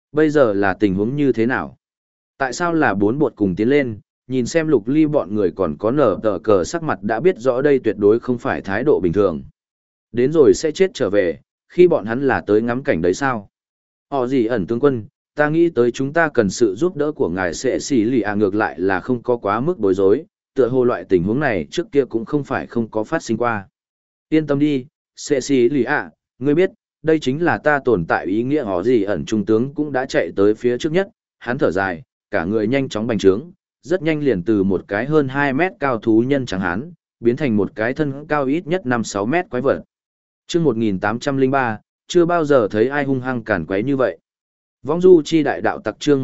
Bây giờ là tình huống như thế nào? Tại sao là bốn bột cùng tiến lên, nhìn xem Lục Ly bọn người còn có nở tờ cờ sắc mặt đã biết rõ đây tuyệt đối không phải thái độ bình thường. Đến rồi sẽ chết trở về, khi bọn hắn là tới ngắm cảnh đấy sao? Họ gì ẩn tướng quân, ta nghĩ tới chúng ta cần sự giúp đỡ của ngài sẽ xỉ lì ngược lại là không có quá mức bối rối, tựa hồ loại tình huống này trước kia cũng không phải không có phát sinh qua. Yên tâm đi, sẽ xỉ lì ngươi biết, đây chính là ta tồn tại ý nghĩa họ gì ẩn trung tướng cũng đã chạy tới phía trước nhất, hắn thở dài, cả người nhanh chóng bành trướng, rất nhanh liền từ một cái hơn 2 mét cao thú nhân trắng hán, biến thành một cái thân cao ít nhất 5-6 mét quái vật. Chương 1803, chưa bao giờ thấy ai hung hăng cản quấy như vậy. Vong du chi đại đạo tặc chương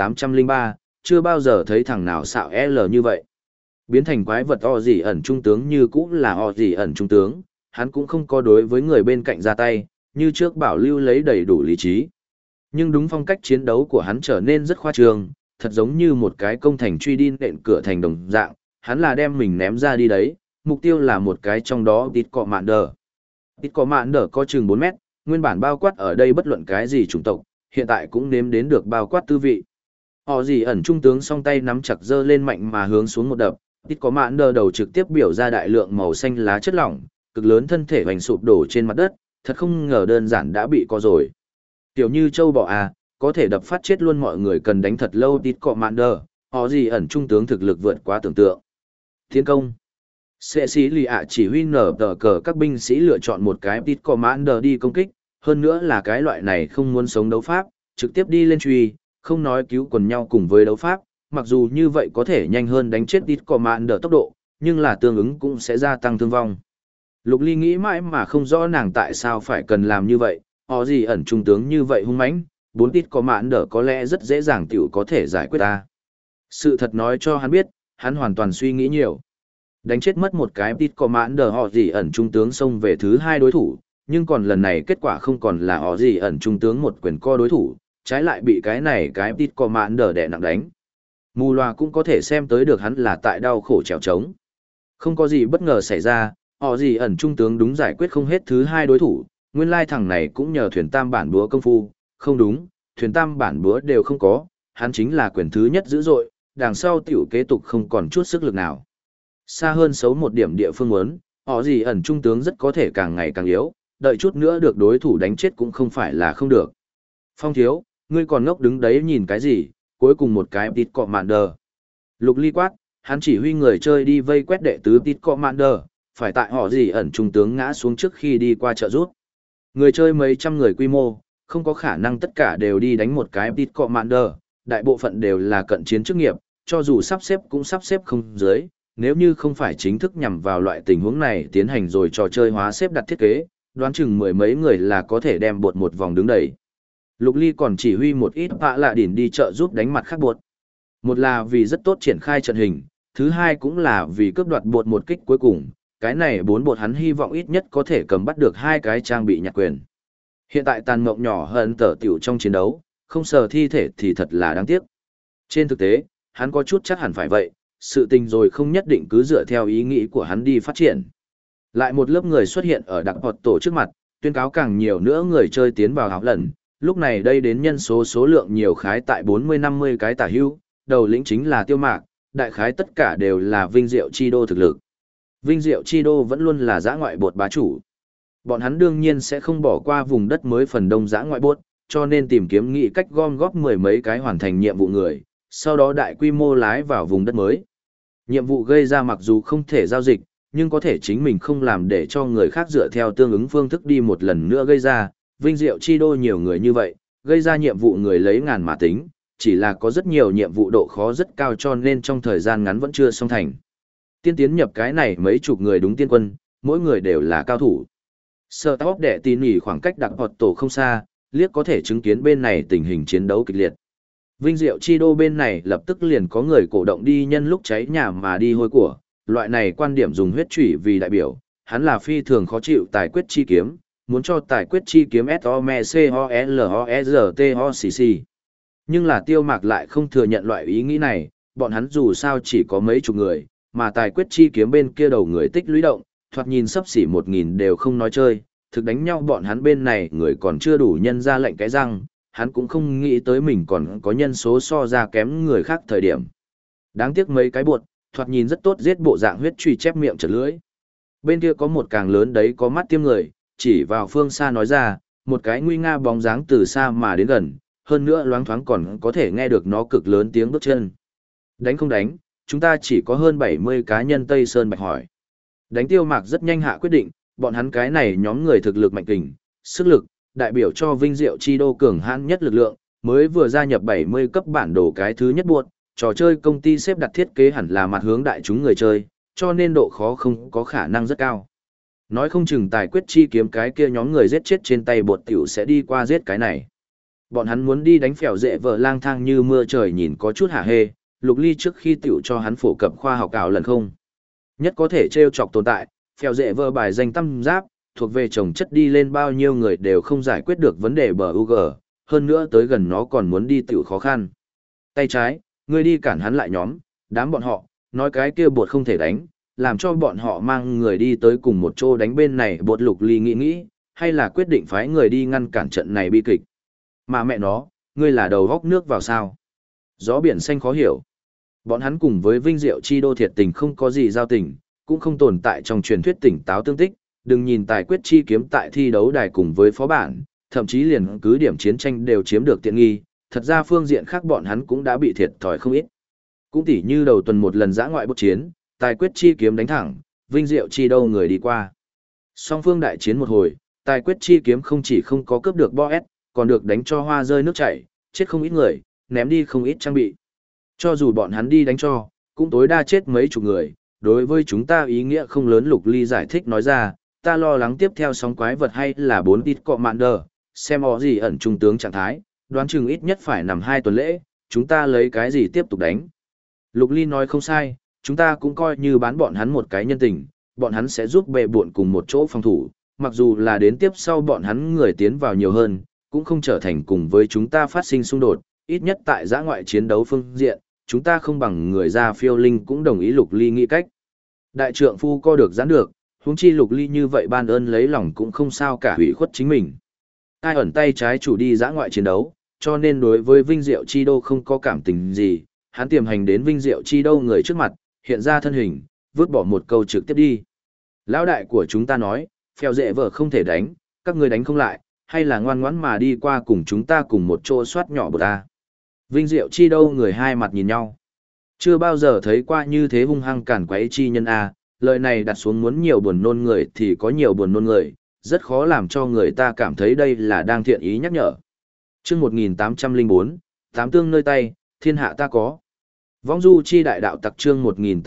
1803, chưa bao giờ thấy thằng nào xạo L như vậy. Biến thành quái vật o gì ẩn trung tướng như cũ là o gì ẩn trung tướng, hắn cũng không có đối với người bên cạnh ra tay, như trước bảo lưu lấy đầy đủ lý trí. Nhưng đúng phong cách chiến đấu của hắn trở nên rất khoa trương, thật giống như một cái công thành truy đi nện cửa thành đồng dạng, hắn là đem mình ném ra đi đấy, mục tiêu là một cái trong đó Tít Cọ Mạn Đờ. Tít Cọ Mạn Đờ có chừng 4 mét, nguyên bản bao quát ở đây bất luận cái gì chủng tộc, hiện tại cũng nếm đến được bao quát tư vị. Họ gì ẩn trung tướng song tay nắm chặt giơ lên mạnh mà hướng xuống một đập, Tít Cọ Mạn Đờ đầu trực tiếp biểu ra đại lượng màu xanh lá chất lỏng, cực lớn thân thể hoành sụp đổ trên mặt đất, thật không ngờ đơn giản đã bị co rồi. Tiểu như châu bò có thể đập phát chết luôn mọi người cần đánh thật lâu Tít Cọ Mạn Đờ, họ gì ẩn trung tướng thực lực vượt quá tưởng tượng. Tiến công. Sẽ sĩ lì chỉ huy nở tờ cờ các binh sĩ lựa chọn một cái Tít Cọ Mạn Đờ đi công kích, hơn nữa là cái loại này không muốn sống đấu pháp, trực tiếp đi lên truy, không nói cứu quần nhau cùng với đấu pháp, mặc dù như vậy có thể nhanh hơn đánh chết Tít Cọ Mạn Đờ tốc độ, nhưng là tương ứng cũng sẽ gia tăng thương vong. Lục Ly nghĩ mãi mà không rõ nàng tại sao phải cần làm như vậy, họ gì ẩn trung tướng như vậy hung mãnh, 4 Tít Cọ Mạn Đờ có lẽ rất dễ dàng tiểu có thể giải quyết ta. Sự thật nói cho hắn biết, hắn hoàn toàn suy nghĩ nhiều. Đánh chết mất một cái Tít Cọ Mạn Đờ họ gì ẩn trung tướng xông về thứ hai đối thủ, nhưng còn lần này kết quả không còn là họ gì ẩn trung tướng một quyền co đối thủ, trái lại bị cái này cái Tít Cọ Mạn Đờ đè nặng đánh. Mù loà cũng có thể xem tới được hắn là tại đau khổ trèo trống. Không có gì bất ngờ xảy ra, họ gì ẩn trung tướng đúng giải quyết không hết thứ hai đối thủ, nguyên lai thằng này cũng nhờ thuyền tam bản búa công phu, không đúng, thuyền tam bản búa đều không có, hắn chính là quyền thứ nhất dữ dội, đằng sau tiểu kế tục không còn chút sức lực nào. Xa hơn xấu một điểm địa phương muốn, họ gì ẩn trung tướng rất có thể càng ngày càng yếu, đợi chút nữa được đối thủ đánh chết cũng không phải là không được. Phong thiếu, ngươi còn ngốc đứng đấy nhìn cái gì, cuối cùng một cái Tít Cọ Mạn Đờ. Lục Ly quát, hắn chỉ huy người chơi đi vây quét đệ tứ Tít Cọ Mạn Đờ, phải tại họ gì ẩn trung tướng ngã xuống trước khi đi qua trợ rút. Người chơi mấy trăm người quy mô, không có khả năng tất cả đều đi đánh một cái Tít Cọ Mạn Đờ, đại bộ phận đều là cận chiến chức nghiệp, cho dù sắp xếp cũng sắp xếp không dưới, nếu như không phải chính thức nhằm vào loại tình huống này tiến hành rồi trò chơi hóa xếp đặt thiết kế, đoán chừng mười mấy người là có thể đem bột một vòng đứng đẩy. Lục Ly còn chỉ huy một ít bạ lạ đỉn đi trợ giúp đánh mặt khác bột. Một là vì rất tốt triển khai trận hình, thứ hai cũng là vì cướp đoạt bột một kích cuối cùng, cái này 4 bột hắn hy vọng ít nhất có thể cầm bắt được 2 cái trang bị nhạc quyền. Hiện tại tàn mộng nhỏ hận tở tiểu trong chiến đấu, không sờ thi thể thì thật là đáng tiếc. Trên thực tế, hắn có chút chắc hẳn phải vậy, sự tình rồi không nhất định cứ dựa theo ý nghĩ của hắn đi phát triển. Lại một lớp người xuất hiện ở đặc bọt tổ trước mặt, tuyên cáo càng nhiều nữa người chơi tiến vào áo lần, lúc này đây đến nhân số lượng nhiều khái tại 40-50 cái tả hưu, đầu lĩnh chính là Tiêu Mạc, đại khái tất cả đều là Vinh Diệu Chi Đô thực lực. Vinh Diệu Chi Đô vẫn luôn là dã ngoại bột bá chủ. Bọn hắn đương nhiên sẽ không bỏ qua vùng đất mới phần đông dã ngoại bột, cho nên tìm kiếm nghị cách gom góp mười mấy cái hoàn thành nhiệm vụ người, sau đó đại quy mô lái vào vùng đất mới. Nhiệm vụ gây ra mặc dù không thể giao dịch, nhưng có thể chính mình không làm để cho người khác dựa theo tương ứng phương thức đi một lần nữa gây ra. Vinh Diệu Chi Đô nhiều người như vậy, gây ra nhiệm vụ người lấy ngàn mà tính, chỉ là có rất nhiều nhiệm vụ độ khó rất cao cho nên trong thời gian ngắn vẫn chưa xong thành. Tiên tiến nhập cái này mấy chục người đúng tiên quân, mỗi người đều là cao thủ. Sở Tóc đệ tỉ nhỉ khoảng cách đặc hoạt tổ không xa, liếc có thể chứng kiến bên này tình hình chiến đấu kịch liệt. Vinh Diệu Chi Đô bên này lập tức liền có người cổ động đi nhân lúc cháy nhà mà đi hôi của, loại này quan điểm dùng huyết chủy vì đại biểu, hắn là phi thường khó chịu tài quyết chi kiếm, muốn cho tài quyết chi kiếm SOMECHOLOERTOCC. Nhưng là Tiêu Mạc lại không thừa nhận loại ý nghĩ này, bọn hắn dù sao chỉ có mấy chục người, mà tài quyết chi kiếm bên kia đầu người tích lũy động, thoạt nhìn sắp xỉ 1000 đều không nói chơi, thực đánh nhau bọn hắn bên này người còn chưa đủ nhân ra lệnh cái răng, hắn cũng không nghĩ tới mình còn có nhân số so ra kém người khác thời điểm. Đáng tiếc mấy cái bột, thoạt nhìn rất tốt giết bộ dạng huyết truy chép miệng chật lưỡi. Bên kia có một càng lớn đấy có mắt tiêm người, chỉ vào phương xa nói ra, một cái nguy nga bóng dáng từ xa mà đến gần, hơn nữa loáng thoáng còn có thể nghe được nó cực lớn tiếng bước chân. Đánh không đánh, chúng ta chỉ có hơn 70 cá nhân Tây Sơn Bạch hỏi. Đánh Tiêu Mạc rất nhanh hạ quyết định, bọn hắn cái này nhóm người thực lực mạnh kình, sức lực, đại biểu cho Vinh Diệu Chi đô cường hãn nhất lực lượng, mới vừa gia nhập 70 cấp bản đồ cái thứ nhất buộc, trò chơi công ty xếp đặt thiết kế hẳn là mặt hướng đại chúng người chơi, cho nên độ khó không có khả năng rất cao. Nói không chừng tài quyết chi kiếm cái kia nhóm người giết chết trên tay bột tiểu sẽ đi qua giết cái này. Bọn hắn muốn đi đánh phèo dễ vợ lang thang như mưa trời nhìn có chút hả hê, Lục Ly trước khi tiểu cho hắn phổ cập khoa học ảo lần không. Nhất có thể trêu chọc tồn tại, phèo dễ vợ bài danh tam giáp, thuộc về chồng chất đi lên bao nhiêu người đều không giải quyết được vấn đề bờ UG, hơn nữa tới gần nó còn muốn đi tiểu khó khăn. Tay trái, ngươi đi cản hắn lại nhóm, đám bọn họ, nói cái kia bột không thể đánh, làm cho bọn họ mang người đi tới cùng một chỗ đánh bên này bột. Lục Ly nghĩ, hay là quyết định phái người đi ngăn cản trận này bi kịch. Mà mẹ nó, ngươi là đầu góc nước vào sao? Gió biển xanh khó hiểu. Bọn hắn cùng với Vinh Diệu Chi đô thiệt tình không có gì giao tình, cũng không tồn tại trong truyền thuyết tỉnh táo tương tích, đừng nhìn tài quyết chi kiếm tại thi đấu đài cùng với phó bản, thậm chí liền cứ điểm chiến tranh đều chiếm được tiện nghi, thật ra phương diện khác bọn hắn cũng đã bị thiệt thòi không ít. Cũng tỉ như đầu tuần một lần dã ngoại bốc chiến, tài quyết chi kiếm đánh thẳng, Vinh Diệu Chi đô người đi qua. Song phương đại chiến một hồi, tài quyết chi kiếm không chỉ không có cướp được boss, còn được đánh cho hoa rơi nước chảy, chết không ít người, ném đi không ít trang bị. Cho dù bọn hắn đi đánh cho, cũng tối đa chết mấy chục người, đối với chúng ta ý nghĩa không lớn. Lục Ly giải thích nói ra, ta lo lắng tiếp theo sóng quái vật hay là 4 ít cọ mạn đờ, xem có gì ẩn trung tướng trạng thái, đoán chừng ít nhất phải nằm 2 tuần lễ, chúng ta lấy cái gì tiếp tục đánh. Lục Ly nói không sai, chúng ta cũng coi như bán bọn hắn một cái nhân tình, bọn hắn sẽ giúp bệ buộn cùng một chỗ phòng thủ, mặc dù là đến tiếp sau bọn hắn người tiến vào nhiều hơn, cũng không trở thành cùng với chúng ta phát sinh xung đột, ít nhất tại giã ngoại chiến đấu phương diện, chúng ta không bằng người ra phiêu linh. Cũng đồng ý Lục Ly nghĩ cách. Đại trượng phu co được giãn được, huống chi Lục Ly như vậy ban ơn lấy lòng cũng không sao cả hủy khuất chính mình. Ai ẩn tay trái chủ đi giã ngoại chiến đấu, cho nên đối với Vinh Diệu Chi đô không có cảm tình gì, hắn tiềm hành đến Vinh Diệu Chi đô người trước mặt, hiện ra thân hình, vứt bỏ một câu trực tiếp đi. Lão đại của chúng ta nói, phèo dễ vợ không thể đánh, các người đánh không lại, hay là ngoan ngoãn mà đi qua cùng chúng ta cùng một chỗ soát nhỏ bột ta. Vinh Diệu Chi đô người hai mặt nhìn nhau. Chưa bao giờ thấy qua như thế hung hăng cản quấy chi nhân A, lời này đặt xuống muốn nhiều buồn nôn người thì có nhiều buồn nôn người, rất khó làm cho người ta cảm thấy đây là đang thiện ý nhắc nhở. Chương 1804, tám tương nơi tay, thiên hạ ta có. Vong du chi đại đạo tặc chương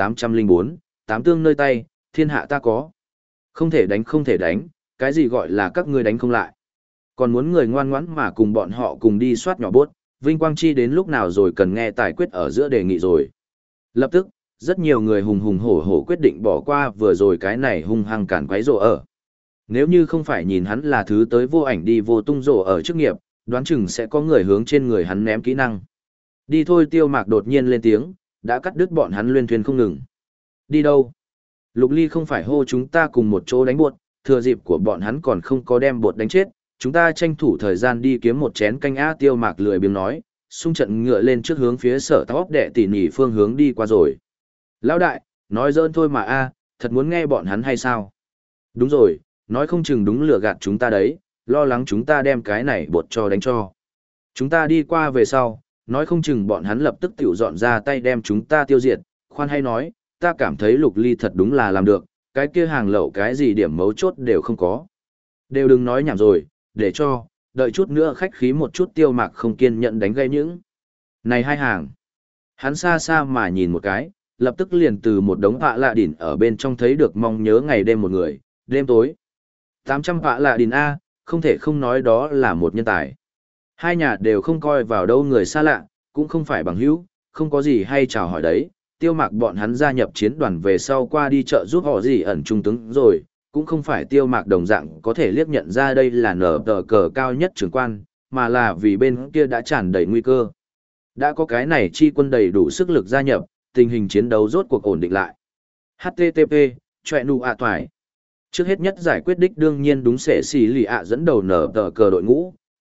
1804, tám tương nơi tay, thiên hạ ta có. Không thể đánh không thể đánh, cái gì gọi là các ngươi đánh không lại. Còn muốn người ngoan ngoãn mà cùng bọn họ cùng đi soát nhỏ bốt, Vinh Quang Chi đến lúc nào rồi cần nghe tài quyết ở giữa đề nghị rồi. Lập tức, rất nhiều người hùng hùng hổ hổ quyết định bỏ qua vừa rồi cái này hung hăng cản quấy rộ ở. Nếu như không phải nhìn hắn là thứ tới vô ảnh đi vô tung rộ ở chức nghiệp, đoán chừng sẽ có người hướng trên người hắn ném kỹ năng. Đi thôi. Tiêu Mạc đột nhiên lên tiếng, đã cắt đứt bọn hắn luyên thuyền không ngừng. Đi đâu? Lục Ly không phải hô chúng ta cùng một chỗ đánh bột, thừa dịp của bọn hắn còn không có đem bột đánh chết, chúng ta tranh thủ thời gian đi kiếm một chén canh á. Tiêu Mạc lười biếng nói, xung trận ngựa lên trước hướng phía sở tóc đệ tỉ nỉ phương hướng đi qua rồi. Lão đại, nói dỡn thôi mà a, thật muốn nghe bọn hắn hay sao? Đúng rồi, nói không chừng đúng lừa gạt chúng ta đấy, lo lắng chúng ta đem cái này bột cho đánh cho. Chúng ta đi qua về sau, nói không chừng bọn hắn lập tức tiểu dọn ra tay đem chúng ta tiêu diệt. Khoan hay nói, ta cảm thấy Lục Ly thật đúng là làm được, cái kia hàng lậu cái gì điểm mấu chốt đều không có. Đều đừng nói nhảm rồi, để cho, đợi chút nữa khách khí một chút. Tiêu Mạc không kiên nhẫn đánh gây những. Này hai hàng. Hắn xa xa mà nhìn một cái, lập tức liền từ một đống họa lạ đỉn ở bên trong thấy được mong nhớ ngày đêm một người, đêm tối. 800 họa lạ đỉn A, không thể không nói đó là một nhân tài. Hai nhà đều không coi vào đâu người xa lạ, cũng không phải bằng hữu, không có gì hay chào hỏi đấy. Tiêu Mạc bọn hắn gia nhập chiến đoàn về sau qua đi chợ giúp họ gì ẩn trung tướng rồi, cũng không phải Tiêu Mạc đồng dạng có thể liếc nhận ra đây là nở tờ cờ cao nhất trưởng quan, mà là vì bên kia đã tràn đầy nguy cơ. Đã có cái này chi quân đầy đủ sức lực gia nhập, tình hình chiến đấu rốt cuộc ổn định lại. HTTP, chọe nụ ạ toài. Trước hết nhất giải quyết đích đương nhiên đúng sẽ xì lì ạ dẫn đầu nở tờ cờ đội ngũ,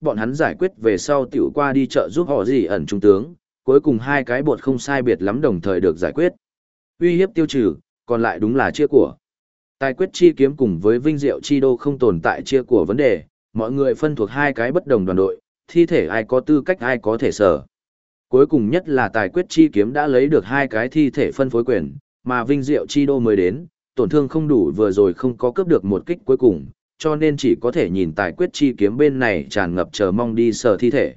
bọn hắn giải quyết về sau tiểu qua đi chợ giúp họ gì ẩn trung tướng, cuối cùng hai cái bột không sai biệt lắm đồng thời được giải quyết. Uy hiếp tiêu trừ, còn lại đúng là chia của. Tài quyết chi kiếm cùng với vinh diệu chi đô không tồn tại chia của vấn đề, mọi người phân thuộc hai cái bất đồng đoàn đội, thi thể ai có tư cách ai có thể sở. Cuối cùng nhất là tài quyết chi kiếm đã lấy được hai cái thi thể phân phối quyền, mà vinh diệu chi đô mới đến, tổn thương không đủ vừa rồi không có cướp được một kích cuối cùng, cho nên chỉ có thể nhìn tài quyết chi kiếm bên này tràn ngập chờ mong đi sở thi thể.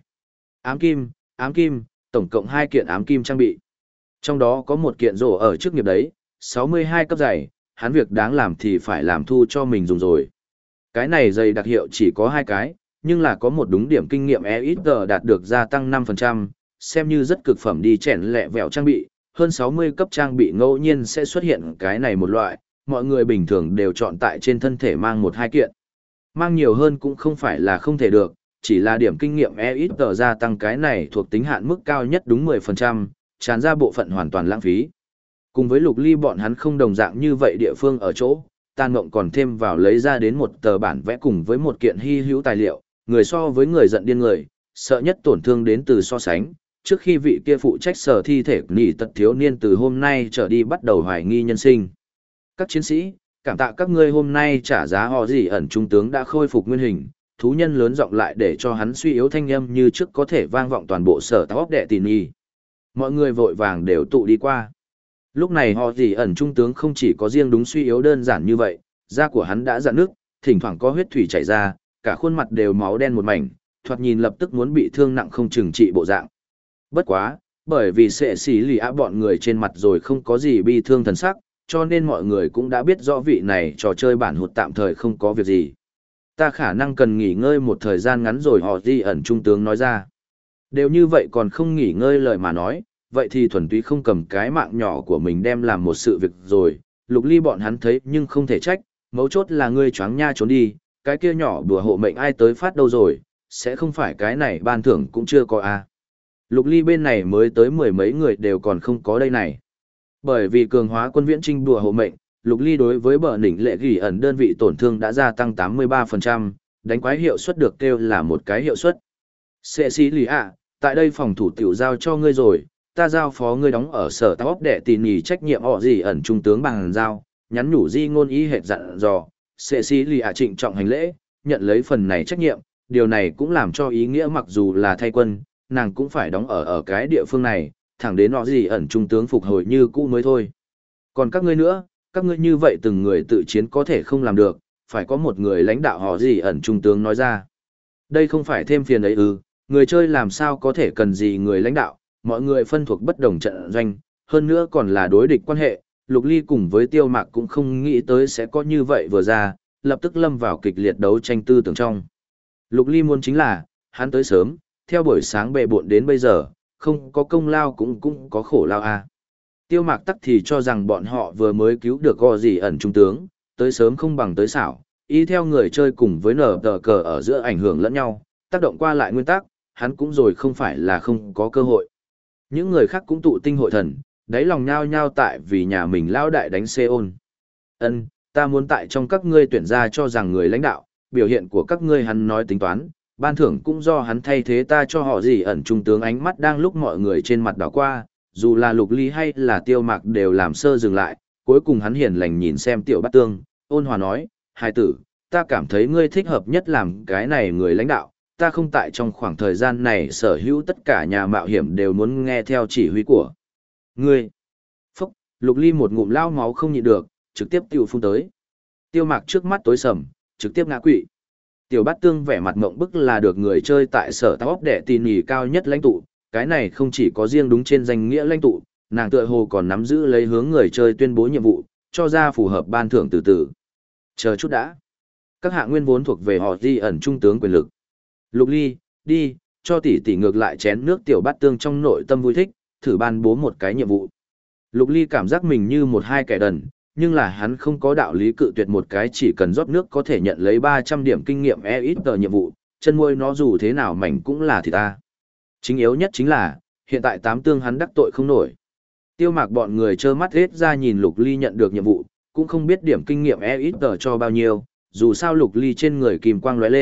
Ám kim, tổng cộng 2 kiện ám kim trang bị. Trong đó có một kiện rổ ở chức nghiệp đấy, 62 cấp giày, hắn việc đáng làm thì phải làm thu cho mình dùng rồi. Cái này giày đặc hiệu chỉ có 2 cái, nhưng là có một đúng điểm kinh nghiệm EXG đạt được gia tăng 5%, xem như rất cực phẩm đi chèn lẹ vẹo trang bị, hơn 60 cấp trang bị ngẫu nhiên sẽ xuất hiện cái này một loại, mọi người bình thường đều chọn tại trên thân thể mang 1-2 kiện. Mang nhiều hơn cũng không phải là không thể được, chỉ là điểm kinh nghiệm EXG gia tăng cái này thuộc tính hạn mức cao nhất đúng 10%, tràn ra bộ phận hoàn toàn lãng phí. Cùng với Lục Ly bọn hắn không đồng dạng như vậy địa phương ở chỗ, Tàn Ngộng còn thêm vào lấy ra đến một tờ bản vẽ cùng với một kiện hy hữu tài liệu, người so với người giận điên người, sợ nhất tổn thương đến từ so sánh. Trước khi vị kia phụ trách sở thi thể nỉ tật thiếu niên từ hôm nay trở đi bắt đầu hoài nghi nhân sinh. Các chiến sĩ, cảm tạ các ngươi hôm nay trả giá họ gì ẩn trung tướng đã khôi phục nguyên hình, thú nhân lớn giọng lại để cho hắn suy yếu thanh âm như trước có thể vang vọng toàn bộ sở tóc đệ tỉ nhi. Mọi người vội vàng đều tụ đi qua. Lúc này họ gì ẩn trung tướng không chỉ có riêng đúng suy yếu đơn giản như vậy, da của hắn đã rạn nước, thỉnh thoảng có huyết thủy chảy ra, cả khuôn mặt đều máu đen một mảnh, thoạt nhìn lập tức muốn bị thương nặng không chừng trị bộ dạng. Bất quá, bởi vì sẽ xỉ lì á bọn người trên mặt rồi không có gì bi thương thần sắc, cho nên mọi người cũng đã biết rõ vị này trò chơi bản hụt tạm thời không có việc gì. Ta khả năng cần nghỉ ngơi một thời gian ngắn rồi họ gì ẩn trung tướng nói ra. Đều như vậy còn không nghỉ ngơi lời mà nói, vậy thì thuần túy không cầm cái mạng nhỏ của mình đem làm một sự việc rồi. Lục Ly bọn hắn thấy nhưng không thể trách, mấu chốt là ngươi choáng nha trốn đi, cái kia nhỏ đùa hộ mệnh ai tới phát đâu rồi, sẽ không phải cái này ban thưởng cũng chưa có a. Lục Ly bên này mới tới 10 mấy người đều còn không có đây này. Bởi vì cường hóa quân viễn trinh đùa hộ mệnh, Lục Ly đối với bờ đỉnh lệ gỉ ẩn đơn vị tổn thương đã gia tăng 83%, đánh quái hiệu suất được kêu là một cái hiệu suất. Sệ sĩ lì ạ, tại đây phòng thủ tiểu giao cho ngươi rồi, ta giao phó ngươi đóng ở sở tóc đệ tỉ nhì trách nhiệm họ gì ẩn trung tướng bằng giao, nhắn nhủ di ngôn ý hệt dặn dò, sệ sĩ lì ạ trịnh trọng hành lễ, nhận lấy phần này trách nhiệm, điều này cũng làm cho ý nghĩa mặc dù là thay quân, nàng cũng phải đóng ở cái địa phương này, thẳng đến họ gì ẩn trung tướng phục hồi như cũ mới thôi. Còn các ngươi nữa, các ngươi như vậy từng người tự chiến có thể không làm được, phải có một người lãnh đạo họ gì ẩn trung tướng nói ra. Đây không phải thêm phiền ấy ư, người chơi làm sao có thể cần gì người lãnh đạo, mọi người phân thuộc bất đồng trận doanh, hơn nữa còn là đối địch quan hệ, Lục Ly cùng với Tiêu Mạc cũng không nghĩ tới sẽ có như vậy vừa ra, lập tức lâm vào kịch liệt đấu tranh tư tưởng trong. Lục Ly muốn chính là, hắn tới sớm, theo buổi sáng bệ bộn đến bây giờ, không có công lao cũng có khổ lao a. Tiêu Mạc tắc thì cho rằng bọn họ vừa mới cứu được gò gì ẩn trung tướng, tới sớm không bằng tới xảo, ý theo người chơi cùng với nở tờ cờ ở giữa ảnh hưởng lẫn nhau, tác động qua lại nguyên tắc, hắn cũng rồi không phải là không có cơ hội. Những người khác cũng tụ tinh hội thần, đáy lòng nhao nhao tại vì nhà mình lao đại đánh Seoul. Ân, ta muốn tại trong các ngươi tuyển ra cho rằng người lãnh đạo, biểu hiện của các ngươi hắn nói tính toán, ban thưởng cũng do hắn thay thế ta cho họ gì ẩn trung tướng ánh mắt đang lúc mọi người trên mặt đảo qua, dù là Lục Ly hay là Tiêu Mạc đều làm sơ dừng lại, cuối cùng hắn hiền lành nhìn xem Tiểu Bát Tương, ôn hòa nói, hài tử, ta cảm thấy ngươi thích hợp nhất làm cái này người lãnh đạo, ta không tại trong khoảng thời gian này sở hữu tất cả nhà mạo hiểm đều muốn nghe theo chỉ huy của ngươi. Phúc, Lục Ly một ngụm lao máu không nhịn được, trực tiếp tiêu phun tới. Tiêu Mạc trước mắt tối sầm, trực tiếp ngã quỵ. Tiểu Bát Tương vẻ mặt ngộng bức là được người chơi tại sở tóc đệ tỉ nhì cao nhất lãnh tụ, cái này không chỉ có riêng đúng trên danh nghĩa lãnh tụ, nàng tựa hồ còn nắm giữ lấy hướng người chơi tuyên bố nhiệm vụ, cho ra phù hợp ban thưởng từ từ. Chờ chút đã. Các hạ nguyên vốn thuộc về họ di ẩn trung tướng quyền lực. Lục Ly, đi, cho tỷ tỷ ngược lại chén nước Tiểu Bát Tương trong nội tâm vui thích, thử ban bố một cái nhiệm vụ. Lục Ly cảm giác mình như một hai kẻ đần, nhưng là hắn không có đạo lý cự tuyệt một cái chỉ cần rót nước có thể nhận lấy 300 điểm kinh nghiệm EXP nhiệm vụ, chân môi nó dù thế nào mảnh cũng là thì ta. Chính yếu nhất chính là, hiện tại 8 tương hắn đắc tội không nổi. Tiêu Mạc bọn người trơ mắt hết ra nhìn Lục Ly nhận được nhiệm vụ, cũng không biết điểm kinh nghiệm EXP cho bao nhiêu, dù sao Lục Ly trên người kim quang lóe lên,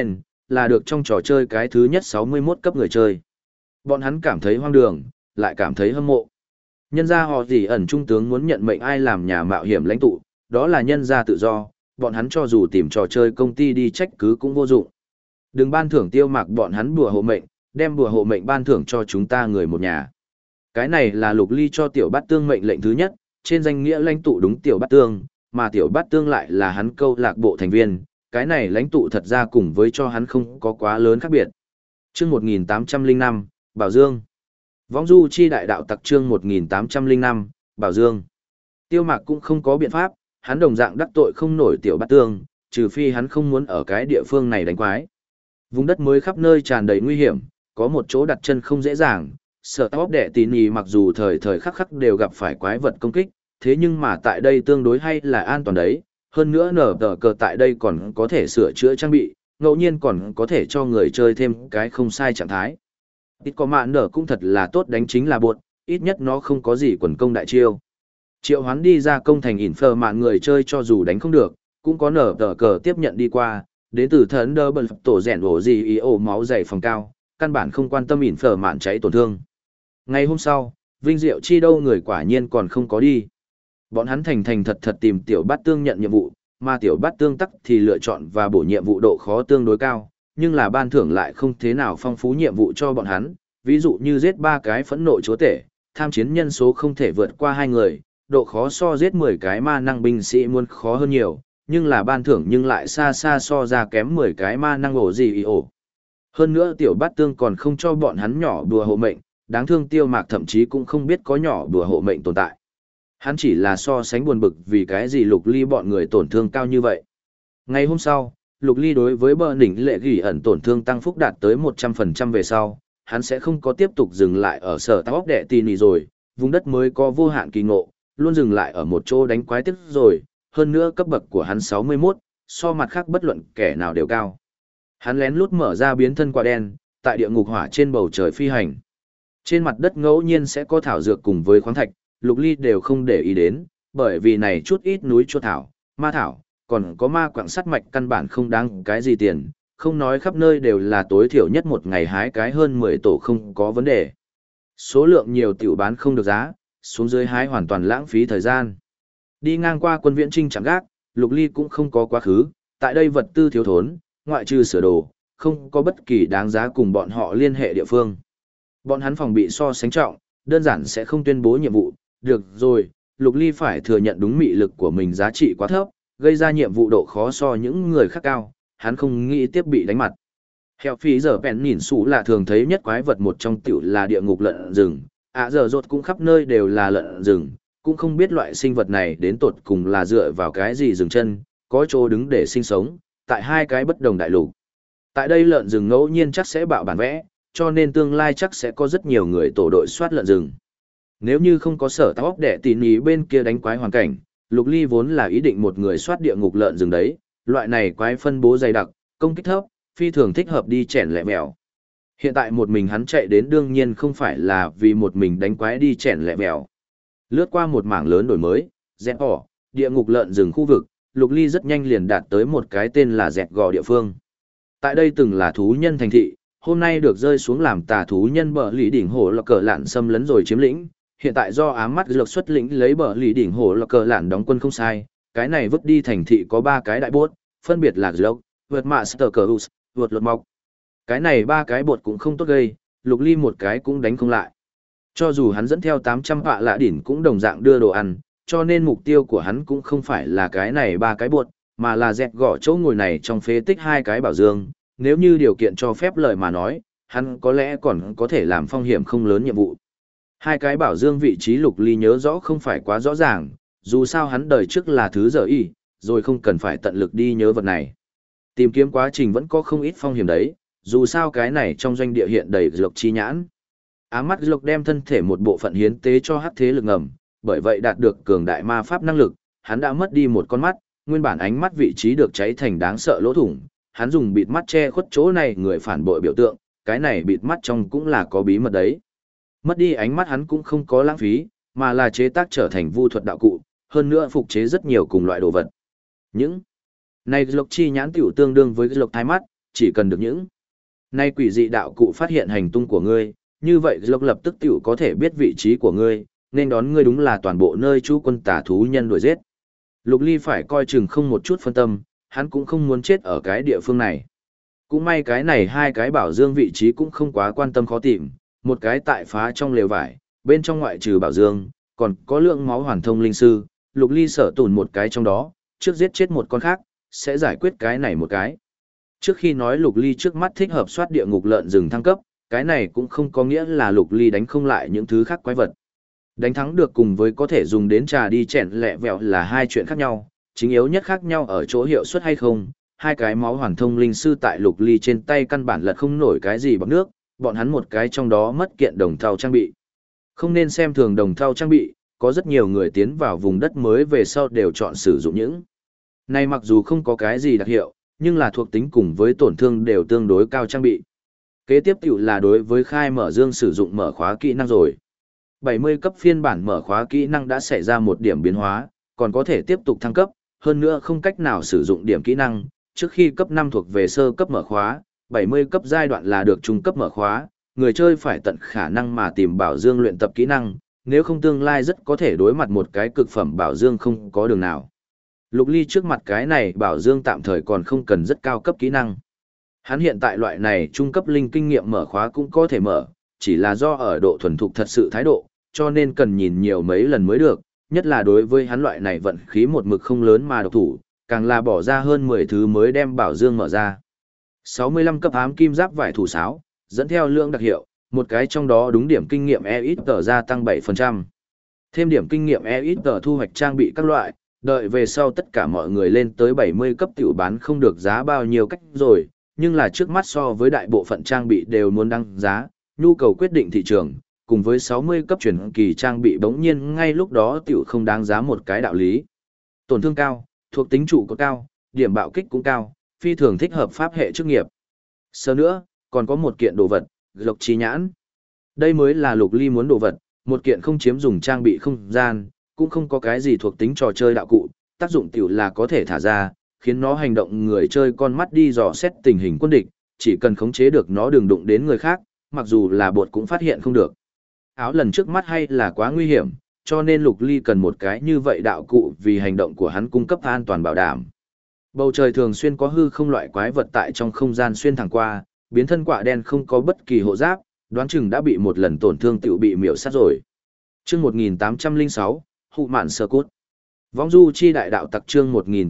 là được trong trò chơi cái thứ nhất 61 cấp người chơi. Bọn hắn cảm thấy hoang đường, lại cảm thấy hâm mộ. Nhân gia họ gì ẩn trung tướng muốn nhận mệnh ai làm nhà mạo hiểm lãnh tụ, đó là nhân gia tự do, bọn hắn cho dù tìm trò chơi công ty đi trách cứ cũng vô dụng. Đừng ban thưởng Tiêu Mạc bọn hắn bùa hộ mệnh, đem bùa hộ mệnh ban thưởng cho chúng ta người một nhà. Cái này là Lục Ly cho Tiểu Bát Tương mệnh lệnh thứ nhất, trên danh nghĩa lãnh tụ đúng Tiểu Bát Tương, mà Tiểu Bát Tương lại là hắn câu lạc bộ thành viên, cái này lãnh tụ thật ra cùng với cho hắn không có quá lớn khác biệt. Chương 1805, Bảo Dương. Võng du chi đại đạo tặc chương 1805, Bảo Dương. Tiêu Mạc cũng không có biện pháp, hắn đồng dạng đắc tội không nổi Tiểu Bát Tương, trừ phi hắn không muốn ở cái địa phương này đánh quái. Vùng đất mới khắp nơi tràn đầy nguy hiểm, có một chỗ đặt chân không dễ dàng. Sở Tóc Đệ Tỉ Nỉ mặc dù thời thời khắc khắc đều gặp phải quái vật công kích, thế nhưng mà tại đây tương đối hay là an toàn đấy. Hơn nữa nở tờ cờ tại đây còn có thể sửa chữa trang bị, ngẫu nhiên còn có thể cho người chơi thêm cái không sai trạng thái. Ít có mạn nở cũng thật là tốt đánh chính là buột, ít nhất nó không có gì quần công đại chiêu. Triệu hoán đi ra công thành ỉn phờ mạn người chơi cho dù đánh không được, cũng có nở tờ cờ tiếp nhận đi qua, đến từ thần đơ bần tổ rèn ổ gì ý ổ máu dày phòng cao, căn bản không quan tâm ỉn phờ mạn cháy tổn thương. Ngày hôm sau, Vinh Diệu chi đâu người quả nhiên còn không có đi. Bọn hắn thành thành thật thật tìm Tiểu Bát Tương nhận nhiệm vụ, mà Tiểu Bát Tương tắc thì lựa chọn và bổ nhiệm vụ độ khó tương đối cao, nhưng là ban thưởng lại không thế nào phong phú nhiệm vụ cho bọn hắn, ví dụ như giết 3 cái phẫn nộ chúa tể, tham chiến nhân số không thể vượt qua 2 người, độ khó so giết 10 cái ma năng binh sĩ muốn khó hơn nhiều, nhưng là ban thưởng nhưng lại xa xa so ra kém 10 cái ma năng ổ gì ổ. Hơn nữa Tiểu Bát Tương còn không cho bọn hắn nhỏ đùa hộ mệnh, đáng thương Tiêu Mạc thậm chí cũng không biết có nhỏ đùa hộ mệnh tồn tại. Hắn chỉ là so sánh buồn bực vì cái gì Lục Ly bọn người tổn thương cao như vậy. Ngày hôm sau, Lục Ly đối với bờ đỉnh lệ gỉ ẩn tổn thương tăng phúc đạt tới 100% về sau, hắn sẽ không có tiếp tục dừng lại ở sở tóc đệ tì nì rồi, vùng đất mới có vô hạn kỳ ngộ, luôn dừng lại ở một chỗ đánh quái tiếp rồi, hơn nữa cấp bậc của hắn 61, so mặt khác bất luận kẻ nào đều cao. Hắn lén lút mở ra biến thân quả đen, tại địa ngục hỏa trên bầu trời phi hành. Trên mặt đất ngẫu nhiên sẽ có thảo dược cùng với khoáng thạch, Lục Ly đều không để ý đến, bởi vì này chút ít núi chua thảo, ma thảo, còn có ma quặng sắt mạch căn bản không đáng cái gì tiền, không nói khắp nơi đều là tối thiểu nhất một ngày hái cái hơn 10 tổ không có vấn đề. Số lượng nhiều tiểu bán không được giá, xuống dưới hái hoàn toàn lãng phí thời gian. Đi ngang qua quân viễn trinh chẳng gác, Lục Ly cũng không có quá khứ, tại đây vật tư thiếu thốn, ngoại trừ sửa đồ, không có bất kỳ đáng giá cùng bọn họ liên hệ địa phương. Bọn hắn phòng bị so sánh trọng, đơn giản sẽ không tuyên bố nhiệm vụ, được rồi, Lục Ly phải thừa nhận đúng mị lực của mình giá trị quá thấp, gây ra nhiệm vụ độ khó so những người khác cao, hắn không nghĩ tiếp bị đánh mặt. Heo phí giờ bèn nhìn xú là thường thấy nhất quái vật một trong tiểu là địa ngục lợn rừng, giờ rốt cũng khắp nơi đều là lợn rừng, cũng không biết loại sinh vật này đến tột cùng là dựa vào cái gì dừng chân, có chỗ đứng để sinh sống, tại 2 cái bất đồng đại lục. Tại đây lợn rừng ngẫu nhiên chắc sẽ bạo bản vẽ, cho nên tương lai chắc sẽ có rất nhiều người tổ đội soát lợn rừng. Nếu như không có sở tóc để tỉ ní bên kia đánh quái hoàn cảnh, Lục Ly vốn là ý định một người soát địa ngục lợn rừng đấy, loại này quái phân bố dày đặc, công kích thấp, phi thường thích hợp đi chèn lẹ mèo. Hiện tại một mình hắn chạy đến đương nhiên không phải là vì một mình đánh quái đi chèn lẹ mèo. Lướt qua một mảng lớn đổi mới, dẹt ỏ, địa ngục lợn rừng khu vực, Lục Ly rất nhanh liền đạt tới một cái tên là dẹt gò địa phương. Tại đây từng là thú nhân thành thị, hôm nay được rơi xuống làm tà thú nhân bờ lì đỉnh hổ là cờ lạn xâm lấn rồi chiếm lĩnh. Hiện tại do ám mắt lược xuất lĩnh lấy bờ lì đỉnh hổ là cờ lạn đóng quân không sai, cái này vứt đi thành thị có 3 cái đại bốt, phân biệt là Lộc, vượt mạ Star Cruise, vượt lột mọc. Cái này 3 cái bột cũng không tốt gây, Lục Ly một cái cũng đánh không lại. Cho dù hắn dẫn theo 800 vạ lạ đỉnh cũng đồng dạng đưa đồ ăn, cho nên mục tiêu của hắn cũng không phải là cái này 3 cái bột, mà là dẹt gõ chỗ ngồi này trong phế tích 2 cái bảo dương. Nếu như điều kiện cho phép lời mà nói, hắn có lẽ còn có thể làm phong hiểm không lớn nhiệm vụ. 2 cái bảo dương vị trí Lục Ly nhớ rõ không phải quá rõ ràng, dù sao hắn đời trước là thứ giờ y, rồi không cần phải tận lực đi nhớ vật này. Tìm kiếm quá trình vẫn có không ít phong hiểm đấy, dù sao cái này trong doanh địa hiện đầy lộc chi nhãn. Ám mắt lộc đem thân thể một bộ phận hiến tế cho hắc thế lực ngầm, bởi vậy đạt được cường đại ma pháp năng lực, hắn đã mất đi một con mắt, nguyên bản ánh mắt vị trí được cháy thành đáng sợ lỗ thủng, hắn dùng bịt mắt che khuất chỗ này người phản bội biểu tượng, cái này bịt mắt trong cũng là có bí mật đấy. Mất đi ánh mắt hắn cũng không có lãng phí, mà là chế tác trở thành vu thuật đạo cụ, hơn nữa phục chế rất nhiều cùng loại đồ vật. Những này lộc chi nhãn tiểu tương đương với lộc thai mắt, chỉ cần được những nay quỷ dị đạo cụ phát hiện hành tung của ngươi, như vậy Lộc lập tức tiểu có thể biết vị trí của ngươi, nên đón ngươi đúng là toàn bộ nơi trú quân tà thú nhân đuổi giết. Lục Ly phải coi chừng không một chút phân tâm, hắn cũng không muốn chết ở cái địa phương này. Cũng may cái này hai cái bảo dương vị trí cũng không quá quan tâm khó tìm, một cái tại phá trong lều vải, bên trong ngoại trừ bảo dương, còn có lượng máu hoàn thông linh sư, Lục Ly sở tùn một cái trong đó, trước giết chết một con khác, sẽ giải quyết cái này một cái. Trước khi nói Lục Ly trước mắt thích hợp soát địa ngục lợn rừng thăng cấp, cái này cũng không có nghĩa là Lục Ly đánh không lại những thứ khác quái vật. Đánh thắng được cùng với có thể dùng đến trà đi chèn lẹ vẹo là hai chuyện khác nhau, chính yếu nhất khác nhau ở chỗ hiệu suất hay không. Hai cái máu hoàn thông linh sư tại Lục Ly trên tay căn bản lật không nổi cái gì bằng nước, bọn hắn một cái trong đó mất kiện đồng thau trang bị. Không nên xem thường đồng thau trang bị, có rất nhiều người tiến vào vùng đất mới về sau đều chọn sử dụng những. Này mặc dù không có cái gì đặc hiệu, nhưng là thuộc tính cùng với tổn thương đều tương đối cao trang bị. Kế tiếp tiểu là đối với khai mở dương sử dụng mở khóa kỹ năng rồi. 70 cấp phiên bản mở khóa kỹ năng đã xảy ra một điểm biến hóa, còn có thể tiếp tục thăng cấp, hơn nữa không cách nào sử dụng điểm kỹ năng, trước khi cấp 5 thuộc về sơ cấp mở khóa, 70 cấp giai đoạn là được trung cấp mở khóa, người chơi phải tận khả năng mà tìm bảo dương luyện tập kỹ năng, nếu không tương lai rất có thể đối mặt một cái cực phẩm bảo dương không có đường nào. Lục Ly trước mặt cái này bảo dương tạm thời còn không cần rất cao cấp kỹ năng. Hắn hiện tại loại này trung cấp linh kinh nghiệm mở khóa cũng có thể mở, chỉ là do ở độ thuần thục thật sự thái độ, cho nên cần nhìn nhiều mấy lần mới được, nhất là đối với hắn loại này vận khí một mực không lớn mà độc thủ, càng là bỏ ra hơn 10 thứ mới đem bảo dương mở ra. 65 cấp ám kim giáp vải thủ sáo, dẫn theo lượng đặc hiệu, một cái trong đó đúng điểm kinh nghiệm EXP gia tăng 7%. Thêm điểm kinh nghiệm EXP thu hoạch trang bị các loại, đợi về sau tất cả mọi người lên tới 70 cấp tiểu bán không được giá bao nhiêu cách rồi, nhưng là trước mắt so với đại bộ phận trang bị đều muốn đăng giá, nhu cầu quyết định thị trường, cùng với 60 cấp chuyển kỳ trang bị bỗng nhiên ngay lúc đó tiểu không đáng giá một cái đạo lý. Tổn thương cao, thuộc tính trụ có cao, điểm bạo kích cũng cao, phi thường thích hợp pháp hệ chức nghiệp. Sơ nữa, còn có một kiện đồ vật, Lộc Chi Nhãn. Đây mới là Lục Ly muốn đồ vật, một kiện không chiếm dùng trang bị không gian, cũng không có cái gì thuộc tính trò chơi đạo cụ, tác dụng tiểu là có thể thả ra, khiến nó hành động người chơi con mắt đi dò xét tình hình quân địch, chỉ cần khống chế được nó đừng đụng đến người khác, mặc dù là bột cũng phát hiện không được. Áo lần trước mắt hay là quá nguy hiểm, cho nên Lục Ly cần một cái như vậy đạo cụ vì hành động của hắn cung cấp an toàn bảo đảm. Bầu trời thường xuyên có hư không loại quái vật tại trong không gian xuyên thẳng qua, biến thân quạ đen không có bất kỳ hộ giáp, đoán chừng đã bị một lần tổn thương tiểu bị miểu sát rồi. Chương 1806, Hụ Mạn Sơ Cốt. Vong du chi đại đạo tặc chương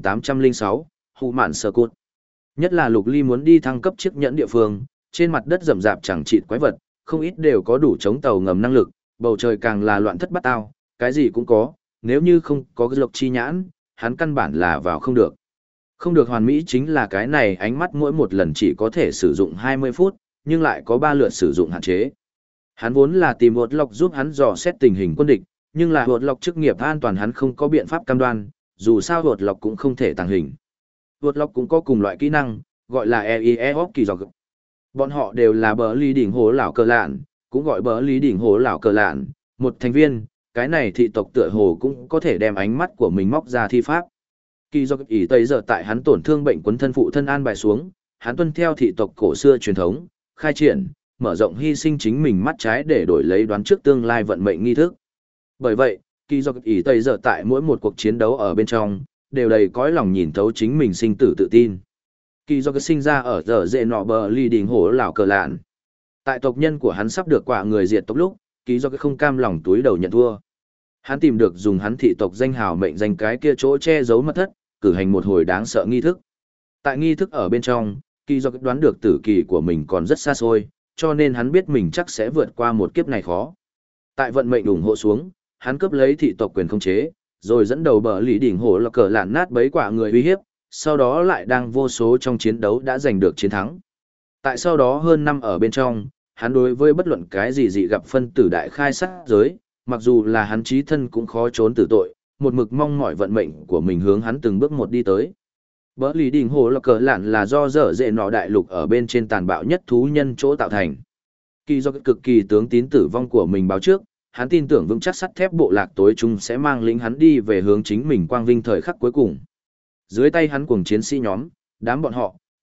1806, Hụ Mạn Sơ Cốt. Nhất là Lục Ly muốn đi thăng cấp chiếc nhẫn địa phương, trên mặt đất rậm rạp chẳng chịt quái vật, không ít đều có đủ chống tàu ngầm năng lực, bầu trời càng là loạn thất bát ao, cái gì cũng có, nếu như không có Lộc Chi Nhãn, hắn căn bản là vào không được. Không được hoàn mỹ chính là cái này ánh mắt mỗi một lần chỉ có thể sử dụng 20 phút, nhưng lại có 3 lượt sử dụng hạn chế. Hắn vốn là tìm Hột Lộc giúp hắn dò xét tình hình quân địch, nhưng là Hột Lộc chức nghiệp an toàn hắn không có biện pháp cam đoan, dù sao Hột Lộc cũng không thể tàng hình. Hột Lộc cũng có cùng loại kỹ năng, gọi là EIE kỳ dọc. Bọn họ đều là bờ lý đỉnh hố lão cờ lạn, cũng gọi bờ lý đỉnh hố lão cờ lạn, một thành viên, cái này thị tộc tựa hồ cũng có thể đem ánh mắt của mình móc ra thi pháp. Kỳ do ý tây giờ tại hắn tổn thương bệnh quấn thân phụ thân an bài xuống, hắn tuân theo thị tộc cổ xưa truyền thống, khai triển, mở rộng hy sinh chính mình mắt trái để đổi lấy đoán trước tương lai vận mệnh nghi thức. Bởi vậy, kỳ do ý tây giờ tại mỗi một cuộc chiến đấu ở bên trong, đều đầy cõi lòng nhìn thấu chính mình sinh tử tự tin. Kỳ do sinh ra ở giờ dễ nọ bờ ly đình hổ lão cờ lạn. Tại tộc nhân của hắn sắp được quả người diệt tộc lúc, kỳ do không cam lòng túi đầu nhận thua. Hắn tìm được dùng hắn thị tộc danh hào mệnh danh cái kia chỗ che giấu mật thất, cử hành một hồi đáng sợ nghi thức. Tại nghi thức ở bên trong, kỳ do đoán được tử kỳ của mình còn rất xa xôi, cho nên hắn biết mình chắc sẽ vượt qua một kiếp này khó. Tại vận mệnh ủng hộ xuống, hắn cướp lấy thị tộc quyền khống chế, rồi dẫn đầu bờ lý đỉnh hổ là cờ lạn nát bấy quả người uy hiếp, sau đó lại đang vô số trong chiến đấu đã giành được chiến thắng. Tại sau đó hơn năm ở bên trong, hắn đối với bất luận cái gì dị gặp phân tử đại khai sát giới, mặc dù là hắn chí thân cũng khó trốn từ tội, một mực mong mỏi vận mệnh của mình hướng hắn từng bước một đi tới. Bờ lý đỉnh hồ là cờ lạn là do dở dệ nọ đại lục ở bên trên tàn bạo nhất thú nhân chỗ tạo thành. Kỳ do cực kỳ tướng tín tử vong của mình báo trước, hắn tin tưởng vững chắc sắt thép bộ lạc tối trung sẽ mang lính hắn đi về hướng chính mình quang vinh thời khắc cuối cùng. Dưới tay hắn cùng chiến sĩ nhóm, đám bọn họ,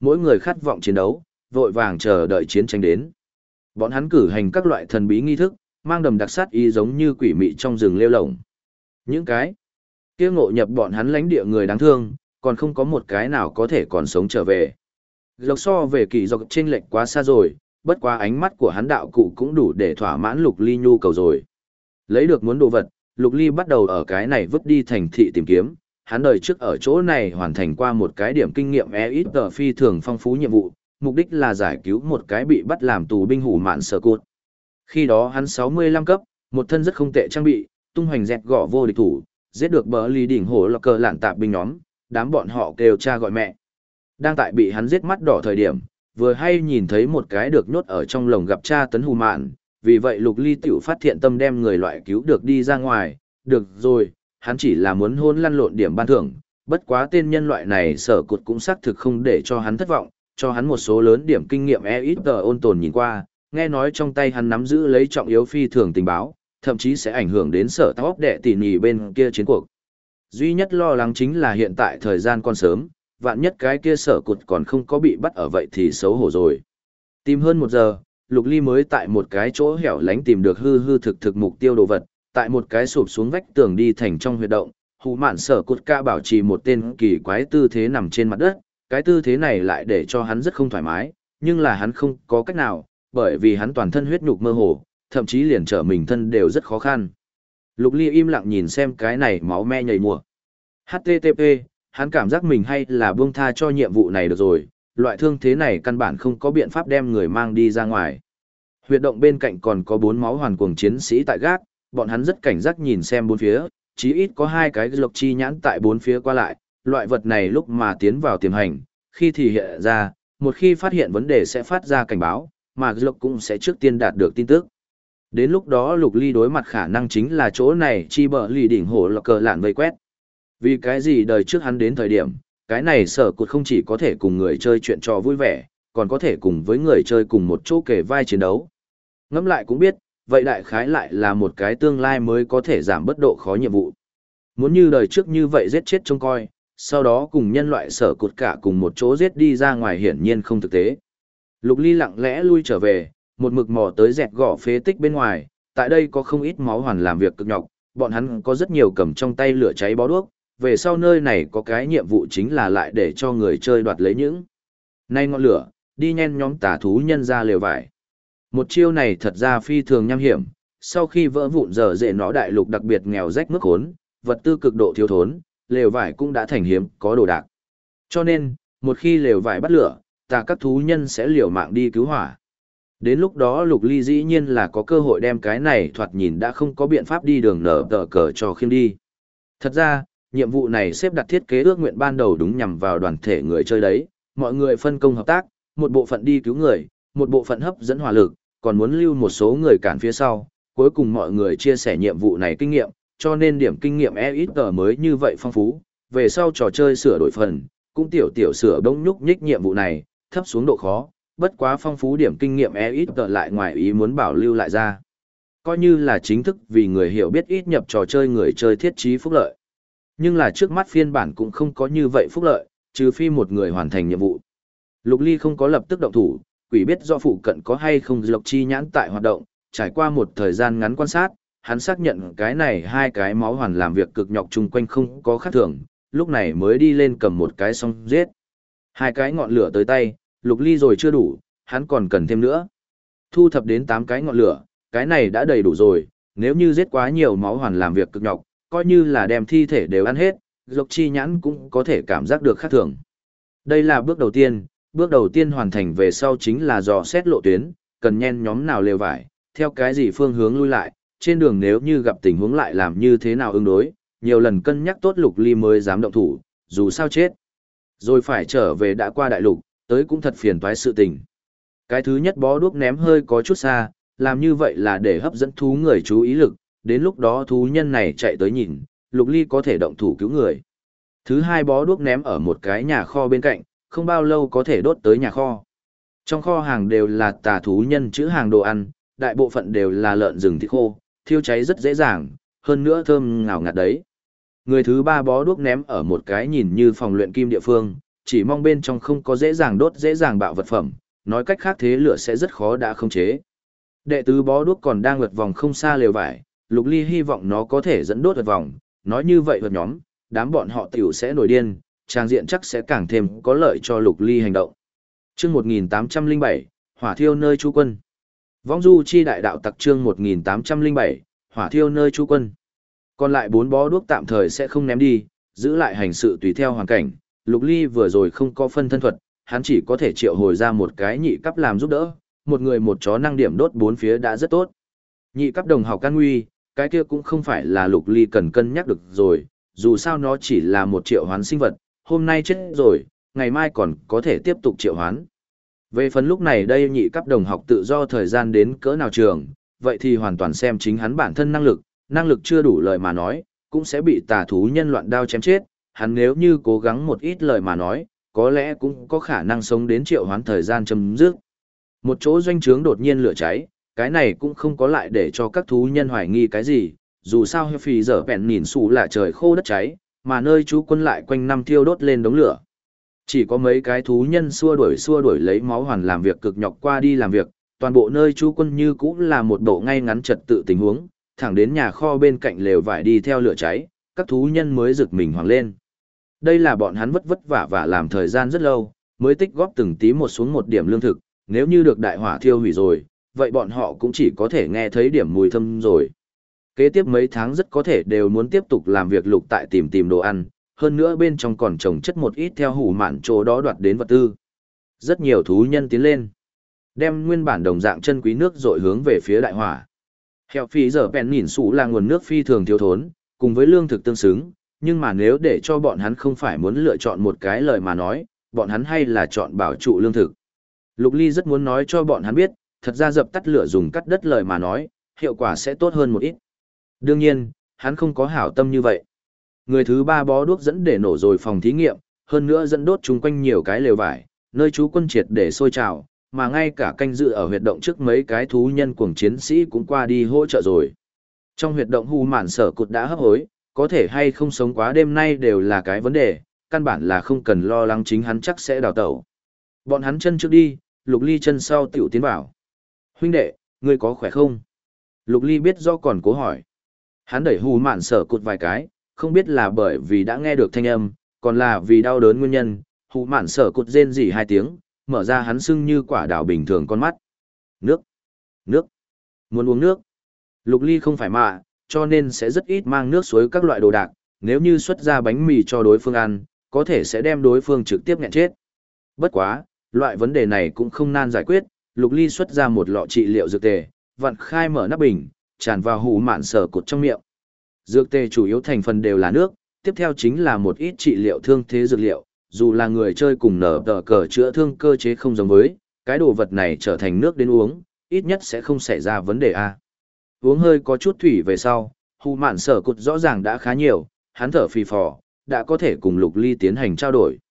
mỗi người khát vọng chiến đấu, vội vàng chờ đợi chiến tranh đến. Bọn hắn cử hành các loại thần bí nghi thức, mang đầm đặc sát ý giống như quỷ mị trong rừng lêu lổng. Những cái kia ngộ nhập bọn hắn lãnh địa người đáng thương, còn không có một cái nào có thể còn sống trở về. Lộc so về kỳ dọc chênh lệch quá xa rồi, bất quá ánh mắt của hắn đạo cụ cũng đủ để thỏa mãn Lục Ly nhu cầu rồi. Lấy được muốn đồ vật, Lục Ly bắt đầu ở cái này vứt đi thành thị tìm kiếm, hắn đời trước ở chỗ này hoàn thành qua một cái điểm kinh nghiệm ít phi thường phong phú nhiệm vụ, mục đích là giải cứu một cái bị bắt làm tù binh hủ mạn sở cột. Khi đó hắn 65 cấp, một thân rất không tệ trang bị, tung hoành dẹt gõ vô địch thủ, giết được bờ lì đỉnh hổ là cờ lạn tạp binh nhóm, đám bọn họ kêu cha gọi mẹ. Đang tại bị hắn giết mắt đỏ thời điểm, vừa hay nhìn thấy một cái được nhốt ở trong lồng gặp cha tấn hù mạn, vì vậy Lục Ly tiểu phát hiện tâm đem người loại cứu được đi ra ngoài, được rồi, hắn chỉ là muốn hôn lăn lộn điểm ban thưởng, bất quá tên nhân loại này sở cột cũng xác thực không để cho hắn thất vọng, cho hắn một số lớn điểm kinh nghiệm ít ôn tồn nhìn qua, nghe nói trong tay hắn nắm giữ lấy trọng yếu phi thường tình báo, thậm chí sẽ ảnh hưởng đến sở tóc đệ tỉ nhì bên kia chiến cuộc. Duy nhất lo lắng chính là hiện tại thời gian còn sớm, vạn nhất cái kia sở cột còn không có bị bắt ở vậy thì xấu hổ rồi. Tìm hơn 1 giờ, Lục Ly mới tại một cái chỗ hẻo lánh tìm được hư thực mục tiêu đồ vật, tại một cái sụp xuống vách tường đi thành trong huyệt động, hù mạn sở cột ca bảo trì một tên kỳ quái tư thế nằm trên mặt đất, cái tư thế này lại để cho hắn rất không thoải mái, nhưng là hắn không có cách nào, bởi vì hắn toàn thân huyết nhục mơ hồ, thậm chí liền trở mình thân đều rất khó khăn. Lục Ly im lặng nhìn xem cái này máu me nhầy mùa. HTTP, hắn cảm giác mình hay là buông tha cho nhiệm vụ này được rồi, loại thương thế này căn bản không có biện pháp đem người mang đi ra ngoài. Huyệt động bên cạnh còn có 4 máu hoàn cuồng chiến sĩ tại gác, bọn hắn rất cảnh giác nhìn xem bốn phía, chí ít có 2 cái lộc chi nhãn tại bốn phía qua lại, loại vật này lúc mà tiến vào tiềm hành, khi thì hiện ra, một khi phát hiện vấn đề sẽ phát ra cảnh báo, mà lộc cũng sẽ trước tiên đạt được tin tức. Đến lúc đó Lục Ly đối mặt khả năng chính là chỗ này chi bờ lì đỉnh hổ là cờ lạn vây quét. Vì cái gì đời trước hắn đến thời điểm, cái này sở cột không chỉ có thể cùng người chơi chuyện trò vui vẻ, còn có thể cùng với người chơi cùng một chỗ kể vai chiến đấu. Ngẫm lại cũng biết, vậy đại khái lại là một cái tương lai mới có thể giảm bất độ khó nhiệm vụ. Muốn như đời trước như vậy giết chết trông coi, sau đó cùng nhân loại sở cột cả cùng một chỗ giết đi ra ngoài hiển nhiên không thực tế. Lục Ly lặng lẽ lui trở về, một mực mò tới dẹt gõ phế tích bên ngoài, tại đây có không ít máu hoàn làm việc cực nhọc, bọn hắn có rất nhiều cầm trong tay lửa cháy bó đuốc, về sau nơi này có cái nhiệm vụ chính là lại để cho người chơi đoạt lấy những nay ngọn lửa, đi nhen nhóm tà thú nhân ra lều vải. Một chiêu này thật ra phi thường nham hiểm, sau khi vỡ vụn dở dệ nó đại lục đặc biệt nghèo rách mức khốn, vật tư cực độ thiếu thốn, lều vải cũng đã thành hiếm có đồ đạc. Cho nên, một khi lều vải bắt lửa, tà các thú nhân sẽ liều mạng đi cứu hỏa. Đến lúc đó Lục Ly dĩ nhiên là có cơ hội đem cái này thoạt nhìn đã không có biện pháp đi đường nở tờ cờ cho khiêm đi. Thật ra, nhiệm vụ này xếp đặt thiết kế ước nguyện ban đầu đúng nhằm vào đoàn thể người chơi đấy, mọi người phân công hợp tác, một bộ phận đi cứu người, một bộ phận hấp dẫn hỏa lực, còn muốn lưu một số người cản phía sau, cuối cùng mọi người chia sẻ nhiệm vụ này kinh nghiệm, cho nên điểm kinh nghiệm ít mới như vậy phong phú, về sau trò chơi sửa đổi phần, cũng tiểu sửa bỗng nhúc nhích nhiệm vụ này, thấp xuống độ khó, bất quá phong phú điểm kinh nghiệm ít lại ngoài ý muốn bảo lưu lại ra. Coi như là chính thức vì người hiểu biết ít nhập trò chơi người chơi thiết trí phúc lợi. Nhưng là trước mắt phiên bản cũng không có như vậy phúc lợi, trừ phi một người hoàn thành nhiệm vụ. Lục Ly không có lập tức động thủ, quỷ biết do phụ cận có hay không lộc chi nhãn tại hoạt động, trải qua một thời gian ngắn quan sát, hắn xác nhận cái này 2 cái máu hoàn làm việc cực nhọc chung quanh không có khác thường, lúc này mới đi lên cầm một cái xong giết. 2 cái ngọn lửa tới tay, Lục Ly rồi chưa đủ, hắn còn cần thêm nữa. Thu thập đến 8 cái ngọn lửa, cái này đã đầy đủ rồi, nếu như giết quá nhiều máu hoàn làm việc cực nhọc, coi như là đem thi thể đều ăn hết, lộc chi nhãn cũng có thể cảm giác được khác thường. Đây là bước đầu tiên hoàn thành về sau chính là dò xét lộ tuyến, cần nhen nhóm nào lều vải, theo cái gì phương hướng lui lại, trên đường nếu như gặp tình huống lại làm như thế nào ứng đối, nhiều lần cân nhắc tốt Lục Ly mới dám động thủ, dù sao chết. Rồi phải trở về đã qua đại lục, tới cũng thật phiền toái sự tình. Cái thứ nhất bó đuốc ném hơi có chút xa, làm như vậy là để hấp dẫn thú người chú ý lực, đến lúc đó thú nhân này chạy tới nhìn, Lục Ly có thể động thủ cứu người. Thứ hai bó đuốc ném ở một cái nhà kho bên cạnh, không bao lâu có thể đốt tới nhà kho. Trong kho hàng đều là tà thú nhân trữ hàng đồ ăn, đại bộ phận đều là lợn rừng thịt khô, thiêu cháy rất dễ dàng, hơn nữa thơm ngào ngạt đấy. Người thứ ba bó đuốc ném ở một cái nhìn như phòng luyện kim địa phương, chỉ mong bên trong không có dễ dàng đốt dễ dàng bạo vật phẩm, nói cách khác thế lửa sẽ rất khó đã khống chế. Đệ tứ bó đuốc còn đang lượt vòng không xa lều vải, Lục Ly hy vọng nó có thể dẫn đốt lượt vòng, nói như vậy vượt nhóm, đám bọn họ tiểu sẽ nổi điên, trang diện chắc sẽ càng thêm có lợi cho Lục Ly hành động. Chương 1807, Hỏa thiêu nơi trú quân. Võng du chi đại đạo tặc chương 1807, Hỏa thiêu nơi trú quân. Còn lại 4 bó đuốc tạm thời sẽ không ném đi, giữ lại hành sự tùy theo hoàn cảnh. Lục Ly vừa rồi không có phân thân thuật, hắn chỉ có thể triệu hồi ra một cái nhị cấp làm giúp đỡ, một người một chó năng điểm đốt 4 phía đã rất tốt. Nhị cấp đồng học can nguy, cái kia cũng không phải là Lục Ly cần cân nhắc được rồi, dù sao nó chỉ là một triệu hoán sinh vật, hôm nay chết rồi, ngày mai còn có thể tiếp tục triệu hoán. Về phần lúc này đây nhị cấp đồng học tự do thời gian đến cỡ nào trường, vậy thì hoàn toàn xem chính hắn bản thân năng lực chưa đủ lời mà nói, cũng sẽ bị tà thú nhân loạn đao chém chết, hắn nếu như cố gắng một ít lời mà nói, có lẽ cũng có khả năng sống đến triệu hoán thời gian chấm dứt. Một chỗ doanh trướng đột nhiên lửa cháy, cái này cũng không có lại để cho các thú nhân hoài nghi cái gì, dù sao phì giờ bèn nhìn xù là trời khô đất cháy, mà nơi trú quân lại quanh năm thiêu đốt lên đống lửa. Chỉ có mấy cái thú nhân xua đuổi lấy máu hoàn làm việc cực nhọc qua đi làm việc, toàn bộ nơi trú quân như cũng là một bộ ngay ngắn trật tự tình huống, thẳng đến nhà kho bên cạnh lều vải đi theo lửa cháy, các thú nhân mới rực mình hoảng lên. Đây là bọn hắn vất vả và làm thời gian rất lâu, mới tích góp từng tí một xuống một điểm lương thực, nếu như được đại hỏa thiêu hủy rồi, vậy bọn họ cũng chỉ có thể nghe thấy điểm mùi thơm rồi. Kế tiếp mấy tháng rất có thể đều muốn tiếp tục làm việc lục tại tìm đồ ăn, hơn nữa bên trong còn trồng chất một ít theo hủ mạn chỗ đó đoạt đến vật tư. Rất nhiều thú nhân tiến lên, đem nguyên bản đồng dạng chân quý nước dội hướng về phía đại hỏa. Heo phí giờ bèn nhìn sủ là nguồn nước phi thường thiếu thốn, cùng với lương thực tương xứng, nhưng mà nếu để cho bọn hắn không phải muốn lựa chọn một cái lời mà nói, bọn hắn hay là chọn bảo trụ lương thực. Lục Ly rất muốn nói cho bọn hắn biết, thật ra dập tắt lửa dùng cắt đất lời mà nói, hiệu quả sẽ tốt hơn một ít. Đương nhiên, hắn không có hảo tâm như vậy. Người thứ 3 bó đuốc dẫn để nổ rồi phòng thí nghiệm, hơn nữa dẫn đốt chung quanh nhiều cái lều vải, nơi trú quân triệt để sôi trào, mà ngay cả canh dự ở huyệt động trước mấy cái thú nhân cuồng chiến sĩ cũng qua đi hỗ trợ rồi. Trong huyệt động hù mạn sở cụt đã hấp hối, có thể hay không sống quá đêm nay đều là cái vấn đề, căn bản là không cần lo lắng chính hắn chắc sẽ đào tẩu. Bọn hắn chân trước đi, Lục Ly chân sau tiểu tiến vào. Huynh đệ, ngươi có khỏe không? Lục Ly biết do còn cố hỏi. Hắn đẩy hù mạn sở cụt vài cái, không biết là bởi vì đã nghe được thanh âm, còn là vì đau đớn nguyên nhân, hù mạn sở cụt rên rỉ 2 tiếng, mở ra hắn sưng như quả đào bình thường con mắt. Nước, nước, muốn uống nước. Lục Ly không phải mạ, cho nên sẽ rất ít mang nước suối các loại đồ đạc, nếu như xuất ra bánh mì cho đối phương ăn, có thể sẽ đem đối phương trực tiếp nghẹn chết. Bất quá, loại vấn đề này cũng không nan giải quyết, Lục Ly xuất ra một lọ trị liệu dược tề, vặn khai mở nắp bình, tràn vào hù mạn sở cụt trong miệng. Dược tề chủ yếu thành phần đều là nước, tiếp theo chính là một ít trị liệu thương thế dược liệu, dù là người chơi cùng nở tờ cờ chữa thương cơ chế không giống với, cái đồ vật này trở thành nước đến uống, ít nhất sẽ không xảy ra vấn đề a. Uống hơi có chút thủy về sau, hù mạn sở cụt rõ ràng đã khá nhiều, hắn thở phì phò, đã có thể cùng Lục Ly tiến hành trao đổi.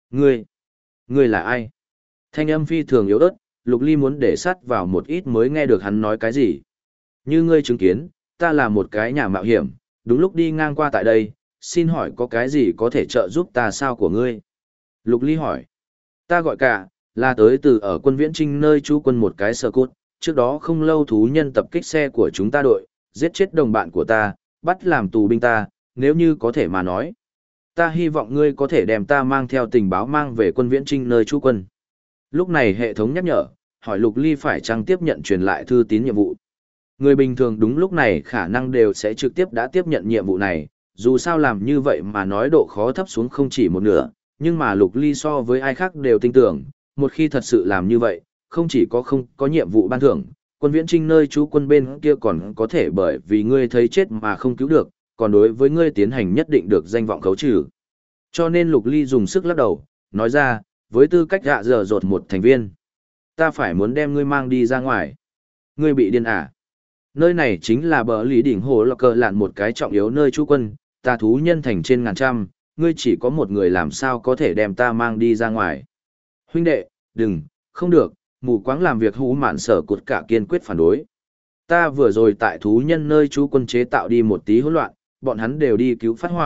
Ngươi là ai? Thanh âm phi thường yếu ớt, Lục Ly muốn để sát vào một ít mới nghe được hắn nói cái gì. Như ngươi chứng kiến, ta là một cái nhà mạo hiểm, đúng lúc đi ngang qua tại đây, xin hỏi có cái gì có thể trợ giúp ta sao của ngươi? Lục Ly hỏi. Ta gọi cả, là tới từ ở quân viễn trinh nơi trú quân một cái sơ cốt, trước đó không lâu thú nhân tập kích xe của chúng ta đội, giết chết đồng bạn của ta, bắt làm tù binh ta, nếu như có thể mà nói. Ta hy vọng ngươi có thể đem ta mang theo tình báo mang về quân viễn trinh nơi trú quân. Lúc này hệ thống nhắc nhở, hỏi Lục Ly phải chăng tiếp nhận truyền lại thư tín nhiệm vụ. Người bình thường đúng lúc này khả năng đều sẽ trực tiếp đã tiếp nhận nhiệm vụ này, dù sao làm như vậy mà nói độ khó thấp xuống không chỉ một nửa, nhưng mà Lục Ly so với ai khác đều tin tưởng, một khi thật sự làm như vậy, không chỉ không có nhiệm vụ ban thưởng, quân viễn trinh nơi trú quân bên kia còn có thể bởi vì ngươi thấy chết mà không cứu được, còn đối với ngươi tiến hành nhất định được danh vọng khấu trừ. Cho nên Lục Ly dùng sức lắc đầu, nói ra, với tư cách dạ dở dột một thành viên, ta phải muốn đem ngươi mang đi ra ngoài. Ngươi bị điên à? Nơi này chính là bờ lý đỉnh hồ lọc cờ lạn một cái trọng yếu nơi trú quân, ta thú nhân thành trên ngàn trăm, ngươi chỉ có một người làm sao có thể đem ta mang đi ra ngoài. Huynh đệ, đừng, không được, mù quáng làm việc hú mạn sở cột cả kiên quyết phản đối. Ta vừa rồi tại thú nhân nơi trú quân chế tạo đi một tí hỗn loạn, bọn hắn đều đi cứu phát hỏa,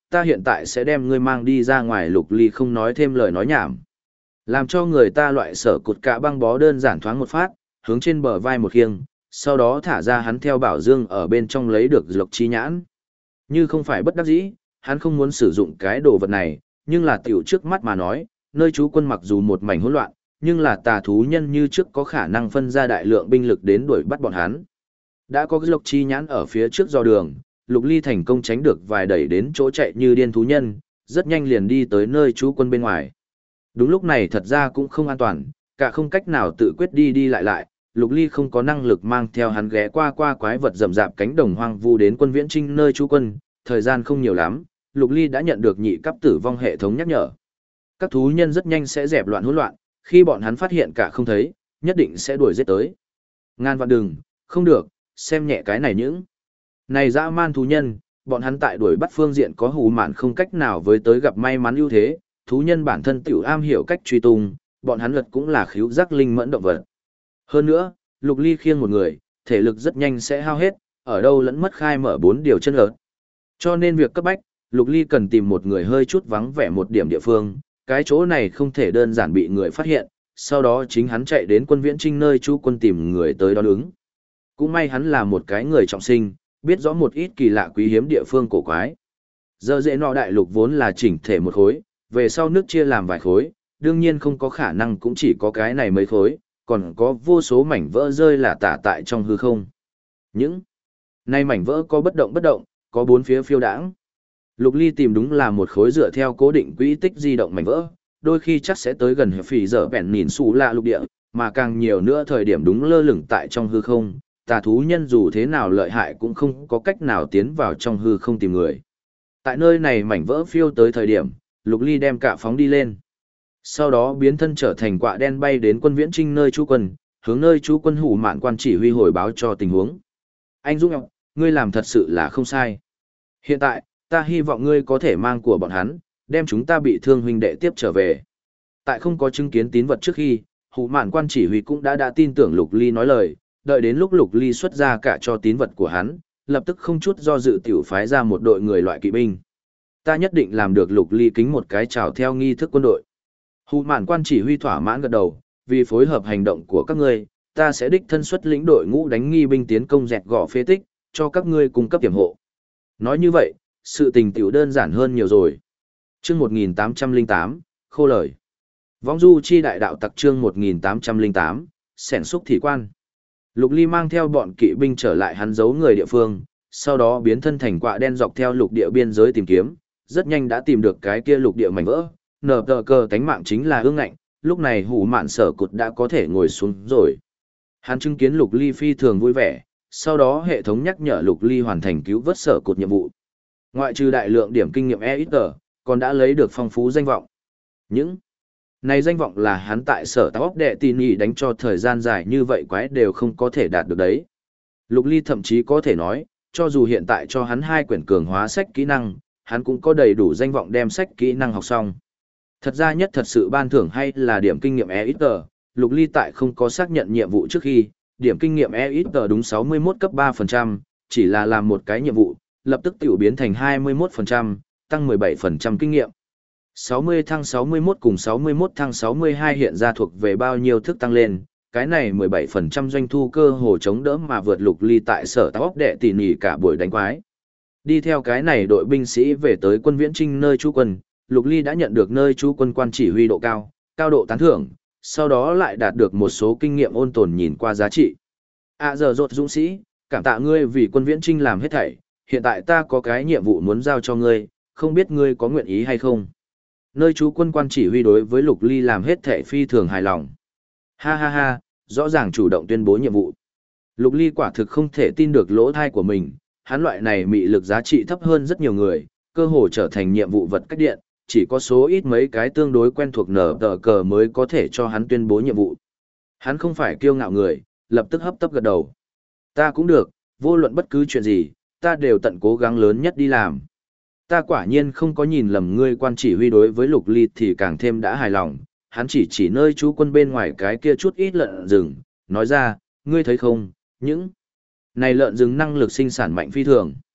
ta hiện tại sẽ đem ngươi mang đi ra ngoài. Lục Ly không nói thêm lời nói nhảm. Làm cho người ta loại sở cột cả băng bó đơn giản thoáng một phát, hướng trên bờ vai một khiêng, sau đó thả ra hắn theo bảo dương ở bên trong lấy được lộc chi nhãn. Như không phải bất đắc dĩ, hắn không muốn sử dụng cái đồ vật này, nhưng là tiểu trước mắt mà nói, nơi trú quân mặc dù một mảnh hỗn loạn, nhưng là tà thú nhân như trước có khả năng phân ra đại lượng binh lực đến đuổi bắt bọn hắn. Đã có cái lộc chi nhãn ở phía trước do đường, Lục Ly thành công tránh được vài đẩy đến chỗ chạy như điên thú nhân, rất nhanh liền đi tới nơi trú quân bên ngoài. Đúng lúc này thật ra cũng không an toàn, cả không cách nào tự quyết đi đi lại lại, Lục Ly không có năng lực mang theo hắn ghé qua quái vật rậm rạp cánh đồng hoang vu đến quân viễn trinh nơi trú quân, thời gian không nhiều lắm, Lục Ly đã nhận được nhị cấp tử vong hệ thống nhắc nhở. Các thú nhân rất nhanh sẽ dẹp loạn hỗn loạn, khi bọn hắn phát hiện cả không thấy, nhất định sẽ đuổi giết tới. Ngàn vạn đừng, không được, xem nhẹ cái này những. Này dã man thú nhân, bọn hắn tại đuổi bắt phương diện có hù mạn không cách nào với tới gặp may mắn ưu thế, thú nhân bản thân tiểu am hiểu cách truy tung, bọn hắn luật cũng là khíu giác linh mẫn động vật. Hơn nữa, Lục Ly khiêng một người, thể lực rất nhanh sẽ hao hết, ở đâu lẫn mất khai mở 4 điều chân lợn. Cho nên việc cấp bách, Lục Ly cần tìm một người hơi chút vắng vẻ một điểm địa phương, cái chỗ này không thể đơn giản bị người phát hiện, sau đó chính hắn chạy đến quân viễn trinh nơi chú quân tìm người tới đón ứng. Cũng may hắn là một cái người trọng sinh, biết rõ một ít kỳ lạ quý hiếm địa phương cổ quái. Giờ dễ nọ đại lục vốn là chỉnh thể một khối, về sau nước chia làm vài khối, đương nhiên không có khả năng cũng chỉ có cái này mấy khối, còn có vô số mảnh vỡ rơi là tả tại trong hư không. Những này mảnh vỡ có bất động, có bốn phía phiêu đãng. Lục Ly tìm đúng là một khối dựa theo cố định quỹ tích di động mảnh vỡ, đôi khi chắc sẽ tới gần phỉ giờ bèn nhìn xù lạ lục địa, mà càng nhiều nữa thời điểm đúng lơ lửng tại trong hư không, tà thú nhân dù thế nào lợi hại cũng không có cách nào tiến vào trong hư không tìm người. Tại nơi này mảnh vỡ phiêu tới thời điểm, Lục Ly đem cả phóng đi lên. Sau đó biến thân trở thành quạ đen bay đến quân viễn trinh nơi trú quân, hướng nơi trú quân hủ mạn quan chỉ huy hồi báo cho tình huống. Anh Dũng, ngươi làm thật sự là không sai. Hiện tại, ta hy vọng ngươi có thể mang của bọn hắn, đem chúng ta bị thương huynh đệ tiếp trở về. Tại không có chứng kiến tín vật trước khi, hủ mạn quan chỉ huy cũng đã tin tưởng Lục Ly nói lời, đợi đến lúc Lục Ly xuất ra cả cho tín vật của hắn, lập tức không chút do dự tiểu phái ra một đội người loại kỵ binh. Ta nhất định làm được. Lục Ly kính một cái chào theo nghi thức quân đội. Hủ mạn quan chỉ huy thỏa mãn gật đầu, vì phối hợp hành động của các ngươi, ta sẽ đích thân xuất lĩnh đội ngũ đánh nghi binh tiến công dẹt gõ phế tích, cho các ngươi cung cấp tiềm hộ. Nói như vậy, sự tình tiểu đơn giản hơn nhiều rồi. Chương 1808, khô lời. Vong du chi đại đạo tặc chương 1808, xẻn xúc thị quan. Lục Ly mang theo bọn kỵ binh trở lại hắn giấu người địa phương, sau đó biến thân thành quạ đen dọc theo lục địa biên giới tìm kiếm, rất nhanh đã tìm được cái kia lục địa mảnh vỡ, nở tờ cờ tánh mạng chính là ương ngạnh, lúc này hủ mạn sở cụt đã có thể ngồi xuống rồi. Hắn chứng kiến Lục Ly phi thường vui vẻ, sau đó hệ thống nhắc nhở Lục Ly hoàn thành cứu vớt sở cụt nhiệm vụ. Ngoại trừ đại lượng điểm kinh nghiệm EXP, còn đã lấy được phong phú danh vọng. Những này danh vọng là hắn tại sở tác óc đệ tin nhị đánh cho thời gian dài như vậy quái đều không có thể đạt được đấy. Lục Ly thậm chí có thể nói, cho dù hiện tại cho hắn 2 quyển cường hóa sách kỹ năng, hắn cũng có đầy đủ danh vọng đem sách kỹ năng học xong. Thật ra nhất thật sự ban thưởng hay là điểm kinh nghiệm EXP, Lục Ly tại không có xác nhận nhiệm vụ trước khi, điểm kinh nghiệm EXP đúng 61 cấp 3%, chỉ là làm một cái nhiệm vụ, lập tức tiểu biến thành 21%, tăng 17% kinh nghiệm. 60 thăng 61 cùng 61 thăng 62 hiện ra thuộc về bao nhiêu thức tăng lên, cái này 17% doanh thu cơ hồ chống đỡ mà vượt Lục Ly tại sở tác óc đệ tỉ nỉ cả buổi đánh quái. Đi theo cái này đội binh sĩ về tới quân viễn trinh nơi trú quân, Lục Ly đã nhận được nơi trú quân quan chỉ huy độ cao, cao độ tán thưởng, sau đó lại đạt được một số kinh nghiệm ôn tồn nhìn qua giá trị. Giờ rột dũng sĩ, cảm tạ ngươi vì quân viễn trinh làm hết thảy, hiện tại ta có cái nhiệm vụ muốn giao cho ngươi, không biết ngươi có nguyện ý hay không. Nơi trú quân quan chỉ huy đối với Lục Ly làm hết thảy phi thường hài lòng. Ha ha ha, rõ ràng chủ động tuyên bố nhiệm vụ. Lục Ly quả thực không thể tin được lỗ thai của mình, hắn loại này mị lực giá trị thấp hơn rất nhiều người, cơ hồ trở thành nhiệm vụ vật cách điện, chỉ có số ít mấy cái tương đối quen thuộc nở tờ cờ mới có thể cho hắn tuyên bố nhiệm vụ. Hắn không phải kiêu ngạo người, lập tức hấp tấp gật đầu. Ta cũng được, vô luận bất cứ chuyện gì, ta đều tận cố gắng lớn nhất đi làm. Ta quả nhiên không có nhìn lầm ngươi. Quan chỉ huy đối với Lục Ly thì càng thêm đã hài lòng, hắn chỉ nơi trú quân bên ngoài cái kia chút ít lợn rừng, nói ra, ngươi thấy không, những này lợn rừng năng lực sinh sản mạnh phi thường.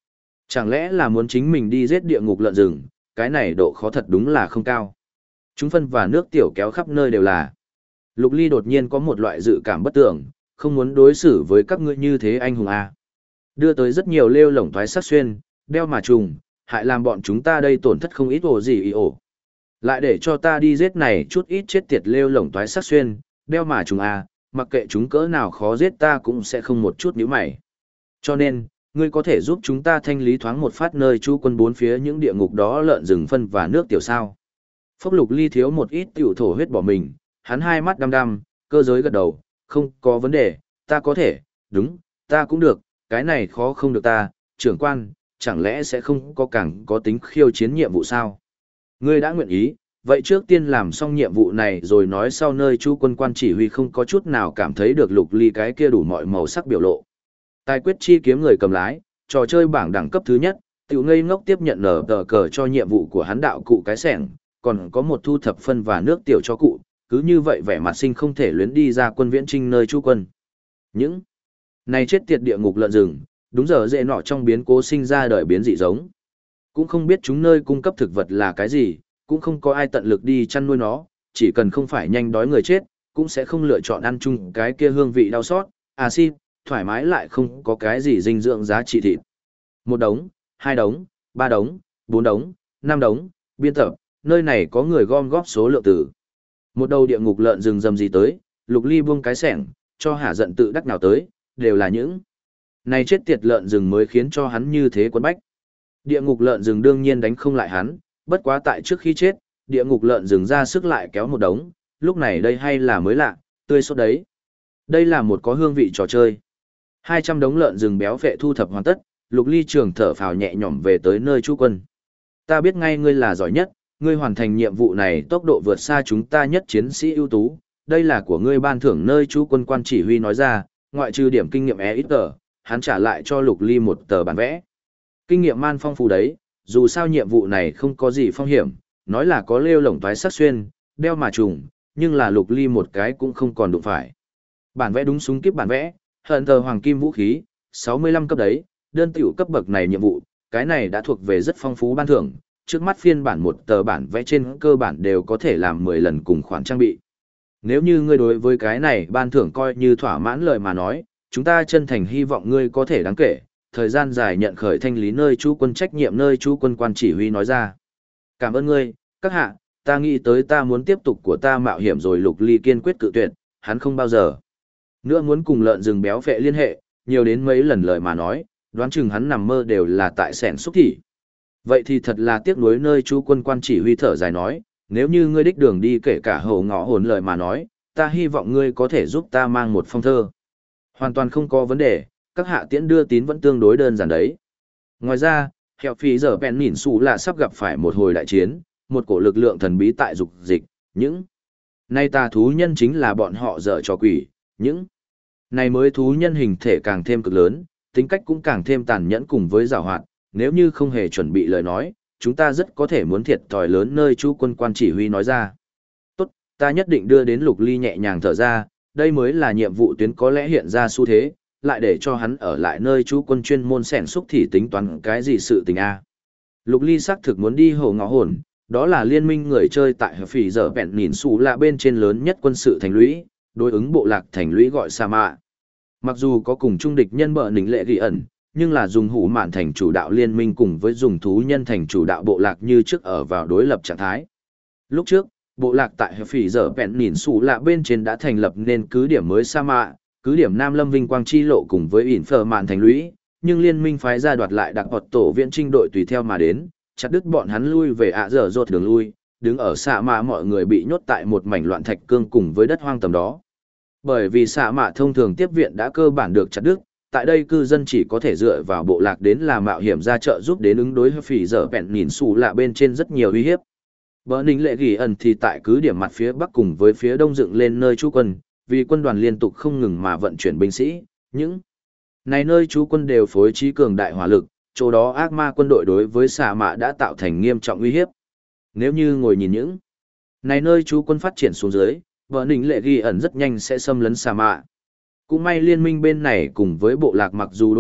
Chẳng lẽ là muốn chính mình đi giết địa ngục lợn rừng, cái này độ khó thật đúng là không cao. Chúng phân và nước tiểu kéo khắp nơi đều là. Lục Ly đột nhiên có một loại dự cảm bất tưởng, không muốn đối xử với các ngươi như thế anh hùng à. Đưa tới rất nhiều lêu lổng thoái sát xuyên, đeo mà trùng, hại làm bọn chúng ta đây tổn thất không ít ổ gì ý ổ. Lại để cho ta đi giết này chút ít chết tiệt lêu lổng thoái sát xuyên, đeo mà trùng à, mặc kệ chúng cỡ nào khó giết ta cũng sẽ không một chút nhíu mày. Cho nên, ngươi có thể giúp chúng ta thanh lý thoáng một phát nơi chú quân bốn phía những địa ngục đó lợn rừng phân và nước tiểu sao. Phốc Lục Ly thiếu một ít tiểu thổ huyết bỏ mình, hắn hai mắt đăm đăm, cơ giới gật đầu, không có vấn đề, ta có thể, đúng, ta cũng được, cái này khó không được ta, trưởng quan, chẳng lẽ sẽ không có càng có tính khiêu chiến nhiệm vụ sao? Ngươi đã nguyện ý, vậy trước tiên làm xong nhiệm vụ này rồi nói sau nơi chú quân quan chỉ huy không có chút nào cảm thấy được Lục Ly cái kia đủ mọi màu sắc biểu lộ. Tài quyết chi kiếm người cầm lái, trò chơi bảng đẳng cấp thứ nhất, tiểu ngây ngốc tiếp nhận nở tờ cờ cho nhiệm vụ của hắn đạo cụ cái sẻng, còn có một thu thập phân và nước tiểu cho cụ, cứ như vậy vẻ mặt sinh không thể luyến đi ra quân viễn trinh nơi chú quân. Những này chết tiệt địa ngục lợn rừng, đúng giờ dễ nọ trong biến cố sinh ra đời biến dị giống. Cũng không biết chúng nơi cung cấp thực vật là cái gì, cũng không có ai tận lực đi chăn nuôi nó, chỉ cần không phải nhanh đói người chết, cũng sẽ không lựa chọn ăn chung cái kia hương vị đau xót, axit, thoải mái lại không có cái gì dinh dưỡng giá trị thịt. Một đống, hai đống, ba đống, bốn đống, năm đống, biên tập, nơi này có người gom góp số lượng tử. Một đầu địa ngục lợn rừng rầm gì tới, Lục Ly buông cái sẻng, cho hả giận tự đắc nào tới, đều là những này chết tiệt lợn rừng mới khiến cho hắn như thế quấn bách. Địa ngục lợn rừng đương nhiên đánh không lại hắn, bất quá tại trước khi chết, địa ngục lợn rừng ra sức lại kéo một đống, lúc này đây hay là mới lạ, tươi sốt đấy. Đây là một có hương vị trò chơi. 200 đống lợn rừng béo phệ thu thập hoàn tất, Lục Ly trường thở phào nhẹ nhõm về tới nơi chú quân. Ta biết ngay ngươi là giỏi nhất, ngươi hoàn thành nhiệm vụ này tốc độ vượt xa chúng ta nhất chiến sĩ ưu tú, đây là của ngươi ban thưởng nơi chú quân quan chỉ huy nói ra, ngoại trừ điểm kinh nghiệm ít tờ, hắn trả lại cho Lục Ly một tờ bản vẽ. Kinh nghiệm man phong phú đấy, dù sao nhiệm vụ này không có gì phong hiểm, nói là có lêu lổng toái sắc xuyên, đeo mà trùng, nhưng là Lục Ly một cái cũng không còn đụng phải. Bản vẽ đúng súng kíp bản vẽ, hận tờ hoàng kim vũ khí, 65 cấp đấy, đơn tiểu cấp bậc này nhiệm vụ, cái này đã thuộc về rất phong phú ban thưởng, trước mắt phiên bản một tờ bản vẽ trên cơ bản đều có thể làm 10 lần cùng khoản trang bị. Nếu như ngươi đối với cái này ban thưởng coi như thỏa mãn lời mà nói, chúng ta chân thành hy vọng ngươi có thể đáng kể, thời gian dài nhận khởi thanh lý nơi chú quân trách nhiệm nơi chú quân quan chỉ huy nói ra. Cảm ơn ngươi, các hạ, ta nghĩ tới ta muốn tiếp tục của ta mạo hiểm rồi. Lục Ly kiên quyết cự tuyệt, hắn không bao giờ nữa muốn cùng lợn rừng béo phệ liên hệ, nhiều đến mấy lần lời mà nói, đoán chừng hắn nằm mơ đều là tại sẻn xúc thị. Vậy thì thật là tiếc nuối nơi chú quân quan chỉ huy thở dài nói, nếu như ngươi đích đường đi kể cả hầu ngõ hồn lời mà nói, ta hy vọng ngươi có thể giúp ta mang một phong thơ. Hoàn toàn không có vấn đề, các hạ tiễn đưa tín vẫn tương đối đơn giản đấy. Ngoài ra, Hẹo Phí giờ bèn nhìn xù là sắp gặp phải một hồi đại chiến, một cổ lực lượng thần bí tại dục dịch, những nay tà thú nhân chính là bọn họ dở trò quỷ, những này mới thú nhân hình thể càng thêm cực lớn, tính cách cũng càng thêm tàn nhẫn cùng với giàu hoạt, nếu như không hề chuẩn bị lời nói, chúng ta rất có thể muốn thiệt thòi lớn nơi chú quân quan chỉ huy nói ra. Tốt, ta nhất định đưa đến Lục Ly nhẹ nhàng thở ra, đây mới là nhiệm vụ tuyến có lẽ hiện ra xu thế, lại để cho hắn ở lại nơi chú quân chuyên môn sẻn xúc thì tính toán cái gì sự tình a. Lục Ly xác thực muốn đi hồ ngõ hồn, đó là liên minh người chơi tại hợp phỉ giờ bẹn nhìn xù là bên trên lớn nhất quân sự thành lũy, đối ứng bộ lạc thành lũy gọi Sa Mạ. Mặc dù có cùng trung địch nhân bờ nỉnh lệ ghi ẩn, nhưng là dùng hủ mạn thành chủ đạo liên minh cùng với dùng thú nhân thành chủ đạo bộ lạc như trước ở vào đối lập trạng thái. Lúc trước, bộ lạc tại hợp phỉ giờ bẹn nhìn xù là bên trên đã thành lập nên cứ điểm mới Sa Mạ, cứ điểm Nam Lâm Vinh Quang Chi Lộ cùng với ỉn phở mạn thành lũy, nhưng liên minh phái ra đoạt lại đặc hoạt tổ viện trinh đội tùy theo mà đến, chặt đứt bọn hắn lui về ạ dở dột đường lui, đứng ở Sa Mạ mọi người bị nhốt tại một mảnh loạn thạch cương cùng với đất hoang tầm đó. Bởi vì Sa Mạ thông thường tiếp viện đã cơ bản được chặt đứt, tại đây cư dân chỉ có thể dựa vào bộ lạc đến là mạo hiểm ra trợ giúp đến ứng đối phỉ giờ bẹn nhìn xù lạ bên trên rất nhiều uy hiếp. Bờ Ninh Lệ Ghi ẩn thì tại cứ điểm mặt phía bắc cùng với phía đông dựng lên nơi trú quân, vì quân đoàn liên tục không ngừng mà vận chuyển binh sĩ, những này nơi trú quân đều phối trí cường đại hỏa lực, chỗ đó ác ma quân đội đối với Sa Mạ đã tạo thành nghiêm trọng uy hiếp. Nếu như ngồi nhìn những này nơi trú quân phát triển xuống dưới, Bờ Ninh Lệ Ghi ẩn rất nhanh sẽ xâm lấn Sa Mạ. Cũng may liên minh bên này cùng với bộ lạc mặc dù đối địch,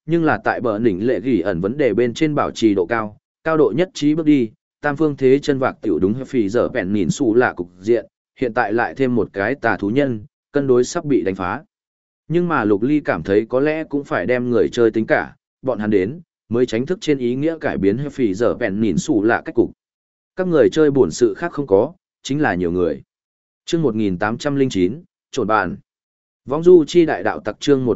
nhưng là tại bờ đỉnh lệ gỉ ẩn vấn đề bên trên bảo trì độ cao, cao độ nhất trí bước đi, tam phương thế chân vạc tiểu đúng phì giờ bèn nhìn xù là cục diện, hiện tại lại thêm một cái tà thú nhân, cân đối sắp bị đánh phá. Nhưng mà Lục Ly cảm thấy có lẽ cũng phải đem người chơi tính cả, bọn hắn đến, mới tránh thức trên ý nghĩa cải biến phì giờ bèn nhìn xù là cách cục. Các người chơi buồn sự khác không có, chính là nhiều người. Chương 1809, trộn bạn. Vong du chi đại đạo tặc chương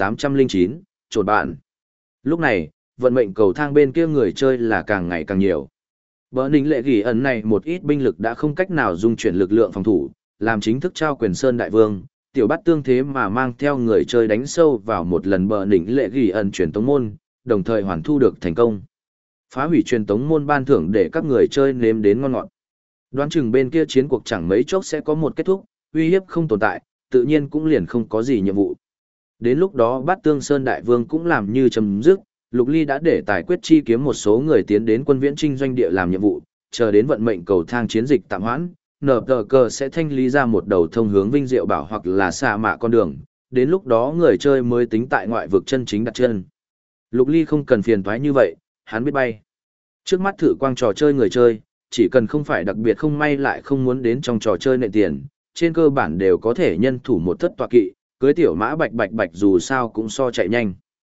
1809, trộn bạn. Lúc này, vận mệnh cầu thang bên kia người chơi là càng ngày càng nhiều. Bờ ninh lệ ghi ẩn này một ít binh lực đã không cách nào dung chuyển lực lượng phòng thủ, làm chính thức trao quyền Sơn Đại Vương, tiểu bắt tương thế mà mang theo người chơi đánh sâu vào một lần bờ ninh lệ ghi ẩn truyền tống môn, đồng thời hoàn thu được thành công. Phá hủy truyền tống môn ban thưởng để các người chơi nếm đến ngon ngọt. Đoán chừng bên kia chiến cuộc chẳng mấy chốc sẽ có một kết thúc, uy hiếp không tồn tại, tự nhiên cũng liền không có gì nhiệm vụ. Đến lúc đó Bát Tương Sơn Đại Vương cũng làm như chấm dứt, Lục Ly đã để tài quyết chi kiếm một số người tiến đến quân viễn trinh doanh địa làm nhiệm vụ, chờ đến vận mệnh cầu thang chiến dịch tạm hoãn, nở tờ cờ sẽ thanh lý ra một đầu thông hướng Vinh Diệu Bảo hoặc là xa mạ con đường, đến lúc đó người chơi mới tính tại ngoại vực chân chính đặt chân. Lục Ly không cần phiền toái như vậy, hắn biết bay. Trước mắt thử quang trò chơi người chơi, chỉ cần không phải đặc biệt không may lại không muốn đến trong trò chơi nệ tiền, trên cơ bản đều có thể nhân thủ một thất tọa kỵ, cưới tiểu mã bạch bạch bạch dù sao cũng so chạy nhanh.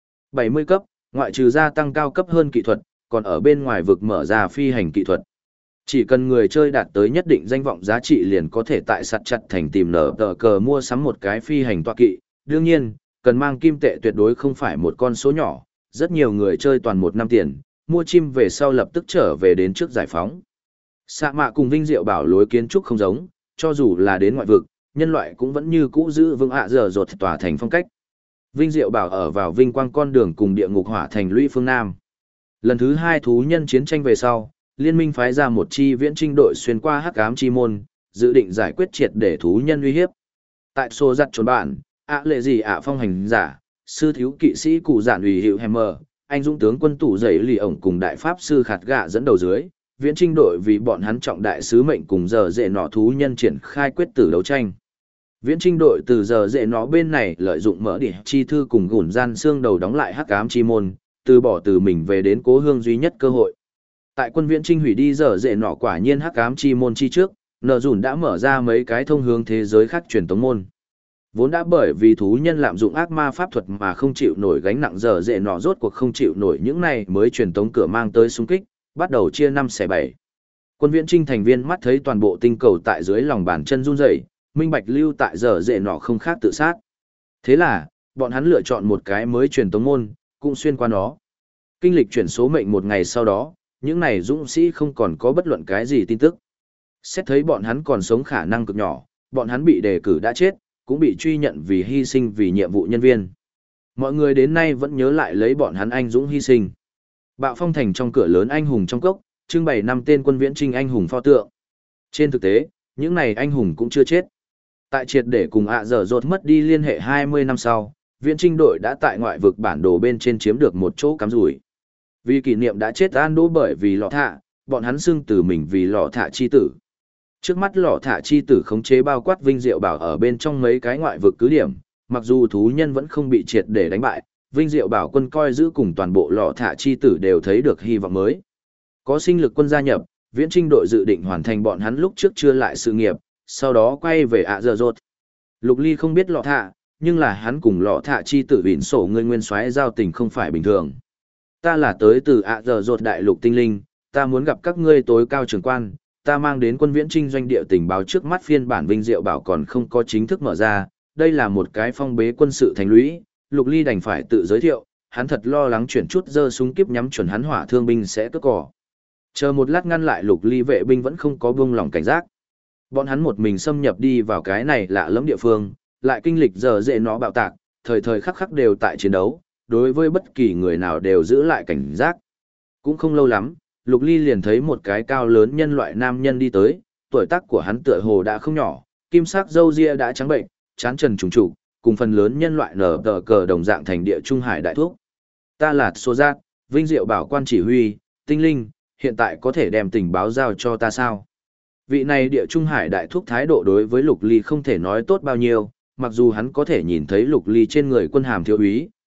70 cấp, ngoại trừ gia tăng cao cấp hơn kỹ thuật, còn ở bên ngoài vực mở ra phi hành kỹ thuật. Chỉ cần người chơi đạt tới nhất định danh vọng giá trị liền có thể tại sặt chặt thành tìm nở tờ cờ mua sắm một cái phi hành tọa kỵ. Đương nhiên, cần mang kim tệ tuyệt đối không phải một con số nhỏ, rất nhiều người chơi toàn 1 năm tiền, mua chim về sau lập tức trở về đến trước giải phóng. Sạ mạ cùng Vinh Diệu Bảo lối kiến trúc không giống, cho dù là đến ngoại vực, nhân loại cũng vẫn như cũ giữ vững giờ rột tỏa thành phong cách. Vinh Diệu Bảo ở vào vinh quang con đường cùng địa ngục hỏa thành lũy phương Nam. Lần thứ 2 thú nhân chiến tranh về sau, liên minh phái ra một chi viễn trinh đội xuyên qua hắc ám chi môn, dự định giải quyết triệt để thú nhân uy hiếp. Tại xô giặt trốn bạn, lệ gì phong hành giả, sư thiếu kỵ sĩ cụ giản ủy hiệu Hammer, anh dũng tướng quân tủ giấy lì ổng cùng đại pháp sư khạt gạ dẫn đầu dưới, viễn trinh đội vì bọn hắn trọng đại sứ mệnh cùng giờ dễ nọ thú nhân triển khai quyết tử đấu tranh. Viễn trinh đội từ giờ dễ nó bên này lợi dụng mở đỉ chi thư cùng gùn gian xương đầu đóng lại hắc ám chi môn, từ bỏ từ mình về đến cố hương duy nhất cơ hội. Tại quân viễn trinh hủy đi giờ dễ nọ quả nhiên hắc ám chi môn chi trước, nợ dùn đã mở ra mấy cái thông hướng thế giới khác truyền tống môn. Vốn đã bởi vì thú nhân lạm dụng ác ma pháp thuật mà không chịu nổi gánh nặng giờ dễ nọ rốt cuộc không chịu nổi những này mới truyền tống cửa mang tới xung kích, bắt đầu chia 5 xẻ 7. Quân viễn trinh thành viên mắt thấy toàn bộ tinh cầu tại dưới lòng bàn chân run rẩy, minh bạch lưu tại giờ dễ nọ không khác tự sát. Thế là, bọn hắn lựa chọn một cái mới truyền tống môn, cũng xuyên qua nó. Kinh lịch chuyển số mệnh một ngày sau đó, những này dũng sĩ không còn có bất luận cái gì tin tức. Xét thấy bọn hắn còn sống khả năng cực nhỏ, bọn hắn bị đề cử đã chết, cũng bị truy nhận vì hy sinh vì nhiệm vụ nhân viên. Mọi người đến nay vẫn nhớ lại lấy bọn hắn anh dũng hy sinh. Bạo phong thành trong cửa lớn anh hùng trong cốc, trưng bày 5 tên quân viễn trinh anh hùng pho tượng. Trên thực tế, những này anh hùng cũng chưa chết. Tại triệt để cùng dở dột mất đi liên hệ 20 năm sau, viễn trinh đội đã tại ngoại vực bản đồ bên trên chiếm được một chỗ cắm rủi. Vì kỷ niệm đã chết An Đỗ bởi vì lọ thạ, bọn hắn xưng từ mình vì lọ thạ chi tử. Trước mắt lọ thạ chi tử khống chế bao quát Vinh Diệu Bảo ở bên trong mấy cái ngoại vực cứ điểm, mặc dù thú nhân vẫn không bị triệt để đánh bại, Vinh Diệu Bảo quân coi giữ cùng toàn bộ lọ thạ chi tử đều thấy được hy vọng mới. Có sinh lực quân gia nhập, viễn trinh đội dự định hoàn thành bọn hắn lúc trước chưa lại sự nghiệp, sau đó quay về giờ rột. Lục Ly không biết lọ thạ, nhưng là hắn cùng lọ thạ chi tử vịn sổ người nguyên soái giao tình không phải bình thường. Ta là tới từ giờ rột đại lục tinh linh, ta muốn gặp các ngươi tối cao trưởng quan, ta mang đến quân viễn trinh doanh địa tình báo trước mắt phiên bản Vinh Diệu Bảo còn không có chính thức mở ra, đây là một cái phong bế quân sự thành lũy, Lục Ly đành phải tự giới thiệu, hắn thật lo lắng chuyển chút giơ súng kiếp nhắm chuẩn hắn hỏa thương binh sẽ cướp cỏ. Chờ một lát ngăn lại Lục Ly vệ binh vẫn không có buông lòng cảnh giác. Bọn hắn một mình xâm nhập đi vào cái này lạ lẫm địa phương, lại kinh lịch giờ dễ nó bạo tạc, thời thời khắc khắc đều tại chiến đấu, đối với bất kỳ người nào đều giữ lại cảnh giác. Cũng không lâu lắm, Lục Ly liền thấy một cái cao lớn nhân loại nam nhân đi tới, tuổi tác của hắn tựa hồ đã không nhỏ, kim sắc râu ria đã trắng bệnh, trán trần trùng trục, cùng phần lớn nhân loại nở tờ cờ đồng dạng thành địa trung hải đại thuốc. Ta là Sô Giác, Vinh Diệu Bảo quan chỉ huy, tinh linh, hiện tại có thể đem tình báo giao cho ta sao? Vị này địa trung hải đại thuốc thái độ đối với Lục Ly không thể nói tốt bao nhiêu, mặc dù hắn có thể nhìn thấy Lục Ly trên người quân hàm thiếu úy,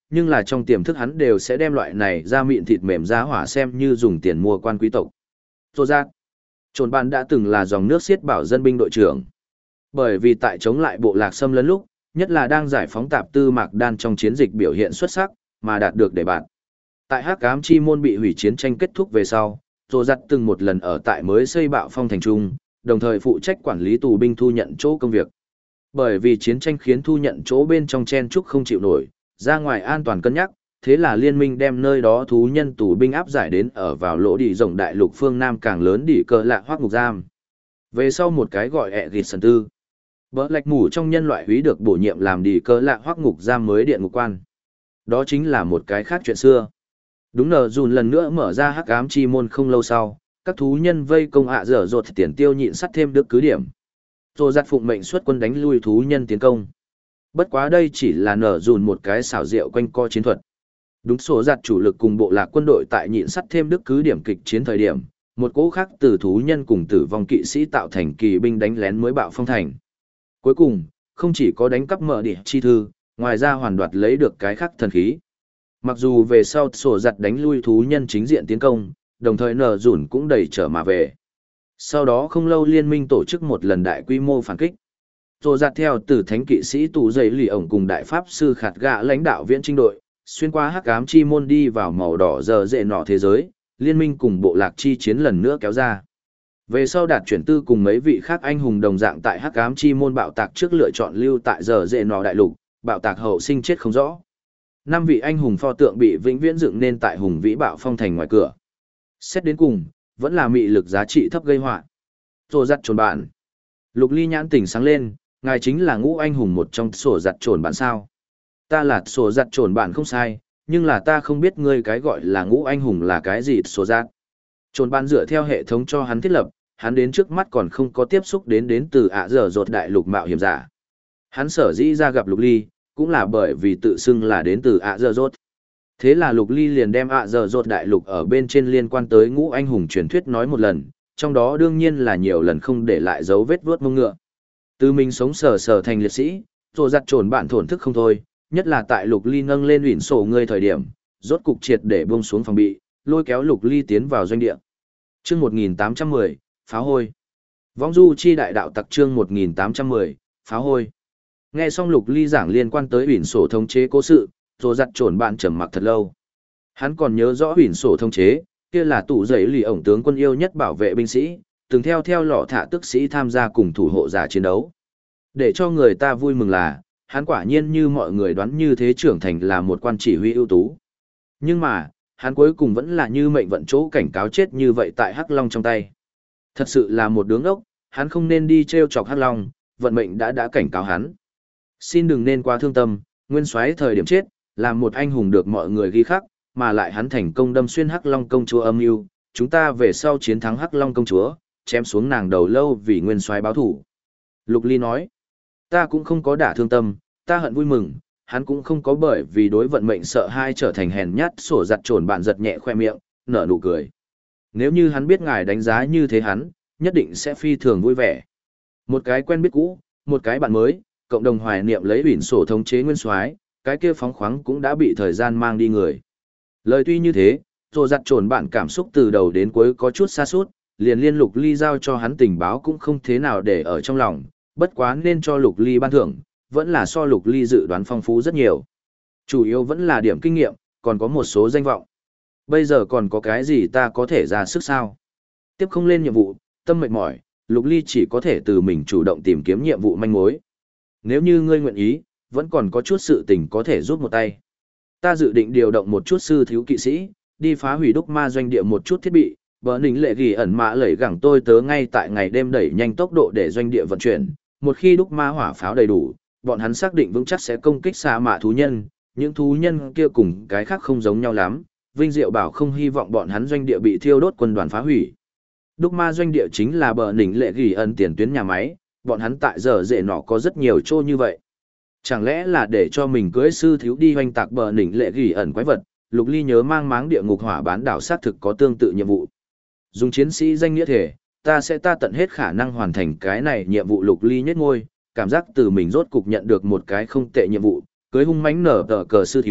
nhưng là trong tiềm thức hắn đều sẽ đem loại này da mịn thịt mềm giá hỏa xem như dùng tiền mua quan quý tộc. Rô giác, Trồn Bạn đã từng là dòng nước xiết bảo dân binh đội trưởng. Bởi vì tại chống lại bộ lạc xâm lấn lúc, nhất là đang giải phóng tạp tư Mạc Đan trong chiến dịch biểu hiện xuất sắc, mà đạt được đề bạt. Tại Hắc Ám Chi môn bị hủy chiến tranh kết thúc về sau, Rô giác từng một lần ở tại mới xây Bạo Phong thành trung, đồng thời phụ trách quản lý tù binh thu nhận chỗ công việc. Bởi vì chiến tranh khiến thu nhận chỗ bên trong chen trúc không chịu nổi, ra ngoài an toàn cân nhắc, thế là liên minh đem nơi đó thú nhân tù binh áp giải đến ở vào lỗ đỉ rộng đại lục phương Nam càng lớn đỉ cờ lạ hoác ngục giam. Về sau một cái gọi ẹ gịt sần tư. Bỡ lạch mủ trong nhân loại húy được bổ nhiệm làm đỉ cờ lạ hoác ngục giam mới điện ngục quan. Đó chính là một cái khác chuyện xưa. Đúng nờ dùn lần nữa mở ra hắc ám chi môn không lâu sau, các thú nhân vây công ạ dở dột tiền tiêu nhịn sắt thêm đức cứ điểm. Rồi giặt phụng mệnh xuất quân đánh lui thú nhân tiến công. Bất quá đây chỉ là nở dùn một cái xảo diệu quanh co chiến thuật. Đúng số giặt chủ lực cùng bộ lạc quân đội tại nhịn sắt thêm đức cứ điểm kịch chiến thời điểm, một cỗ khác từ thú nhân cùng tử vong kỵ sĩ tạo thành kỳ binh đánh lén mới bạo phong thành. Cuối cùng, không chỉ có đánh cắp mở địa chi thư, ngoài ra hoàn đoạt lấy được cái khác thần khí. Mặc dù về sau sổ giặt đánh lui thú nhân chính diện tiến công, đồng thời nở dùn cũng đẩy trở mà về. Sau đó không lâu liên minh tổ chức một lần đại quy mô phản kích. Sổ giặt theo từ thánh kỵ sĩ tù dày lì ổng cùng đại pháp sư khạt gạ lãnh đạo viễn trinh đội, xuyên qua hắc ám chi môn đi vào màu đỏ giờ dệ nọ thế giới, liên minh cùng bộ lạc chi chiến lần nữa kéo ra. Về sau đạt chuyển tư cùng mấy vị khác anh hùng đồng dạng tại hắc ám chi môn bạo tạc trước lựa chọn lưu tại giờ dệ nọ đại lục, bạo tạc hậu sinh chết không rõ. 5 vị anh hùng pho tượng bị vĩnh viễn dựng nên tại hùng vĩ bạo phong thành ngoài cửa. Xét đến cùng, vẫn là mị lực giá trị thấp gây họa. Sổ giặt trồn bạn. Lục Ly nhãn tỉnh sáng lên, ngài chính là ngũ anh hùng một trong sổ giặt trồn bạn sao? Ta là sổ giặt trồn bạn không sai, nhưng là ta không biết ngươi cái gọi là ngũ anh hùng là cái gì sổ giặt. Trồn bạn dựa theo hệ thống cho hắn thiết lập, hắn đến trước mắt còn không có tiếp xúc đến từ ạ dở dột đại lục mạo hiểm giả. Hắn sở dĩ ra gặp Lục Ly, cũng là bởi vì tự xưng là đến từ ạ dở dột. Thế là Lục Ly liền đem ạ dở dột đại lục ở bên trên liên quan tới ngũ anh hùng truyền thuyết nói một lần, trong đó đương nhiên là nhiều lần không để lại dấu vết vuốt mông ngựa. Từ mình sống sờ sờ thành liệt sĩ, rồi giặt trồn bạn thổn thức không thôi, nhất là tại Lục Ly nâng lên ủy sổ ngươi thời điểm, rốt cục triệt để buông xuống phòng bị, lôi kéo Lục Ly tiến vào doanh địa. Chương 1810, pháo hôi. Vong du chi đại đạo tặc chương 1810, pháo hôi. Nghe xong Lục Ly giảng liên quan tới ủy sổ thống chế cố sự, rồi giặt trồn bạn trầm mặc thật lâu. Hắn còn nhớ rõ ủy sổ thống chế, kia là tủ giấy lì ổng tướng quân yêu nhất bảo vệ binh sĩ, từng theo lọ thả tức sĩ tham gia cùng thủ hộ giả chiến đấu. Để cho người ta vui mừng là, hắn quả nhiên như mọi người đoán như thế trưởng thành là một quan chỉ huy ưu tú. Nhưng mà, hắn cuối cùng vẫn là như mệnh vận chỗ cảnh cáo chết như vậy tại Hắc Long trong tay. Thật sự là một đứa ngốc, hắn không nên đi treo chọc Hắc Long, vận mệnh đã cảnh cáo hắn. Xin đừng nên quá thương tâm, nguyên soái thời điểm chết, là một anh hùng được mọi người ghi khắc, mà lại hắn thành công đâm xuyên Hắc Long công chúa âm mưu, chúng ta về sau chiến thắng Hắc Long công chúa, chém xuống nàng đầu lâu vì nguyên soái báo thủ. Lục Ly nói, ta cũng không có đả thương tâm, ta hận vui mừng, hắn cũng không có bởi vì đối vận mệnh sợ hai trở thành hèn nhát sổ giặt trồn bạn giật nhẹ khoe miệng, nở nụ cười. Nếu như hắn biết ngài đánh giá như thế hắn, nhất định sẽ phi thường vui vẻ. Một cái quen biết cũ, một cái bạn mới, cộng đồng hoài niệm lấy ủy sổ thống chế nguyên soái, cái kia phóng khoáng cũng đã bị thời gian mang đi người. Lời tuy như thế, rồi giặt trồn bạn cảm xúc từ đầu đến cuối có chút xa sút liền liên Lục Ly giao cho hắn tình báo cũng không thế nào để ở trong lòng, bất quá nên cho Lục Ly ban thưởng, vẫn là so Lục Ly dự đoán phong phú rất nhiều. Chủ yếu vẫn là điểm kinh nghiệm, còn có một số danh vọng. Bây giờ còn có cái gì ta có thể ra sức sao? Tiếp không lên nhiệm vụ, tâm mệt mỏi, Lục Ly chỉ có thể từ mình chủ động tìm kiếm nhiệm vụ manh mối. Nếu như ngươi nguyện ý, vẫn còn có chút sự tình có thể giúp một tay. Ta dự định điều động một chút sư thiếu kỵ sĩ, đi phá hủy đúc ma doanh địa một chút thiết bị, bờ nính lệ ghi ẩn mã lẩy gẳng tôi tớ ngay tại ngày đêm đẩy nhanh tốc độ để doanh địa vận chuyển. Một khi đúc ma hỏa pháo đầy đủ, bọn hắn xác định vững chắc sẽ công kích xa mạ thú nhân, những thú nhân kia cùng cái khác không giống nhau lắm. Vinh Diệu bảo không hy vọng bọn hắn doanh địa bị thiêu đốt quân đoàn phá hủy. Đúc ma doanh địa chính là bờ nính lệ ghi ẩn tiền tuyến nhà máy, bọn hắn tại giờ dễ nọ có rất nhiều chỗ như vậy. Chẳng lẽ là để cho mình cưới sư thiếu đi hoành tạc bờ nính lệ ghi ẩn quái vật? Lục Ly nhớ mang máng địa ngục hỏa bán đảo xác thực có tương tự nhiệm vụ. Dùng chiến sĩ danh nghĩa thể, ta tận hết khả năng hoàn thành cái này nhiệm vụ. Lục Ly nhất ngôi, cảm giác từ mình rốt cục nhận được một cái không tệ nhiệm vụ, cưới hung mãnh nở tờ cờ sư thiếu,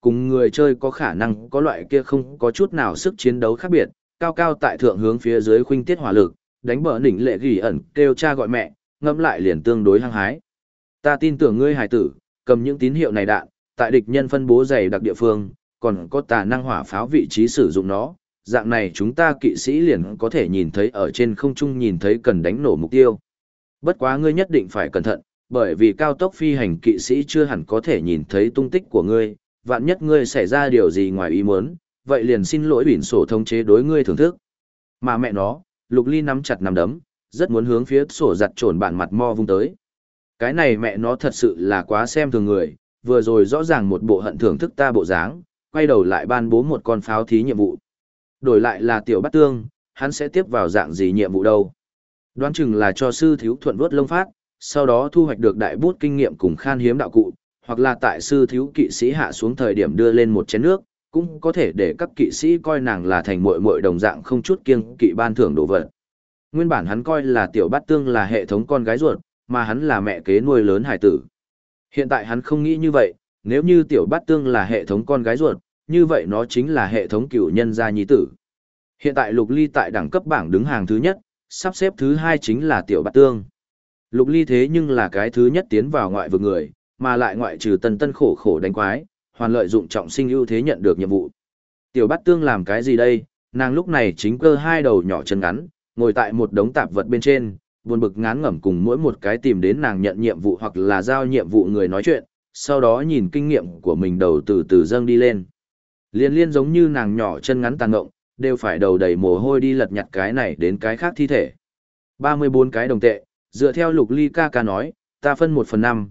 cùng người chơi có khả năng có loại kia không có chút nào sức chiến đấu khác biệt, cao cao tại thượng hướng phía dưới khuynh tiết hỏa lực, đánh bờ đỉnh lệ gỉ ẩn kêu cha gọi mẹ, ngẫm lại liền tương đối hăng hái. Ta tin tưởng ngươi hài tử, cầm những tín hiệu này đạn, tại địch nhân phân bố dày đặc địa phương, còn có tà năng hỏa pháo vị trí sử dụng nó, dạng này chúng ta kỵ sĩ liền có thể nhìn thấy ở trên không trung nhìn thấy cần đánh nổ mục tiêu. Bất quá ngươi nhất định phải cẩn thận, bởi vì cao tốc phi hành kỵ sĩ chưa hẳn có thể nhìn thấy tung tích của ngươi, vạn nhất ngươi xảy ra điều gì ngoài ý muốn, vậy liền xin lỗi bỉn sổ thống chế đối ngươi thưởng thức. Mà mẹ nó, Lục Ly nắm chặt nắm đấm, rất muốn hướng phía sổ giặt trồn bản mặt mo vung tới. Cái này mẹ nó thật sự là quá xem thường người, vừa rồi rõ ràng một bộ hận thưởng thức ta bộ dáng, quay đầu lại ban bố một con pháo thí nhiệm vụ. Đổi lại là tiểu bát tương, hắn sẽ tiếp vào dạng gì nhiệm vụ đâu. Đoán chừng là cho sư thiếu thuận vớt lông phát, sau đó thu hoạch được đại bút kinh nghiệm cùng khan hiếm đạo cụ, hoặc là tại sư thiếu kỵ sĩ hạ xuống thời điểm đưa lên một chén nước, cũng có thể để các kỵ sĩ coi nàng là thành muội muội đồng dạng không chút kiêng kỵ ban thưởng đồ vật. Nguyên bản hắn coi là tiểu bát tương là hệ thống con gái ruột, mà hắn là mẹ kế nuôi lớn hải tử. Hiện tại hắn không nghĩ như vậy, nếu như tiểu bát tương là hệ thống con gái ruột, như vậy nó chính là hệ thống cửu nhân gia nhi tử. Hiện tại Lục Ly tại đẳng cấp bảng đứng hàng thứ nhất, sắp xếp thứ hai chính là tiểu bát tương. Lục Ly thế nhưng là cái thứ nhất tiến vào ngoại vực người, mà lại ngoại trừ tân tân khổ khổ đánh quái, hoàn lợi dụng trọng sinh ưu thế nhận được nhiệm vụ. Tiểu bát tương làm cái gì đây? Nàng lúc này chính cơ hai đầu nhỏ chân ngắn, ngồi tại một đống tạp vật bên trên, buồn bực ngán ngẩm cùng mỗi một cái tìm đến nàng nhận nhiệm vụ hoặc là giao nhiệm vụ người nói chuyện, sau đó nhìn kinh nghiệm của mình đầu từ từ dâng đi lên. Liên liên giống như nàng nhỏ chân ngắn tàn ngộng, đều phải đầu đầy mồ hôi đi lật nhặt cái này đến cái khác thi thể. 34 cái đồng tệ, dựa theo Lục Ly ca ca nói, ta phân 1/5,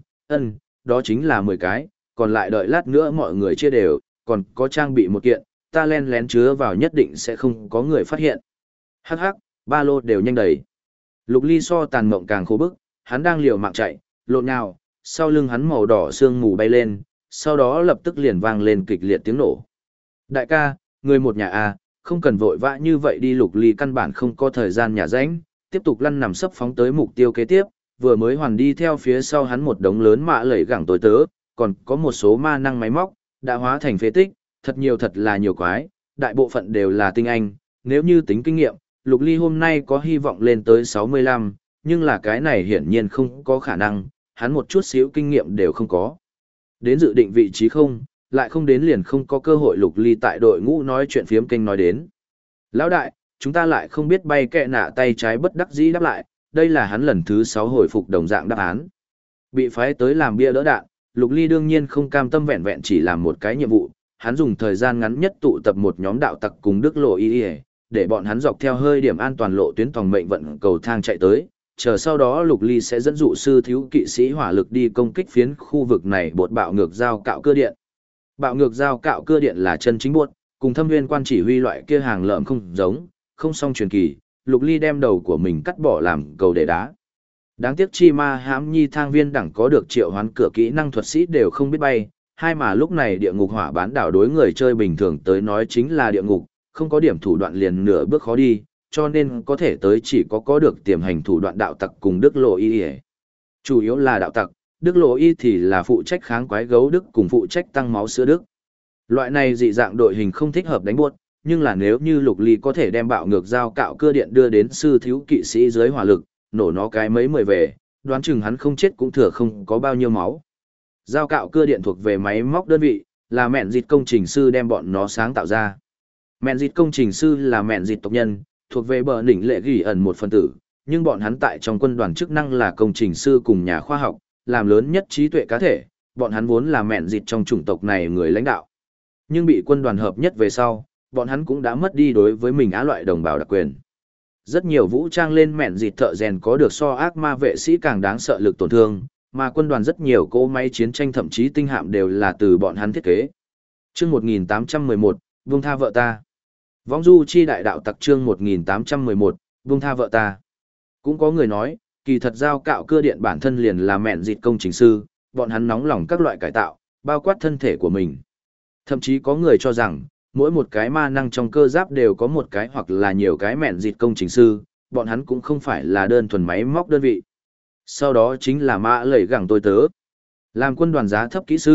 đó chính là 10 cái, còn lại đợi lát nữa mọi người chia đều, còn có trang bị một kiện, ta len lén chứa vào nhất định sẽ không có người phát hiện. Hắc hắc, ba lô đều nhanh đầy. Lục Ly so tàn mộng càng khổ bức, hắn đang liều mạng chạy, lộn nhào, sau lưng hắn màu đỏ sương mù bay lên, sau đó lập tức liền vang lên kịch liệt tiếng nổ. Đại ca, người một nhà à, không cần vội vã như vậy đi. Lục Ly căn bản không có thời gian nhả rãnh, tiếp tục lăn nằm sấp phóng tới mục tiêu kế tiếp, vừa mới hoàn đi theo phía sau hắn một đống lớn mạ lẩy gẳng tối tớ, còn có một số ma năng máy móc, đã hóa thành phế tích, thật là nhiều quái, đại bộ phận đều là tinh anh, nếu như tính kinh nghiệm, Lục Ly hôm nay có hy vọng lên tới 65, nhưng là cái này hiển nhiên không có khả năng, hắn một chút xíu kinh nghiệm đều không có. Đến dự định vị trí không, lại không đến liền không có cơ hội. Lục Ly tại đội ngũ nói chuyện phiếm kênh nói đến. Lão đại, chúng ta lại không biết bay kẹ nạ tay trái bất đắc dĩ đáp lại, đây là hắn lần thứ 6 hồi phục đồng dạng đáp án. Bị phái tới làm bia đỡ đạn, Lục Ly đương nhiên không cam tâm vẹn vẹn chỉ làm một cái nhiệm vụ, hắn dùng thời gian ngắn nhất tụ tập một nhóm đạo tặc cùng Đức Lộ Y, để bọn hắn dọc theo hơi điểm an toàn lộ tuyến tòng mệnh vận cầu thang chạy tới, chờ sau đó Lục Ly sẽ dẫn dụ sư thiếu kỵ sĩ hỏa lực đi công kích phiến khu vực này bột bạo ngược dao cạo cơ điện. Bạo ngược dao cạo cơ điện là chân chính buốt, cùng Thâm Nguyên quan chỉ huy loại kia hàng lợm không giống, không song truyền kỳ, Lục Ly đem đầu của mình cắt bỏ làm cầu để đá. Đáng tiếc chi ma hãm nhi thang viên đẳng có được triệu hoán cửa kỹ năng thuật sĩ đều không biết bay, hai mà lúc này địa ngục hỏa bán đảo đối người chơi bình thường tới nói chính là địa ngục, không có điểm thủ đoạn liền nửa bước khó đi, cho nên có thể tới chỉ có được tiềm hành thủ đoạn đạo tặc cùng Đức Lộ Y. Chủ yếu là đạo tặc, Đức Lộ Y thì là phụ trách kháng quái gấu Đức cùng phụ trách tăng máu sữa Đức. Loại này dị dạng đội hình không thích hợp đánh buốt, nhưng là nếu như Lục Ly có thể đem bạo ngược dao cạo cưa điện đưa đến sư thiếu kỵ sĩ dưới hỏa lực, nổ nó cái mấy mười về, đoán chừng hắn không chết cũng thừa không có bao nhiêu máu. Dao cạo cưa điện thuộc về máy móc đơn vị, là mẹn dịch công trình sư đem bọn nó sáng tạo ra. Mẹn dịch công trình sư là mẹn dịch tộc nhân, thuộc về bờ đỉnh lệ gỉ ẩn một phân tử, nhưng bọn hắn tại trong quân đoàn chức năng là công trình sư cùng nhà khoa học, làm lớn nhất trí tuệ cá thể, bọn hắn vốn là mẹn dịch trong chủng tộc này người lãnh đạo. Nhưng bị quân đoàn hợp nhất về sau, bọn hắn cũng đã mất đi đối với mình á loại đồng bào đặc quyền. Rất nhiều vũ trang lên mẹn dịch thợ rèn có được so ác ma vệ sĩ càng đáng sợ lực tổn thương, mà quân đoàn rất nhiều cỗ máy chiến tranh thậm chí tinh hạm đều là từ bọn hắn thiết kế. Chương 1811, buông tha vợ ta. Vong du chi đại đạo tặc chương 1811, buông tha vợ ta. Cũng có người nói, kỳ thật dao cạo cưa điện bản thân liền là mẹn dịch công trình sư, bọn hắn nóng lòng các loại cải tạo, bao quát thân thể của mình. Thậm chí có người cho rằng, mỗi một cái ma năng trong cơ giáp đều có một cái hoặc là nhiều cái mẹn dịch công trình sư, bọn hắn cũng không phải là đơn thuần máy móc đơn vị. Sau đó chính là mã lẩy gẳng tôi tớ. Làm quân đoàn giá thấp kỹ sư,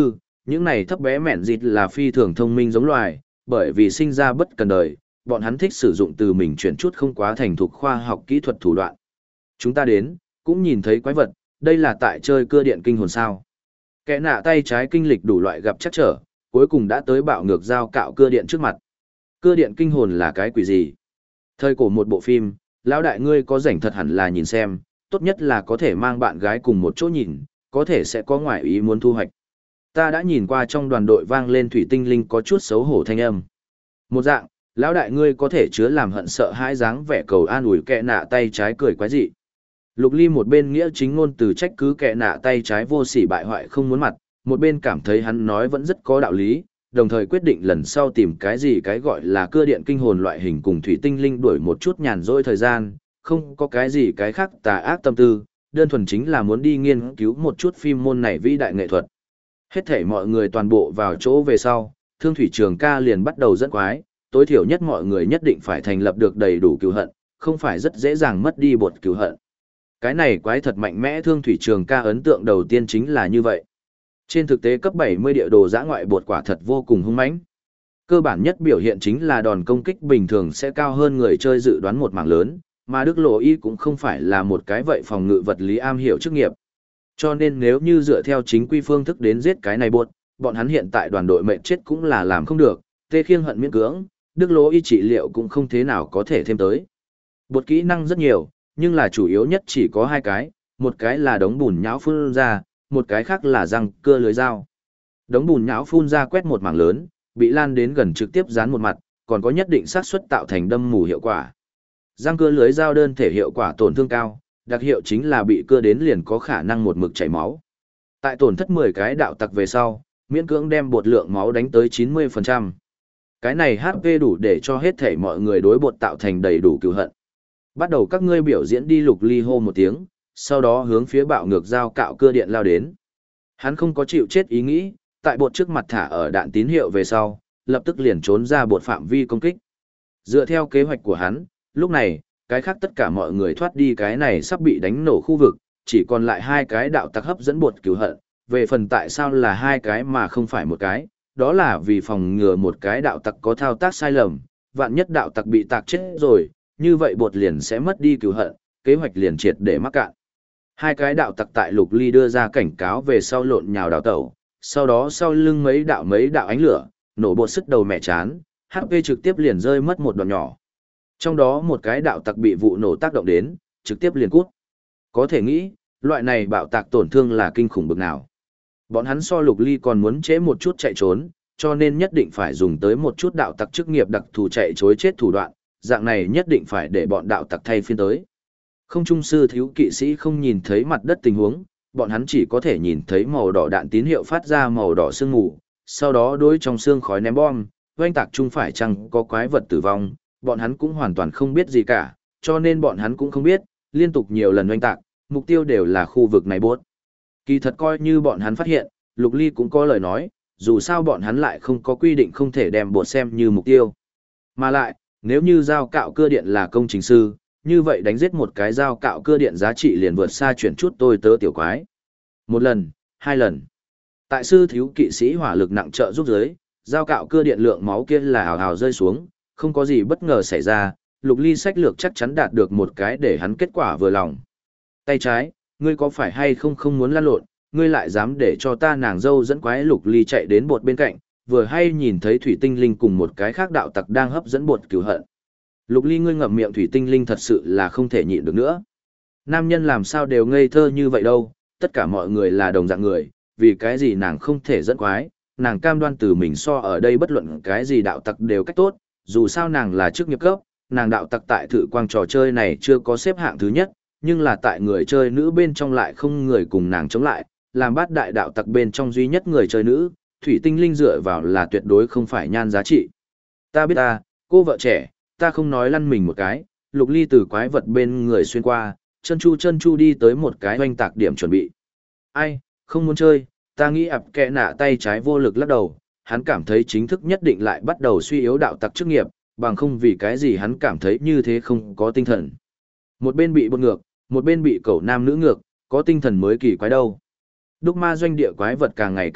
Những này thấp bé mẹn dịt là phi thường thông minh giống loài, bởi vì sinh ra bất cần đời, bọn hắn thích sử dụng từ mình chuyển chút không quá thành thục khoa học kỹ thuật thủ đoạn. Chúng ta đến, cũng nhìn thấy quái vật, đây là tại chơi cưa điện kinh hồn sao. Kẻ nạ tay trái kinh lịch đủ loại gặp chắc trở, cuối cùng đã tới bạo ngược dao cạo cưa điện trước mặt. Cưa điện kinh hồn là cái quỷ gì? Thời cổ một bộ phim, lão đại ngươi có rảnh thật hẳn là nhìn xem, tốt nhất là có thể mang bạn gái cùng một chỗ nhìn, có thể sẽ có ngoại ý muốn thu hoạch. Ta đã nhìn qua trong đoàn đội vang lên thủy tinh linh có chút xấu hổ thanh âm. Một dạng, lão đại ngươi có thể chứa làm hận sợ hãi dáng vẻ cầu an ủi kẻ nạ tay trái cười quái dị. Lục Ly một bên nghĩa chính ngôn từ trách cứ kẻ nạ tay trái vô sỉ bại hoại không muốn mặt, một bên cảm thấy hắn nói vẫn rất có đạo lý, đồng thời quyết định lần sau tìm cái gì cái gọi là cưa điện kinh hồn loại hình cùng thủy tinh linh đuổi một chút nhàn rỗi thời gian, không có cái gì cái khác tà ác tâm tư, đơn thuần chính là muốn đi nghiên cứu một chút phim môn này vĩ đại nghệ thuật. Hết thể mọi người toàn bộ vào chỗ về sau, Thương Thủy Trường ca liền bắt đầu dẫn quái, tối thiểu nhất mọi người nhất định phải thành lập được đầy đủ cừu hận, không phải rất dễ dàng mất đi bột cừu hận. Cái này quái thật mạnh mẽ. Thương Thủy Trường ca ấn tượng đầu tiên chính là như vậy. Trên thực tế cấp 70 địa đồ dã ngoại bột quả thật vô cùng hung mãnh. Cơ bản nhất biểu hiện chính là đòn công kích bình thường sẽ cao hơn người chơi dự đoán một mảng lớn, mà Đức Lộ Y cũng không phải là một cái vậy phòng ngự vật lý am hiểu chức nghiệp. Cho nên nếu như dựa theo chính quy phương thức đến giết cái này bột, bọn hắn hiện tại đoàn đội mệnh chết cũng là làm không được, tê khiêng hận miễn cưỡng, Đức Lộ Y trị liệu cũng không thế nào có thể thêm tới. Bột kỹ năng rất nhiều, nhưng là chủ yếu nhất chỉ có hai cái, một cái là đống bùn nhão phun ra, một cái khác là răng cưa lưới dao. Đống bùn nhão phun ra quét một mảng lớn, bị lan đến gần trực tiếp dán một mặt, còn có nhất định xác suất tạo thành đâm mù hiệu quả. Răng cưa lưới dao đơn thể hiệu quả tổn thương cao, đặc hiệu chính là bị cưa đến liền có khả năng một mực chảy máu. Tại tổn thất 10 cái đạo tặc về sau, miễn cưỡng đem bột lượng máu đánh tới 90%. Cái này HP đủ để cho hết thể mọi người đối bột tạo thành đầy đủ cừu hận. Bắt đầu các ngươi biểu diễn đi. Lục Ly hô một tiếng, sau đó hướng phía bạo ngược dao cạo cưa điện lao đến. Hắn không có chịu chết ý nghĩ, tại bột trước mặt thả ở đạn tín hiệu về sau, lập tức liền trốn ra bột phạm vi công kích. Dựa theo kế hoạch của hắn, lúc này, cái khác tất cả mọi người thoát đi cái này sắp bị đánh nổ khu vực, chỉ còn lại hai cái đạo tặc hấp dẫn bột cứu hận. Về phần tại sao là hai cái mà không phải một cái, đó là vì phòng ngừa một cái đạo tặc có thao tác sai lầm, vạn nhất đạo tặc bị tạc chết rồi, như vậy bột liền sẽ mất đi cứu hận, kế hoạch liền triệt để mắc cạn. Hai cái đạo tặc tại Lục Ly đưa ra cảnh cáo về sau lộn nhào đào tẩu, sau đó sau lưng mấy đạo ánh lửa, nổ bột sức đầu mẹ chán, HP trực tiếp liền rơi mất một đoạn nhỏ. Trong đó một cái đạo tặc bị vụ nổ tác động đến, trực tiếp liền cút. Có thể nghĩ, loại này bạo tạc tổn thương là kinh khủng bực nào. Bọn hắn so Lục Ly còn muốn trễ một chút chạy trốn, cho nên nhất định phải dùng tới một chút đạo tặc chức nghiệp đặc thù chạy chối chết thủ đoạn, dạng này nhất định phải để bọn đạo tặc thay phiên tới. Không trung sư thiếu kỵ sĩ không nhìn thấy mặt đất tình huống, bọn hắn chỉ có thể nhìn thấy màu đỏ đạn tín hiệu phát ra màu đỏ sương mù, sau đó đối trong sương khói ném bom, oanh tạc chung phải chăng có quái vật tử vong, bọn hắn cũng hoàn toàn không biết gì cả, cho nên bọn hắn cũng không biết, liên tục nhiều lần oanh tạc, mục tiêu đều là khu vực này bốt. Kỳ thật coi như bọn hắn phát hiện, Lục Ly cũng có lời nói, dù sao bọn hắn lại không có quy định không thể đem bột xem như mục tiêu. Mà lại, nếu như dao cạo cưa điện là công trình sư, như vậy đánh giết một cái dao cạo cưa điện giá trị liền vượt xa chuyển chút tôi tớ tiểu quái. Một lần, hai lần. Tại sư thiếu kỵ sĩ hỏa lực nặng trợ giúp giới, dao cạo cưa điện lượng máu kia là hào hào rơi xuống, không có gì bất ngờ xảy ra, Lục Ly sách lược chắc chắn đạt được một cái để hắn kết quả vừa lòng. Tay trái, ngươi có phải hay không muốn lăn lộn, ngươi lại dám để cho ta nàng dâu dẫn quái. Lục Ly chạy đến bột bên cạnh, vừa hay nhìn thấy thủy tinh linh cùng một cái khác đạo tặc đang hấp dẫn bột cứu hận. Lục Ly ngươi ngậm miệng. Thủy tinh linh thật sự là không thể nhịn được nữa. Nam nhân làm sao đều ngây thơ như vậy đâu, tất cả mọi người là đồng dạng người, vì cái gì nàng không thể dẫn quái, nàng cam đoan từ mình so ở đây bất luận cái gì đạo tặc đều cách tốt, dù sao nàng là chức nghiệp cấp, nàng đạo tặc tại thử quang trò chơi này chưa có xếp hạng thứ nhất, nhưng là tại người chơi nữ bên trong lại không người cùng nàng chống lại, làm bát đại đạo tặc bên trong duy nhất người chơi nữ, thủy tinh linh dựa vào là tuyệt đối không phải nhan giá trị. Ta biết ta, cô vợ trẻ, ta không nói lăn mình một cái. Lục Ly từ quái vật bên người xuyên qua, chân chu đi tới một cái hoanh tạc điểm chuẩn bị. Ai, không muốn chơi, ta nghĩ ập kẹ nạ tay trái vô lực lắc đầu, hắn cảm thấy chính thức nhất định lại bắt đầu suy yếu đạo tặc chức nghiệp, bằng không vì cái gì hắn cảm thấy như thế không có tinh thần. Một bên bị bột ngược, một bên bị cẩu nam nữ ngược, có tinh thần mới kỳ quái đâu. Đúc ma doanh địa quái vật càng ngày càng ít,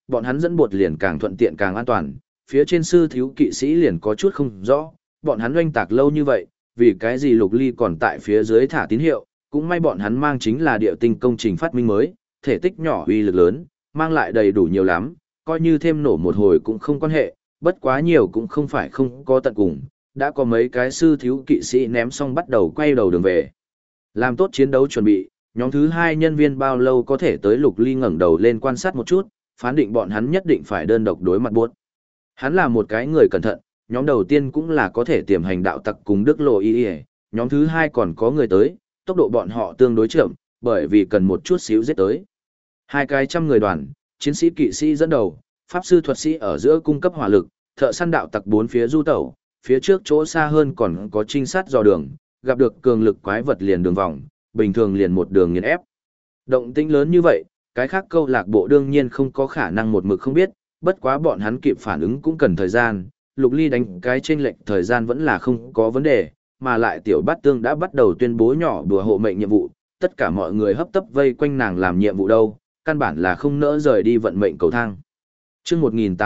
bọn hắn dẫn bột liền càng thuận tiện càng an toàn, phía trên sư thiếu kỵ sĩ liền có chút không rõ, bọn hắn oanh tạc lâu như vậy, vì cái gì Lục Ly còn tại phía dưới thả tín hiệu, cũng may bọn hắn mang chính là địa tinh công trình phát minh mới, thể tích nhỏ uy lực lớn, mang lại đầy đủ nhiều lắm, coi như thêm nổ một hồi cũng không quan hệ, bất quá nhiều cũng không phải không có tận cùng, đã có mấy cái sư thiếu kỵ sĩ ném xong bắt đầu quay đầu đường về. Làm tốt chiến đấu chuẩn bị, nhóm thứ 2 nhân viên bao lâu có thể tới Lục Ly ngẩng đầu lên quan sát một chút, phán định bọn hắn nhất định phải đơn độc đối mặt buốt. Hắn là một cái người cẩn thận, nhóm đầu tiên cũng là có thể tiềm hành đạo tặc cùng Đức Lộ Y, nhóm thứ 2 còn có người tới, tốc độ bọn họ tương đối chậm, bởi vì cần một chút xíu giết tới. 2 cái trăm người đoàn, chiến sĩ kỵ sĩ dẫn đầu, pháp sư thuật sĩ ở giữa cung cấp hỏa lực, thợ săn đạo tặc bốn phía du tẩu, phía trước chỗ xa hơn còn có trinh sát dò đường, gặp được cường lực quái vật liền đường vòng, bình thường liền một đường nghiền ép. Động tĩnh lớn như vậy, cái khác câu lạc bộ đương nhiên không có khả năng một mực không biết, bất quá bọn hắn kịp phản ứng cũng cần thời gian, Lục Ly đánh cái chênh lệch thời gian vẫn là không có vấn đề, mà lại tiểu bát tương đã bắt đầu tuyên bố nhỏ đùa hộ mệnh nhiệm vụ, tất cả mọi người hấp tấp vây quanh nàng làm nhiệm vụ đâu, căn bản là không nỡ rời đi vận mệnh cầu thang. Chương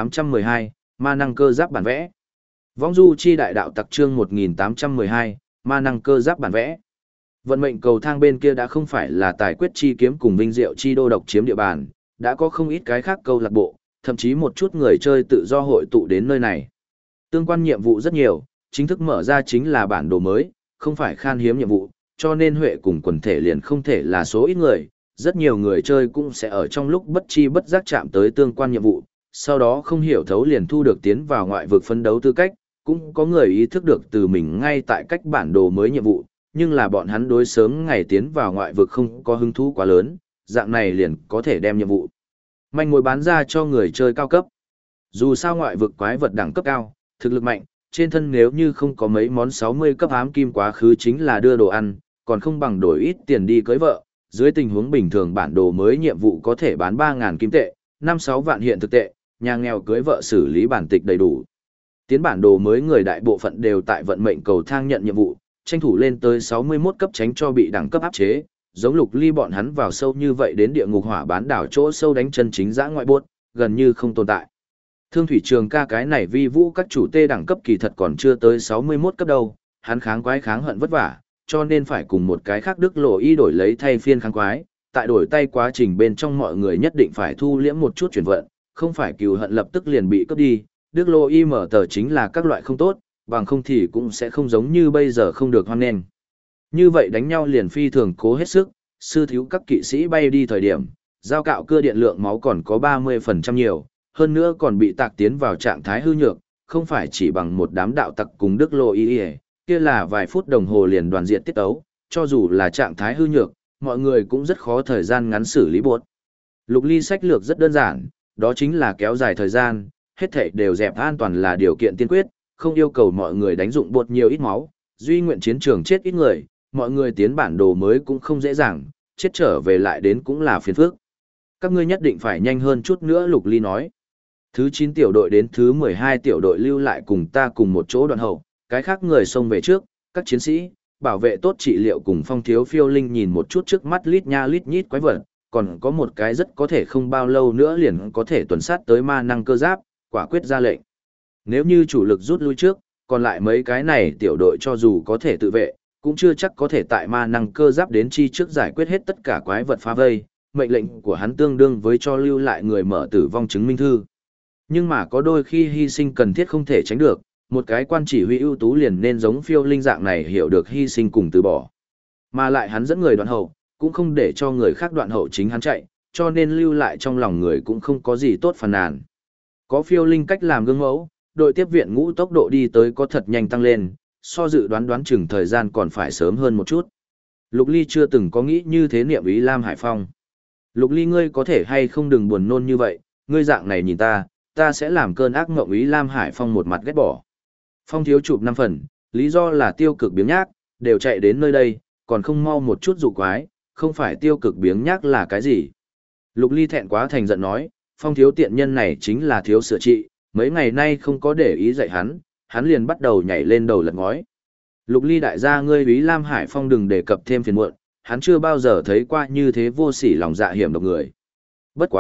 1812, ma năng cơ giáp bản vẽ. Vong du chi đại đạo tặc chương 1812, ma năng cơ giáp bản vẽ. Vận mệnh cầu thang bên kia đã không phải là tài quyết chi kiếm cùng vinh diệu chi đô độc chiếm địa bàn, đã có không ít cái khác câu lạc bộ, thậm chí một chút người chơi tự do hội tụ đến nơi này. Tương quan nhiệm vụ rất nhiều, chính thức mở ra chính là bản đồ mới, không phải khan hiếm nhiệm vụ, cho nên Huệ cùng quần thể liền không thể là số ít người, rất nhiều người chơi cũng sẽ ở trong lúc bất chi bất giác chạm tới tương quan nhiệm vụ, sau đó không hiểu thấu liền thu được tiến vào ngoại vực phấn đấu tư cách, cũng có người ý thức được từ mình ngay tại cách bản đồ mới nhiệm vụ, nhưng là bọn hắn đối sớm ngày tiến vào ngoại vực không có hứng thú quá lớn, dạng này liền có thể đem nhiệm vụ manh mối bán ra cho người chơi cao cấp. Dù sao ngoại vực quái vật đẳng cấp cao, thực lực mạnh, trên thân nếu như không có mấy món 60 cấp ám kim quá khứ chính là đưa đồ ăn, còn không bằng đổi ít tiền đi cưới vợ. Dưới tình huống bình thường bản đồ mới nhiệm vụ có thể bán 3.000 kim tệ, 5-6 vạn hiện thực tệ, nhà nghèo cưới vợ xử lý bản tịch đầy đủ. Tiến bản đồ mới người đại bộ phận đều tại vận mệnh cầu thang nhận nhiệm vụ, tranh thủ lên tới 61 cấp tránh cho bị đẳng cấp áp chế, giống Lục Ly bọn hắn vào sâu như vậy đến địa ngục hỏa bán đảo chỗ sâu đánh chân chính dã ngoại buốt, gần như không tồn tại. Thương Thủy Trường ca cái này vi vũ các chủ tê đẳng cấp kỳ thật còn chưa tới 61 cấp đâu, hắn kháng quái kháng hận vất vả, cho nên phải cùng một cái khác Đức Lộ Y đổi lấy thay phiên kháng quái, tại đổi tay quá trình bên trong mọi người nhất định phải thu liễm một chút chuyển vận, không phải cừu hận lập tức liền bị cướp đi, Đức Lộ Y mở tờ chính là các loại không tốt, bằng không thì cũng sẽ không giống như bây giờ không được hoan nghênh. Như vậy đánh nhau liền phi thường cố hết sức, sư thiếu các kỵ sĩ bay đi thời điểm, giao cạo cưa điện lượng máu còn có 30% nhiều, hơn nữa còn bị tạc tiến vào trạng thái hư nhược, không phải chỉ bằng một đám đạo tặc cùng Đức Lộ Y, kia là vài phút đồng hồ liền đoàn diện tiết tấu, cho dù là trạng thái hư nhược, mọi người cũng rất khó thời gian ngắn xử lý buốt. Lục Ly sách lược rất đơn giản, đó chính là kéo dài thời gian, hết thảy đều dẹp an toàn là điều kiện tiên quyết, không yêu cầu mọi người đánh dụng buốt nhiều ít máu, duy nguyện chiến trường chết ít người, mọi người tiến bản đồ mới cũng không dễ dàng, chết trở về lại đến cũng là phiền phức. Các ngươi nhất định phải nhanh hơn chút nữa, Lục Ly nói. Thứ 9 tiểu đội đến thứ 12 tiểu đội lưu lại cùng ta cùng một chỗ đoạn hậu, cái khác người xông về trước, các chiến sĩ, bảo vệ tốt trị liệu cùng Phong Thiếu Phiêu Linh nhìn một chút trước mắt lít nha lít nhít quái vật, còn có một cái rất có thể không bao lâu nữa liền có thể tuần sát tới ma năng cơ giáp, quả quyết ra lệnh. Nếu như chủ lực rút lui trước, còn lại mấy cái này tiểu đội cho dù có thể tự vệ, cũng chưa chắc có thể tại ma năng cơ giáp đến chi trước giải quyết hết tất cả quái vật phá vây, mệnh lệnh của hắn tương đương với cho lưu lại người mở tử vong chứng minh thư. Nhưng mà có đôi khi hy sinh cần thiết không thể tránh được, một cái quan chỉ huy ưu tú liền nên giống Phiêu Linh dạng này hiểu được hy sinh cùng từ bỏ. Mà lại hắn dẫn người đoạn hậu, cũng không để cho người khác đoạn hậu chính hắn chạy, cho nên lưu lại trong lòng người cũng không có gì tốt phàn nàn. Có Phiêu Linh cách làm gương mẫu, đội tiếp viện ngũ tốc độ đi tới có thật nhanh tăng lên, so dự đoán chừng thời gian còn phải sớm hơn một chút. Lục Ly chưa từng có nghĩ như thế niệm ý Lam Hải Phong. Lục Ly ngươi có thể hay không đừng buồn nôn như vậy, ngươi dạng này nhìn ta sẽ làm cơn ác mộng ý Lam Hải Phong một mặt ghét bỏ. Phong thiếu chụp 5 phần, lý do là tiêu cực biếng nhác, đều chạy đến nơi đây, còn không mau một chút dụ quái, không phải tiêu cực biếng nhác là cái gì. Lục Ly thẹn quá thành giận nói, Phong thiếu tiện nhân này chính là thiếu sửa trị, mấy ngày nay không có để ý dạy hắn liền bắt đầu nhảy lên đầu lật ngói. Lục Ly đại gia ngươi ý Lam Hải Phong đừng đề cập thêm phiền muộn, hắn chưa bao giờ thấy qua như thế vô sỉ lòng dạ hiểm độc người. Bất quá,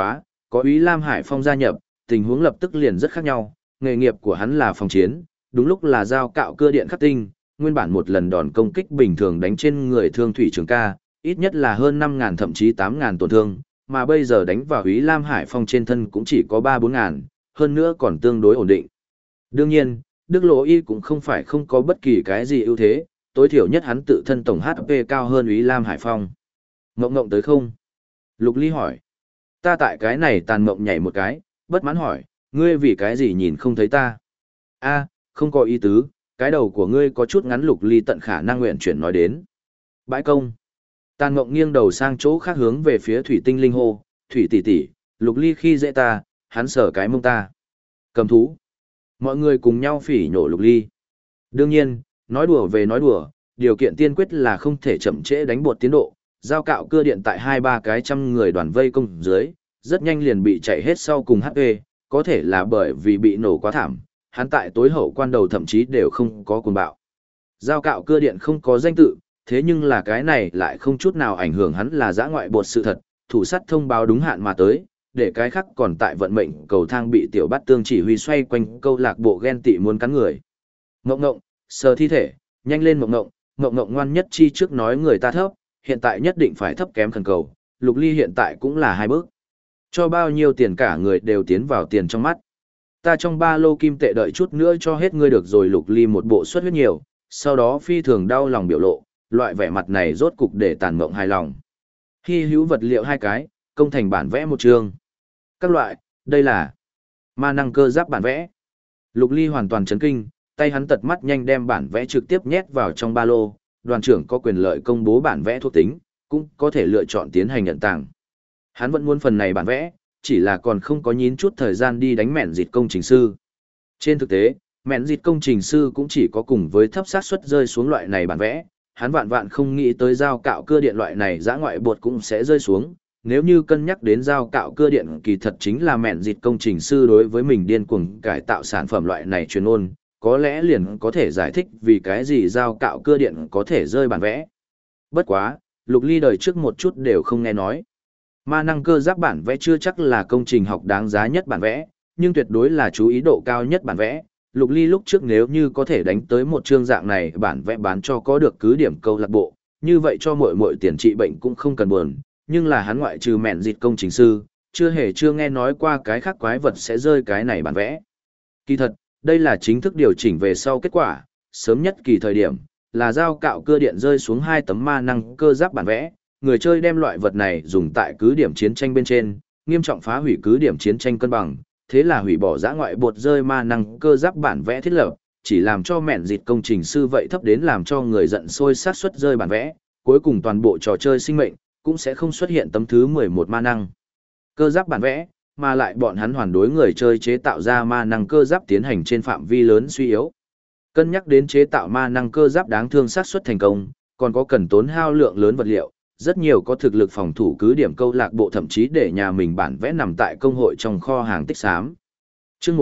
có Úy Lam Hải Phong gia nhập, tình huống lập tức liền rất khác nhau, nghề nghiệp của hắn là phòng chiến, đúng lúc là dao cạo cưa điện khắc tinh, nguyên bản một lần đòn công kích bình thường đánh trên người Thương Thủy Trường ca, ít nhất là hơn 5.000 thậm chí 8.000 tổn thương, mà bây giờ đánh vào Úy Lam Hải Phong trên thân cũng chỉ có 3-4.000, hơn nữa còn tương đối ổn định. Đương nhiên, Đức Lộ Y cũng không phải không có bất kỳ cái gì ưu thế, tối thiểu nhất hắn tự thân tổng HP cao hơn Úy Lam Hải Phong. Ngộng ngộng tới không? Lục Ly hỏi. Ta tại cái này tàn mộng nhảy một cái, bất mãn hỏi, ngươi vì cái gì nhìn không thấy ta? A, không có ý tứ, cái đầu của ngươi có chút ngắn. Lục Ly tận khả năng nguyện chuyển nói đến. Bãi công. Tàn mộng nghiêng đầu sang chỗ khác hướng về phía Thủy Tinh Linh hô, Thủy tỷ tỷ, Lục Ly khi dễ ta, hắn sở cái mông ta. Cầm thú. Mọi người cùng nhau phỉ nhổ Lục Ly. Đương nhiên, nói đùa về nói đùa, điều kiện tiên quyết là không thể chậm trễ đánh bột tiến độ. Giao cạo cưa điện tại 2-3 cái trăm người đoàn vây công dưới, rất nhanh liền bị chạy hết sau cùng HP, có thể là bởi vì bị nổ quá thảm, hắn tại tối hậu quan đầu thậm chí đều không có cuồng bạo. Giao cạo cưa điện không có danh tự, thế nhưng là cái này lại không chút nào ảnh hưởng hắn là dã ngoại bột sự thật, thủ sắt thông báo đúng hạn mà tới, để cái khác còn tại vận mệnh cầu thang bị tiểu bát tương chỉ huy xoay quanh câu lạc bộ ghen tị muốn cắn người. Ngộng ngộng, sờ thi thể, nhanh lên ngộng ngộng, ngộng ngộng ngoan nhất chi trước nói người ta thấp, hiện tại nhất định phải thấp kém khẩn cầu, Lục Ly hiện tại cũng là 2 bước. Cho bao nhiêu tiền cả người đều tiến vào tiền trong mắt. Ta trong ba lô kim tệ đợi chút nữa cho hết ngươi được rồi. Lục Ly một bộ suất huyết nhiều, sau đó phi thường đau lòng biểu lộ, loại vẻ mặt này rốt cục để tàn mộng hài lòng. Hy hữu vật liệu 2 cái, công thành bản vẽ 1 chương. Các loại, đây là ma năng cơ giáp bản vẽ. Lục Ly hoàn toàn chấn kinh, tay hắn tật mắt nhanh đem bản vẽ trực tiếp nhét vào trong ba lô. Đoàn trưởng có quyền lợi công bố bản vẽ thuộc tính, cũng có thể lựa chọn tiến hành nhận tàng. Hắn vẫn muốn phần này bản vẽ, chỉ là còn không có nhín chút thời gian đi đánh mẹn dịt công trình sư. Trên thực tế, mẹn dịt công trình sư cũng chỉ có cùng với thấp xác suất rơi xuống loại này bản vẽ, hắn vạn vạn không nghĩ tới dao cạo cưa điện loại này dã ngoại bột cũng sẽ rơi xuống. Nếu như cân nhắc đến dao cạo cưa điện kỳ thật chính là mẹn dịt công trình sư đối với mình điên cuồng cải tạo sản phẩm loại này truyền ôn, có lẽ liền có thể giải thích vì cái gì dao cạo cưa điện có thể rơi bản vẽ. Bất quá, Lục Ly đời trước một chút đều không nghe nói. Ma năng cơ giáp bản vẽ chưa chắc là công trình học đáng giá nhất bản vẽ, nhưng tuyệt đối là chú ý độ cao nhất bản vẽ. Lục Ly lúc trước nếu như có thể đánh tới một chương dạng này bản vẽ bán cho có được cứ điểm câu lạc bộ, như vậy cho mỗi tiền trị bệnh cũng không cần buồn, nhưng là hắn ngoại trừ mẹn dịt công trình sư, chưa nghe nói qua cái khác quái vật sẽ rơi cái này bản vẽ. Kỳ thật, đây là chính thức điều chỉnh về sau kết quả, sớm nhất kỳ thời điểm, là dao cạo cưa điện rơi xuống 2 tấm ma năng cơ giáp bản vẽ, người chơi đem loại vật này dùng tại cứ điểm chiến tranh bên trên, nghiêm trọng phá hủy cứ điểm chiến tranh cân bằng, thế là hủy bỏ dã ngoại bột rơi ma năng cơ giáp bản vẽ thiết lập, chỉ làm cho mẹn dịt công trình sư vậy thấp đến làm cho người giận sôi sát suất rơi bản vẽ, cuối cùng toàn bộ trò chơi sinh mệnh cũng sẽ không xuất hiện tấm thứ 11 ma năng cơ giáp bản vẽ, mà lại bọn hắn hoàn đối người chơi chế tạo ra ma năng cơ giáp tiến hành trên phạm vi lớn suy yếu. Cân nhắc đến chế tạo ma năng cơ giáp đáng thương xác suất thành công, còn có cần tốn hao lượng lớn vật liệu, rất nhiều có thực lực phòng thủ cứ điểm câu lạc bộ thậm chí để nhà mình bản vẽ nằm tại công hội trong kho hàng tích xám. Chương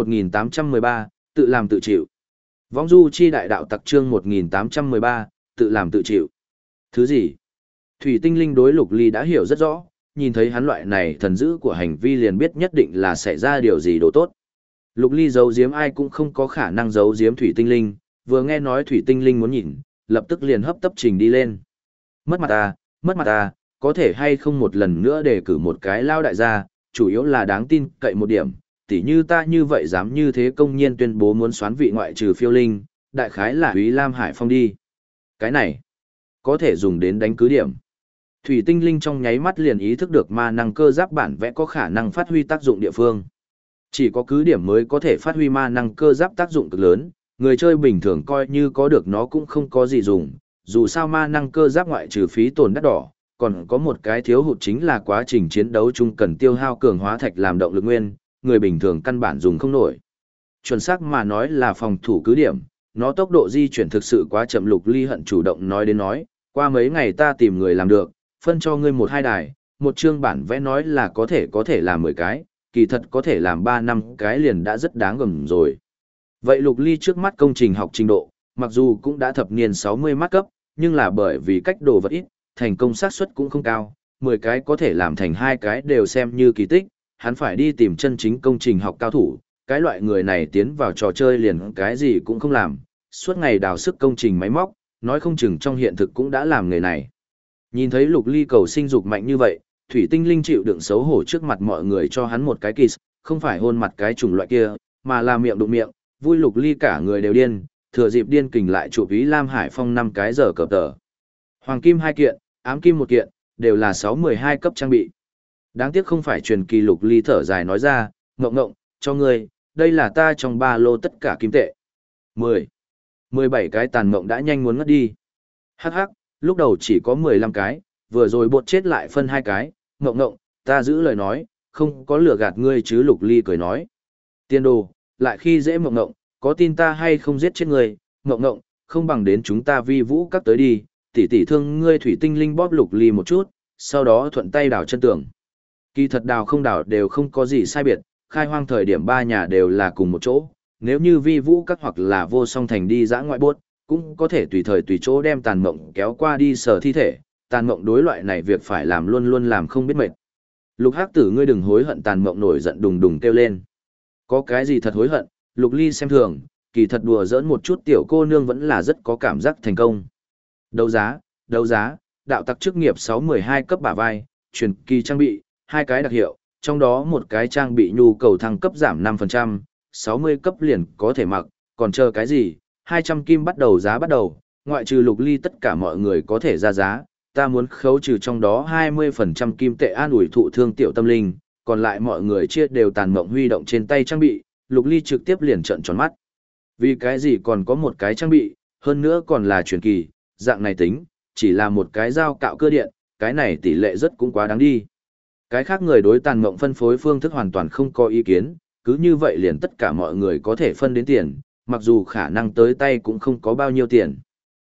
1813, tự làm tự chịu. Vong du chi đại đạo tặc chương 1813, tự làm tự chịu. Thứ gì? Thủy Tinh Linh đối Lục Ly đã hiểu rất rõ, nhìn thấy hắn loại này thần dữ của hành vi liền biết nhất định là xảy ra điều gì đồ tốt. Lục Ly giấu giếm ai cũng không có khả năng giấu giếm Thủy Tinh Linh, vừa nghe nói Thủy Tinh Linh muốn nhìn, lập tức liền hấp tấp trình đi lên. Mất mặt à, có thể hay không một lần nữa đề cử một cái lao đại gia, chủ yếu là đáng tin cậy một điểm, tỉ như ta như vậy dám như thế công nhiên tuyên bố muốn xoán vị ngoại trừ Phiêu Linh, đại khái là Úy Lam Hải Phong đi. Cái này, có thể dùng đến đánh cứ điểm. Thủy Tinh Linh trong nháy mắt liền ý thức được ma năng cơ giáp bản vẽ có khả năng phát huy tác dụng địa phương. Chỉ có cứ điểm mới có thể phát huy ma năng cơ giáp tác dụng cực lớn, người chơi bình thường coi như có được nó cũng không có gì dùng, dù sao ma năng cơ giáp ngoại trừ phí tổn đắt đỏ, còn có một cái thiếu hụt chính là quá trình chiến đấu chung cần tiêu hao cường hóa thạch làm động lực nguyên, người bình thường căn bản dùng không nổi. Chuẩn xác mà nói là phòng thủ cứ điểm, nó tốc độ di chuyển thực sự quá chậm. Lục Ly hận chủ động nói đến nói, qua mấy ngày ta tìm người làm được, phân cho ngươi 1-2 đài, một chương bản vẽ nói là có thể làm 10 cái, kỳ thật có thể làm 3-5 cái liền đã rất đáng gầm rồi. Vậy Lục Ly trước mắt công trình học trình độ, mặc dù cũng đã thập niên 60 mắt cấp, nhưng là bởi vì cách đồ vật ít, thành công xác suất cũng không cao, 10 cái có thể làm thành 2 cái đều xem như kỳ tích, hắn phải đi tìm chân chính công trình học cao thủ, cái loại người này tiến vào trò chơi liền cái gì cũng không làm, suốt ngày đào sức công trình máy móc, nói không chừng trong hiện thực cũng đã làm người này. Nhìn thấy Lục Ly cầu sinh dục mạnh như vậy, Thủy Tinh Linh chịu đựng xấu hổ trước mặt mọi người cho hắn một cái kiss, không phải hôn mặt cái chủng loại kia, mà là miệng đụng miệng, vui Lục Ly cả người đều điên, thừa dịp điên kình lại chụp ý Lam Hải Phong 5 cái giờ cờ tờ. Hoàng kim 2 kiện, ám kim 1 kiện, đều là 6-12 cấp trang bị. Đáng tiếc không phải truyền kỳ. Lục Ly thở dài nói ra, ngộng ngộng, cho ngươi, đây là ta trong ba lô tất cả kim tệ. 17 cái tàn mộng đã nhanh muốn ngất đi. Hắc hắc, lúc đầu chỉ có 15 cái, vừa rồi bột chết lại phân 2 cái, ngộng ngộng, ta giữ lời nói, không có lừa gạt ngươi chứ. Lục Ly cười nói. Tiên đồ, lại khi dễ ngộng ngộng, có tin ta hay không giết chết ngươi, ngộng ngộng, không bằng đến chúng ta vi vũ các tới đi, tỷ tỷ thương ngươi. Thủy Tinh Linh bóp Lục Ly một chút, sau đó thuận tay đào chân tường. Kỳ thật đào không đào đều không có gì sai biệt, khai hoang thời điểm ba nhà đều là cùng một chỗ, nếu như vi vũ các hoặc là vô song thành đi dã ngoại bốt, cũng có thể tùy thời tùy chỗ đem tàn mộng kéo qua đi sờ thi thể, tàn mộng đối loại này việc phải làm luôn luôn làm không biết mệt. Lục Hắc Tử ngươi đừng hối hận. Tàn mộng nổi giận đùng đùng kêu lên. Có cái gì thật hối hận? Lục Ly xem thường, kỳ thật đùa giỡn một chút tiểu cô nương vẫn là rất có cảm giác thành công. Đấu giá, đạo tặc chức nghiệp 6-12 cấp bả vai, truyền kỳ trang bị, 2 cái đặc hiệu, trong đó một cái trang bị nhu cầu thăng cấp giảm 5%, 60 cấp liền có thể mặc, còn chờ cái gì, 200 kim bắt đầu giá bắt đầu, ngoại trừ Lục Ly tất cả mọi người có thể ra giá, ta muốn khấu trừ trong đó 20% kim tệ an ủi thụ thương tiểu tâm linh, còn lại mọi người chia đều tàn mộng huy động trên tay trang bị, Lục Ly trực tiếp liền trợn tròn mắt. Vì cái gì còn có một cái trang bị, hơn nữa còn là truyền kỳ, dạng này tính, chỉ là một cái dao cạo cơ điện, cái này tỷ lệ rất cũng quá đáng đi. Cái khác người đối tàn mộng phân phối phương thức hoàn toàn không có ý kiến, cứ như vậy liền tất cả mọi người có thể phân đến tiền, mặc dù khả năng tới tay cũng không có bao nhiêu tiền.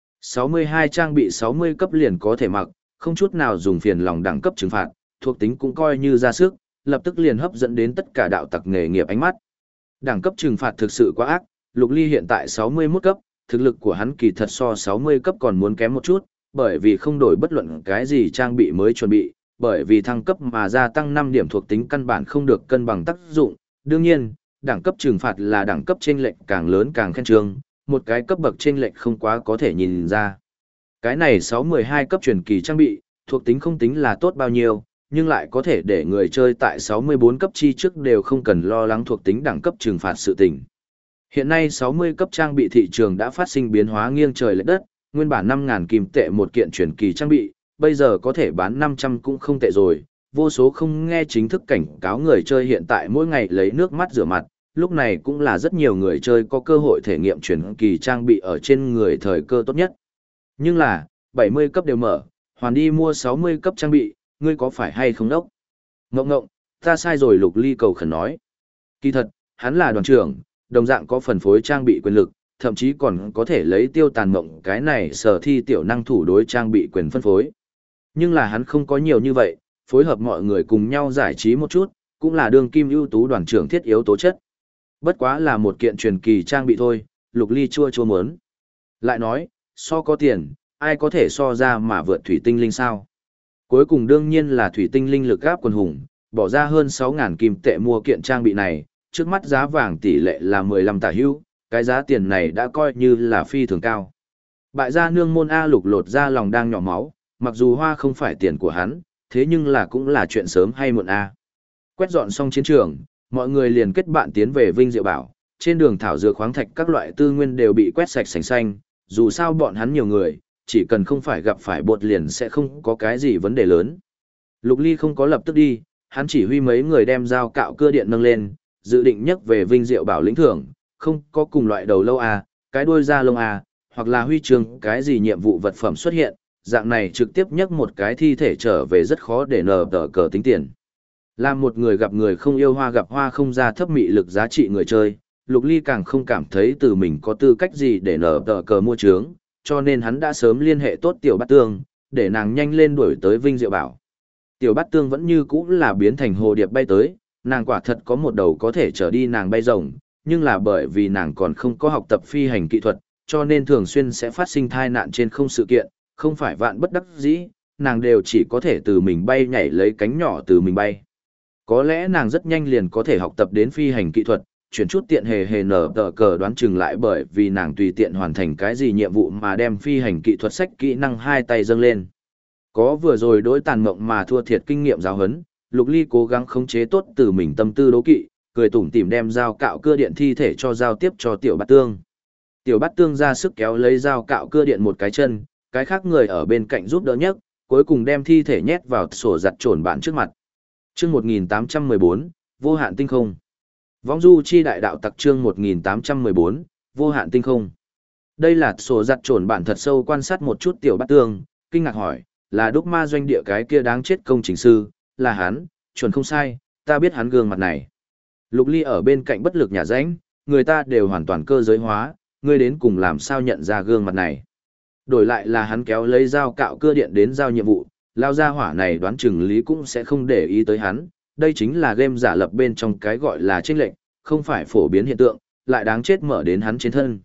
62 trang bị 60 cấp liền có thể mặc, không chút nào dùng phiền lòng đẳng cấp trừng phạt, thuộc tính cũng coi như ra sức, lập tức liền hấp dẫn đến tất cả đạo tặc nghề nghiệp ánh mắt. Đẳng cấp trừng phạt thực sự quá ác, Lục Ly hiện tại 61 cấp, thực lực của hắn kỳ thật so 60 cấp còn muốn kém một chút, bởi vì không đổi bất luận cái gì trang bị mới chuẩn bị, bởi vì thăng cấp mà gia tăng 5 điểm thuộc tính căn bản không được cân bằng tác dụng. Đương nhiên, đẳng cấp trừng phạt là đẳng cấp chênh lệch càng lớn càng khen trương, một cái cấp bậc chênh lệch không quá có thể nhìn ra. Cái này 6-12 cấp truyền kỳ trang bị, thuộc tính không tính là tốt bao nhiêu, nhưng lại có thể để người chơi tại 64 cấp chi trước đều không cần lo lắng thuộc tính đẳng cấp trừng phạt sự tình. Hiện nay 60 cấp trang bị thị trường đã phát sinh biến hóa nghiêng trời lệch đất, nguyên bản 5.000 kim tệ một kiện truyền kỳ trang bị, bây giờ có thể bán 500 cũng không tệ rồi. Vô số không nghe chính thức cảnh cáo người chơi hiện tại mỗi ngày lấy nước mắt rửa mặt, lúc này cũng là rất nhiều người chơi có cơ hội thể nghiệm truyền kỳ trang bị ở trên người thời cơ tốt nhất. Nhưng là, 70 cấp đều mở, hoàn đi mua 60 cấp trang bị, ngươi có phải hay không đốc? Ngộng ngộng, ta sai rồi. Lục Ly cầu khẩn nói. Kỳ thật, hắn là đoàn trưởng, đồng dạng có phân phối trang bị quyền lực, thậm chí còn có thể lấy tiêu tàn mộng cái này sở thi tiểu năng thủ đối trang bị quyền phân phối. Nhưng là hắn không có nhiều như vậy, phối hợp mọi người cùng nhau giải trí một chút, cũng là đương kim ưu tú đoàn trưởng thiết yếu tố chất. Bất quá là một kiện truyền kỳ trang bị thôi, Lục Ly chua muốn. Lại nói, so có tiền, ai có thể so ra mà vượt Thủy Tinh Linh sao? Cuối cùng đương nhiên là Thủy Tinh Linh lực gáp quần hùng, bỏ ra hơn 6.000 kim tệ mua kiện trang bị này, trước mắt giá vàng tỷ lệ là 15 tả hữu, cái giá tiền này đã coi như là phi thường cao. Bại gia nương môn A. Lục lột ra lòng đang nhỏ máu, mặc dù hoa không phải tiền của hắn, thế nhưng là cũng là chuyện sớm hay muộn A. Quét dọn xong chiến trường, mọi người liền kết bạn tiến về Vinh Diệu Bảo, trên đường thảo dược khoáng thạch các loại tư nguyên đều bị quét sạch sành xanh, dù sao bọn hắn nhiều người, chỉ cần không phải gặp phải bột liền sẽ không có cái gì vấn đề lớn. Lục Ly không có lập tức đi, hắn chỉ huy mấy người đem dao cạo cưa điện nâng lên, dự định nhấc về Vinh Diệu Bảo lĩnh thưởng, không có cùng loại đầu lâu A, cái đuôi da lông A, hoặc là huy chương cái gì nhiệm vụ vật phẩm xuất hiện, dạng này trực tiếp nhấc một cái thi thể trở về rất khó để nờ tờ cờ tính tiền. Là một người gặp người không yêu hoa gặp hoa không ra thấp mị lực giá trị người chơi, Lục Ly càng không cảm thấy từ mình có tư cách gì để nở tờ cờ mua trướng, cho nên hắn đã sớm liên hệ tốt Tiểu Bát Tương, để nàng nhanh lên đuổi tới Vinh Diệu Bảo. Tiểu Bát Tương vẫn như cũ là biến thành hồ điệp bay tới, nàng quả thật có một đầu có thể trở đi nàng bay rồng, nhưng là bởi vì nàng còn không có học tập phi hành kỹ thuật, cho nên thường xuyên sẽ phát sinh tai nạn trên không sự kiện, không phải vạn bất đắc dĩ, nàng đều chỉ có thể từ mình bay nhảy lấy cánh nhỏ từ mình bay. Có lẽ nàng rất nhanh liền có thể học tập đến phi hành kỹ thuật, chuyển chút tiện hề hề nở tờ cờ đoán chừng lại bởi vì nàng tùy tiện hoàn thành cái gì nhiệm vụ mà đem phi hành kỹ thuật sách kỹ năng hai tay dâng lên. Có vừa rồi đối tàn mộng mà thua thiệt kinh nghiệm giáo huấn, Lục Ly cố gắng khống chế tốt từ mình tâm tư đố kỵ, cười tủm tỉm đem dao cạo cưa điện thi thể cho giao tiếp cho Tiểu Bát Tương. Tiểu Bát Tương ra sức kéo lấy dao cạo cưa điện một cái chân, cái khác người ở bên cạnh giúp đỡ nhấc, cuối cùng đem thi thể nhét vào sổ giặt trồn bạn trước mặt. Chương 1814, vô hạn tinh không. Vong du chi đại đạo tặc chương 1814, vô hạn tinh không. Đây là sổ giặt trồn bạn thật sâu quan sát một chút Tiểu Bát Tương, kinh ngạc hỏi, là đúc ma doanh địa cái kia đáng chết công trình sư, là hắn, chuẩn không sai, ta biết hắn gương mặt này. Lục Ly ở bên cạnh bất lực nhả rãnh, người ta đều hoàn toàn cơ giới hóa, ngươi đến cùng làm sao nhận ra gương mặt này. Đổi lại là hắn kéo lấy dao cạo cưa điện đến giao nhiệm vụ, lao ra hỏa này đoán chừng lý cũng sẽ không để ý tới hắn, đây chính là game giả lập bên trong cái gọi là chênh lệnh, không phải phổ biến hiện tượng, lại đáng chết mở đến hắn trên thân.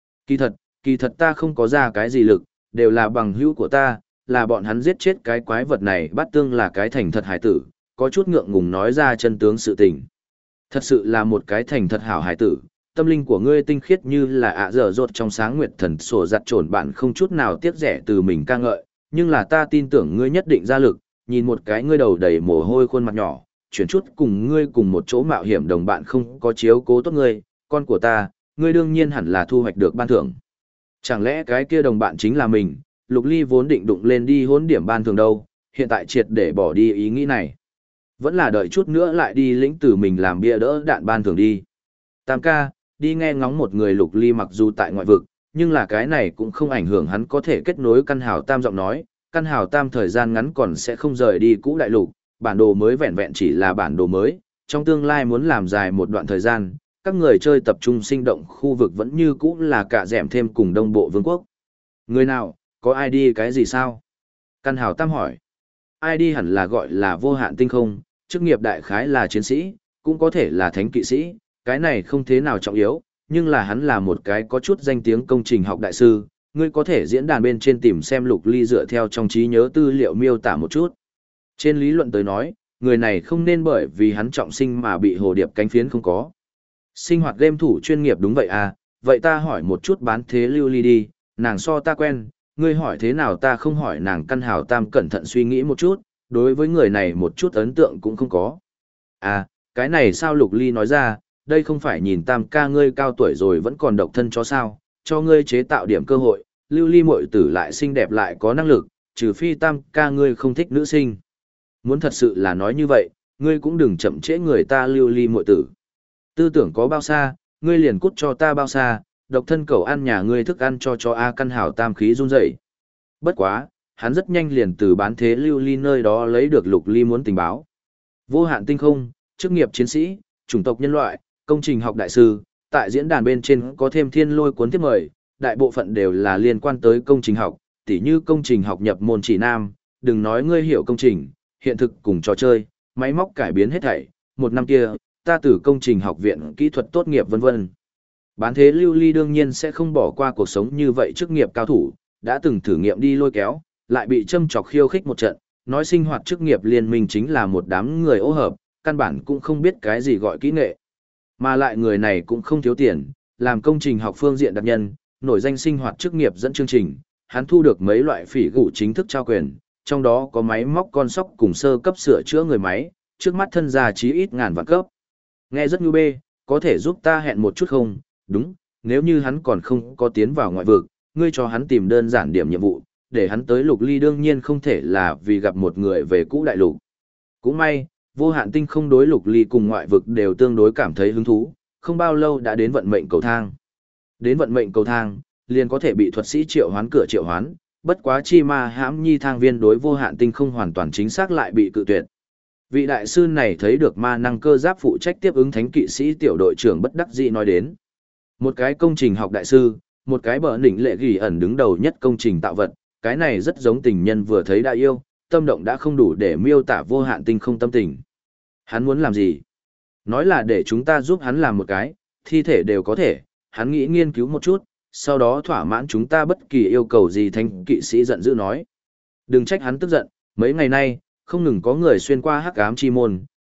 Kỳ thật ta không có ra cái gì lực, đều là bằng hữu của ta, là bọn hắn giết chết cái quái vật này. Bát Tương là cái thành thật hải tử, có chút ngượng ngùng nói ra chân tướng sự tình. Thật sự là một cái thành thật hảo hải tử, tâm linh của ngươi tinh khiết như là ạ dở dột trong sáng nguyệt thần sổ giặt trồn bạn không chút nào tiếc rẻ từ mình ca ngợi, nhưng là ta tin tưởng ngươi nhất định ra lực, nhìn một cái ngươi đầu đầy mồ hôi khuôn mặt nhỏ, chuyển chút cùng ngươi cùng một chỗ mạo hiểm đồng bạn không có chiếu cố tốt ngươi, con của ta, ngươi đương nhiên hẳn là thu hoạch được ban thưởng. Chẳng lẽ cái kia đồng bạn chính là mình? Lục Ly vốn định đụng lên đi hốn điểm ban thường đâu, hiện tại triệt để bỏ đi ý nghĩ này. Vẫn là đợi chút nữa lại đi lĩnh từ mình làm bia đỡ đạn ban thường đi. Tam ca, đi nghe ngóng một người. Lục Ly mặc dù tại ngoại vực, nhưng là cái này cũng không ảnh hưởng hắn có thể kết nối căn hào tam giọng nói. Căn hào tam thời gian ngắn còn sẽ không rời đi cũ đại lục, bản đồ mới vẹn vẹn chỉ là bản đồ mới, trong tương lai muốn làm dài một đoạn thời gian, các người chơi tập trung sinh động khu vực vẫn như cũ là cả dẻm thêm cùng đông bộ vương quốc. Người nào, có ai đi cái gì sao? Căn hào tam hỏi. Ai đi hẳn là gọi là vô hạn tinh không, chức nghiệp đại khái là chiến sĩ, cũng có thể là thánh kỵ sĩ, cái này không thế nào trọng yếu, nhưng là hắn là một cái có chút danh tiếng công trình học đại sư, ngươi có thể diễn đàn bên trên tìm xem Lục Ly dựa theo trong trí nhớ tư liệu miêu tả một chút. Trên lý luận tới nói, người này không nên bởi vì hắn trọng sinh mà bị hồ điệp cánh phiến không có. Sinh hoạt game thủ chuyên nghiệp đúng vậy à, vậy ta hỏi một chút bán thế lưu ly đi, nàng so ta quen, ngươi hỏi thế nào ta không hỏi nàng. Căn hào tam cẩn thận suy nghĩ một chút, đối với người này một chút ấn tượng cũng không có. À, cái này sao? Lục Ly nói ra, đây không phải nhìn tam ca ngươi cao tuổi rồi vẫn còn độc thân cho sao, cho ngươi chế tạo điểm cơ hội, lưu ly muội tử lại xinh đẹp lại có năng lực, trừ phi tam ca ngươi không thích nữ sinh. Muốn thật sự là nói như vậy, ngươi cũng đừng chậm trễ người ta lưu ly muội tử. Tư tưởng có bao xa, ngươi liền cút cho ta bao xa, độc thân cầu ăn nhà ngươi thức ăn cho A. Căn hào tam khí run rẩy. Bất quá, hắn rất nhanh liền từ bán thế lưu ly nơi đó lấy được Lục Ly muốn tình báo. Vô hạn tinh không, chức nghiệp chiến sĩ, chủng tộc nhân loại, công trình học đại sư, tại diễn đàn bên trên có thêm thiên lôi cuốn tiếp mời, đại bộ phận đều là liên quan tới công trình học, tỉ như công trình học nhập môn chỉ nam, đừng nói ngươi hiểu công trình, hiện thực cùng trò chơi, máy móc cải biến hết thảy, một năm kia, ta từ công trình học viện kỹ thuật tốt nghiệp vân vân. Bán thế lưu ly đương nhiên sẽ không bỏ qua cuộc sống như vậy chức nghiệp cao thủ, đã từng thử nghiệm đi lôi kéo, lại bị châm chọc khiêu khích một trận, nói sinh hoạt chức nghiệp liên minh chính là một đám người ô hợp, căn bản cũng không biết cái gì gọi kỹ nghệ. Mà lại người này cũng không thiếu tiền, làm công trình học phương diện đặc nhân, nổi danh sinh hoạt chức nghiệp dẫn chương trình, hắn thu được mấy loại phỉ gụ chính thức trao quyền, trong đó có máy móc con sóc cùng sơ cấp sửa chữa người máy, trước mắt thân gia chí ít ngàn vạn cấp. Nghe rất nhu bê, có thể giúp ta hẹn một chút không? Đúng, nếu như hắn còn không có tiến vào ngoại vực, ngươi cho hắn tìm đơn giản điểm nhiệm vụ, để hắn tới Lục Ly đương nhiên không thể là vì gặp một người về cũ đại lục. Cũng may, vô hạn tinh không đối Lục Ly cùng ngoại vực đều tương đối cảm thấy hứng thú, không bao lâu đã đến vận mệnh cầu thang. Đến vận mệnh cầu thang, liền có thể bị thuật sĩ triệu hoán cửa triệu hoán, bất quá chi ma hãm nhi thang viên đối vô hạn tinh không hoàn toàn chính xác lại bị cự tuyệt. Vị đại sư này thấy được ma năng cơ giáp phụ trách tiếp ứng thánh kỵ sĩ tiểu đội trưởng bất đắc dĩ nói đến. Một cái công trình học đại sư, một cái bờ đỉnh lệ gỉ ẩn đứng đầu nhất công trình tạo vật, cái này rất giống tình nhân vừa thấy đã yêu, tâm động đã không đủ để miêu tả vô hạn tinh không tâm tình. Hắn muốn làm gì? Nói là để chúng ta giúp hắn làm một cái, thi thể đều có thể, hắn nghĩ nghiên cứu một chút, sau đó thỏa mãn chúng ta bất kỳ yêu cầu gì. Thánh kỵ sĩ giận dữ nói. Đừng trách hắn tức giận, mấy ngày nay, không ngừng có người xuyên qua hắc ám chi môn,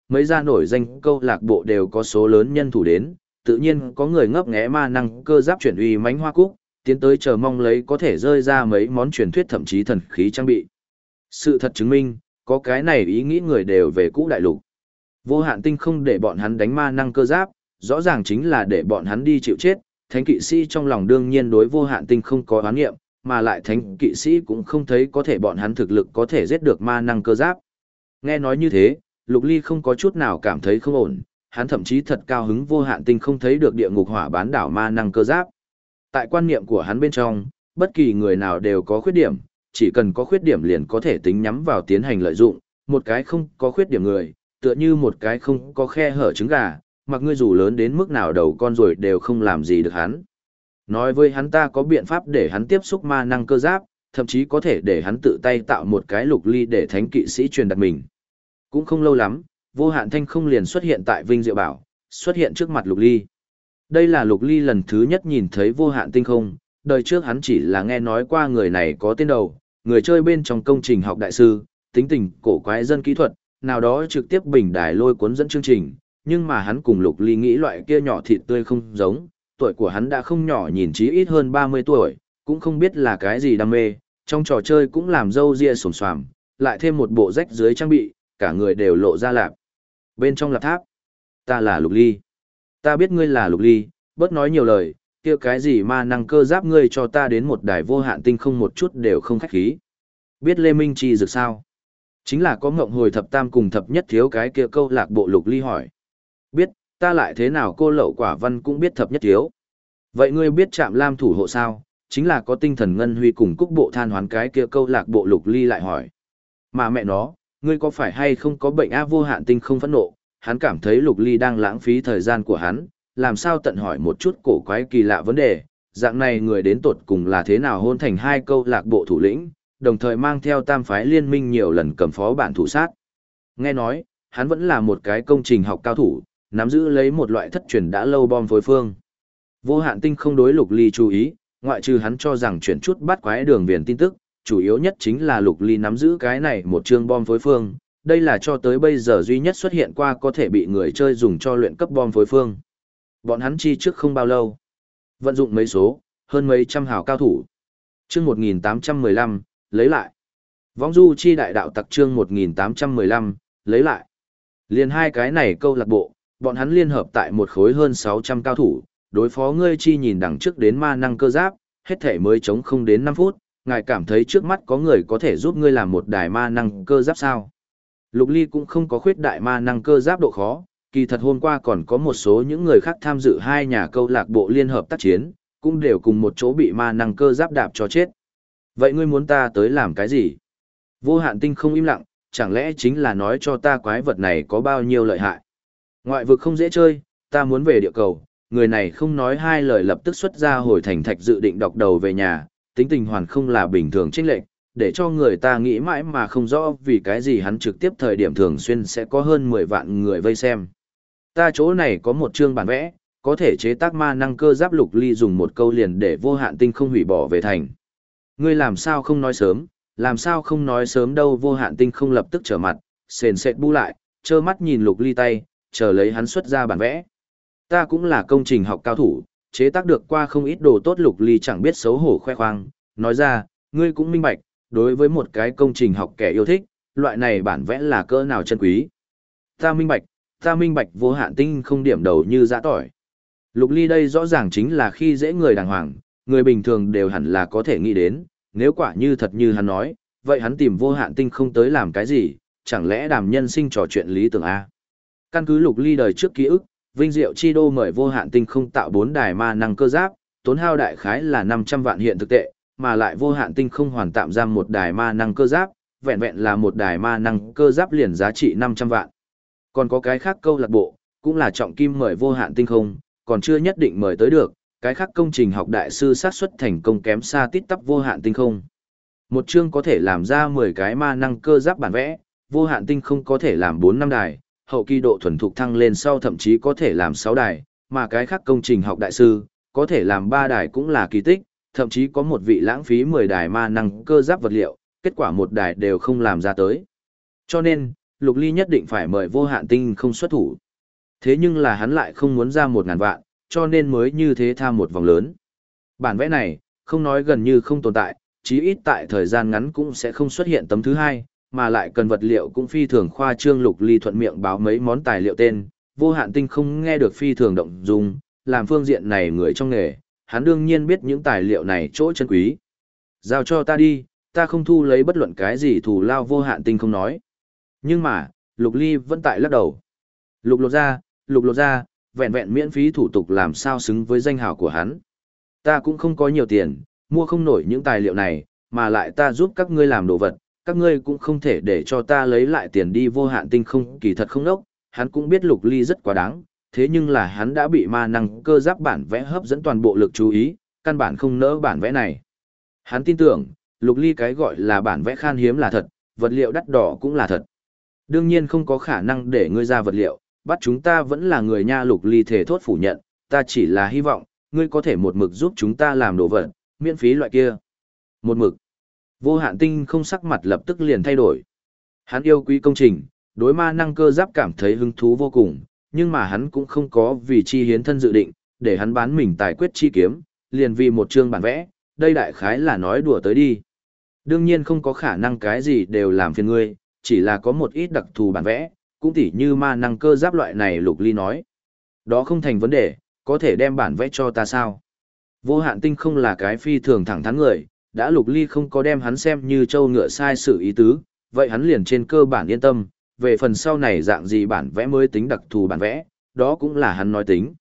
mấy gia nổi danh câu lạc bộ đều có số lớn nhân thủ đến, tự nhiên có người ngấp nghé ma năng cơ giáp chuyển uy mãnh hoa cúc, tiến tới chờ mong lấy có thể rơi ra mấy món truyền thuyết thậm chí thần khí trang bị. Sự thật chứng minh, có cái này ý nghĩ người đều về cũ đại lục. Vô Hạn Tinh không để bọn hắn đánh ma năng cơ giáp, rõ ràng chính là để bọn hắn đi chịu chết. Thánh kỵ sĩ trong lòng đương nhiên đối Vô Hạn Tinh không có oán nghiệm, mà lại thánh kỵ sĩ cũng không thấy có thể bọn hắn thực lực có thể giết được ma năng cơ giáp. Nghe nói như thế, Lục Ly không có chút nào cảm thấy không ổn, hắn thậm chí thật cao hứng Vô Hạn Tinh không thấy được địa ngục hỏa bán đảo ma năng cơ giáp. Tại quan niệm của hắn bên trong, bất kỳ người nào đều có khuyết điểm, chỉ cần có khuyết điểm liền có thể tính nhắm vào tiến hành lợi dụng, một cái không có khuyết điểm người, tựa như một cái không có khe hở trứng gà, mặc ngươi dù lớn đến mức nào đầu con rồi đều không làm gì được hắn. Nói với hắn ta có biện pháp để hắn tiếp xúc ma năng cơ giáp, thậm chí có thể để hắn tự tay tạo một cái Lục Ly để thánh kỵ sĩ truyền đặt mình. Cũng không lâu lắm, Vô Hạn Thanh không liền xuất hiện tại Vinh Diệu Bảo, xuất hiện trước mặt Lục Ly. Đây là Lục Ly lần thứ nhất nhìn thấy Vô Hạn Tinh không, đời trước hắn chỉ là nghe nói qua người này có tên đầu, người chơi bên trong công trình học đại sư, tính tình cổ quái dân kỹ thuật, nào đó trực tiếp bình đài lôi cuốn dẫn chương trình, nhưng mà hắn cùng Lục Ly nghĩ loại kia nhỏ thịt tươi không giống, tuổi của hắn đã không nhỏ, nhìn chí ít hơn 30 tuổi, cũng không biết là cái gì đam mê, trong trò chơi cũng làm râu ria xồm xoàm, lại thêm một bộ rách dưới trang bị, cả người đều lộ ra lạp. Bên trong lạp tháp, ta là Lục Ly. Ta biết ngươi là Lục Ly, bớt nói nhiều lời, kia cái gì ma năng cơ giáp ngươi cho ta đến một đài Vô Hạn Tinh không một chút đều không khách khí. Biết Lê Minh Chi dược sao? Chính là có ngộng hồi thập tam cùng thập nhất thiếu cái kia câu lạc bộ. Lục Ly hỏi. Biết, ta lại thế nào cô lậu quả văn cũng biết thập nhất thiếu. Vậy ngươi biết Trạm Lam thủ hộ sao? Chính là có tinh thần ngân huy cùng cúc bộ than hoán cái kia câu lạc bộ. Lục Ly lại hỏi. Mà mẹ nó, ngươi có phải hay không có bệnh Vô Hạn Tinh không phẫn nộ? Hắn cảm thấy Lục Ly đang lãng phí thời gian của hắn, làm sao tận hỏi một chút cổ quái kỳ lạ vấn đề, dạng này người đến tột cùng là thế nào hôn thành hai câu lạc bộ thủ lĩnh, đồng thời mang theo tam phái liên minh nhiều lần cầm phó bản thủ sát. Nghe nói, hắn vẫn là một cái công trình học cao thủ, nắm giữ lấy một loại thất truyền đã lâu bom phối phương. Vô Hạn Tinh không đối Lục Ly chú ý, ngoại trừ hắn cho rằng chuyển chút bắt quái đường viền tin tức, chủ yếu nhất chính là Lục Ly nắm giữ cái này một chương bom phối phương, đây là cho tới bây giờ duy nhất xuất hiện qua có thể bị người chơi dùng cho luyện cấp bom phối phương. Bọn hắn chi trước không bao lâu. Vận dụng mấy số, hơn mấy trăm hào cao thủ. Chương 1815, lấy lại. Vong du chi đại đạo tặc chương 1815, lấy lại. Liền hai cái này câu lạc bộ, bọn hắn liên hợp tại một khối hơn 600 cao thủ, đối phó ngươi chi nhìn đằng trước đến ma năng cơ giáp, hết thể mới chống không đến 5 phút, ngài cảm thấy trước mắt có người có thể giúp ngươi làm một đài ma năng cơ giáp sao? Lục Ly cũng không có khuyết đại ma năng cơ giáp độ khó, kỳ thật hôm qua còn có một số những người khác tham dự hai nhà câu lạc bộ liên hợp tác chiến, cũng đều cùng một chỗ bị ma năng cơ giáp đạp cho chết. Vậy ngươi muốn ta tới làm cái gì? Vô Hạn Tinh không im lặng, chẳng lẽ chính là nói cho ta quái vật này có bao nhiêu lợi hại? Ngoại vực không dễ chơi, ta muốn về địa cầu, người này không nói hai lời lập tức xuất ra hồi thành thạch dự định đọc đầu về nhà, tính tình hoàn không là bình thường chênh lệch, để cho người ta nghĩ mãi mà không rõ vì cái gì hắn trực tiếp thời điểm thường xuyên sẽ có hơn 10 vạn người vây xem. Ta chỗ này có một chương bản vẽ, có thể chế tác ma năng cơ giáp. Lục Ly dùng một câu liền để Vô Hạn Tinh không hủy bỏ về thành. Ngươi làm sao không nói sớm, làm sao không nói sớm đâu. Vô Hạn Tinh không lập tức trở mặt, sền sệt bu lại, trơ mắt nhìn Lục Ly tay, chờ lấy hắn xuất ra bản vẽ. Ta cũng là công trình học cao thủ, chế tác được qua không ít đồ tốt. Lục Ly chẳng biết xấu hổ khoe khoang, nói ra, ngươi cũng minh bạch, đối với một cái công trình học kẻ yêu thích, loại này bản vẽ là cỡ nào chân quý. Ta minh bạch. Vô Hạn Tinh không điểm đầu như dã tỏi. Lục Ly đây rõ ràng chính là khi dễ người đàng hoàng, người bình thường đều hẳn là có thể nghĩ đến, nếu quả như thật như hắn nói, vậy hắn tìm Vô Hạn Tinh không tới làm cái gì, chẳng lẽ đàm nhân sinh trò chuyện lý tưởng A. Căn cứ Lục Ly đời trước ký ức, Vinh Diệu Chi Đô mời Vô Hạn Tinh không tạo 4 đài ma năng cơ giáp, tốn hao đại khái là 500 vạn hiện thực tệ, mà lại Vô Hạn Tinh không hoàn tạm giam một đài ma năng cơ giáp, vẹn vẹn là một đài ma năng cơ giáp liền giá trị 500 vạn. Còn có cái khác câu lạc bộ, cũng là trọng kim mời Vô Hạn Tinh không, còn chưa nhất định mời tới được, cái khác công trình học đại sư xác suất thành công kém xa tít tắp Vô Hạn Tinh không. Một chương có thể làm ra 10 cái ma năng cơ giáp bản vẽ, Vô Hạn Tinh không có thể làm 4 năm đài, hậu kỳ độ thuần thục thăng lên sau thậm chí có thể làm 6 đài, mà cái khác công trình học đại sư, có thể làm 3 đài cũng là kỳ tích, thậm chí có một vị lãng phí 10 đài ma năng cơ giáp vật liệu, kết quả một đài đều không làm ra tới. Cho nên, Lục Ly nhất định phải mời Vô Hạn Tinh không xuất thủ. Thế nhưng là hắn lại không muốn ra 1.000 vạn, cho nên mới như thế tham một vòng lớn. Bản vẽ này, không nói gần như không tồn tại, chí ít tại thời gian ngắn cũng sẽ không xuất hiện tấm thứ hai, mà lại cần vật liệu cũng phi thường khoa trương. Lục Ly thuận miệng báo mấy món tài liệu tên, Vô Hạn Tinh không nghe được phi thường động dung, làm phương diện này người trong nghề, hắn đương nhiên biết những tài liệu này chỗ chân quý. Giao cho ta đi, ta không thu lấy bất luận cái gì thù lao. Vô Hạn Tinh không nói. Nhưng mà, Lục Ly vẫn tại lắc đầu. Lục lột ra, vẹn vẹn miễn phí thủ tục làm sao xứng với danh hào của hắn. Ta cũng không có nhiều tiền, mua không nổi những tài liệu này, mà lại ta giúp các ngươi làm đồ vật, các ngươi cũng không thể để cho ta lấy lại tiền đi. Vô Hạn Tinh không kỳ thật không đốc, hắn cũng biết Lục Ly rất quá đáng, thế nhưng là hắn đã bị ma năng cơ giáp bản vẽ hấp dẫn toàn bộ lực chú ý, căn bản không nỡ bản vẽ này. Hắn tin tưởng, Lục Ly cái gọi là bản vẽ khan hiếm là thật, vật liệu đắt đỏ cũng là thật. Đương nhiên không có khả năng để ngươi ra vật liệu, bắt chúng ta vẫn là người nha. Lục Ly thề thốt phủ nhận, ta chỉ là hy vọng, ngươi có thể một mực giúp chúng ta làm đồ vật, miễn phí loại kia. Một mực. Vô Hạn Tinh không sắc mặt lập tức liền thay đổi. Hắn yêu quý công trình, đối ma năng cơ giáp cảm thấy hứng thú vô cùng, nhưng mà hắn cũng không có vì chi hiến thân dự định, để hắn bán mình tài quyết chi kiếm, liền vì một chương bản vẽ, đây đại khái là nói đùa tới đi. Đương nhiên không có khả năng cái gì đều làm phiền ngươi, chỉ là có một ít đặc thù bản vẽ, cũng tỉ như ma năng cơ giáp loại này. Lục Ly nói. Đó không thành vấn đề, có thể đem bản vẽ cho ta sao? Vô Hạn Tinh không là cái phi thường thẳng thắn người, đã Lục Ly không có đem hắn xem như trâu ngựa sai sự ý tứ, vậy hắn liền trên cơ bản yên tâm, về phần sau này dạng gì bản vẽ mới tính đặc thù bản vẽ, đó cũng là hắn nói tính.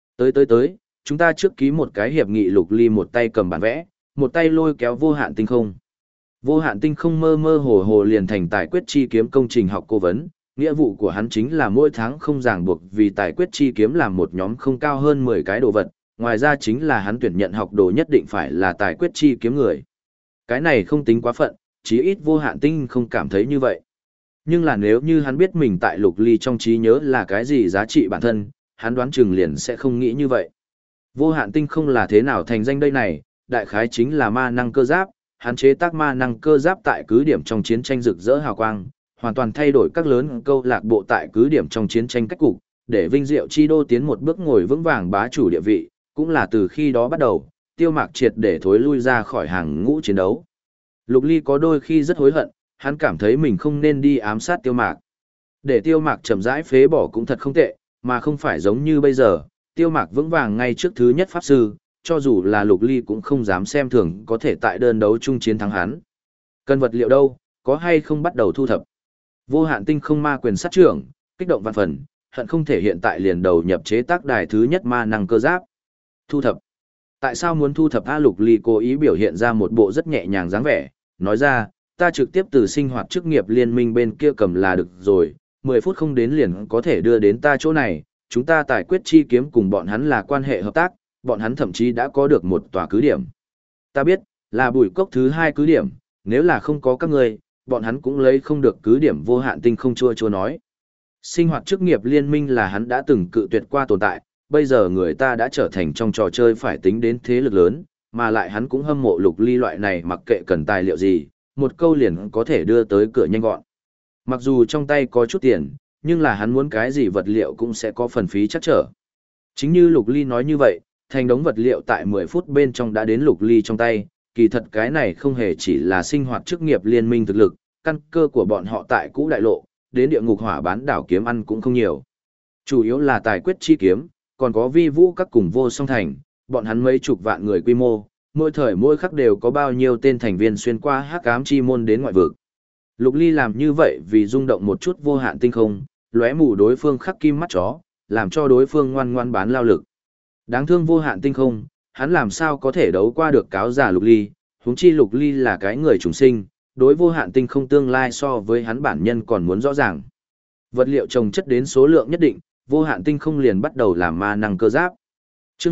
Tới, chúng ta trước ký một cái hiệp nghị. Lục Ly một tay cầm bản vẽ, một tay lôi kéo Vô Hạn Tinh không. Vô Hạn Tinh không mơ mơ hồ hồ liền thành tài quyết chi kiếm công trình học cố vấn, nghĩa vụ của hắn chính là mỗi tháng không ràng buộc vì tài quyết chi kiếm làm một nhóm không cao hơn 10 cái đồ vật, ngoài ra chính là hắn tuyển nhận học đồ nhất định phải là tài quyết chi kiếm người. Cái này không tính quá phận, chí ít Vô Hạn Tinh không cảm thấy như vậy. Nhưng là nếu như hắn biết mình tại Lục Ly trong trí nhớ là cái gì giá trị bản thân, hắn đoán chừng liền sẽ không nghĩ như vậy. Vô Hạn Tinh không là thế nào thành danh đây này, đại khái chính là ma năng cơ giáp, hắn chế tác ma năng cơ giáp tại cứ điểm trong chiến tranh rực rỡ hào quang, hoàn toàn thay đổi các lớn câu lạc bộ tại cứ điểm trong chiến tranh cách cục, để Vinh Diệu Chi Đô tiến một bước ngồi vững vàng bá chủ địa vị, cũng là từ khi đó bắt đầu, Tiêu Mạc triệt để thối lui ra khỏi hàng ngũ chiến đấu. Lục Ly có đôi khi rất hối hận, hắn cảm thấy mình không nên đi ám sát Tiêu Mạc. Để Tiêu Mạc chậm rãi phế bỏ cũng thật không tệ, mà không phải giống như bây giờ, Tiêu Mạc vững vàng ngay trước thứ nhất pháp sư, cho dù là Lục Ly cũng không dám xem thường có thể tại đơn đấu chung chiến thắng hắn. Cần vật liệu đâu, có hay không bắt đầu thu thập. Vô Hạn Tinh không ma quyền sát trưởng, kích động vạn phần, hận không thể hiện tại liền đầu nhập chế tác đài thứ nhất ma năng cơ giáp. Thu thập. Tại sao muốn thu thập? A Lục Ly cố ý biểu hiện ra một bộ rất nhẹ nhàng dáng vẻ, nói ra, ta trực tiếp từ sinh hoạt chức nghiệp liên minh bên kia cầm là được rồi, 10 phút không đến liền có thể đưa đến ta chỗ này, chúng ta tài quyết chi kiếm cùng bọn hắn là quan hệ hợp tác, bọn hắn thậm chí đã có được một tòa cứ điểm. Ta biết, là Bùi Cốc thứ 2 cứ điểm, nếu là không có các ngươi, bọn hắn cũng lấy không được cứ điểm. Vô Hạn Tinh không chua nói. Sinh hoạt chức nghiệp liên minh là hắn đã từng cự tuyệt qua tồn tại, bây giờ người ta đã trở thành trong trò chơi phải tính đến thế lực lớn, mà lại hắn cũng hâm mộ Lục Ly loại này mặc kệ cần tài liệu gì, một câu liền có thể đưa tới cửa nhanh gọn. Mặc dù trong tay có chút tiền, nhưng là hắn muốn cái gì vật liệu cũng sẽ có phần phí chắc trở. Chính như Lục Ly nói như vậy, thành đống vật liệu tại 10 phút bên trong đã đến Lục Ly trong tay, kỳ thật cái này không hề chỉ là sinh hoạt chức nghiệp liên minh thực lực, căn cơ của bọn họ tại cũ đại lộ, đến địa ngục hỏa bán đảo kiếm ăn cũng không nhiều. Chủ yếu là tài quyết chi kiếm, còn có vi vũ các cùng vô song thành, bọn hắn mấy chục vạn người quy mô, mỗi thời mỗi khắc đều có bao nhiêu tên thành viên xuyên qua hắc ám chi môn đến ngoại vực. Lục Ly làm như vậy vì rung động một chút Vô Hạn Tinh không, lóe mù đối phương khắc kim mắt chó, làm cho đối phương ngoan ngoan bán lao lực. Đáng thương Vô Hạn Tinh không, hắn làm sao có thể đấu qua được cáo giả Lục Ly, huống chi Lục Ly là cái người trùng sinh, đối Vô Hạn Tinh không tương lai so với hắn bản nhân còn muốn rõ ràng. Vật liệu trồng chất đến số lượng nhất định, Vô Hạn Tinh không liền bắt đầu làm ma năng cơ giáp. Chương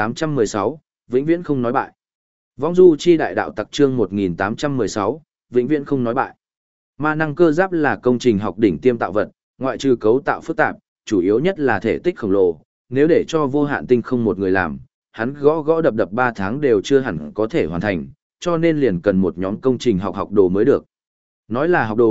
1816, vĩnh viễn không nói bại. Vong du chi đại đạo tặc chương 1816, vĩnh viễn không nói bại. Ma năng cơ giáp là công trình học đỉnh tiêm tạo vật, ngoại trừ cấu tạo phức tạp, chủ yếu nhất là thể tích khổng lồ, nếu để cho Vô Hạn Tinh không một người làm, hắn gõ gõ đập đập 3 tháng đều chưa hẳn có thể hoàn thành, cho nên liền cần một nhóm công trình học đồ mới được. Nói là học đồ,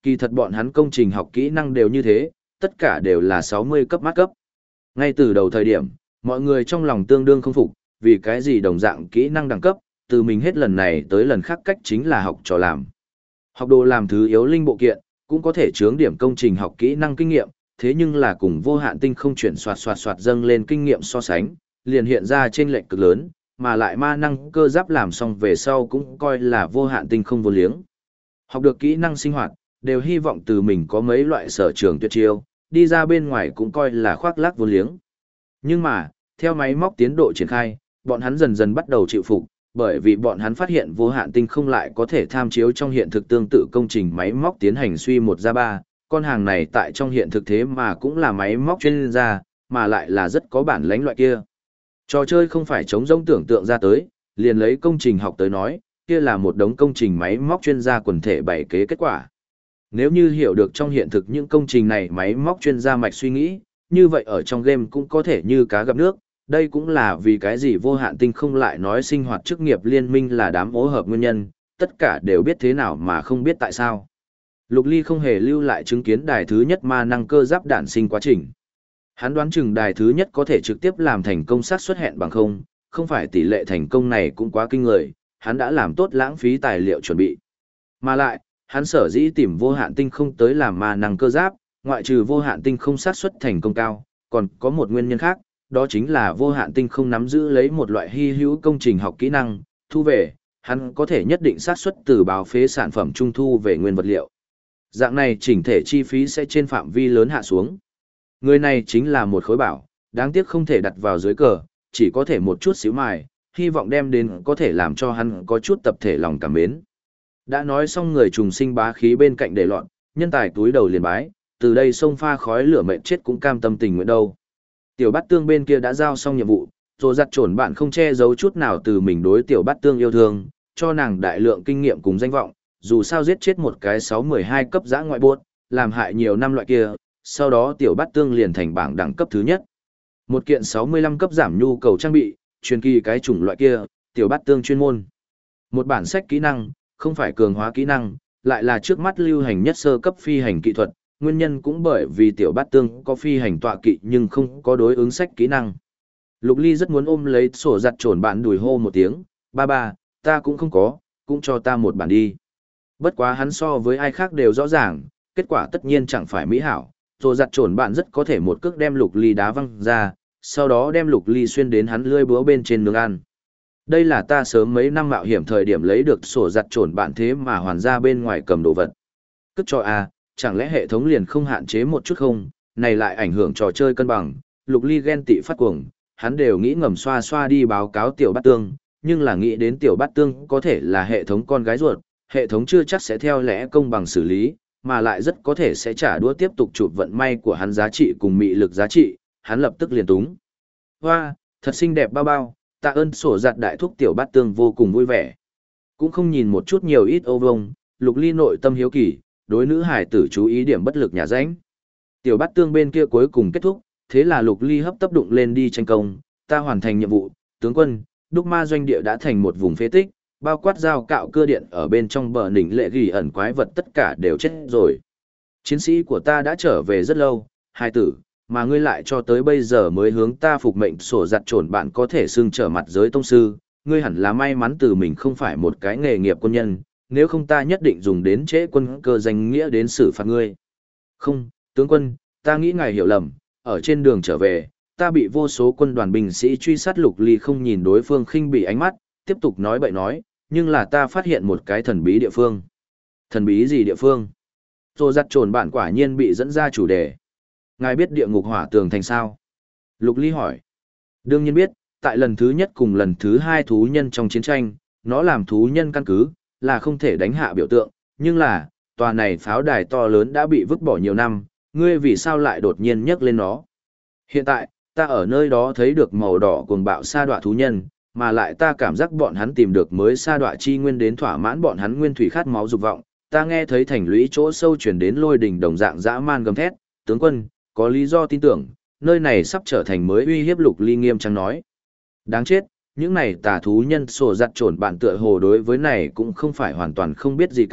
kỳ thật bọn hắn công trình học kỹ năng đều như thế, tất cả đều là 60 cấp mát cấp. Ngay từ đầu thời điểm, mọi người trong lòng tương đương không phục, vì cái gì đồng dạng kỹ năng đẳng cấp, từ mình hết lần này tới lần khác cách chính là học trò làm. Học đồ làm thứ yếu linh bộ kiện, cũng có thể chướng điểm công trình học kỹ năng kinh nghiệm, thế nhưng là cùng vô hạn tinh không chuyển soạt dâng lên kinh nghiệm so sánh, liền hiện ra chênh lệch cực lớn, mà lại ma năng cơ giáp làm xong về sau cũng coi là vô hạn tinh không vô liếng. Học được kỹ năng sinh hoạt, đều hy vọng từ mình có mấy loại sở trường tuyệt chiêu, đi ra bên ngoài cũng coi là khoác lác vô liếng. Nhưng mà, theo máy móc tiến độ triển khai, bọn hắn dần dần bắt đầu chịu phục, bởi vì bọn hắn phát hiện vô hạn tinh không lại có thể tham chiếu trong hiện thực tương tự công trình máy móc tiến hành suy 1 ra 3, con hàng này tại trong hiện thực thế mà cũng là máy móc chuyên gia, mà lại là rất có bản lãnh loại kia. Trò chơi không phải chống rỗng tưởng tượng ra tới, liền lấy công trình học tới nói, kia là một đống công trình máy móc chuyên gia quần thể bày kế kết quả. Nếu như hiểu được trong hiện thực những công trình này máy móc chuyên gia mạch suy nghĩ, như vậy ở trong game cũng có thể như cá gặp nước, đây cũng là vì cái gì vô hạn tinh không lại nói sinh hoạt chức nghiệp liên minh là đám ố hợp nguyên nhân, tất cả đều biết thế nào mà không biết tại sao. Lục Ly không hề lưu lại chứng kiến đài thứ nhất ma năng cơ giáp đản sinh quá trình. Hắn đoán chừng đài thứ nhất có thể trực tiếp làm thành công xác suất hẹn bằng không phải tỷ lệ thành công này cũng quá kinh người, hắn đã làm tốt lãng phí tài liệu chuẩn bị. Mà lại, hắn sở dĩ tìm vô hạn tinh không tới làm ma năng cơ giáp, ngoại trừ vô hạn tinh không xác suất thành công cao, còn có một nguyên nhân khác, đó chính là vô hạn tinh không nắm giữ lấy một loại hy hữu công trình học kỹ năng, thu về, hắn có thể nhất định xác suất từ báo phế sản phẩm trung thu về nguyên vật liệu. Dạng này chỉnh thể chi phí sẽ trên phạm vi lớn hạ xuống. Người này chính là một khối bảo, đáng tiếc không thể đặt vào dưới cờ, chỉ có thể một chút xíu mài, hy vọng đem đến có thể làm cho hắn có chút tập thể lòng cảm mến. Đã nói xong người trùng sinh bá khí bên cạnh để loạn, nhân tài túi đầu liền bái, từ đây sông pha khói lửa mệnh chết cũng cam tâm tình nguyện đâu. Tiểu Bát Tương bên kia đã giao xong nhiệm vụ, rồi giặt trổn bạn không che giấu chút nào từ mình đối Tiểu Bát Tương yêu thương, cho nàng đại lượng kinh nghiệm cùng danh vọng, dù sao giết chết một cái 6-12 cấp giã ngoại buốt, làm hại nhiều năm loại kia, sau đó Tiểu Bát Tương liền thành bảng đẳng cấp thứ nhất. Một kiện 65 cấp giảm nhu cầu trang bị, truyền kỳ cái chủng loại kia, Tiểu Bát Tương chuyên môn. Một bản sách kỹ năng, không phải cường hóa kỹ năng, lại là trước mắt lưu hành nhất sơ cấp phi hành kỹ thuật, nguyên nhân cũng bởi vì Tiểu Bát Tương có phi hành tọa kỵ nhưng không có đối ứng sách kỹ năng. Lục Ly rất muốn ôm lấy sổ giặt trồn bạn đùi hô một tiếng, ba, ta cũng không có, cũng cho ta một bản đi. Bất quá hắn so với ai khác đều rõ ràng, kết quả tất nhiên chẳng phải mỹ hảo, rồi giặt trồn bạn rất có thể một cước đem Lục Ly đá văng ra, sau đó đem Lục Ly xuyên đến hắn lươi búa bên trên nướng ăn. Đây là ta sớm mấy năm mạo hiểm thời điểm lấy được sổ giặt trồn bạn thế mà hoàn ra bên ngoài cầm đồ vật. Cất cho a, chẳng lẽ hệ thống liền không hạn chế một chút không, này lại ảnh hưởng trò chơi cân bằng. Lục Ly ghen tị phát cuồng, hắn đều nghĩ ngầm xoa xoa đi báo cáo Tiểu Bát Tương, nhưng là nghĩ đến Tiểu Bát Tương có thể là hệ thống con gái ruột, hệ thống chưa chắc sẽ theo lẽ công bằng xử lý, mà lại rất có thể sẽ trả đũa tiếp tục chụp vận may của hắn giá trị cùng mị lực giá trị, hắn lập tức liền túng. Hoa, thật xinh đẹp bao bao, tạ ơn sổ giặt đại thúc Tiểu Bát Tương vô cùng vui vẻ. Cũng không nhìn một chút nhiều ít ô vông, Lục Ly nội tâm hiếu kỳ, đối nữ hải tử chú ý điểm bất lực nhà ránh. Tiểu Bát Tương bên kia cuối cùng kết thúc, thế là Lục Ly hấp tấp đụng lên đi tranh công, ta hoàn thành nhiệm vụ, tướng quân, đúc ma doanh địa đã thành một vùng phế tích, bao quát dao cạo cưa điện ở bên trong bờ đỉnh lệ gỉ ẩn quái vật tất cả đều chết rồi. Chiến sĩ của ta đã trở về rất lâu, hai tử, mà ngươi lại cho tới bây giờ mới hướng ta phục mệnh sổ giặt trồn bạn có thể xưng trở mặt giới tông sư, ngươi hẳn là may mắn từ mình không phải một cái nghề nghiệp quân nhân, nếu không ta nhất định dùng đến trễ quân cơ danh nghĩa đến xử phạt ngươi. Không, tướng quân, ta nghĩ ngài hiểu lầm, ở trên đường trở về, ta bị vô số quân đoàn binh sĩ truy sát. Lục Ly không nhìn đối phương khinh bỉ ánh mắt, tiếp tục nói bậy nói, nhưng là ta phát hiện một cái thần bí địa phương. Thần bí gì địa phương? Rồi giặt trồn bạn quả nhiên bị dẫn ra chủ đề. Ngài biết địa ngục hỏa tường thành sao? Lục Ly hỏi. Đương nhiên biết, tại lần thứ nhất cùng lần thứ hai thú nhân trong chiến tranh, nó làm thú nhân căn cứ, là không thể đánh hạ biểu tượng, nhưng là, tòa này pháo đài to lớn đã bị vứt bỏ nhiều năm, ngươi vì sao lại đột nhiên nhấc lên nó? Hiện tại, ta ở nơi đó thấy được màu đỏ cuồng bạo sa đọa thú nhân, mà lại ta cảm giác bọn hắn tìm được mới sa đọa chi nguyên đến thỏa mãn bọn hắn nguyên thủy khát máu dục vọng. Ta nghe thấy thành lũy chỗ sâu chuyển đến lôi đỉnh đồng dạng dã man gầm thét, tướng quân, có lý do tin tưởng, nơi này sắp trở thành mới uy hiếp. Lục Ly nghiêm trang nói. Đáng chết, những này tà thú nhân sổ giặt trồn bạn tựa hồ đối với này cũng không phải hoàn toàn không biết gì cả,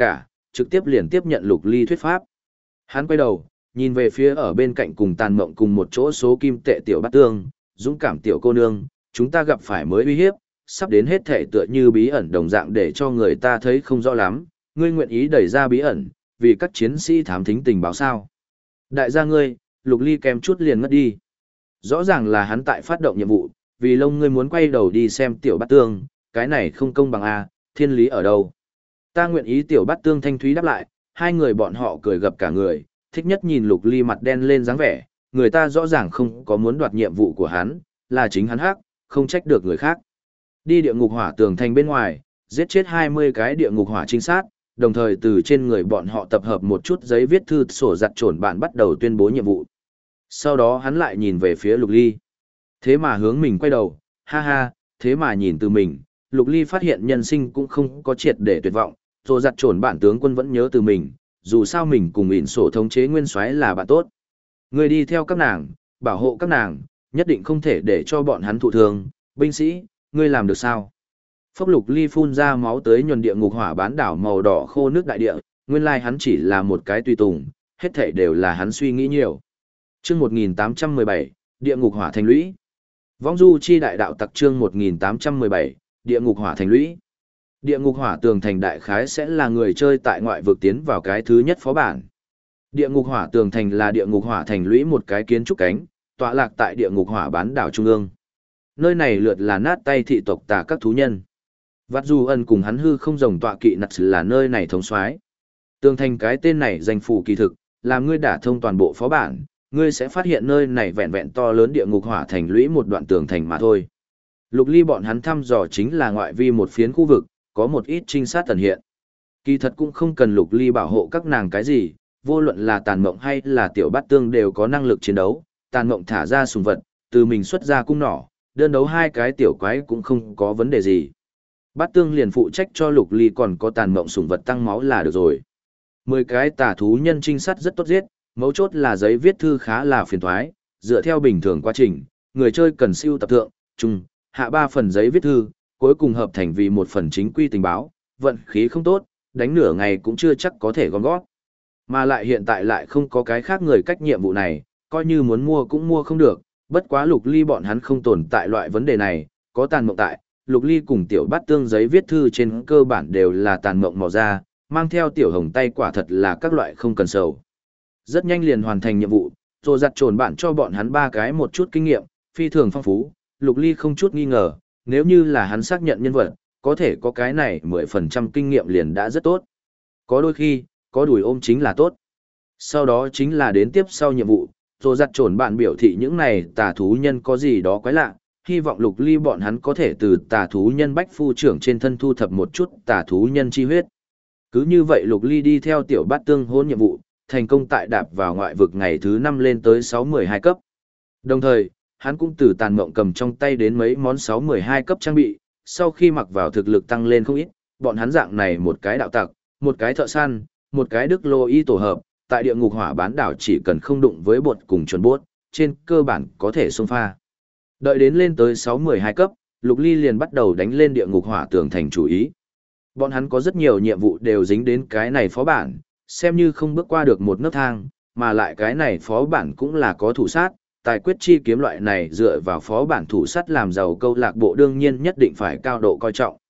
trực tiếp liền tiếp nhận Lục Ly thuyết pháp. Hắn quay đầu, nhìn về phía ở bên cạnh cùng Tàn Mộng cùng một chỗ số kim tệ tiểu bát tương, dũng cảm tiểu cô nương, chúng ta gặp phải mới uy hiếp, sắp đến hết thể tựa như bí ẩn đồng dạng để cho người ta thấy không rõ lắm, ngươi nguyện ý đẩy ra bí ẩn, vì các chiến sĩ thám thính tình báo sao. Đại gia ngươi, Lục Ly kém chút liền ngất đi. Rõ ràng là hắn tại phát động nhiệm vụ, vì lông ngươi muốn quay đầu đi xem tiểu bát tương, cái này không công bằng a, thiên lý ở đâu. Ta nguyện ý tiểu bát tương thanh thúy đáp lại, hai người bọn họ cười gập cả người, thích nhất nhìn Lục Ly mặt đen lên dáng vẻ, người ta rõ ràng không có muốn đoạt nhiệm vụ của hắn, là chính hắn hắc, không trách được người khác. Đi địa ngục hỏa tường thành bên ngoài, giết chết 20 cái địa ngục hỏa trinh sát, đồng thời từ trên người bọn họ tập hợp một chút giấy viết thư sổ giặt trổn bạn bắt đầu tuyên bố nhiệm vụ. Sau đó hắn lại nhìn về phía Lục Ly. Thế mà hướng mình quay đầu, ha ha, thế mà nhìn từ mình, Lục Ly phát hiện nhân sinh cũng không có triệt để tuyệt vọng, sổ giặt trổn bạn tướng quân vẫn nhớ từ mình, dù sao mình cùng ỉn sổ thống chế nguyên soái là bạn tốt. Người đi theo các nàng, bảo hộ các nàng, nhất định không thể để cho bọn hắn thụ thương, binh sĩ, ngươi làm được sao? Phốc Lục Ly phun ra máu tới nhuần địa ngục hỏa bán đảo màu đỏ khô nước đại địa, nguyên lai hắn chỉ là một cái tùy tùng, hết thảy đều là hắn suy nghĩ nhiều. Chương 1817, địa ngục hỏa thành lũy. Vong du chi đại đạo tặc chương 1817, địa ngục hỏa thành lũy. Địa ngục hỏa tường thành đại khái sẽ là người chơi tại ngoại vực tiến vào cái thứ nhất phó bản. Địa ngục hỏa tường thành là địa ngục hỏa thành lũy một cái kiến trúc cánh, tọa lạc tại địa ngục hỏa bán đảo trung ương. Nơi này lượt là nát tay thị tộc tà các thú nhân. Vắt dù ân cùng hắn hư không rồng tọa kỵ nặt là nơi này thống soái. Tường thành cái tên này danh phủ kỳ thực, làm ngươi đả thông toàn bộ phó bản, ngươi sẽ phát hiện nơi này vẹn vẹn to lớn địa ngục hỏa thành lũy một đoạn tường thành mà thôi. Lục Ly bọn hắn thăm dò chính là ngoại vi một phiến khu vực, có một ít trinh sát tần hiện. Kỳ thật cũng không cần Lục Ly bảo hộ các nàng cái gì, vô luận là Tàn Mộng hay là Tiểu Bát Tương đều có năng lực chiến đấu, Tàn Mộng thả ra sùng vật, từ mình xuất ra cung nỏ, đơn đấu hai cái tiểu quái cũng không có vấn đề gì. Bát Tương liền phụ trách cho Lục Ly còn có Tàn Mộng sủng vật tăng máu là được rồi. 10 cái tà thú nhân trinh sát rất tốt giết, mấu chốt là giấy viết thư khá là phiền toái, dựa theo bình thường quá trình, người chơi cần siêu tập thượng, trung, hạ 3 phần giấy viết thư, cuối cùng hợp thành vì một phần chính quy tình báo, vận khí không tốt, đánh nửa ngày cũng chưa chắc có thể gom gót. Mà lại hiện tại lại không có cái khác người cách nhiệm vụ này, coi như muốn mua cũng mua không được, bất quá Lục Ly bọn hắn không tồn tại loại vấn đề này, có Tàn Mộng tại, Lục Ly cùng Tiểu Bát Tương giấy viết thư trên cơ bản đều là Tàn Mộng mò ra, mang theo Tiểu Hồng tay quả thật là các loại không cần sầu. Rất nhanh liền hoàn thành nhiệm vụ, rồi giặt trồn bạn cho bọn hắn 3 cái một chút kinh nghiệm, phi thường phong phú, Lục Ly không chút nghi ngờ, nếu như là hắn xác nhận nhân vật, có thể có cái này 10% kinh nghiệm liền đã rất tốt. Có đôi khi, có đùi ôm chính là tốt. Sau đó chính là đến tiếp sau nhiệm vụ, rồi giặt trồn bạn biểu thị những này tà thú nhân có gì đó quái lạ, hy vọng Lục Ly bọn hắn có thể từ tà thú nhân bách phu trưởng trên thân thu thập một chút tà thú nhân chi huyết. Cứ như vậy Lục Ly đi theo Tiểu Bát Tương hôn nhiệm vụ, thành công tại đạp vào ngoại vực ngày thứ 5 lên tới 6-12 cấp. Đồng thời, hắn cũng từ Tàn Mộng cầm trong tay đến mấy món 6-12 cấp trang bị, sau khi mặc vào thực lực tăng lên không ít, bọn hắn dạng này một cái đạo tặc, một cái thợ săn, một cái đức lô y tổ hợp, tại địa ngục hỏa bán đảo chỉ cần không đụng với bột cùng chuẩn bốt, trên cơ bản có thể xông pha. Đợi đến lên tới 6-12 cấp, Lục Ly liền bắt đầu đánh lên địa ngục hỏa tường thành chủ ý. Bọn hắn có rất nhiều nhiệm vụ đều dính đến cái này phó bản, xem như không bước qua được một nấc thang, mà lại cái này phó bản cũng là có thủ sát, tài quyết chi kiếm loại này dựa vào phó bản thủ sát làm giàu câu lạc bộ đương nhiên nhất định phải cao độ coi trọng.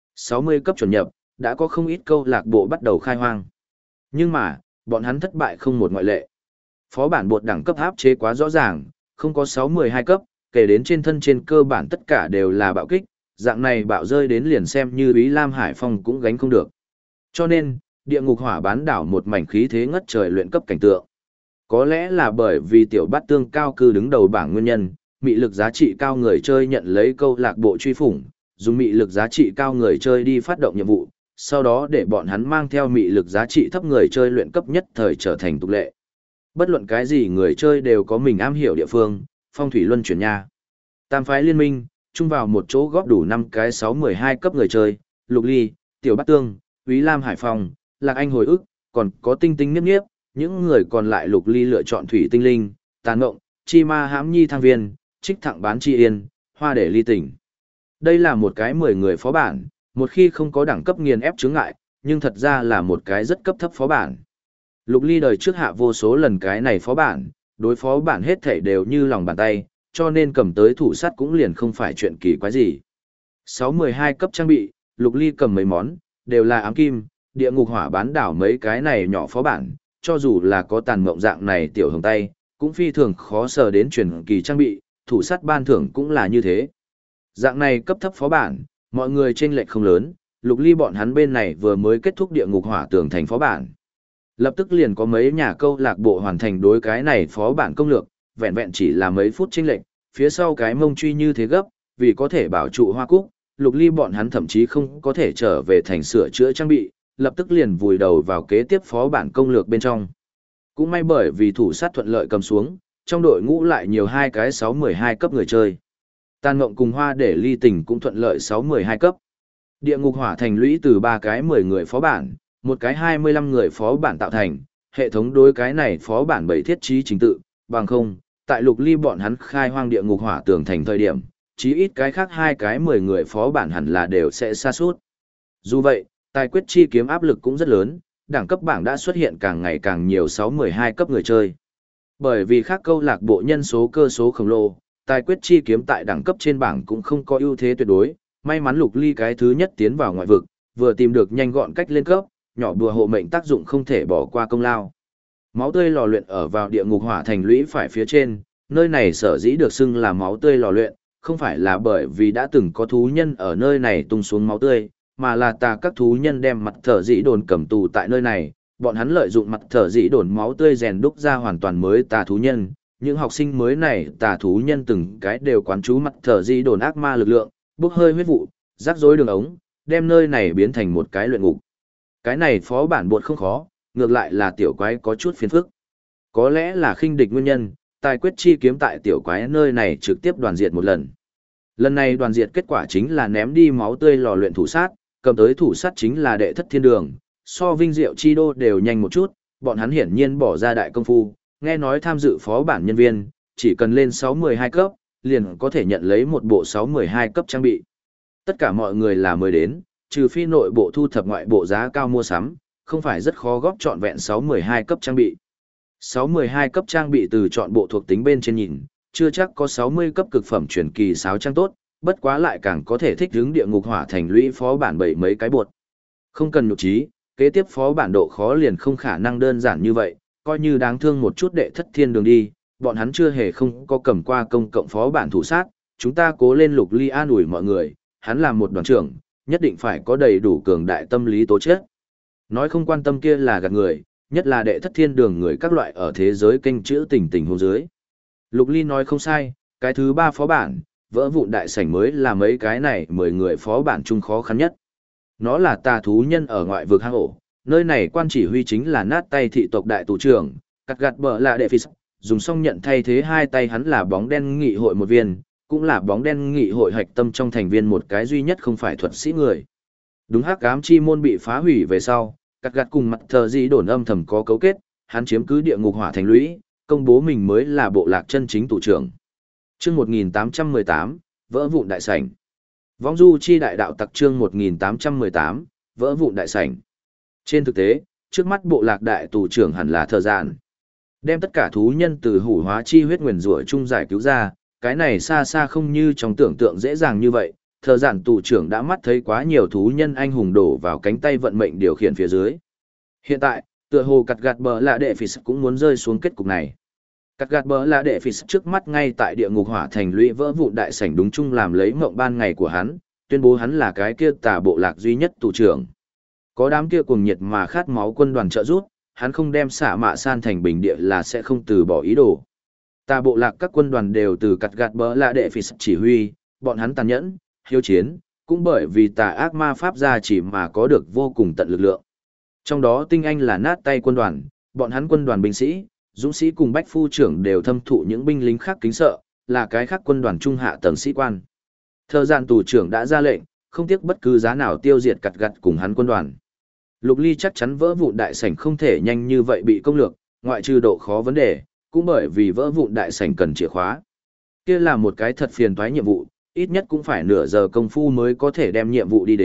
60 cấp chuẩn nhập, đã có không ít câu lạc bộ bắt đầu khai hoang. Nhưng mà, bọn hắn thất bại không một ngoại lệ. Phó bản bột đẳng cấp áp chế quá rõ ràng, không có 6-12 cấp, kể đến trên thân trên cơ bản tất cả đều là bạo kích, dạng này bạo rơi đến liền xem như Úy Lam Hải Phong cũng gánh không được. Cho nên, địa ngục hỏa bán đảo một mảnh khí thế ngất trời luyện cấp cảnh tượng. Có lẽ là bởi vì Tiểu Bát Tương cao cư đứng đầu bảng nguyên nhân, mị lực giá trị cao người chơi nhận lấy câu lạc bộ truy phủng, dùng mị lực giá trị cao người chơi đi phát động nhiệm vụ, sau đó để bọn hắn mang theo mị lực giá trị thấp người chơi luyện cấp nhất thời trở thành tục lệ. Bất luận cái gì người chơi đều có mình am hiểu địa phương, phong thủy luân chuyển nha. Tam phái liên minh, chung vào một chỗ góp đủ 5 cái 6-12 cấp người chơi, Lục Ly, Tiểu Bát Tương, Úy Lam Hải Phong, Lạc Anh hồi ức, còn có Tinh Tinh Niếp Niếp, những người còn lại Lục Ly lựa chọn Thủy Tinh Linh, Tàn Ngộng, Chi Ma Hãm Nhi Thăng Viên, Trích Thẳng Bán Chi Yên, Hoa Để Ly Tỉnh. Đây là một cái 10 người phó bản, một khi không có đẳng cấp nghiền ép chướng ngại, nhưng thật ra là một cái rất cấp thấp phó bản. Lục Ly đời trước hạ vô số lần cái này phó bản, đối phó bản hết thảy đều như lòng bàn tay, cho nên cầm tới thủ sắt cũng liền không phải chuyện kỳ quái gì. 6-12 cấp trang bị, Lục Ly cầm mấy món, đều là ám kim, địa ngục hỏa bán đảo mấy cái này nhỏ phó bản, cho dù là có tàn mộng dạng này tiểu hồng tay, cũng phi thường khó sờ đến truyền kỳ trang bị, thủ sắt ban thưởng cũng là như thế. Dạng này cấp thấp phó bản, mọi người chênh lệch không lớn, Lục Ly bọn hắn bên này vừa mới kết thúc địa ngục hỏa tường thành phó bản. Lập tức liền có mấy nhà câu lạc bộ hoàn thành đối cái này phó bản công lược, vẹn vẹn chỉ là mấy phút chênh lệch, phía sau cái mông truy như thế gấp, vì có thể bảo trụ hoa cúc, Lục Ly bọn hắn thậm chí không có thể trở về thành sửa chữa trang bị, lập tức liền vùi đầu vào kế tiếp phó bản công lược bên trong. Cũng may bởi vì thủ sát thuận lợi cầm xuống, trong đội ngũ lại nhiều hai cái 6-12 cấp người chơi. Tàn Ngộng cùng Hoa để ly tình cũng thuận lợi 6-12 cấp. Địa ngục hỏa thành lũy từ 3 cái 10 người phó bản, một cái 25 người phó bản tạo thành, hệ thống đối cái này phó bản bảy thiết trí trình tự, bằng không, tại Lục Ly bọn hắn khai hoang địa ngục hỏa tường thành thời điểm, chí ít cái khác hai cái 10 người phó bản hẳn là đều sẽ sa sút. Dù vậy, tài quyết chi kiếm áp lực cũng rất lớn, đẳng cấp bảng đã xuất hiện càng ngày càng nhiều 6-12 cấp người chơi. Bởi vì khác câu lạc bộ nhân số cơ số khổng lồ, tài quyết chi kiếm tại đẳng cấp trên bảng cũng không có ưu thế tuyệt đối, may mắn Lục Ly cái thứ nhất tiến vào ngoại vực, vừa tìm được nhanh gọn cách lên cấp, nhỏ đùa hộ mệnh tác dụng không thể bỏ qua công lao. Máu tươi lò luyện ở vào địa ngục hỏa thành lũy phải phía trên, nơi này sở dĩ được xưng là máu tươi lò luyện, không phải là bởi vì đã từng có thú nhân ở nơi này tung xuống máu tươi, mà là các thú nhân đem mặt thở dĩ đồn cầm tù tại nơi này, bọn hắn lợi dụng mặt thở dĩ đồn máu tươi rèn đúc ra hoàn toàn mới tà thú nhân. Những học sinh mới này tà thú nhân từng cái đều quán trú mặt thở dĩ đồn ác ma lực lượng, bốc hơi huyết vụ, rắc rối đường ống, đem nơi này biến thành một cái luyện ngục. Cái này phó bản buộc không khó, ngược lại là tiểu quái có chút phiền phức. Có lẽ là khinh địch nguyên nhân, tài quyết chi kiếm tại tiểu quái nơi này trực tiếp đoàn diệt một lần. Lần này đoàn diệt kết quả chính là ném đi máu tươi lò luyện thủ sát, cầm tới thủ sát chính là đệ thất thiên đường, so vinh diệu chi đô đều nhanh một chút, bọn hắn hiển nhiên bỏ ra đại công phu, nghe nói tham dự phó bản nhân viên, chỉ cần lên 6-12 cấp, liền có thể nhận lấy một bộ 6-12 cấp trang bị. Tất cả mọi người là mới đến, trừ phi nội bộ thu thập ngoại bộ giá cao mua sắm, không phải rất khó góp trọn vẹn 6-12 cấp trang bị. 6-12 cấp trang bị từ chọn bộ thuộc tính bên trên nhìn, chưa chắc có 60 cấp cực phẩm truyền kỳ sáo trang tốt, bất quá lại càng có thể thích ứng địa ngục hỏa thành lũy phó bản bảy mấy cái bột. Không cần nhục trí, kế tiếp phó bản độ khó liền không khả năng đơn giản như vậy, coi như đáng thương một chút đệ thất thiên đường đi, bọn hắn chưa hề không có cầm qua công cộng phó bản thủ sát, chúng ta cố lên. Lục Ly an ủi mọi người, hắn là một đoàn trưởng, nhất định phải có đầy đủ cường đại tâm lý tố chất. Nói không quan tâm kia là gạt người, nhất là đệ thất thiên đường người các loại ở thế giới kênh chữ tình tình hôn dưới. Lục Ly nói không sai, cái thứ 3 phó bản, vỡ vụn đại sảnh mới là mấy cái này 10 người phó bản chung khó khăn nhất. Nó là tà thú nhân ở ngoại vực hang ổ, nơi này quan chỉ huy chính là nát tay thị tộc đại tù trưởng, cắt gạt bờ là đệ phi sắc, dùng xong nhận thay thế hai tay hắn là bóng đen nghị hội một viên, cũng là bóng đen nghị hội hạch tâm trong thành viên một cái duy nhất không phải thuật sĩ người. Đúng hắc ám chi môn bị phá hủy về sau, cắt gạt cùng mặt thờ dĩ đồn âm thầm có cấu kết, hắn chiếm cứ địa ngục hỏa thành lũy, công bố mình mới là bộ lạc chân chính tù trưởng. Chương 1818, vỡ vụn đại sảnh. Vong du chi đại đạo tặc chương 1818, vỡ vụn đại sảnh. Trên thực tế, trước mắt bộ lạc đại tù trưởng hẳn là Thờ Dạn. Đem tất cả thú nhân từ hủ hóa chi huyết nguyền rủa chung giải cứu ra, cái này xa xa không như trong tưởng tượng dễ dàng như vậy. Thờ Dạn tù trưởng đã mắt thấy quá nhiều thú nhân anh hùng đổ vào cánh tay vận mệnh điều khiển phía dưới. Hiện tại, tựa hồ cặt gạt bờ lạ đệ phì cũng muốn rơi xuống kết cục này. Cắt gạt bờ là đệ phì trước mắt ngay tại địa ngục hỏa thành lũy vỡ vụn đại sảnh đúng chung làm lấy mộng ban ngày của hắn, tuyên bố hắn là cái kia tà bộ lạc duy nhất tù trưởng. Có đám kia cuồng nhiệt mà khát máu quân đoàn trợ giúp, hắn không đem xả mạ san thành bình địa là sẽ không từ bỏ ý đồ. Tà bộ lạc các quân đoàn đều từ cắt gạt bờ là đệ phì chỉ huy, bọn hắn tàn nhẫn, hiếu chiến, cũng bởi vì tà ác ma pháp gia chỉ mà có được vô cùng tận lực lượng. Trong đó tinh anh là nát tay quân đoàn, bọn hắn quân đoàn binh sĩ, dũng sĩ cùng bách phu trưởng đều thâm thụ những binh lính khác kính sợ, là cái khác quân đoàn trung hạ tầng sĩ quan. Thờ Dạn tù trưởng đã ra lệnh, không tiếc bất cứ giá nào tiêu diệt cặt gặt cùng hắn quân đoàn. Lục Ly chắc chắn vỡ vụn đại sảnh không thể nhanh như vậy bị công lược, ngoại trừ độ khó vấn đề, cũng bởi vì vỡ vụn đại sảnh cần chìa khóa. Kia là một cái thật phiền toái nhiệm vụ, ít nhất cũng phải nửa giờ công phu mới có thể đem nhiệm vụ đi đến,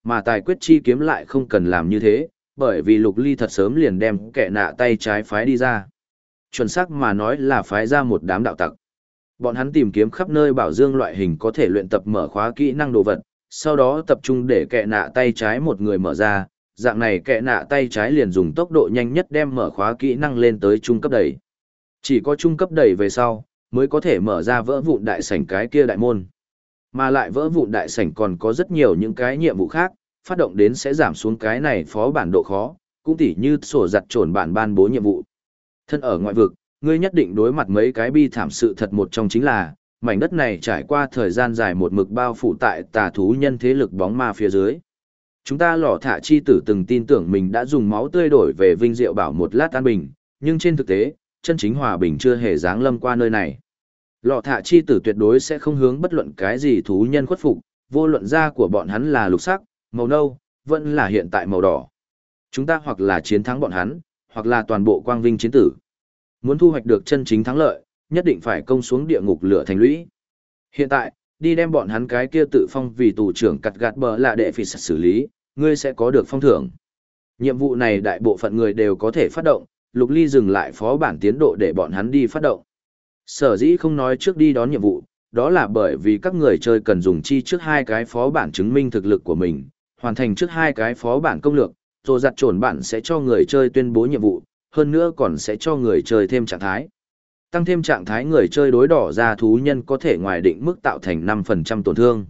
mà tài quyết chi kiếm lại không cần làm như thế, bởi vì Lục Ly thật sớm liền đem kẻ nạ tay trái phái đi ra. Chuẩn xác mà nói là phái ra một đám đạo tặc. Bọn hắn tìm kiếm khắp nơi bảo dương loại hình có thể luyện tập mở khóa kỹ năng đồ vật, sau đó tập trung để kẻ nạ tay trái một người mở ra, dạng này kẻ nạ tay trái liền dùng tốc độ nhanh nhất đem mở khóa kỹ năng lên tới trung cấp đẩy. Chỉ có trung cấp đẩy về sau, mới có thể mở ra vỡ vụn đại sảnh cái kia đại môn. Mà lại vỡ vụn đại sảnh còn có rất nhiều những cái nhiệm vụ khác, phát động đến sẽ giảm xuống cái này phó bản độ khó, cũng tỉ như sổ giặt trồn bản ban bố nhiệm vụ. Thân ở ngoại vực, ngươi nhất định đối mặt mấy cái bi thảm sự thật, một trong chính là, mảnh đất này trải qua thời gian dài một mực bao phủ tại tà thú nhân thế lực bóng ma phía dưới. Chúng ta lò thả chi tử từng tin tưởng mình đã dùng máu tươi đổi về vinh diệu bảo một lát an bình, nhưng trên thực tế, chân chính hòa bình chưa hề giáng lâm qua nơi này. Lọ thạ chi tử tuyệt đối sẽ không hướng bất luận cái gì thú nhân khuất phục, vô luận da của bọn hắn là lục sắc, màu nâu, vẫn là hiện tại màu đỏ. Chúng ta hoặc là chiến thắng bọn hắn, hoặc là toàn bộ quang vinh chiến tử. Muốn thu hoạch được chân chính thắng lợi, nhất định phải công xuống địa ngục lửa thành lũy. Hiện tại, đi đem bọn hắn cái kia tự phong vì tù trưởng cặt gạt bờ lạ đệ phì xử lý, ngươi sẽ có được phong thưởng. Nhiệm vụ này đại bộ phận người đều có thể phát động, Lục Ly dừng lại phó bản tiến độ để bọn hắn đi phát động. Sở dĩ không nói trước đi đón nhiệm vụ, đó là bởi vì các người chơi cần dùng chi trước hai cái phó bản chứng minh thực lực của mình, hoàn thành trước hai cái phó bản công lược, rồi giặt trồn bản sẽ cho người chơi tuyên bố nhiệm vụ, hơn nữa còn sẽ cho người chơi thêm trạng thái. Tăng thêm trạng thái người chơi đối đỏ ra thú nhân có thể ngoài định mức tạo thành 5% tổn thương.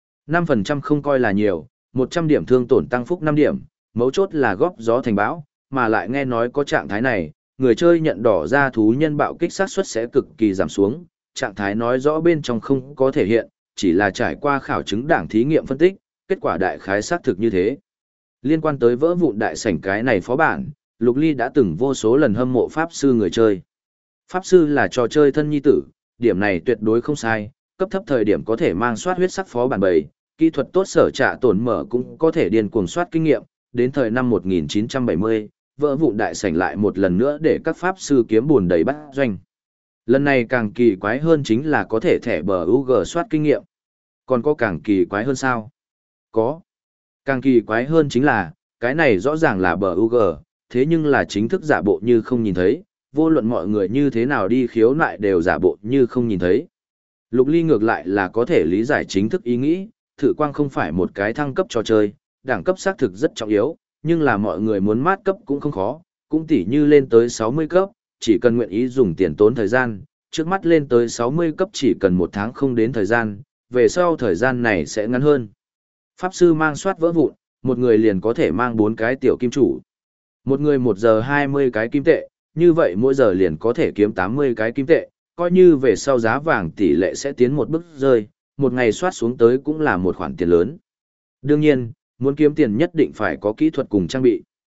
5% không coi là nhiều, 100 điểm thương tổn tăng phúc 5 điểm, mấu chốt là góp gió thành bão, mà lại nghe nói có trạng thái này, người chơi nhận đỏ ra thú nhân bạo kích xác suất sẽ cực kỳ giảm xuống, trạng thái nói rõ bên trong không có thể hiện, chỉ là trải qua khảo chứng đảng thí nghiệm phân tích, kết quả đại khái xác thực như thế. Liên quan tới vỡ vụn đại sảnh cái này phó bản, Lục Ly đã từng vô số lần hâm mộ Pháp Sư người chơi. Pháp Sư là trò chơi thân nhi tử, điểm này tuyệt đối không sai, cấp thấp thời điểm có thể mang soát huyết sắc phó bản 7, kỹ thuật tốt sở trả tổn mở cũng có thể điên cuồng soát kinh nghiệm, đến thời năm 1970, vỡ vụn đại sảnh lại một lần nữa để các Pháp Sư kiếm buồn đầy bắt doanh. Lần này càng kỳ quái hơn chính là có thể thẻ bờ UG soát kinh nghiệm. Còn có càng kỳ quái hơn sao? Có. Càng kỳ quái hơn chính là, cái này rõ ràng là bờ UG, thế nhưng là chính thức giả bộ như không nhìn thấy, vô luận mọi người như thế nào đi khiếu nại đều giả bộ như không nhìn thấy. Lục Ly ngược lại là có thể lý giải chính thức ý nghĩ, thử quang không phải một cái thăng cấp trò chơi, đẳng cấp xác thực rất trọng yếu, nhưng là mọi người muốn mát cấp cũng không khó, cũng tỉ như lên tới 60 cấp, chỉ cần nguyện ý dùng tiền tốn thời gian, trước mắt lên tới 60 cấp chỉ cần 1 tháng không đến thời gian, về sau thời gian này sẽ ngắn hơn. Pháp sư mang soát vỡ vụn, một người liền có thể mang 4 cái tiểu kim chủ. Một người 1 giờ 20 cái kim tệ, như vậy mỗi giờ liền có thể kiếm 80 cái kim tệ, coi như về sau giá vàng tỷ lệ sẽ tiến một bước rơi, một ngày soát xuống tới cũng là một khoản tiền lớn. Đương nhiên, muốn kiếm tiền nhất định phải có kỹ thuật cùng trang bị.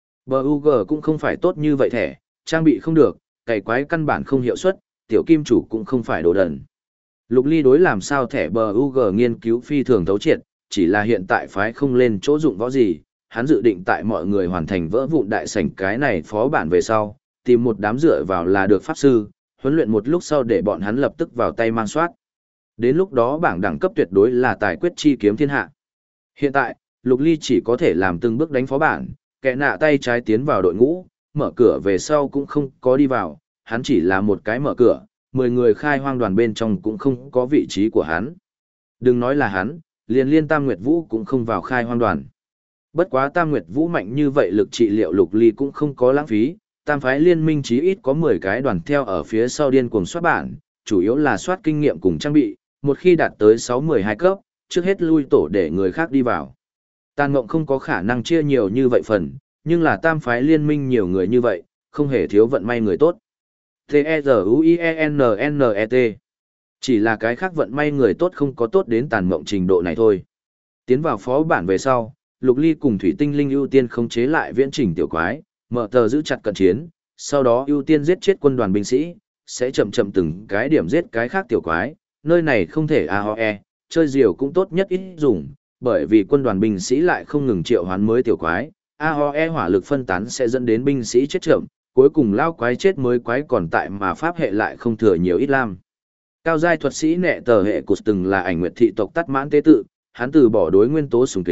BUG cũng không phải tốt như vậy thẻ, trang bị không được, cày quái căn bản không hiệu suất, tiểu kim chủ cũng không phải đồ đần. Lục Ly đối làm sao thẻ BUG nghiên cứu phi thường thấu triệt, chỉ là hiện tại phái không lên chỗ dụng võ gì, hắn dự định tại mọi người hoàn thành vỡ vụn đại sảnh cái này phó bản về sau, tìm một đám dựa vào là được pháp sư, huấn luyện một lúc sau để bọn hắn lập tức vào tay mang soát. Đến lúc đó bảng đẳng cấp tuyệt đối là tài quyết chi kiếm thiên hạ. Hiện tại, Lục Ly chỉ có thể làm từng bước đánh phó bản, kẻ nạ tay trái tiến vào đội ngũ, mở cửa về sau cũng không có đi vào, hắn chỉ là một cái mở cửa, 10 người khai hoang đoàn bên trong cũng không có vị trí của hắn. Đừng nói là hắn, liên Tam Nguyệt Vũ cũng không vào khai hoang đoàn. Bất quá Tam Nguyệt Vũ mạnh như vậy lực trị liệu Lục Ly cũng không có lãng phí, tam phái liên minh chí ít có 10 cái đoàn theo ở phía sau điên cuồng soát bản, chủ yếu là soát kinh nghiệm cùng trang bị, một khi đạt tới 6-12 cấp, trước hết lui tổ để người khác đi vào. Tàn Ngộng không có khả năng chia nhiều như vậy phần, nhưng là tam phái liên minh nhiều người như vậy, không hề thiếu vận may người tốt. T-E-Z-U-I-E-N-N-E-T Chỉ là cái khác vận may người tốt không có tốt đến Tàn Ngộng trình độ này thôi. Tiến vào phó bản về sau, Lục Ly cùng Thủy Tinh Linh ưu tiên khống chế lại viễn trình tiểu quái, mở tờ giữ chặt cận chiến, sau đó ưu tiên giết chết quân đoàn binh sĩ, sẽ chậm chậm từng cái điểm giết cái khác tiểu quái, nơi này không thể AOE, chơi diều cũng tốt nhất ít dùng, bởi vì quân đoàn binh sĩ lại không ngừng triệu hoán mới tiểu quái, AOE hỏa lực phân tán sẽ dẫn đến binh sĩ chết chậm, cuối cùng lao quái chết mới quái còn tại mà pháp hệ lại không thừa nhiều ít lam. Cao giai thuật sĩ nệ tờ hệ cụt từng là ảnh nguyệt thị tộc tắt mãn tế tự, hắn từ bỏ đối nguyên tố sùng kính,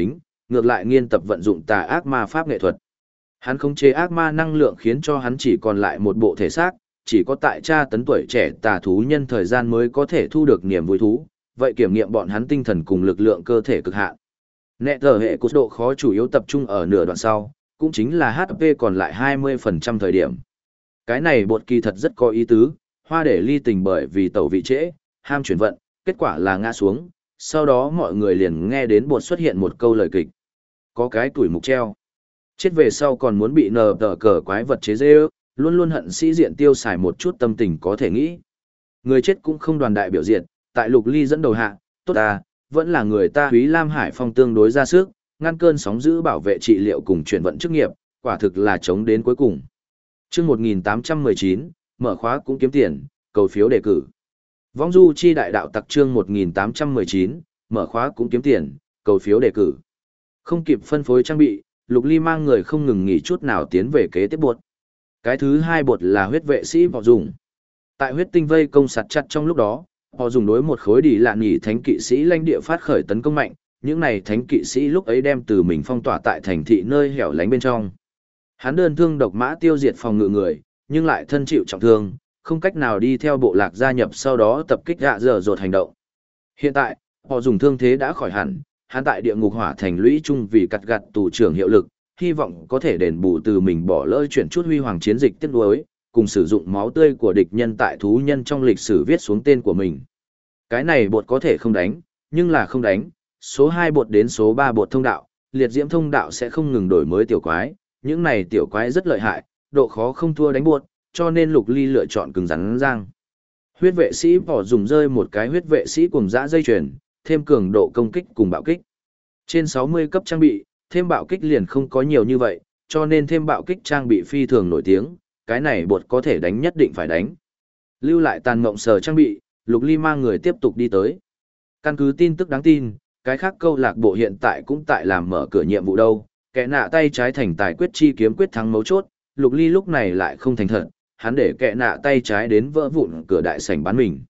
ngược lại nghiên tập vận dụng tà ác ma pháp nghệ thuật. Hắn khống chế ác ma năng lượng khiến cho hắn chỉ còn lại một bộ thể xác, chỉ có tại tra tấn tuổi trẻ tà thú nhân thời gian mới có thể thu được niềm vui thú, vậy kiểm nghiệm bọn hắn tinh thần cùng lực lượng cơ thể cực hạn. Nẹ tờ hệ cốt độ khó chủ yếu tập trung ở nửa đoạn sau, cũng chính là HP còn lại 20% thời điểm. Cái này bột kỳ thật rất có ý tứ, hoa để ly tình bởi vì tẩu vị trễ, ham chuyển vận, kết quả là ngã xuống, sau đó mọi người liền nghe đến bột xuất hiện một câu lời kịch. Có cái tuổi mục treo. Chết về sau còn muốn bị nờ tờ cờ quái vật chế dê ước, luôn luôn hận sĩ diện tiêu xài một chút tâm tình có thể nghĩ. Người chết cũng không đoàn đại biểu diện, tại Lục Ly dẫn đầu hạ, tốt à, vẫn là người ta Thúy Lam Hải Phong tương đối ra sức, ngăn cơn sóng dữ bảo vệ trị liệu cùng chuyển vận chức nghiệp, quả thực là chống đến cuối cùng. Chương 1819, mở khóa cũng kiếm tiền, cầu phiếu đề cử. Vong du chi đại đạo tặc chương 1819, mở khóa cũng kiếm tiền, cầu phiếu đề cử. Không kịp phân phối trang bị, Lục Ly mang người không ngừng nghỉ chút nào tiến về kế tiếp bột. Cái thứ hai bột là huyết vệ sĩ họ dùng. Tại huyết tinh vây công sạt chặt trong lúc đó, họ dùng đối một khối đi lạ nghỉ thánh kỵ sĩ lãnh địa phát khởi tấn công mạnh, những này thánh kỵ sĩ lúc ấy đem từ mình phong tỏa tại thành thị nơi hẻo lánh bên trong. Hắn đơn thương độc mã tiêu diệt phòng ngự người, nhưng lại thân chịu trọng thương, không cách nào đi theo bộ lạc gia nhập sau đó tập kích gạ dở dột hành động. Hiện tại, họ dùng thương thế đã khỏi hẳn, hắn tại địa ngục hỏa thành lũy chung vì cắt gặt tù trưởng hiệu lực, hy vọng có thể đền bù từ mình bỏ lỡ chuyển chút huy hoàng chiến dịch tiếc nuối, cùng sử dụng máu tươi của địch nhân tại thú nhân trong lịch sử viết xuống tên của mình. Cái này bột có thể không đánh, nhưng là không đánh, số 2 bột đến số 3 bột thông đạo, liệt diễm thông đạo sẽ không ngừng đổi mới tiểu quái, những này tiểu quái rất lợi hại, độ khó không thua đánh bột, cho nên Lục Ly lựa chọn cứng rắn giang. Huyết vệ sĩ bỏ dùng rơi một cái huyết vệ sĩ cùng dã dây chuyền, thêm cường độ công kích cùng bạo kích. Trên 60 cấp trang bị, thêm bạo kích liền không có nhiều như vậy, cho nên thêm bạo kích trang bị phi thường nổi tiếng, cái này bột có thể đánh nhất định phải đánh. Lưu lại tàn mộng sờ trang bị, Lục Ly mang người tiếp tục đi tới. Căn cứ tin tức đáng tin, cái khác câu lạc bộ hiện tại cũng tại làm mở cửa nhiệm vụ đâu, kẻ nạ tay trái thành tài quyết chi kiếm quyết thắng mấu chốt, Lục Ly lúc này lại không thành thật, hắn để kẻ nạ tay trái đến vỡ vụn cửa đại sảnh bán mình.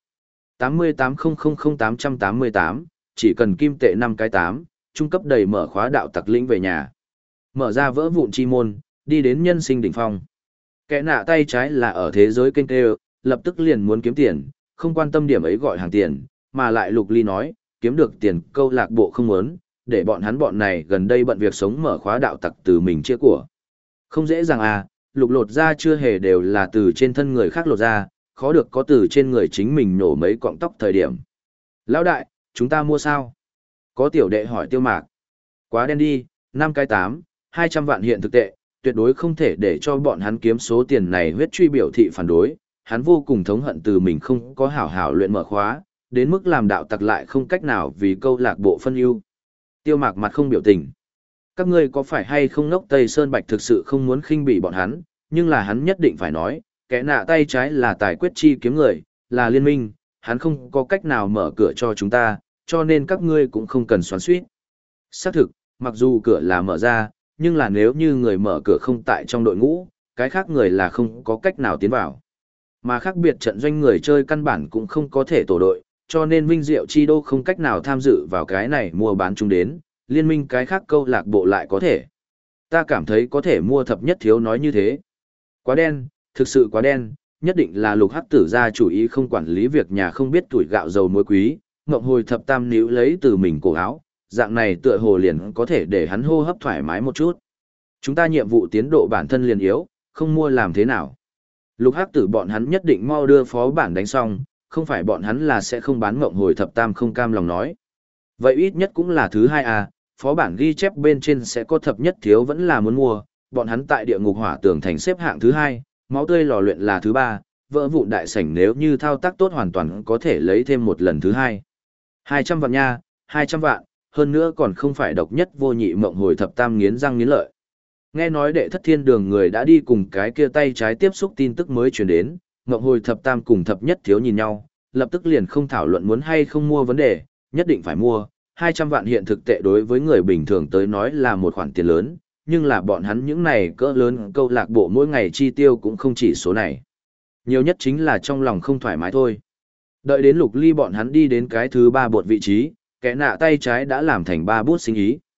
88000888, chỉ cần kim tệ 5 cái 8, trung cấp đầy mở khóa đạo tặc lĩnh về nhà. Mở ra vỡ vụn chi môn, đi đến nhân sinh đỉnh phong. Kẻ nạ tay trái là ở thế giới kênh tê, lập tức liền muốn kiếm tiền, không quan tâm điểm ấy gọi hàng tiền, mà lại Lục Ly nói, kiếm được tiền câu lạc bộ không muốn, để bọn này gần đây bận việc sống mở khóa đạo tặc từ mình chia của. Không dễ dàng à, Lục lột ra chưa hề đều là từ trên thân người khác lột ra, khó được có từ trên người chính mình nổ mấy cọng tóc thời điểm. Lão đại, chúng ta mua sao? Có tiểu đệ hỏi Tiêu Mạc. Quá đen đi, 5 cái 8, 200 vạn hiện thực tệ, tuyệt đối không thể để cho bọn hắn kiếm số tiền này huyết truy biểu thị phản đối. Hắn vô cùng thống hận từ mình không có hảo hảo luyện mở khóa, đến mức làm đạo tặc lại không cách nào vì câu lạc bộ phân ưu. Tiêu Mạc mặt không biểu tình. Các ngươi có phải hay không ngốc Tây Sơn Bạch thực sự không muốn khinh bỉ bọn hắn, nhưng là hắn nhất định phải nói, kẻ nạ tay trái là tài quyết chi kiếm người, là liên minh, hắn không có cách nào mở cửa cho chúng ta, cho nên các ngươi cũng không cần xoắn xuýt. Xác thực, mặc dù cửa là mở ra, nhưng là nếu như người mở cửa không tại trong đội ngũ, cái khác người là không có cách nào tiến vào. Mà khác biệt trận doanh người chơi căn bản cũng không có thể tổ đội, cho nên Vinh Diệu Chi Đô không cách nào tham dự vào cái này mua bán chúng đến, liên minh cái khác câu lạc bộ lại có thể. Ta cảm thấy có thể mua thập nhất thiếu nói như thế. Quá đen, thực sự quá đen, nhất định là Lục Hắc Tử gia chủ ý không quản lý việc nhà không biết tuổi gạo dầu muối quý, ngậm hồi thập tam níu lấy từ mình cổ áo, dạng này tựa hồ liền có thể để hắn hô hấp thoải mái một chút. Chúng ta nhiệm vụ tiến độ bản thân liền yếu, không mua làm thế nào. Lục Hắc Tử bọn hắn nhất định mau đưa phó bản đánh xong, không phải bọn hắn là sẽ không bán ngậm hồi thập tam không cam lòng nói. Vậy ít nhất cũng là thứ hai à, phó bản ghi chép bên trên sẽ có thập nhất thiếu vẫn là muốn mua, bọn hắn tại địa ngục hỏa tường thành xếp hạng thứ hai, máu tươi lò luyện là thứ ba, vỡ vụn đại sảnh nếu như thao tác tốt hoàn toàn có thể lấy thêm một lần thứ hai. 200 vạn nha, 200 vạn, hơn nữa còn không phải độc nhất vô nhị mộng hồi thập tam nghiến răng nghiến lợi. Nghe nói đệ thất thiên đường người đã đi cùng cái kia tay trái tiếp xúc tin tức mới truyền đến, mộng hồi thập tam cùng thập nhất thiếu nhìn nhau, lập tức liền không thảo luận muốn hay không mua vấn đề, nhất định phải mua. 200 vạn hiện thực tệ đối với người bình thường tới nói là một khoản tiền lớn, nhưng là bọn hắn những này cỡ lớn câu lạc bộ mỗi ngày chi tiêu cũng không chỉ số này. Nhiều nhất chính là trong lòng không thoải mái thôi. Đợi đến Lục Ly bọn hắn đi đến cái thứ ba bột vị trí, kẻ nạ tay trái đã làm thành 3 bút sinh ý.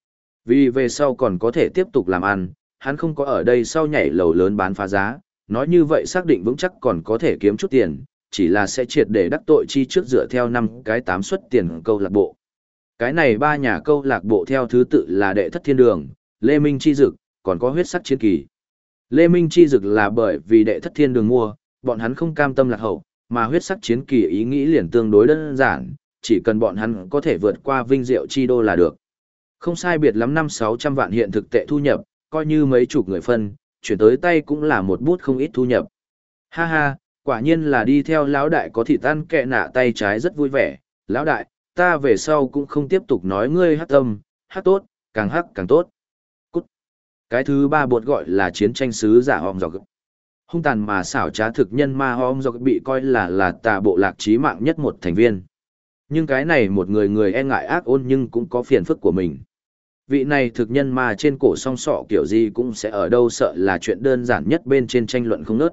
Vì về sau còn có thể tiếp tục làm ăn, hắn không có ở đây sau nhảy lầu lớn bán phá giá, nói như vậy xác định vững chắc còn có thể kiếm chút tiền, chỉ là sẽ triệt để đắc tội chi trước dựa theo 5 cái 8 suất tiền câu lạc bộ. Cái này 3 nhà câu lạc bộ theo thứ tự là Đệ Thất Thiên Đường, Lê Minh Chi Dực, còn có Huyết Sắc Chiến Kỳ. Lê Minh Chi Dực là bởi vì Đệ Thất Thiên Đường mua, bọn hắn không cam tâm lạc hậu, mà Huyết Sắc Chiến Kỳ ý nghĩ liền tương đối đơn giản, chỉ cần bọn hắn có thể vượt qua Vinh Diệu Chi Đô là được. Không sai biệt lắm 500-600 vạn hiện thực tệ thu nhập, coi như mấy chục người phân, chuyển tới tay cũng là một bút không ít thu nhập. Ha ha, quả nhiên là đi theo lão đại có thịt ăn kẹ nạ tay trái rất vui vẻ. Lão đại, ta về sau cũng không tiếp tục nói ngươi hát tâm, hát tốt, càng hát càng tốt. Cút. Cái thứ ba bột gọi là chiến tranh sứ giả Hom Dọc. Hung tàn mà xảo trá thực nhân ma Hom Dọc bị coi là tà bộ lạc chí mạng nhất một thành viên. Nhưng cái này một người e ngại ác ôn nhưng cũng có phiền phức của mình. Vị này thực nhân ma trên cổ song sọ kiểu gì cũng sẽ ở đâu sợ là chuyện đơn giản nhất bên trên tranh luận không nớt.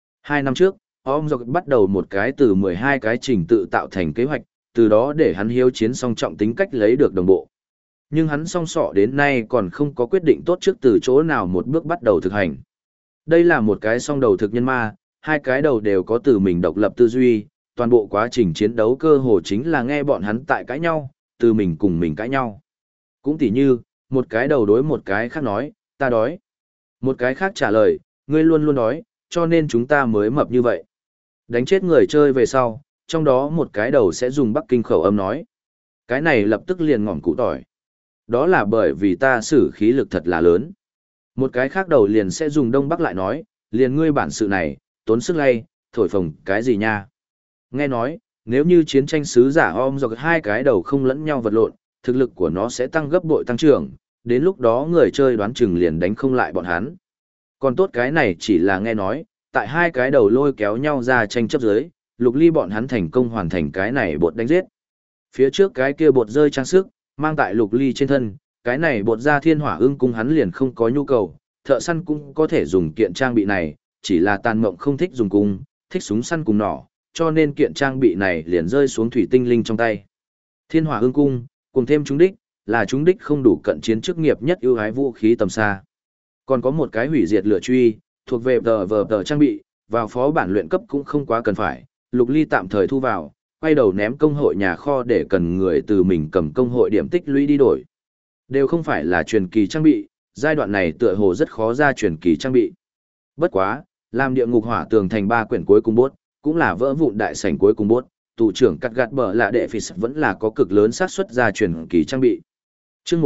2 năm trước, Om Dọc bắt đầu một cái từ 12 cái trình tự tạo thành kế hoạch, từ đó để hắn hiếu chiến song trọng tính cách lấy được đồng bộ. Nhưng hắn song sọ đến nay còn không có quyết định tốt trước từ chỗ nào một bước bắt đầu thực hành. Đây là một cái song đầu thực nhân ma, hai cái đầu đều có từ mình độc lập tư duy, toàn bộ quá trình chiến đấu cơ hồ chính là nghe bọn hắn tại cãi nhau, từ mình cùng mình cãi nhau. Cũng tỉ như, một cái đầu đối một cái khác nói, ta đói. Một cái khác trả lời, ngươi luôn luôn đói, cho nên chúng ta mới mập như vậy. Đánh chết người chơi về sau, trong đó một cái đầu sẽ dùng Bắc Kinh khẩu âm nói. Cái này lập tức liền ngỏm củ tỏi. Đó là bởi vì ta sử khí lực thật là lớn. Một cái khác đầu liền sẽ dùng Đông Bắc lại nói, liền ngươi bản sự này, tốn sức lay, thổi phồng cái gì nha. Nghe nói, nếu như chiến tranh sứ giả Om Dọc hai cái đầu không lẫn nhau vật lộn, thực lực của nó sẽ tăng gấp bội tăng trưởng, đến lúc đó người chơi đoán chừng liền đánh không lại bọn hắn. Còn tốt cái này chỉ là nghe nói, tại hai cái đầu lôi kéo nhau ra tranh chấp dưới, Lục Ly bọn hắn thành công hoàn thành cái này bột đánh giết. Phía trước cái kia bột rơi trang sức, mang tại Lục Ly trên thân, cái này bột ra thiên hỏa ưng cung hắn liền không có nhu cầu, thợ săn cũng có thể dùng kiện trang bị này, chỉ là tàn mộng không thích dùng cung, thích súng săn cùng nỏ, cho nên kiện trang bị này liền rơi xuống thủy tinh linh trong tay. Thiên hỏa ưng cung, cùng thêm trúng đích, là trúng đích không đủ cận chiến chức nghiệp nhất ưu ái vũ khí tầm xa. Còn có một cái hủy diệt lửa truy, thuộc về tờ trang bị, vào phó bản luyện cấp cũng không quá cần phải, Lục Ly tạm thời thu vào, quay đầu ném công hội nhà kho để cần người từ mình cầm công hội điểm tích lũy đi đổi. Đều không phải là truyền kỳ trang bị, giai đoạn này tựa hồ rất khó ra truyền kỳ trang bị. Bất quá, làm địa ngục hỏa tường thành 3 quyển cuối cùng bốt, cũng là vỡ vụn đại sảnh cuối cùng bốt, tù trưởng cắt gạt bờ lạ đệ phì vẫn là có cực lớn xác suất ra truyền kỳ trang bị. Chương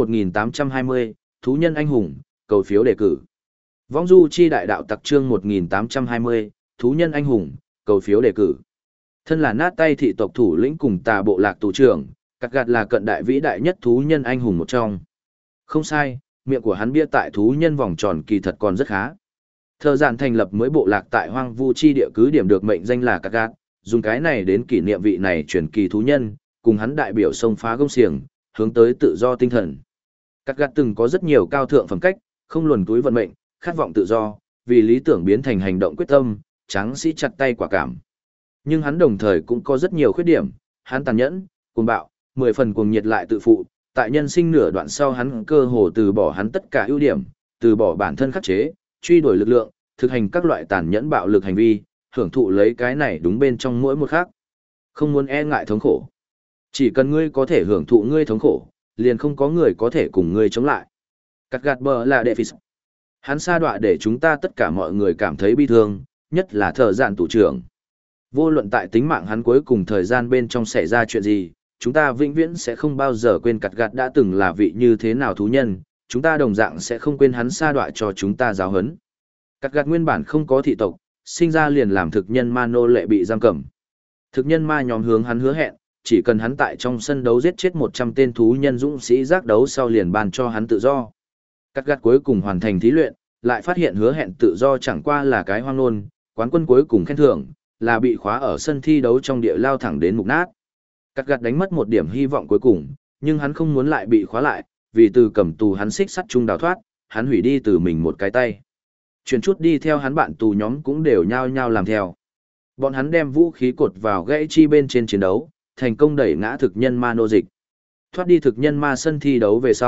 1820, Thú nhân anh hùng, cầu phiếu đề cử. Vong du chi đại đạo tặc chương 1820, Thú nhân anh hùng, cầu phiếu đề cử. Thân là nát tay thị tộc thủ lĩnh cùng tà bộ lạc tù trưởng, cắt gạt là cận đại vĩ đại nhất thú nhân anh hùng một trong. Không sai, miệng của hắn bia tại thú nhân vòng tròn kỳ thật còn rất khá. Thợ giản thành lập mới bộ lạc tại hoang vu chi địa cứ điểm được mệnh danh là cắt gạt, dùng cái này đến kỷ niệm vị này truyền kỳ thú nhân, cùng hắn đại biểu xông phá gông xiềng, hướng tới tự do tinh thần. Cắt gạt từng có rất nhiều cao thượng phẩm cách, không luồn túi vận mệnh, khát vọng tự do, vì lý tưởng biến thành hành động quyết tâm, tráng sĩ chặt tay quả cảm. Nhưng hắn đồng thời cũng có rất nhiều khuyết điểm, hắn tàn nhẫn, cuồng bạo, 10 phần cuồng nhiệt lại tự phụ, tại nhân sinh nửa đoạn sau hắn cơ hồ từ bỏ hắn tất cả ưu điểm, từ bỏ bản thân khắc chế, truy đuổi lực lượng, thực hành các loại tàn nhẫn bạo lực hành vi, hưởng thụ lấy cái này đúng bên trong mỗi một khác. Không muốn e ngại thống khổ. Chỉ cần ngươi có thể hưởng thụ ngươi thống khổ, liền không có người có thể cùng ngươi chống lại. Cắt gạt bờ là đệ phì. Hắn sa đọa để chúng ta tất cả mọi người cảm thấy bi thương, nhất là thợ giản tù trưởng. Vô luận tại tính mạng hắn cuối cùng thời gian bên trong xảy ra chuyện gì, chúng ta vĩnh viễn sẽ không bao giờ quên cắt gạt đã từng là vị như thế nào thú nhân, chúng ta đồng dạng sẽ không quên hắn sa đọa cho chúng ta giáo huấn. Cắt gạt nguyên bản không có thị tộc, sinh ra liền làm thực nhân ma nô lệ bị giam cầm. Thực nhân ma nhóm hướng hắn hứa hẹn, chỉ cần hắn tại trong sân đấu giết chết 100 tên thú nhân dũng sĩ giác đấu sau liền ban cho hắn tự do. Cắt gạt cuối cùng hoàn thành thí luyện, lại phát hiện hứa hẹn tự do chẳng qua là cái hoang nôn, quán quân cuối cùng khen thưởng, là bị khóa ở sân thi đấu trong địa lao thẳng đến mục nát. Cắt gạt đánh mất một điểm hy vọng cuối cùng, nhưng hắn không muốn lại bị khóa lại, vì từ cầm tù hắn xích sắt chung đào thoát, hắn hủy đi từ mình một cái tay. Chuyển chút đi theo hắn bạn tù nhóm cũng đều nhao nhao làm theo. Bọn hắn đem vũ khí cột vào gãy chi bên trên chiến đấu, thành công đẩy ngã thực nhân ma nô dịch. Thoát đi thực nhân ma sân thi đấu về sau,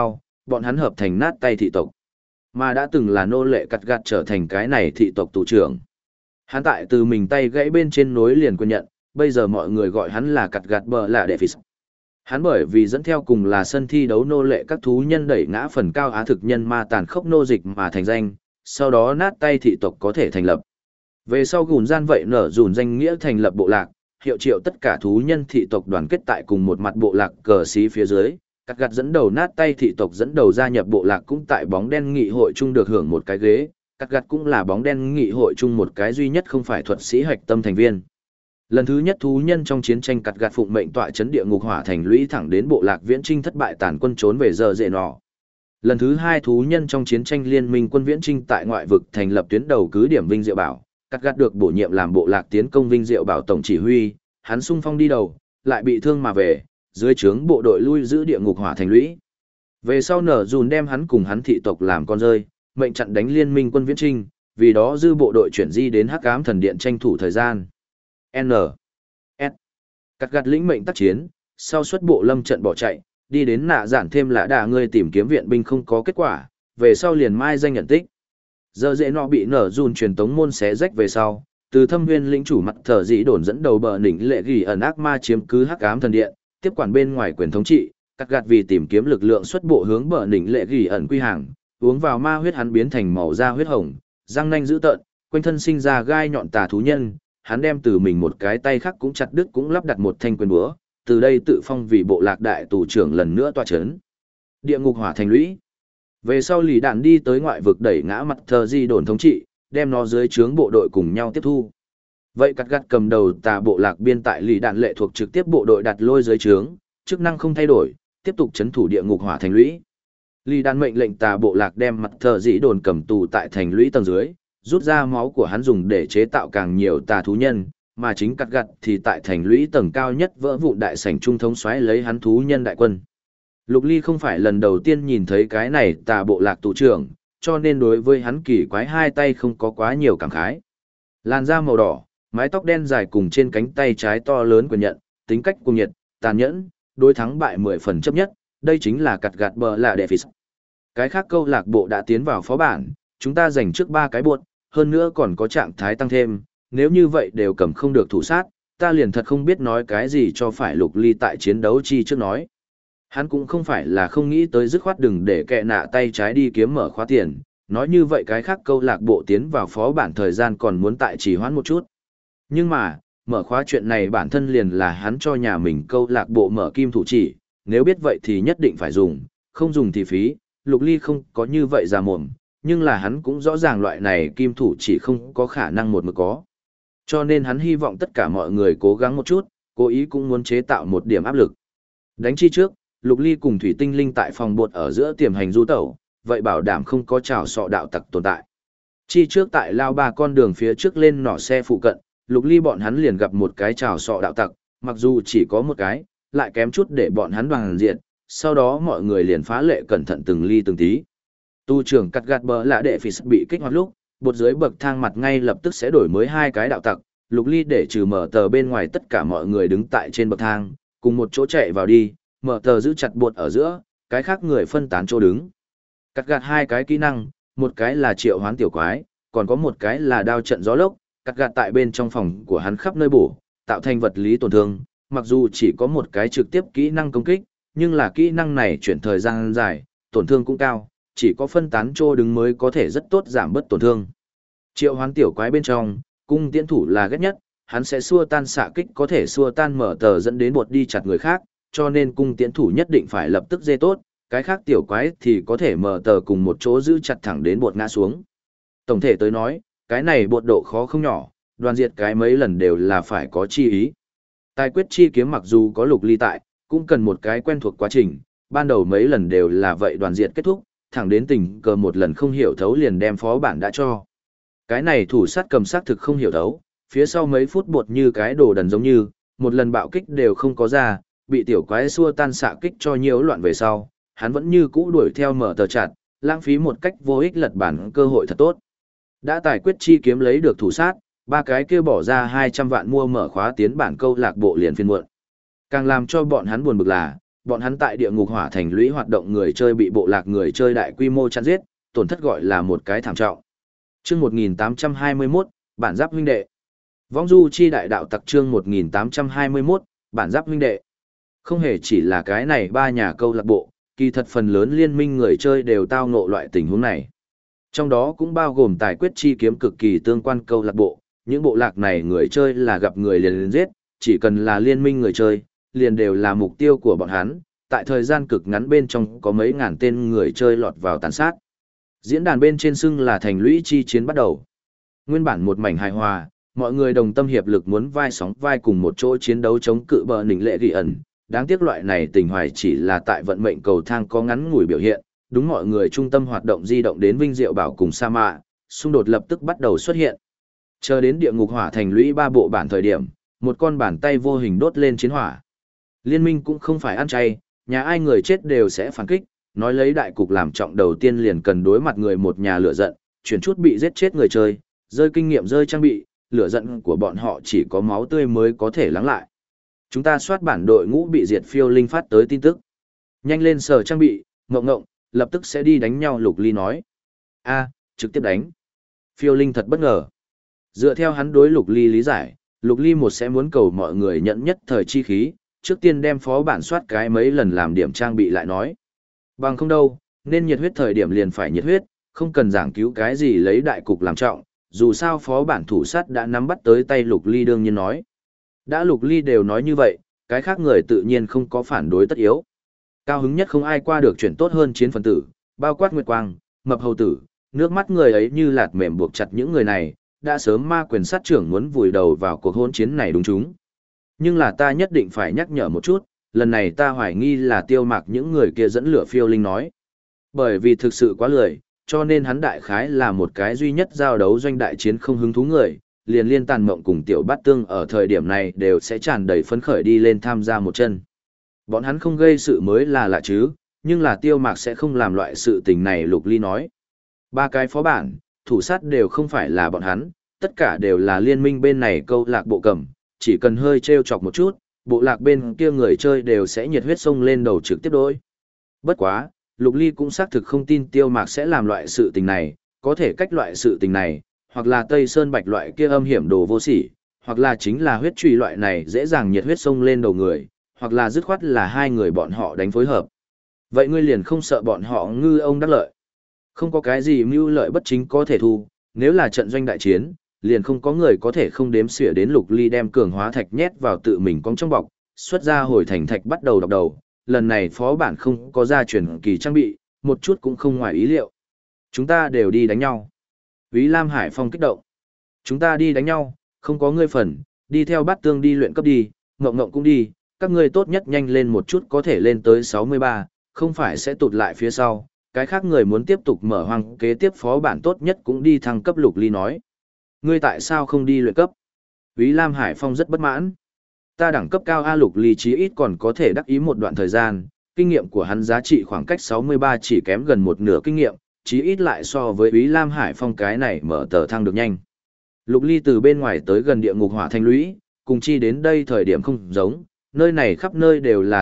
bọn hắn hợp thành nát tay thị tộc. Mà đã từng là nô lệ cắt gạt trở thành cái này thị tộc tù trưởng. Hắn tại từ mình tay gãy bên trên nối liền quân nhận, bây giờ mọi người gọi hắn là cắt gạt bờ lạ đệ phì. Hắn bởi vì dẫn theo cùng là sân thi đấu nô lệ các thú nhân đẩy ngã phần cao á thực nhân ma tàn khốc nô dịch mà thành danh, sau đó nát tay thị tộc có thể thành lập. Về sau gùn gian vậy nở dùn danh nghĩa thành lập bộ lạc, hiệu triệu tất cả thú nhân thị tộc đoàn kết tại cùng một mặt bộ lạc cờ xí phía dưới, cắt gạt dẫn đầu nát tay thị tộc dẫn đầu gia nhập bộ lạc cũng tại bóng đen nghị hội chung được hưởng một cái ghế, cắt gạt cũng là bóng đen nghị hội chung một cái duy nhất không phải thuật sĩ hạch tâm thành viên. Lần thứ nhất thú nhân trong chiến tranh cắt gạt phụng mệnh tọa chấn địa ngục hỏa thành lũy thẳng đến bộ lạc viễn trinh thất bại tàn quân trốn về giờ dễ nọ. Lần thứ hai thú nhân trong chiến tranh liên minh quân viễn trinh tại ngoại vực thành lập tuyến đầu cứ điểm Vinh Diệu Bảo, cắt gạt được bổ nhiệm làm bộ lạc tiến công Vinh Diệu Bảo tổng chỉ huy, hắn xung phong đi đầu, lại bị thương mà về, dưới trướng bộ đội lui giữ địa ngục hỏa thành lũy. Về sau nở dùn đem hắn cùng hắn thị tộc làm con rơi, mệnh chặn đánh liên minh quân viễn trinh, vì đó dư bộ đội chuyển di đến Hắc Ám Thần Điện tranh thủ thời gian. N. S. Cắt gạt lĩnh mệnh tác chiến, sau xuất bộ lâm trận bỏ chạy, đi đến nạ giản thêm lã đà người tìm kiếm viện binh không có kết quả, về sau liền mai danh nhận tích. Giờ dễ nọ bị nở dùn truyền tống môn xé rách về sau, từ thâm nguyên lĩnh chủ mặt thở dĩ đồn dẫn đầu bờ đỉnh lệ gỉ ẩn ác ma chiếm cứ Hắc Ám Thần Điện, tiếp quản bên ngoài quyền thống trị, cắt gạt vì tìm kiếm lực lượng xuất bộ hướng bờ đỉnh lệ gỉ ẩn quy hàng, uống vào ma huyết hắn biến thành màu da huyết hồng, răng nanh dữ tợn, quanh thân sinh ra gai nhọn tà thú nhân, hắn đem từ mình một cái tay khác cũng chặt đứt cũng lắp đặt một thanh quyền búa, từ đây tự phong vì bộ lạc đại tù trưởng lần nữa tọa chấn. Địa ngục hỏa thành lũy. Về sau lì đạn đi tới ngoại vực đẩy ngã mặt thờ di đồn thống trị, đem nó dưới trướng bộ đội cùng nhau tiếp thu. Vậy cắt gắt cầm đầu tà bộ lạc biên tại lì đạn lệ thuộc trực tiếp bộ đội đặt lôi dưới trướng, chức năng không thay đổi, tiếp tục chấn thủ địa ngục hỏa thành lũy. Lì đạn mệnh lệnh tà bộ lạc đem mặt thờ di đồn cầm tù tại thành lũy tầng dưới, rút ra máu của hắn dùng để chế tạo càng nhiều tà thú nhân, mà chính cắt gặt thì tại thành lũy tầng cao nhất vỡ vụn đại sảnh trung thống xoáy lấy hắn thú nhân đại quân. Lục Ly không phải lần đầu tiên nhìn thấy cái này tà bộ lạc tù trưởng, cho nên đối với hắn kỳ quái hai tay không có quá nhiều cảm khái. Làn da màu đỏ, mái tóc đen dài cùng trên cánh tay trái to lớn quyền nhận, tính cách cuồng nhiệt, tàn nhẫn, đối thắng bại 10 phần chấp nhất, đây chính là cặt gạt bờ lạ đệ phì. Cái khác câu lạc bộ đã tiến vào phó bản, chúng ta giành trước 3 cái buột, hơn nữa còn có trạng thái tăng thêm, nếu như vậy đều cầm không được thủ sát, ta liền thật không biết nói cái gì cho phải Lục Ly tại chiến đấu chi trước nói. Hắn cũng không phải là không nghĩ tới dứt khoát đừng để kẹ nạ tay trái đi kiếm mở khóa tiền, nói như vậy cái khác câu lạc bộ tiến vào phó bản thời gian còn muốn tại trì hoãn một chút. Nhưng mà, mở khóa chuyện này bản thân liền là hắn cho nhà mình câu lạc bộ mở kim thủ chỉ, nếu biết vậy thì nhất định phải dùng, không dùng thì phí, Lục Ly không có như vậy ra mồm, nhưng là hắn cũng rõ ràng loại này kim thủ chỉ không có khả năng một mực có. Cho nên hắn hy vọng tất cả mọi người cố gắng một chút, cố ý cũng muốn chế tạo một điểm áp lực. Đánh chi trước, Lục Ly cùng Thủy Tinh Linh tại phòng bột ở giữa tiềm hành du tẩu, vậy bảo đảm không có trào sọ đạo tặc tồn tại. Chi trước tại lao ba con đường phía trước lên nỏ xe phụ cận, Lục Ly bọn hắn liền gặp một cái trào sọ đạo tặc, mặc dù chỉ có một cái, lại kém chút để bọn hắn đoàn diện, sau đó mọi người liền phá lệ cẩn thận từng ly từng tí. Tu trưởng cắt gạt bờ lạ đệ phì bị kích hoạt lúc, bột dưới bậc thang mặt ngay lập tức sẽ đổi mới 2 cái đạo tặc, Lục Ly để trừ mở tờ bên ngoài tất cả mọi người đứng tại trên bậc thang, cùng một chỗ chạy vào đi, mở tờ giữ chặt bột ở giữa, cái khác người phân tán chỗ đứng. Cắt gạt 2 cái kỹ năng, một cái là triệu hoán tiểu quái, còn có một cái là đao trận gió lốc, cắt gạt tại bên trong phòng của hắn khắp nơi bổ, tạo thành vật lý tổn thương, mặc dù chỉ có một cái trực tiếp kỹ năng công kích, nhưng là kỹ năng này chuyển thời gian dài, tổn thương cũng cao, chỉ có phân tán chỗ đứng mới có thể rất tốt giảm bớt tổn thương. Triệu hoán tiểu quái bên trong, cung tiễn thủ là ghét nhất, hắn sẽ xua tan xạ kích có thể xua tan mở tờ dẫn đến bột đi chặt người khác, cho nên cung tiễn thủ nhất định phải lập tức dê tốt, cái khác tiểu quái thì có thể mở tờ cùng một chỗ giữ chặt thẳng đến bột ngã xuống. Tổng thể tới nói, cái này bột độ khó không nhỏ, đoàn diệt cái mấy lần đều là phải có chi ý. Tài quyết chi kiếm mặc dù có Lục Ly tại, cũng cần một cái quen thuộc quá trình, ban đầu mấy lần đều là vậy đoàn diệt kết thúc, thẳng đến tình cờ một lần không hiểu thấu liền đem phó bản đã cho. Cái này thủ sát cầm sát thực không hiểu thấu, phía sau mấy phút bột như cái đồ đần giống như, một lần bạo kích đều không có ra, bị tiểu quái xua tan xạ kích cho nhiễu loạn về sau, hắn vẫn như cũ đuổi theo mở tờ chặt, lãng phí một cách vô ích lật bản cơ hội thật tốt. Đã tài quyết chi kiếm lấy được thủ sát, 3 cái kia bỏ ra 200 vạn mua mở khóa tiến bản câu lạc bộ liền phiên muộn. Càng làm cho bọn hắn buồn bực là, bọn hắn tại địa ngục hỏa thành lũy hoạt động người chơi bị bộ lạc người chơi đại quy mô chặn giết, tổn thất gọi là một cái thảm trọng. Chương 1821, bản giáp huynh đệ. Vong du chi đại đạo tặc chương 1821, bản giáp huynh đệ. Không hề chỉ là cái này ba nhà câu lạc bộ, kỳ thật phần lớn liên minh người chơi đều tao ngộ loại tình huống này. Trong đó cũng bao gồm tài quyết chi kiếm cực kỳ tương quan câu lạc bộ, những bộ lạc này người chơi là gặp người liền giết, chỉ cần là liên minh người chơi, liền đều là mục tiêu của bọn hắn, tại thời gian cực ngắn bên trong có mấy ngàn tên người chơi lọt vào tàn sát. Diễn đàn bên trên xưng là thành lũy chi chiến bắt đầu. Nguyên bản một mảnh hài hòa, mọi người đồng tâm hiệp lực muốn vai sóng vai cùng một chỗ chiến đấu chống cự bờ nỉnh lệ ghi ẩn. Đáng tiếc loại này tình hoài chỉ là tại vận mệnh cầu thang có ngắn ngủi biểu hiện, đúng mọi người trung tâm hoạt động di động đến Vinh Diệu Bảo cùng Sa Mạ, xung đột lập tức bắt đầu xuất hiện. Chờ đến địa ngục hỏa thành lũy ba bộ bản thời điểm, một con bàn tay vô hình đốt lên chiến hỏa. Liên minh cũng không phải ăn chay, nhà ai người chết đều sẽ phản kích, nói lấy đại cục làm trọng đầu tiên liền cần đối mặt người một nhà lửa giận, chuyển chút bị giết chết người chơi, rơi kinh nghiệm rơi trang bị, lửa giận của bọn họ chỉ có máu tươi mới có thể lắng lại. Chúng ta soát bản đội ngũ bị diệt phiêu linh phát tới tin tức. Nhanh lên sở trang bị, ngộng ngộng, lập tức sẽ đi đánh nhau Lục Ly nói. Trực tiếp đánh. Phiêu linh thật bất ngờ. Dựa theo hắn đối Lục Ly lý giải, Lục Ly một sẽ muốn cầu mọi người nhận nhất thời chi khí, trước tiên đem phó bản soát cái mấy lần làm điểm trang bị lại nói. Bằng không đâu, nên nhiệt huyết thời điểm liền phải nhiệt huyết, không cần giảng cứu cái gì lấy đại cục làm trọng, dù sao phó bản thủ sát đã nắm bắt tới tay Lục Ly đương nhiên nói. Đã Lục Ly đều nói như vậy, cái khác người tự nhiên không có phản đối tất yếu. Cao hứng nhất không ai qua được chuyển tốt hơn chiến phần tử, bao quát Nguyệt Quang, Mập Hầu Tử, nước mắt người ấy như lạt mềm buộc chặt những người này, đã sớm ma quyền sát trưởng muốn vùi đầu vào cuộc hôn chiến này đúng chúng. Nhưng là ta nhất định phải nhắc nhở một chút, lần này ta hoài nghi là Tiêu Mạc những người kia dẫn lửa phiêu linh nói. Bởi vì thực sự quá lười, cho nên hắn đại khái là một cái duy nhất giao đấu doanh đại chiến không hứng thú người, liền liên tàn mộng cùng tiểu bát tương ở thời điểm này đều sẽ tràn đầy phấn khởi đi lên tham gia một chân. Bọn hắn không gây sự mới là lạ chứ, nhưng là Tiêu Mạc sẽ không làm loại sự tình này Lục Ly nói. Ba cái phó bản, thủ sát đều không phải là bọn hắn, tất cả đều là liên minh bên này câu lạc bộ cầm, chỉ cần hơi trêu chọc một chút, bộ lạc bên kia người chơi đều sẽ nhiệt huyết sông lên đầu trực tiếp đối. Bất quá, Lục Ly cũng xác thực không tin Tiêu Mạc sẽ làm loại sự tình này, có thể cách loại sự tình này, hoặc là Tây Sơn Bạch loại kia âm hiểm đồ vô sỉ, hoặc là chính là huyết truy loại này dễ dàng nhiệt huyết sông lên đầu người, hoặc là dứt khoát là hai người bọn họ đánh phối hợp. Vậy ngươi liền không sợ bọn họ ngư ông đắc lợi. Không có cái gì mưu lợi bất chính có thể thu, nếu là trận doanh đại chiến, liền không có người có thể không đếm xỉa đến Lục Ly đem cường hóa thạch nhét vào tự mình cong trong bọc, xuất ra hồi thành thạch bắt đầu đọc đầu. Lần này phó bản không có gia truyền kỳ trang bị, một chút cũng không ngoài ý liệu. Chúng ta đều đi đánh nhau. Úy Lam Hải Phong kích động. Chúng ta đi đánh nhau, không có ngươi phần, đi theo bát tương đi luyện cấp đi, ngộng ngộng cũng đi, các ngươi tốt nhất nhanh lên một chút có thể lên tới 63, không phải sẽ tụt lại phía sau. Cái khác người muốn tiếp tục mở hoang kế tiếp phó bản tốt nhất cũng đi thăng cấp Lục Ly nói. Ngươi tại sao không đi luyện cấp? Úy Lam Hải Phong rất bất mãn. Ta đẳng cấp cao A Lục Ly chí ít còn có thể đắc ý một đoạn thời gian, kinh nghiệm của hắn giá trị khoảng cách 63 chỉ kém gần một nửa kinh nghiệm, chí ít lại so với Úy Lam Hải Phong cái này mở tờ thăng được nhanh. Lục Ly từ bên ngoài tới gần địa ngục hỏa thanh lũy, cùng chi đến đây thời điểm không giống, nơi này khắp nơi đều là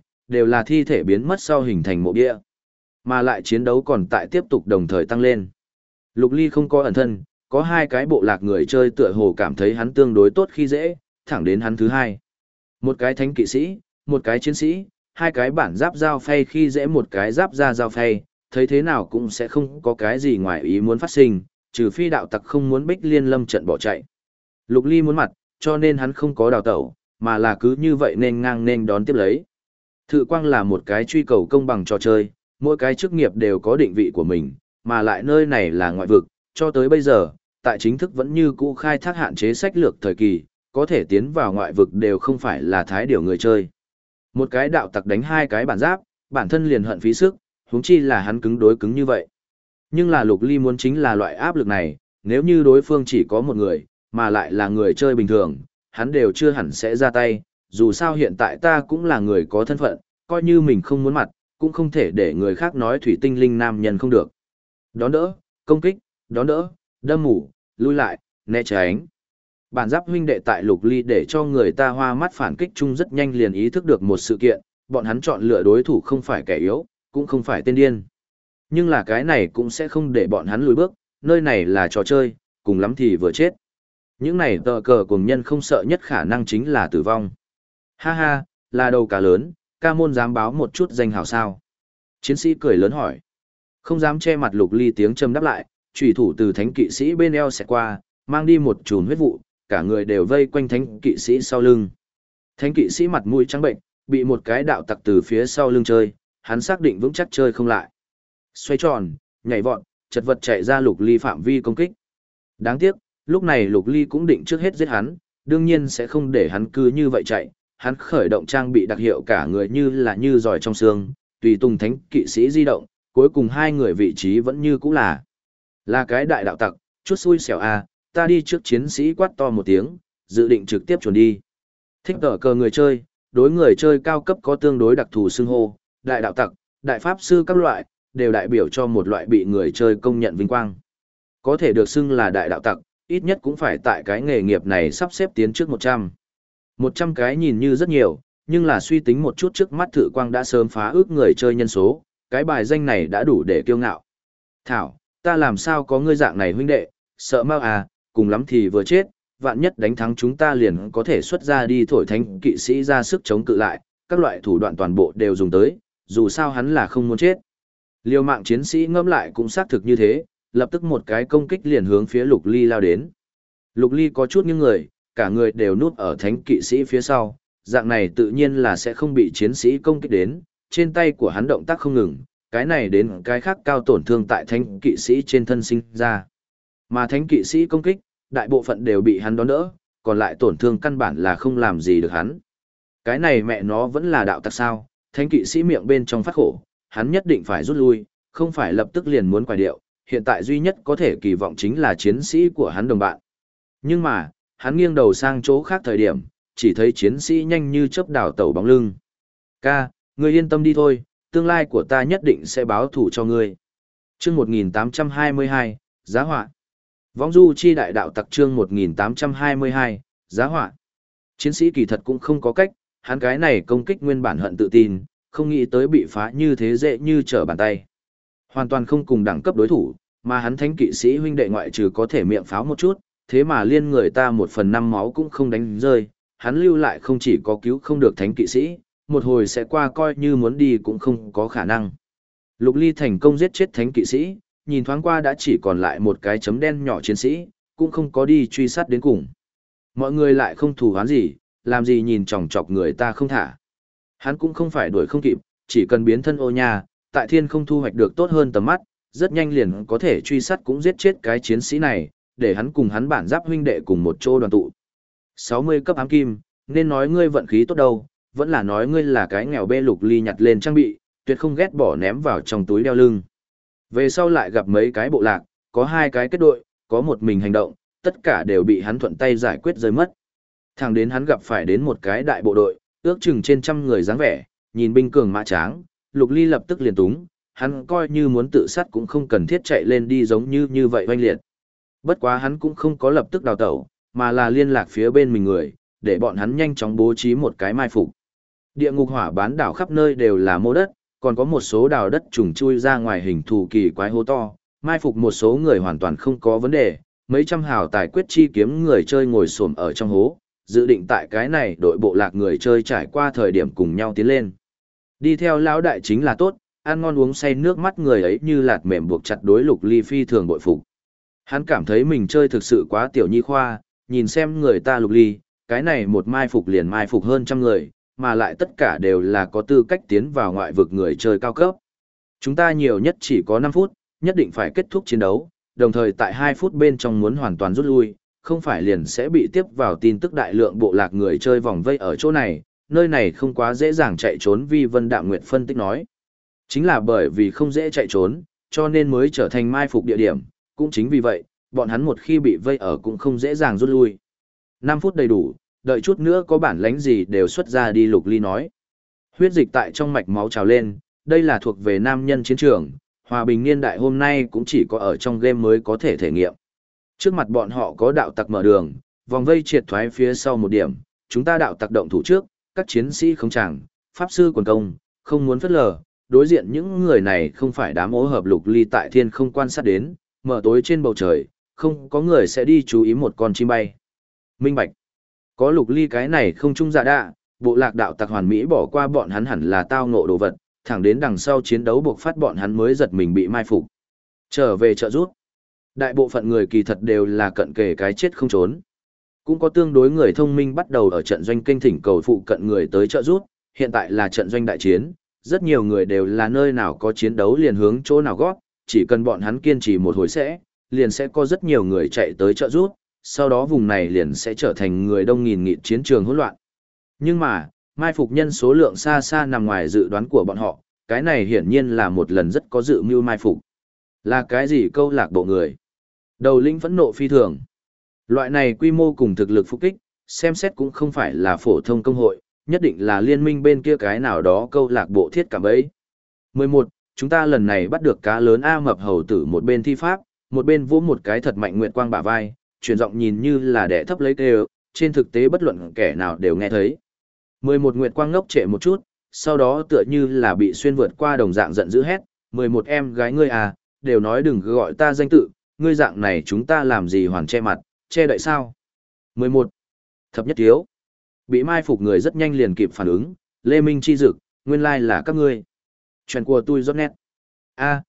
thi thể biến mất sau hình thành mộ bia. Mà lại chiến đấu còn tại tiếp tục đồng thời tăng lên. Lục Ly không có ẩn thân, có hai cái bộ lạc người chơi tựa hồ cảm thấy hắn tương đối tốt khi dễ, thẳng đến hắn thứ hai. Một cái thánh kỵ sĩ, một cái chiến sĩ, hai cái bản giáp dao phay khi dễ một cái giáp da dao phay, thấy thế nào cũng sẽ không có cái gì ngoài ý muốn phát sinh, trừ phi đạo tặc không muốn Bích Liên lâm trận bỏ chạy. Lục Ly muốn mặt, cho nên hắn không có đào tẩu, mà là cứ như vậy nên ngang nên đón tiếp lấy. Thự quang là một cái truy cầu công bằng trò chơi, mỗi cái chức nghiệp đều có định vị của mình, mà lại nơi này là ngoại vực, cho tới bây giờ, tại chính thức vẫn như cũ khai thác hạn chế sách lược thời kỳ, có thể tiến vào ngoại vực đều không phải là thái điều người chơi. Một cái đạo tặc đánh hai cái bản giáp, bản thân liền hận phí sức, huống chi là hắn cứng đối cứng như vậy. Nhưng là Lục Ly muốn chính là loại áp lực này, nếu như đối phương chỉ có một người, mà lại là người chơi bình thường, hắn đều chưa hẳn sẽ ra tay, dù sao hiện tại ta cũng là người có thân phận, coi như mình không muốn mặt, cũng không thể để người khác nói thủy tinh linh nam nhân không được. Đón đỡ, công kích, đón đỡ, đâm mủ, lui lại, né tránh. Bản giáp huynh đệ tại Lục Ly để cho người ta hoa mắt phản kích chung rất nhanh liền ý thức được một sự kiện, bọn hắn chọn lựa đối thủ không phải kẻ yếu, cũng không phải tên điên. Nhưng là cái này cũng sẽ không để bọn hắn lùi bước, nơi này là trò chơi, cùng lắm thì vừa chết. Những này tờ cờ cùng nhân không sợ nhất khả năng chính là tử vong. Ha ha, là đầu cá lớn, ca môn dám báo một chút danh hào sao. Chiến sĩ cười lớn hỏi. Không dám che mặt Lục Ly tiếng châm đáp lại, chủy thủ từ thánh kỵ sĩ bên eo xẹt qua, mang đi một chùm huyết vụ, cả người đều vây quanh thánh kỵ sĩ sau lưng. Thánh kỵ sĩ mặt mũi trắng bệnh, bị một cái đạo tặc từ phía sau lưng chơi, hắn xác định vững chắc chơi không lại. Xoay tròn, nhảy vọt, chật vật chạy ra Lục Ly phạm vi công kích. Đáng tiếc, lúc này Lục Ly cũng định trước hết giết hắn, đương nhiên sẽ không để hắn cứ như vậy chạy, hắn khởi động trang bị đặc hiệu cả người như giỏi trong xương, tùy tùng thánh kỵ sĩ di động, cuối cùng hai người vị trí vẫn như cũ là cái đại đạo tặc, chút xui xẻo à, ta đi trước. Chiến sĩ quát to một tiếng, dự định trực tiếp chuẩn đi. Thích tở cờ người chơi, đối người chơi cao cấp có tương đối đặc thù xưng hô, đại đạo tặc, đại pháp sư các loại, đều đại biểu cho một loại bị người chơi công nhận vinh quang. Có thể được xưng là đại đạo tặc, ít nhất cũng phải tại cái nghề nghiệp này sắp xếp tiến trước 100. 100 cái nhìn như rất nhiều, nhưng là suy tính một chút trước mắt Thử Quang đã sớm phá ước người chơi nhân số, cái bài danh này đã đủ để kiêu ngạo. Thảo, ta làm sao có ngươi dạng này huynh đệ, sợ mau à, cùng lắm thì vừa chết, vạn nhất đánh thắng chúng ta liền có thể xuất ra đi thổi thánh kỵ sĩ ra sức chống cự lại, các loại thủ đoạn toàn bộ đều dùng tới, dù sao hắn là không muốn chết. Liều mạng chiến sĩ ngẫm lại cũng xác thực như thế, lập tức một cái công kích liền hướng phía Lục Ly lao đến. Lục Ly có chút những người, cả người đều núp ở thánh kỵ sĩ phía sau, dạng này tự nhiên là sẽ không bị chiến sĩ công kích đến, trên tay của hắn động tác không ngừng, cái này đến cái khác cao tổn thương tại thánh kỵ sĩ trên thân sinh ra. Mà thánh kỵ sĩ công kích, đại bộ phận đều bị hắn đón đỡ, còn lại tổn thương căn bản là không làm gì được hắn. Cái này mẹ nó vẫn là đạo tặc sao, thánh kỵ sĩ miệng bên trong phát khổ, hắn nhất định phải rút lui, không phải lập tức liền muốn quay điệu, hiện tại duy nhất có thể kỳ vọng chính là chiến sĩ của hắn đồng bạn. Nhưng mà, hắn nghiêng đầu sang chỗ khác thời điểm, chỉ thấy chiến sĩ nhanh như chớp đảo tẩu bóng lưng. Ca, ngươi yên tâm đi thôi, tương lai của ta nhất định sẽ báo thù cho ngươi. Chương 1822, Giá họa. Vong du chi đại đạo tặc chương 1822, Giá họa. Chiến sĩ kỳ thật cũng không có cách, hắn cái này công kích nguyên bản hận tự tin, không nghĩ tới bị phá như thế dễ như trở bàn tay. Hoàn toàn không cùng đẳng cấp đối thủ, mà hắn thánh kỵ sĩ huynh đệ ngoại trừ có thể miệng pháo một chút, thế mà liên người ta 1/5 máu cũng không đánh rơi, hắn lưu lại không chỉ có cứu không được thánh kỵ sĩ, một hồi sẽ qua coi như muốn đi cũng không có khả năng. Lục Ly thành công giết chết thánh kỵ sĩ, nhìn thoáng qua đã chỉ còn lại một cái chấm đen nhỏ chiến sĩ, cũng không có đi truy sát đến cùng. Mọi người lại không thù oán gì, làm gì nhìn chòng chọc người ta không thả. Hắn cũng không phải đuổi không kịp, chỉ cần biến thân ô nha, tại thiên không thu hoạch được tốt hơn tầm mắt, rất nhanh liền có thể truy sát cũng giết chết cái chiến sĩ này, để hắn cùng hắn bản giáp huynh đệ cùng một chỗ đoàn tụ. 60 cấp ám kim, nên nói ngươi vận khí tốt đâu, vẫn là nói ngươi là cái nghèo bê. Lục Ly nhặt lên trang bị, tuyệt không ghét bỏ ném vào trong túi đeo lưng. Về sau lại gặp mấy cái bộ lạc, có 2 cái kết đội, có một mình hành động, tất cả đều bị hắn thuận tay giải quyết rơi mất. Thẳng đến hắn gặp phải đến một cái đại bộ đội, ước chừng trên 100 người dáng vẻ, nhìn binh cường mã tráng, Lục Ly lập tức liền túng, hắn coi như muốn tự sát cũng không cần thiết chạy lên đi giống như vậy oanh liệt. Bất quá hắn cũng không có lập tức đào tẩu, mà là liên lạc phía bên mình người, để bọn hắn nhanh chóng bố trí một cái mai phục. Địa ngục hỏa bán đảo khắp nơi đều là mô đất, còn có một số đào đất trùng chui ra ngoài hình thù kỳ quái hố to, mai phục một số người hoàn toàn không có vấn đề, mấy trăm hào tài quyết chi kiếm người chơi ngồi xổm ở trong hố, dự định tại cái này đội bộ lạc người chơi trải qua thời điểm cùng nhau tiến lên. Đi theo lão đại chính là tốt, ăn ngon uống say nước mắt người ấy như lạt mềm buộc chặt đối Lục Ly phi thường bội phục. Hắn cảm thấy mình chơi thực sự quá tiểu nhi khoa, nhìn xem người ta Lục Ly, cái này một mai phục liền mai phục hơn 100 người, mà lại tất cả đều là có tư cách tiến vào ngoại vực người chơi cao cấp. Chúng ta nhiều nhất chỉ có 5 phút, nhất định phải kết thúc chiến đấu, đồng thời tại 2 phút bên trong muốn hoàn toàn rút lui, không phải liền sẽ bị tiếp vào tin tức đại lượng bộ lạc người chơi vòng vây ở chỗ này, nơi này không quá dễ dàng chạy trốn. Vi Vân Đạm Nguyệt phân tích nói. Chính là bởi vì không dễ chạy trốn, cho nên mới trở thành mai phục địa điểm, cũng chính vì vậy, bọn hắn một khi bị vây ở cũng không dễ dàng rút lui. 5 phút đầy đủ, đợi chút nữa có bản lãnh gì đều xuất ra đi. Lục Ly nói. Huyết dịch tại trong mạch máu trào lên, đây là thuộc về nam nhân chiến trường, hòa bình niên đại hôm nay cũng chỉ có ở trong game mới có thể thể nghiệm. Trước mặt bọn họ có đạo tặc mở đường, vòng vây triệt thoái phía sau một điểm, chúng ta đạo tặc động thủ trước, các chiến sĩ không chẳng, pháp sư quần công, không muốn phớt lờ, đối diện những người này không phải đám ố hợp Lục Ly tại thiên không quan sát đến, mở tối trên bầu trời, không có người sẽ đi chú ý một con chim bay. Minh bạch. Có Lục Ly cái này không trung dạ đạ, bộ lạc đạo tặc hoàn mỹ bỏ qua bọn hắn hẳn là tao ngộ đồ vật, thẳng đến đằng sau chiến đấu buộc phát bọn hắn mới giật mình bị mai phục. Trở về trợ rút. Đại bộ phận người kỳ thật đều là cận kề cái chết không trốn. Cũng có tương đối người thông minh bắt đầu ở trận doanh kênh thỉnh cầu phụ cận người tới trợ rút, hiện tại là trận doanh đại chiến, rất nhiều người đều là nơi nào có chiến đấu liền hướng chỗ nào gót, chỉ cần bọn hắn kiên trì một hồi liền sẽ có rất nhiều người chạy tới trợ rút, sau đó vùng này liền sẽ trở thành người đông nghìn nghịt chiến trường hỗn loạn. Nhưng mà, mai phục nhân số lượng xa xa nằm ngoài dự đoán của bọn họ, cái này hiển nhiên là một lần rất có dự mưu mai phục. Là cái gì câu lạc bộ người? Đầu lĩnh phẫn nộ phi thường. Loại này quy mô cùng thực lực phục kích, xem xét cũng không phải là phổ thông công hội, nhất định là liên minh bên kia cái nào đó câu lạc bộ thiết cảm ấy. 11. Chúng ta lần này bắt được cá lớn A mập hầu tử một bên thi pháp, một bên vỗ một cái thật mạnh nguyệt quang bả vai, chuyển giọng nhìn như là đẻ thấp lấy kêu, trên thực tế bất luận kẻ nào đều nghe thấy. 11 nguyệt quang ngốc trệ một chút, sau đó tựa như là bị xuyên vượt qua đồng dạng giận dữ hét, 11 em gái ngươi à, đều nói đừng gọi ta danh tự, ngươi dạng này chúng ta làm gì hoàn che mặt, che đậy sao? 11. Thập nhất thiếu. Bị mai phục người rất nhanh liền kịp phản ứng, Lê Minh chi dực, nguyên lai là các ngươi. Chuyện của tôi rất nét. A,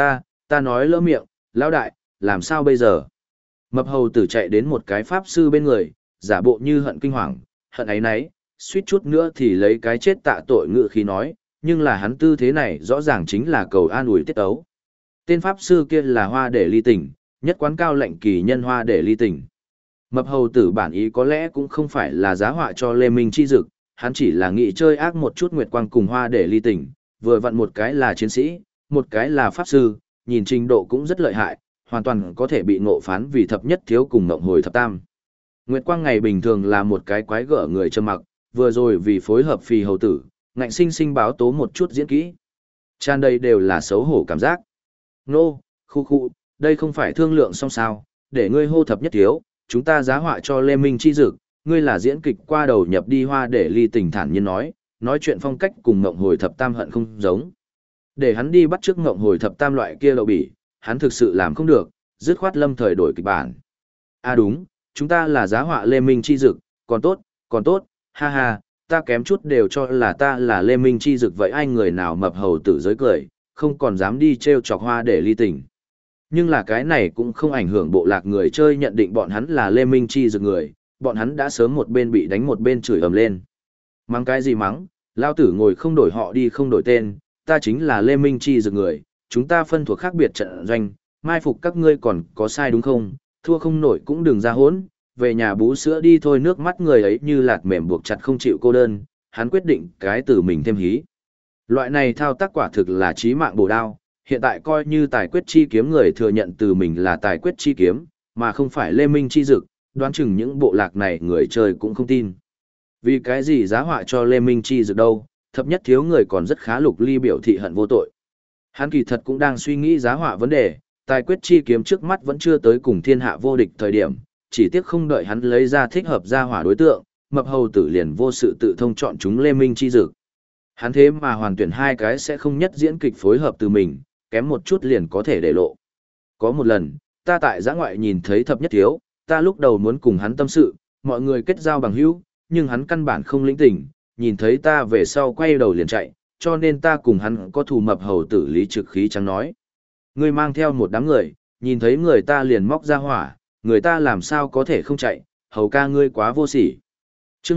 ta nói lỡ miệng, lão đại, làm sao bây giờ? Mập hầu tử chạy đến một cái pháp sư bên người, giả bộ như hận kinh hoàng, hận ấy nấy, suýt chút nữa thì lấy cái chết tạ tội ngự khí nói, nhưng là hắn tư thế này rõ ràng chính là cầu an ủi tiết ấu. Tên pháp sư kia là Hoa Để Ly Tỉnh, nhất quán cao lệnh kỳ nhân Hoa Để Ly Tỉnh. Mập hầu tử bản ý có lẽ cũng không phải là giá họa cho Lê Minh chi dực, hắn chỉ là nghĩ chơi ác một chút nguyệt quang cùng Hoa Để Ly Tỉnh, vừa vặn một cái là chiến sĩ, một cái là pháp sư, nhìn trình độ cũng rất lợi hại, hoàn toàn có thể bị ngộ phán vì thập nhất thiếu cùng ngộng hồi thập tam. Nguyệt quang ngày bình thường là một cái quái gở người trầm mặc, vừa rồi vì phối hợp phì hầu tử, ngạnh sinh báo tố một chút diễn kỹ. Tràn đầy đều là xấu hổ cảm giác. Nô, khu, đây không phải thương lượng xong sao, để ngươi hô thập nhất thiếu, chúng ta giá họa cho Lê Minh chi dực, ngươi là diễn kịch qua đầu nhập đi Hoa Để Ly Tỉnh thản nhiên nói chuyện phong cách cùng ngộng hồi thập tam hận không giống. Để hắn đi bắt trước ngộng hồi thập tam loại kia lậu bỉ, hắn thực sự làm không được, dứt khoát lâm thời đổi kịch bản. À đúng, chúng ta là giá họa Lê Minh chi dực, còn tốt, ha ha, ta kém chút đều cho là ta là Lê Minh chi dực vậy ai người nào mập hầu tử giới cười, không còn dám đi trêu chọc Hoa Để Ly Tỉnh. Nhưng là cái này cũng không ảnh hưởng bộ lạc người chơi nhận định bọn hắn là Lê Minh chi dực người, bọn hắn đã sớm một bên bị đánh một bên chửi ầm lên. Mắng cái gì mắng, lao tử ngồi không đổi họ đi không đổi tên, ta chính là Lê Minh chi dực người, chúng ta phân thuộc khác biệt trận doanh, mai phục các ngươi còn có sai đúng không, thua không nổi cũng đừng ra hỗn, về nhà bú sữa đi thôi. Nước mắt người ấy như lạt mềm buộc chặt không chịu cô đơn, hắn quyết định cái từ mình thêm hí. Loại này thao tác quả thực là chí mạng bổ đao, hiện tại coi như tài quyết chi kiếm người thừa nhận từ mình là tài quyết chi kiếm, mà không phải Lê Minh chi dực, đoán chừng những bộ lạc này người chơi cũng không tin. Vì cái gì giá họa cho Lê Minh chi dực đâu, thập nhất thiếu người còn rất khá Lục Ly biểu thị hận vô tội. Hắn kỳ thật cũng đang suy nghĩ giá họa vấn đề, tài quyết chi kiếm trước mắt vẫn chưa tới cùng thiên hạ vô địch thời điểm, chỉ tiếc không đợi hắn lấy ra thích hợp gia hỏa đối tượng, mập hầu tử liền vô sự tự thông chọn chúng Lê Minh chi dực. Hắn thế mà hoàn tuyển hai cái sẽ không nhất diễn kịch phối hợp từ mình, kém một chút liền có thể để lộ. Có một lần, ta tại giã ngoại nhìn thấy thập nhất thiếu, ta lúc đầu muốn cùng hắn tâm sự, mọi người kết giao bằng hữu, nhưng hắn căn bản không lĩnh tình, nhìn thấy ta về sau quay đầu liền chạy, cho nên ta cùng hắn có thù. Mập hầu tử Lý Trực Khí trắng nói. Ngươi mang theo một đám người, nhìn thấy người ta liền móc ra hỏa, người ta làm sao có thể không chạy, hầu ca ngươi quá vô sỉ. Chương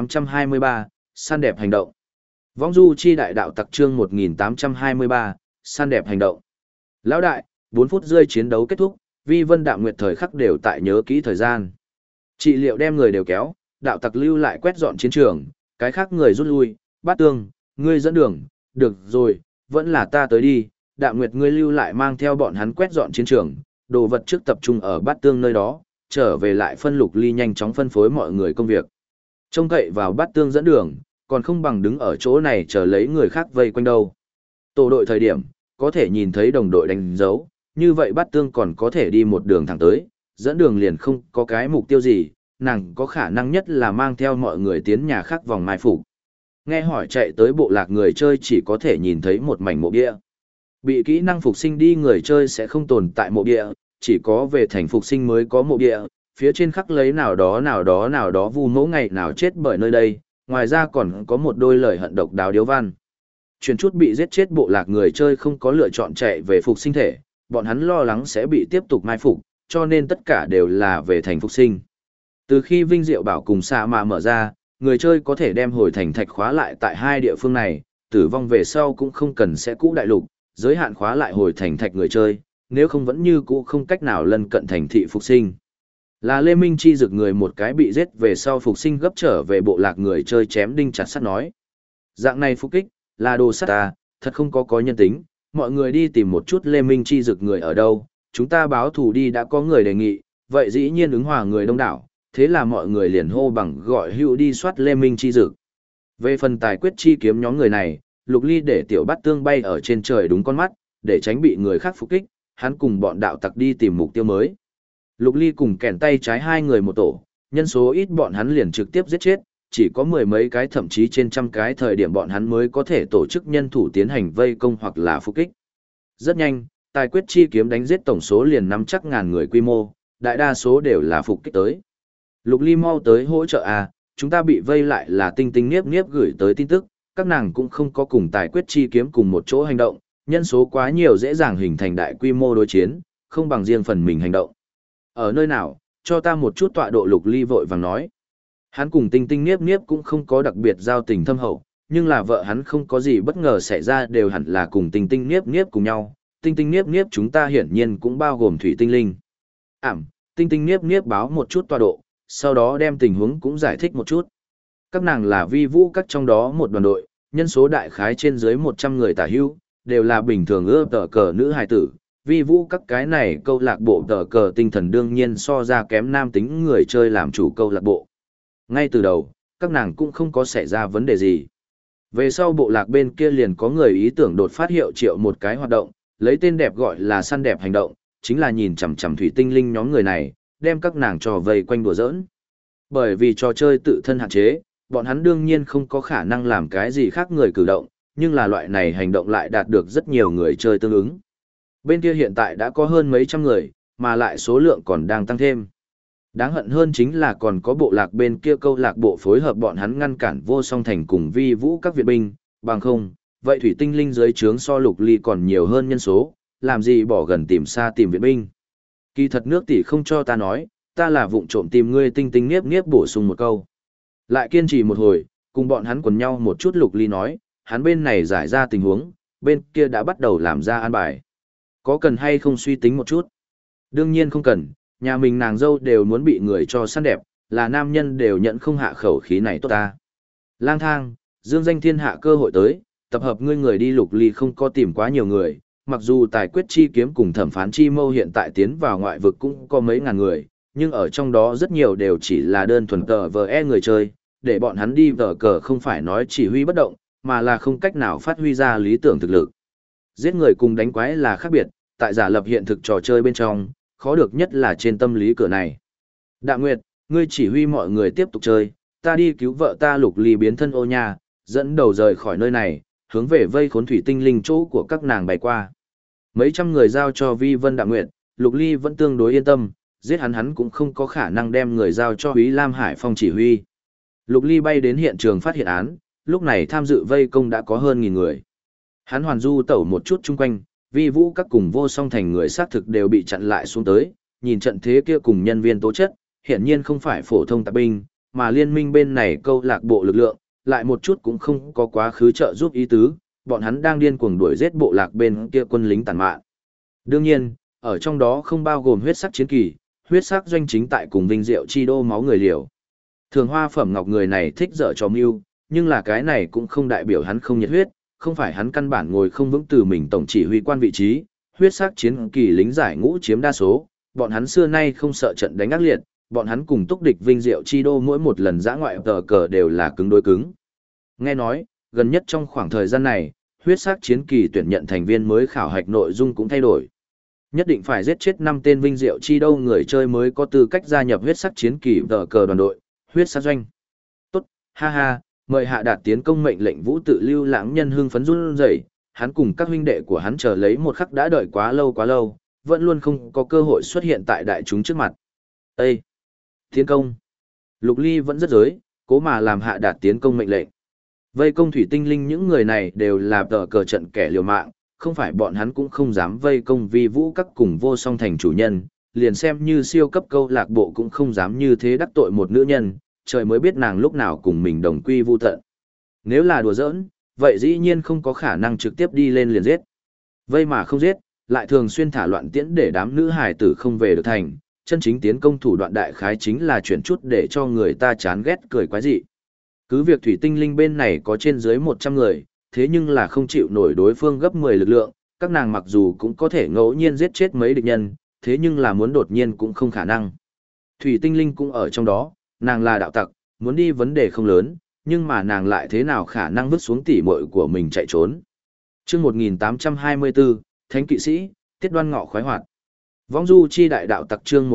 1823, săn đẹp hành động. Vong du chi đại đạo tặc chương 1823, săn đẹp hành động. Lão đại, 4 phút rơi chiến đấu kết thúc, Vi Vân Đạm Nguyệt thời khắc đều tại nhớ kỹ thời gian. Trị liệu đem người đều kéo, đạo tặc lưu lại quét dọn chiến trường, cái khác người rút lui, Bát Tương, ngươi dẫn đường, được rồi, vẫn là ta tới đi, Đạm Nguyệt ngươi lưu lại mang theo bọn hắn quét dọn chiến trường, đồ vật trước tập trung ở Bát Tương nơi đó, trở về lại phân Lục Ly nhanh chóng phân phối mọi người công việc. Trông cậy vào Bát Tương dẫn đường, còn không bằng đứng ở chỗ này chờ lấy người khác vây quanh đâu. Tổ đội thời điểm, có thể nhìn thấy đồng đội đánh dấu, như vậy Bát Tương còn có thể đi một đường thẳng tới, dẫn đường liền không có cái mục tiêu gì, nàng có khả năng nhất là mang theo mọi người tiến nhà khác vòng mai phục. Nghe hỏi chạy tới bộ lạc người chơi chỉ có thể nhìn thấy một mảnh mộ bia. Bị kỹ năng phục sinh đi người chơi sẽ không tồn tại mộ bia, chỉ có về thành phục sinh mới có mộ bia, phía trên khắc lấy nào đó vu mẫu ngày nào chết bởi nơi đây, ngoài ra còn có một đôi lời hận độc đáo điếu văn. Chuyển chút bị giết chết bộ lạc người chơi không có lựa chọn chạy về phục sinh thể, bọn hắn lo lắng sẽ bị tiếp tục mai phục, cho nên tất cả đều là về thành phục sinh. Từ khi Vinh Diệu Bảo cùng Sa Mạ mở ra, người chơi có thể đem hồi thành thạch khóa lại tại hai địa phương này, tử vong về sau cũng không cần sẽ cũ đại lục, giới hạn khóa lại hồi thành thạch người chơi, nếu không vẫn như cũ không cách nào lân cận thành thị phục sinh. Là Lê Minh Chi rực người một cái bị giết về sau phục sinh gấp trở về bộ lạc người chơi chém đinh chặt sắt nói. Dạng này phục kích, là đồ sắt ta, thật không có nhân tính, mọi người đi tìm một chút Lê Minh Chi rực người ở đâu, chúng ta báo thù đi đã có người đề nghị, vậy dĩ nhiên ứng hòa người đông đảo, thế là mọi người liền hô bằng gọi hữu đi soát Lê Minh Chi dực. Về phần tài quyết chi kiếm nhóm người này, Lục Ly để tiểu bát tương bay ở trên trời đúng con mắt, để tránh bị người khác phục kích, hắn cùng bọn đạo tặc đi tìm mục tiêu mới. Lục Ly cùng kèn tay trái hai người một tổ, nhân số ít bọn hắn liền trực tiếp giết chết, chỉ có mười mấy cái thậm chí trên trăm cái thời điểm bọn hắn mới có thể tổ chức nhân thủ tiến hành vây công hoặc là phục kích. Rất nhanh, tài quyết chi kiếm đánh giết tổng số liền nắm chắc ngàn người quy mô, đại đa số đều là phục kích tới. Lục Ly mau tới hỗ trợ à, chúng ta bị vây lại là Tinh Tinh Niếp Niếp gửi tới tin tức, các nàng cũng không có cùng tài quyết chi kiếm cùng một chỗ hành động, nhân số quá nhiều dễ dàng hình thành đại quy mô đối chiến, không bằng riêng phần mình hành động. Ở nơi nào, cho ta một chút tọa độ. Lục Ly vội vàng nói. Hắn cùng Tinh Tinh Niếp Niếp cũng không có đặc biệt giao tình thâm hậu, nhưng là vợ hắn không có gì bất ngờ xảy ra đều hẳn là cùng Tinh Tinh Niếp Niếp cùng nhau. Tinh Tinh Niếp Niếp chúng ta hiển nhiên cũng bao gồm Thủy Tinh Linh. Tinh Tinh Niếp Niếp báo một chút tọa độ, sau đó đem tình huống cũng giải thích một chút. Các nàng là vi vũ các trong đó một đoàn đội, nhân số đại khái trên dưới 100 người tả hữu, đều là bình thường ưa tờ cờ nữ hài tử. Vi vũ các cái này câu lạc bộ tờ cờ tinh thần đương nhiên so ra kém nam tính người chơi làm chủ câu lạc bộ. Ngay từ đầu, các nàng cũng không có xảy ra vấn đề gì. Về sau bộ lạc bên kia liền có người ý tưởng đột phát hiệu triệu một cái hoạt động, lấy tên đẹp gọi là săn đẹp hành động, chính là nhìn chằm chằm Thủy Tinh Linh nhóm người này, đem các nàng trò vây quanh đùa giỡn. Bởi vì trò chơi tự thân hạn chế, bọn hắn đương nhiên không có khả năng làm cái gì khác người cử động, nhưng là loại này hành động lại đạt được rất nhiều người chơi tương ứng. Bên kia hiện tại đã có hơn mấy trăm người, mà lại số lượng còn đang tăng thêm. Đáng hận hơn chính là còn có bộ lạc bên kia câu lạc bộ phối hợp bọn hắn ngăn cản Vô Song Thành cùng vi vũ các viện binh, bằng không, vậy Thủy Tinh Linh dưới trướng so Lục Ly còn nhiều hơn nhân số, làm gì bỏ gần tìm xa tìm viện binh. Kỳ thật nước tỷ không cho ta nói, ta là vụng trộm tìm ngươi. Tinh Tinh Niếp Niếp bổ sung một câu. Lại kiên trì một hồi, cùng bọn hắn quần nhau một chút. Lục Ly nói, hắn bên này giải ra tình huống, bên kia đã bắt đầu làm ra an bài. Có cần hay không suy tính một chút? Đương nhiên không cần, nhà mình nàng dâu đều muốn bị người cho săn đẹp, là nam nhân đều nhận không hạ khẩu khí này tốt ta. Lang thang, dương danh thiên hạ cơ hội tới, tập hợp ngươi người đi. Lục Ly không có tìm quá nhiều người, mặc dù tài quyết chi kiếm cùng thẩm phán chi mâu hiện tại tiến vào ngoại vực cũng có mấy ngàn người, nhưng ở trong đó rất nhiều đều chỉ là đơn thuần tờ vờ e người chơi, để bọn hắn đi vờ cờ không phải nói chỉ huy bất động, mà là không cách nào phát huy ra lý tưởng thực lực. Giết người cùng đánh quái là khác biệt, tại giả lập hiện thực trò chơi bên trong, khó được nhất là trên tâm lý cửa này. Đạ Nguyệt, ngươi chỉ huy mọi người tiếp tục chơi, ta đi cứu vợ ta. Lục Ly biến thân ô nha, dẫn đầu rời khỏi nơi này, hướng về vây khốn Thủy Tinh Linh chỗ của các nàng bay qua. Mấy trăm người giao cho Vi Vân Đạ Nguyệt, Lục Ly vẫn tương đối yên tâm, giết hắn cũng không có khả năng đem người giao cho Úy Lam Hải Phong chỉ huy. Lục Ly bay đến hiện trường phát hiện án, lúc này tham dự vây công đã có hơn 1000 người. Hắn hoàn du tẩu một chút chung quanh, vi vũ các cùng Vô Song Thành người xác thực đều bị chặn lại xuống tới, nhìn trận thế kia cùng nhân viên tố chất, hiển nhiên không phải phổ thông tạp binh, mà liên minh bên này câu lạc bộ lực lượng, lại một chút cũng không có quá khứ trợ giúp ý tứ, bọn hắn đang điên cuồng đuổi giết bộ lạc bên kia quân lính tàn mạn. Đương nhiên, ở trong đó không bao gồm huyết sắc chiến kỳ, huyết sắc doanh chính tại cùng Vinh Diệu chi đô máu người liều. Thường Hoa Phẩm Ngọc người này thích dở trò mưu, nhưng là cái này cũng không đại biểu hắn không nhiệt huyết, không phải hắn căn bản ngồi không vững từ mình tổng chỉ huy quan vị trí, huyết sắc chiến kỳ lính giải ngũ chiếm đa số, bọn hắn xưa nay không sợ trận đánh ác liệt, bọn hắn cùng túc địch Vinh Diệu chi đô mỗi một lần giã ngoại tờ cờ đều là cứng đối cứng. Nghe nói, gần nhất trong khoảng thời gian này, huyết sắc chiến kỳ tuyển nhận thành viên mới khảo hạch nội dung cũng thay đổi. Nhất định phải giết chết 5 tên Vinh Diệu chi đô người chơi mới có tư cách gia nhập huyết sắc chiến kỳ tờ cờ đoàn đội, huyết sắc doanh. Tốt, ha ha, Mời hạ đạt tiến công mệnh lệnh Vũ Tự Lưu lãng nhân hưng phấn run rẩy, hắn cùng các huynh đệ của hắn chờ lấy một khắc đã đợi quá lâu, vẫn luôn không có cơ hội xuất hiện tại đại chúng trước mặt. Ê! Tiến công! Lục Ly vẫn rất dối, cố mà làm hạ đạt tiến công mệnh lệnh. Vây công thủy tinh linh những người này đều là tờ cờ trận kẻ liều mạng, không phải bọn hắn cũng không dám vây công vi vũ các cùng vô song thành chủ nhân, liền xem như siêu cấp câu lạc bộ cũng không dám như thế đắc tội một nữ nhân, trời mới biết nàng lúc nào cùng mình đồng quy vu tận. Nếu là đùa giỡn, vậy dĩ nhiên không có khả năng trực tiếp đi lên liền giết. Vây mà không giết, lại thường xuyên thả loạn tiễn để đám nữ hài tử không về được thành, chân chính tiến công thủ đoạn đại khái chính là chuyển chút để cho người ta chán ghét cười quái dị. Cứ việc thủy tinh linh bên này có trên dưới 100 người, thế nhưng là không chịu nổi đối phương gấp 10 lực lượng, các nàng mặc dù cũng có thể ngẫu nhiên giết chết mấy địch nhân, thế nhưng là muốn đột nhiên cũng không khả năng. Thủy tinh linh cũng ở trong đó, nàng là đạo tặc, muốn đi vấn đề không lớn, nhưng mà nàng lại thế nào khả năng vứt xuống tỉ muội của mình chạy trốn. Chương 1824, Thánh kỵ sĩ, Tiết Đoan Ngọ khoái hoạt. Vong du chi đại đạo tặc chương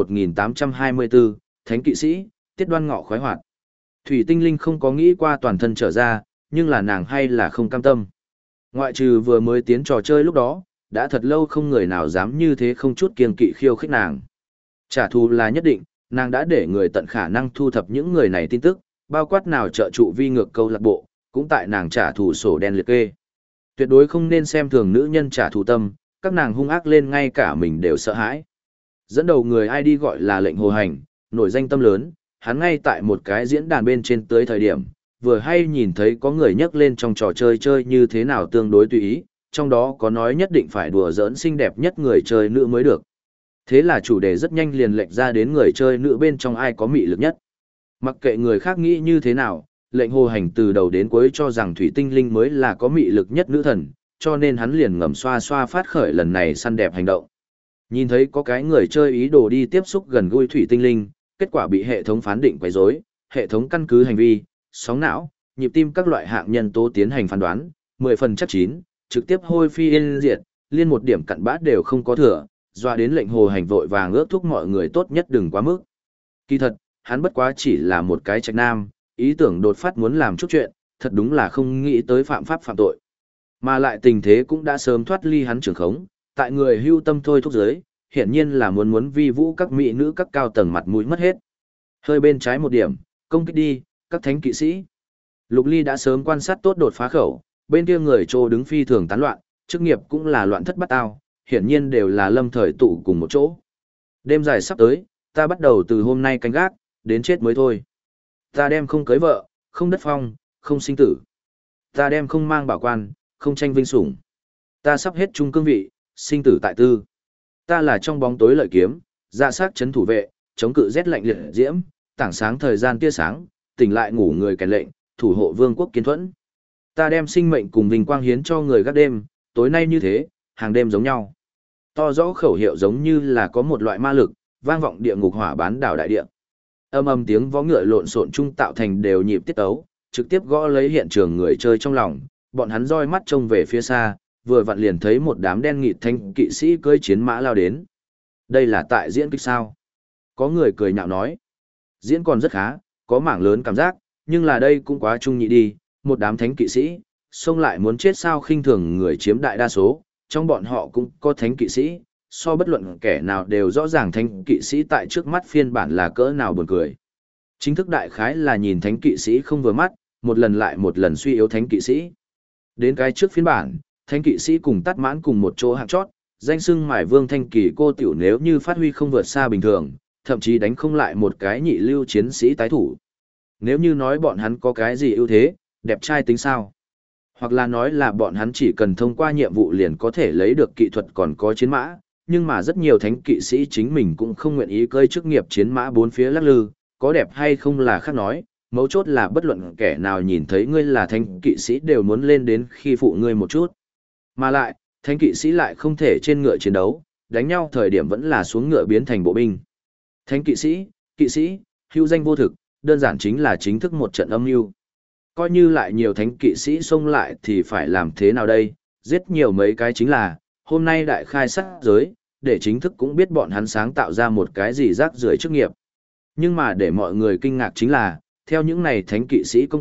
1824, Thánh kỵ sĩ, Tiết Đoan Ngọ khoái hoạt. Thủy tinh linh không có nghĩ qua toàn thân trở ra, nhưng là nàng hay là không cam tâm. Ngoại trừ vừa mới tiến trò chơi lúc đó, đã thật lâu không người nào dám như thế không chút kiêng kỵ khiêu khích nàng. Trả thù là nhất định, nàng đã để người tận khả năng thu thập những người này tin tức, bao quát nào trợ trụ vi ngược câu lạc bộ, cũng tại nàng trả thù sổ đen liệt kê. Tuyệt đối không nên xem thường nữ nhân trả thù tâm, các nàng hung ác lên ngay cả mình đều sợ hãi. Dẫn đầu người ID gọi là lệnh hồ hành, nổi danh tâm lớn, hắn ngay tại một cái diễn đàn bên trên tới thời điểm, vừa hay nhìn thấy có người nhắc lên trong trò chơi chơi như thế nào tương đối tùy ý, trong đó có nói nhất định phải đùa giỡn xinh đẹp nhất người chơi nữ mới được. Thế là chủ đề rất nhanh liền lệch ra đến người chơi nữ bên trong ai có mị lực nhất. Mặc kệ người khác nghĩ như thế nào, lệnh hồ hành từ đầu đến cuối cho rằng thủy tinh linh mới là có mị lực nhất nữ thần, cho nên hắn liền ngầm xoa xoa phát khởi lần này săn đẹp hành động. Nhìn thấy có cái người chơi ý đồ đi tiếp xúc gần gũi thủy tinh linh, kết quả bị hệ thống phán định quấy rối, hệ thống căn cứ hành vi, sóng não, nhịp tim các loại hạng nhân tố tiến hành phán đoán, 10 phần chắc chín, trực tiếp hôi phi yên diệt, liên một điểm cặn bã đều không có thừa, doa đến lệnh hồ hành vội vàng ước thúc mọi người tốt nhất đừng quá mức. Kỳ thật, hắn bất quá chỉ là một cái trạch nam, ý tưởng đột phát muốn làm chút chuyện, thật đúng là không nghĩ tới phạm pháp phạm tội. Mà lại tình thế cũng đã sớm thoát ly hắn trường khống, tại người hưu tâm thôi thúc giới, hiển nhiên là muốn vi vũ các mỹ nữ các cao tầng mặt mũi mất hết. Hơi bên trái một điểm, công kích đi, các thánh kỵ sĩ. Lục Ly đã sớm quan sát tốt đột phá khẩu, bên kia người trô đứng phi thường tán loạn, chức nghiệp cũng là loạn thất bát ao, hiển nhiên đều là lâm thời tụ cùng một chỗ. Đêm dài sắp tới, ta bắt đầu từ hôm nay canh gác, đến chết mới thôi. Ta đem không cưới vợ, không đất phong, không sinh tử. Ta đem không mang bảo quan, không tranh vinh sủng. Ta sắp hết trung cương vị, sinh tử tại tư. Ta là trong bóng tối lợi kiếm, dạ sát chấn thủ vệ, chống cự rét lạnh liệt diễm, tảng sáng thời gian tia sáng, tỉnh lại ngủ người kèn lệnh, thủ hộ vương quốc kiến thuẫn. Ta đem sinh mệnh cùng vinh quang hiến cho người gác đêm, tối nay như thế, hàng đêm giống nhau. To rõ khẩu hiệu giống như là có một loại ma lực, vang vọng địa ngục hỏa bán đảo đại địa. Âm âm tiếng vó ngựa lộn xộn chung tạo thành đều nhịp tiết tấu, trực tiếp gõ lấy hiện trường người chơi trong lòng, bọn hắn roi mắt trông về phía xa, vừa vặn liền thấy một đám đen nghịt thanh kỵ sĩ cưỡi chiến mã lao đến. Đây là tại diễn kịch sao? Có người cười nhạo nói. Diễn còn rất khá, có mảng lớn cảm giác, nhưng là đây cũng quá trung nhị đi, một đám thánh kỵ sĩ, xông lại muốn chết sao khinh thường người chiếm đại đa số, trong bọn họ cũng có thánh kỵ sĩ, so bất luận kẻ nào đều rõ ràng thánh kỵ sĩ tại trước mắt phiên bản là cỡ nào buồn cười. Chính thức đại khái là nhìn thánh kỵ sĩ không vừa mắt, một lần lại một lần suy yếu thánh kỵ sĩ. Đến cái trước phiên bản, thánh kỵ sĩ cùng tắt mãn cùng một chỗ hạng chót, danh xưng mải vương thanh kỳ cô tiểu nếu như phát huy không vượt xa bình thường, thậm chí đánh không lại một cái nhị lưu chiến sĩ tái thủ. Nếu như nói bọn hắn có cái gì ưu thế, đẹp trai tính sao? Hoặc là nói là bọn hắn chỉ cần thông qua nhiệm vụ liền có thể lấy được kỹ thuật còn có chiến mã, nhưng mà rất nhiều thánh kỵ sĩ chính mình cũng không nguyện ý cơi chức nghiệp chiến mã bốn phía lắc lư, có đẹp hay không là khác nói, mấu chốt là bất luận kẻ nào nhìn thấy ngươi là thánh kỵ sĩ đều muốn lên đến khi phụ ngươi một chút. Mà lại, thánh kỵ sĩ lại không thể trên ngựa chiến đấu, đánh nhau thời điểm vẫn là xuống ngựa biến thành bộ binh. Thánh kỵ sĩ, hữu danh vô thực, đơn giản chính là chính thức một trận âm mưu. Coi như lại nhiều thánh kỵ sĩ xông lại thì phải làm thế nào đây, giết nhiều mấy cái chính là, hôm nay đại khai sát giới, để chính thức cũng biết bọn hắn sáng tạo ra một cái gì rác rưởi chức nghiệp. Nhưng mà để mọi người kinh ngạc chính là, theo những này thánh kỵ sĩ công kích,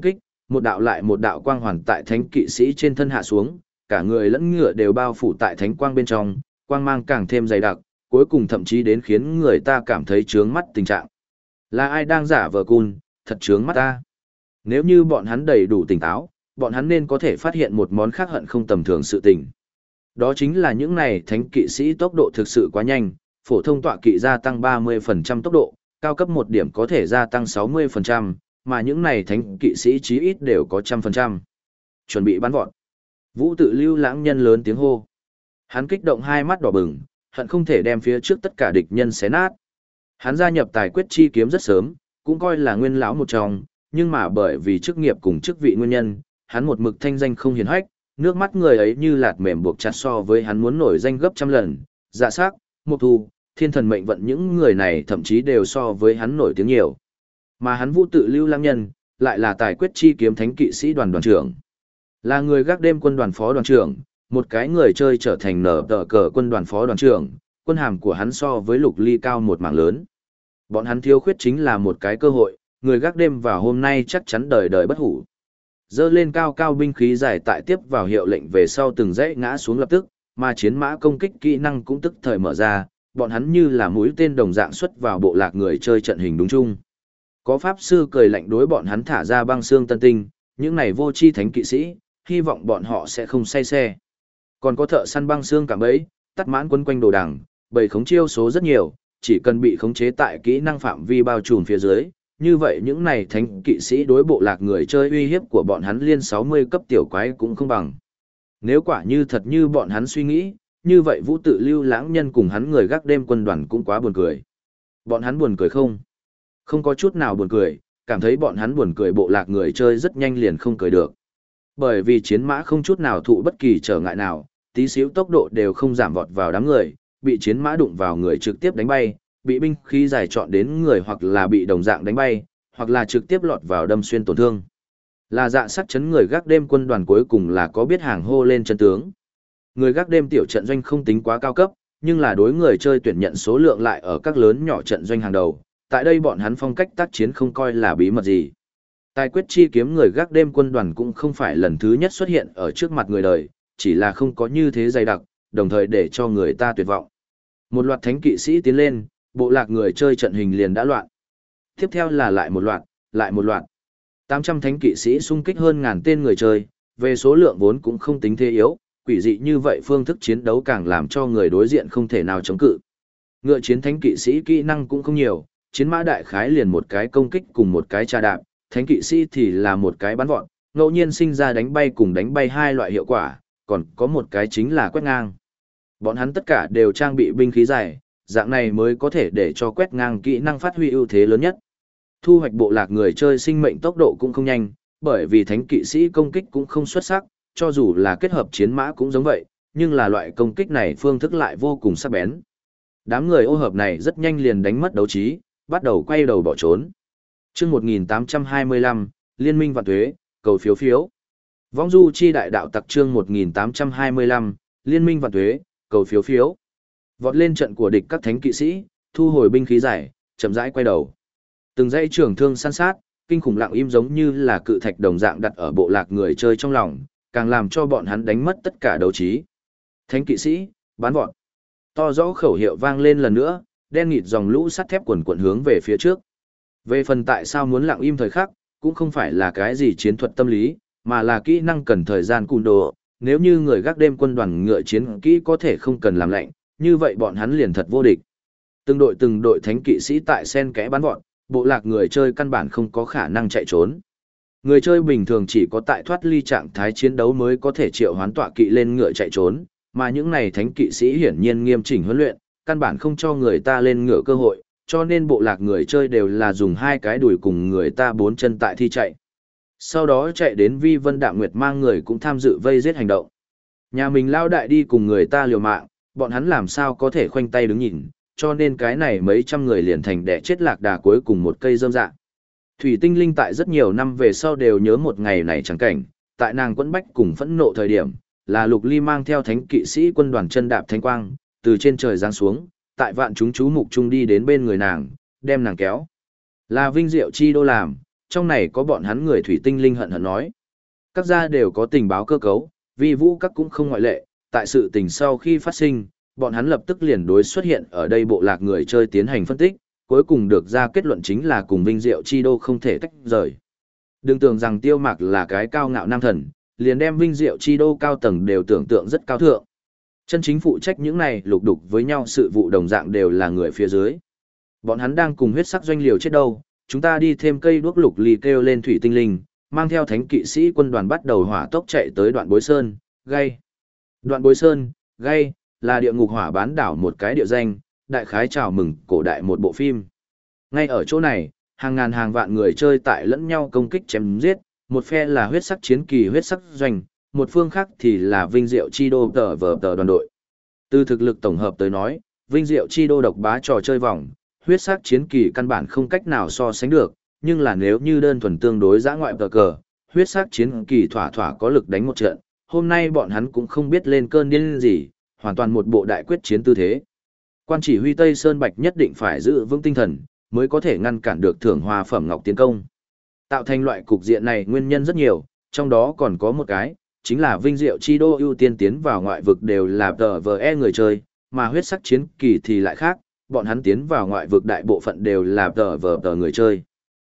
Một đạo lại một đạo quang hoàn tại thánh kỵ sĩ trên thân hạ xuống, cả người lẫn ngựa đều bao phủ tại thánh quang bên trong, quang mang càng thêm dày đặc, cuối cùng thậm chí đến khiến người ta cảm thấy chướng mắt tình trạng. Là ai đang giả vờ cun, thật chướng mắt ta. Nếu như bọn hắn đầy đủ tỉnh táo, bọn hắn nên có thể phát hiện một món khác hận không tầm thường sự tình. Đó chính là những này thánh kỵ sĩ tốc độ thực sự quá nhanh, phổ thông tọa kỵ gia tăng 30% tốc độ, cao cấp một điểm có thể gia tăng 60%, mà những này thánh kỵ sĩ chí ít đều có 100%. Chuẩn bị bắn vọt. Vũ Tự Lưu lãng nhân lớn tiếng hô. Hắn kích động hai mắt đỏ bừng, hận không thể đem phía trước tất cả địch nhân xé nát. Hắn gia nhập tài quyết chi kiếm rất sớm, cũng coi là nguyên lão một trong, nhưng mà bởi vì chức nghiệp cùng chức vị nguyên nhân, hắn một mực thanh danh không hiển hách, nước mắt người ấy như lạt mềm buộc chặt so với hắn muốn nổi danh gấp trăm lần. Dạ sắc, Mộc Thu, Thiên Thần Mệnh Vận những người này thậm chí đều so với hắn nổi tiếng nhiều. Mà hắn Vũ Tự Lưu lãng nhân, lại là tài quyết chi kiếm thánh kỵ sĩ đoàn đoàn trưởng. Là người gác đêm quân đoàn phó đoàn trưởng, một cái người chơi trở thành nở tờ cờ quân đoàn phó đoàn trưởng, quân hàm của hắn so với Lục Ly cao một mảng lớn. Bọn hắn thiếu khuyết chính là một cái cơ hội, người gác đêm vào hôm nay chắc chắn đời đời bất hủ. Dơ lên cao cao binh khí dài tại tiếp vào hiệu lệnh về sau từng dãy ngã xuống lập tức, mà chiến mã công kích kỹ năng cũng tức thời mở ra, bọn hắn như là mũi tên đồng dạng xuất vào bộ lạc người chơi trận hình đúng chung. Có pháp sư cười lạnh đối bọn hắn thả ra băng xương tân tinh, những này vô chi thánh kỵ sĩ, hy vọng bọn họ sẽ không say xe. Còn có thợ săn băng xương cảm bẫy, tắt mãn quấn quanh đồ đằng, bầy khống chiêu số rất nhiều, chỉ cần bị khống chế tại kỹ năng phạm vi bao trùm phía dưới, như vậy những này thánh kỵ sĩ đối bộ lạc người chơi uy hiếp của bọn hắn liên 60 cấp tiểu quái cũng không bằng. Nếu quả như thật như bọn hắn suy nghĩ, như vậy Vũ Tự Lưu lãng nhân cùng hắn người gác đêm quân đoàn cũng quá buồn cười. Bọn hắn buồn cười không? Không có chút nào buồn cười, cảm thấy bọn hắn buồn cười bộ lạc người chơi rất nhanh liền không cười được. Bởi vì chiến mã không chút nào thụ bất kỳ trở ngại nào, tí xíu tốc độ đều không giảm vọt vào đám người, bị chiến mã đụng vào người trực tiếp đánh bay, bị binh khí dài chọn đến người hoặc là bị đồng dạng đánh bay, hoặc là trực tiếp lọt vào đâm xuyên tổn thương. Là dạ sắc chấn người gác đêm quân đoàn cuối cùng là có biết hàng hô lên chân tướng. Người gác đêm tiểu trận doanh không tính quá cao cấp, nhưng là đối người chơi tuyển nhận số lượng lại ở các lớn nhỏ trận doanh hàng đầu, tại đây bọn hắn phong cách tác chiến không coi là bí mật gì. Tài quyết chi kiếm người gác đêm quân đoàn cũng không phải lần thứ nhất xuất hiện ở trước mặt người đời, chỉ là không có như thế dày đặc, đồng thời để cho người ta tuyệt vọng. Một loạt thánh kỵ sĩ tiến lên, bộ lạc người chơi trận hình liền đã loạn. Tiếp theo là lại một loạt, lại một loạt. 800 thánh kỵ sĩ xung kích hơn ngàn tên người chơi, về số lượng vốn cũng không tính thế yếu, quỷ dị như vậy phương thức chiến đấu càng làm cho người đối diện không thể nào chống cự. Ngựa chiến thánh kỵ sĩ kỹ năng cũng không nhiều, chiến mã đại khái liền một cái công kích cùng một cái trà đạp, thánh kỵ sĩ thì là một cái bắn vọt, ngẫu nhiên sinh ra đánh bay cùng đánh bay hai loại hiệu quả, còn có một cái chính là quét ngang. Bọn hắn tất cả đều trang bị binh khí dài, dạng này mới có thể để cho quét ngang kỹ năng phát huy ưu thế lớn nhất. Thu hoạch bộ lạc người chơi sinh mệnh tốc độ cũng không nhanh, bởi vì thánh kỵ sĩ công kích cũng không xuất sắc, cho dù là kết hợp chiến mã cũng giống vậy, nhưng là loại công kích này phương thức lại vô cùng sắc bén. Đám người ô hợp này rất nhanh liền đánh mất đấu trí, bắt đầu quay đầu bỏ trốn. Chương 1825, Liên minh vạn tuế, cầu phiếu phiếu. Vong du chi đại đạo tặc chương 1825, Liên minh vạn tuế, cầu phiếu phiếu. Vọt lên trận của địch các thánh kỵ sĩ, thu hồi binh khí dài, chậm rãi quay đầu. Từng dãy trường thương săn sát, kinh khủng lặng im giống như là cự thạch đồng dạng đặt ở bộ lạc người chơi trong lòng, càng làm cho bọn hắn đánh mất tất cả đấu trí. Thánh kỵ sĩ, bắn vọt. To rõ khẩu hiệu vang lên lần nữa, đen nghịt dòng lũ sắt thép quần quần hướng về phía trước. Về phần tại sao muốn lặng im thời khắc, cũng không phải là cái gì chiến thuật tâm lý, mà là kỹ năng cần thời gian cùn đồ. Nếu như người gác đêm quân đoàn ngựa chiến kỹ có thể không cần làm lạnh, như vậy bọn hắn liền thật vô địch. Từng đội thánh kỵ sĩ tại sen kẽ bắn vọt, bộ lạc người chơi căn bản không có khả năng chạy trốn. Người chơi bình thường chỉ có tại thoát ly trạng thái chiến đấu mới có thể triệu hoán tọa kỵ lên ngựa chạy trốn, mà những này thánh kỵ sĩ hiển nhiên nghiêm chỉnh huấn luyện, căn bản không cho người ta lên ngựa cơ hội, cho nên bộ lạc người chơi đều là dùng hai cái đùi cùng người ta bốn chân tại thi chạy. Sau đó chạy đến Vi Vân Đạm Nguyệt mang người cũng tham dự vây giết hành động. Nhà mình lao đại đi cùng người ta liều mạng, bọn hắn làm sao có thể khoanh tay đứng nhìn, cho nên cái này mấy trăm người liền thành đẻ chết lạc đà cuối cùng một cây rơm dạ. Thủy Tinh Linh tại rất nhiều năm về sau đều nhớ một ngày này chẳng cảnh, tại nàng quẫn bách cùng phẫn nộ thời điểm, là Lục Ly mang theo thánh kỵ sĩ quân đoàn chân đạp thánh quang, từ trên trời giáng xuống, tại vạn chúng chú mục trung đi đến bên người nàng, đem nàng kéo. Là vinh diệu chi đô làm, trong này có bọn hắn người thủy tinh linh hận hận nói. Các gia đều có tình báo cơ cấu, vi vũ các cũng không ngoại lệ, tại sự tình sau khi phát sinh, bọn hắn lập tức liền đối xuất hiện ở đây bộ lạc người chơi tiến hành phân tích, cuối cùng được ra kết luận chính là cùng Vinh Diệu Chi Đô không thể tách rời. Đừng tưởng rằng Tiêu Mạc là cái cao ngạo nam thần, liền đem Vinh Diệu Chi Đô cao tầng đều tưởng tượng rất cao thượng. Chân chính phụ trách những này lục đục với nhau sự vụ đồng dạng đều là người phía dưới. Bọn hắn đang cùng huyết sắc doanh liều chết đâu, chúng ta đi thêm cây đuốc lục ly kêu lên thủy tinh linh, mang theo thánh kỵ sĩ quân đoàn bắt đầu hỏa tốc chạy tới đoạn bối sơn, gây. Đoạn bối sơn, gây, là địa ngục hỏa bán đảo một cái địa danh, đại khái chào mừng cổ đại một bộ phim. Ngay ở chỗ này, hàng ngàn hàng vạn người chơi tại lẫn nhau công kích chém giết, một phe là huyết sắc chiến kỳ huyết sắc doanh, một phương khác thì là Vinh Diệu Chi Đô tờ vờ tờ đoàn đội. Từ thực lực tổng hợp tới nói, Vinh Diệu Chi Đô độc bá trò chơi vòng, huyết sắc chiến kỳ căn bản không cách nào so sánh được, nhưng là nếu như đơn thuần tương đối giã ngoại tờ cờ, huyết sắc chiến kỳ thỏa thỏa có lực đánh một trận, hôm nay bọn hắn cũng không biết lên cơn điên gì, hoàn toàn một bộ đại quyết chiến tư thế. Quan chỉ huy Tây Sơn Bạch nhất định phải giữ vững tinh thần, mới có thể ngăn cản được thưởng hoa phẩm ngọc tiến công. Tạo thành loại cục diện này nguyên nhân rất nhiều, trong đó còn có một cái, chính là Vinh Diệu Chi Đô ưu tiên tiến vào ngoại vực đều là TVE người chơi, mà huyết sắc chiến kỳ thì lại khác, bọn hắn tiến vào ngoại vực đại bộ phận đều là TVE người chơi.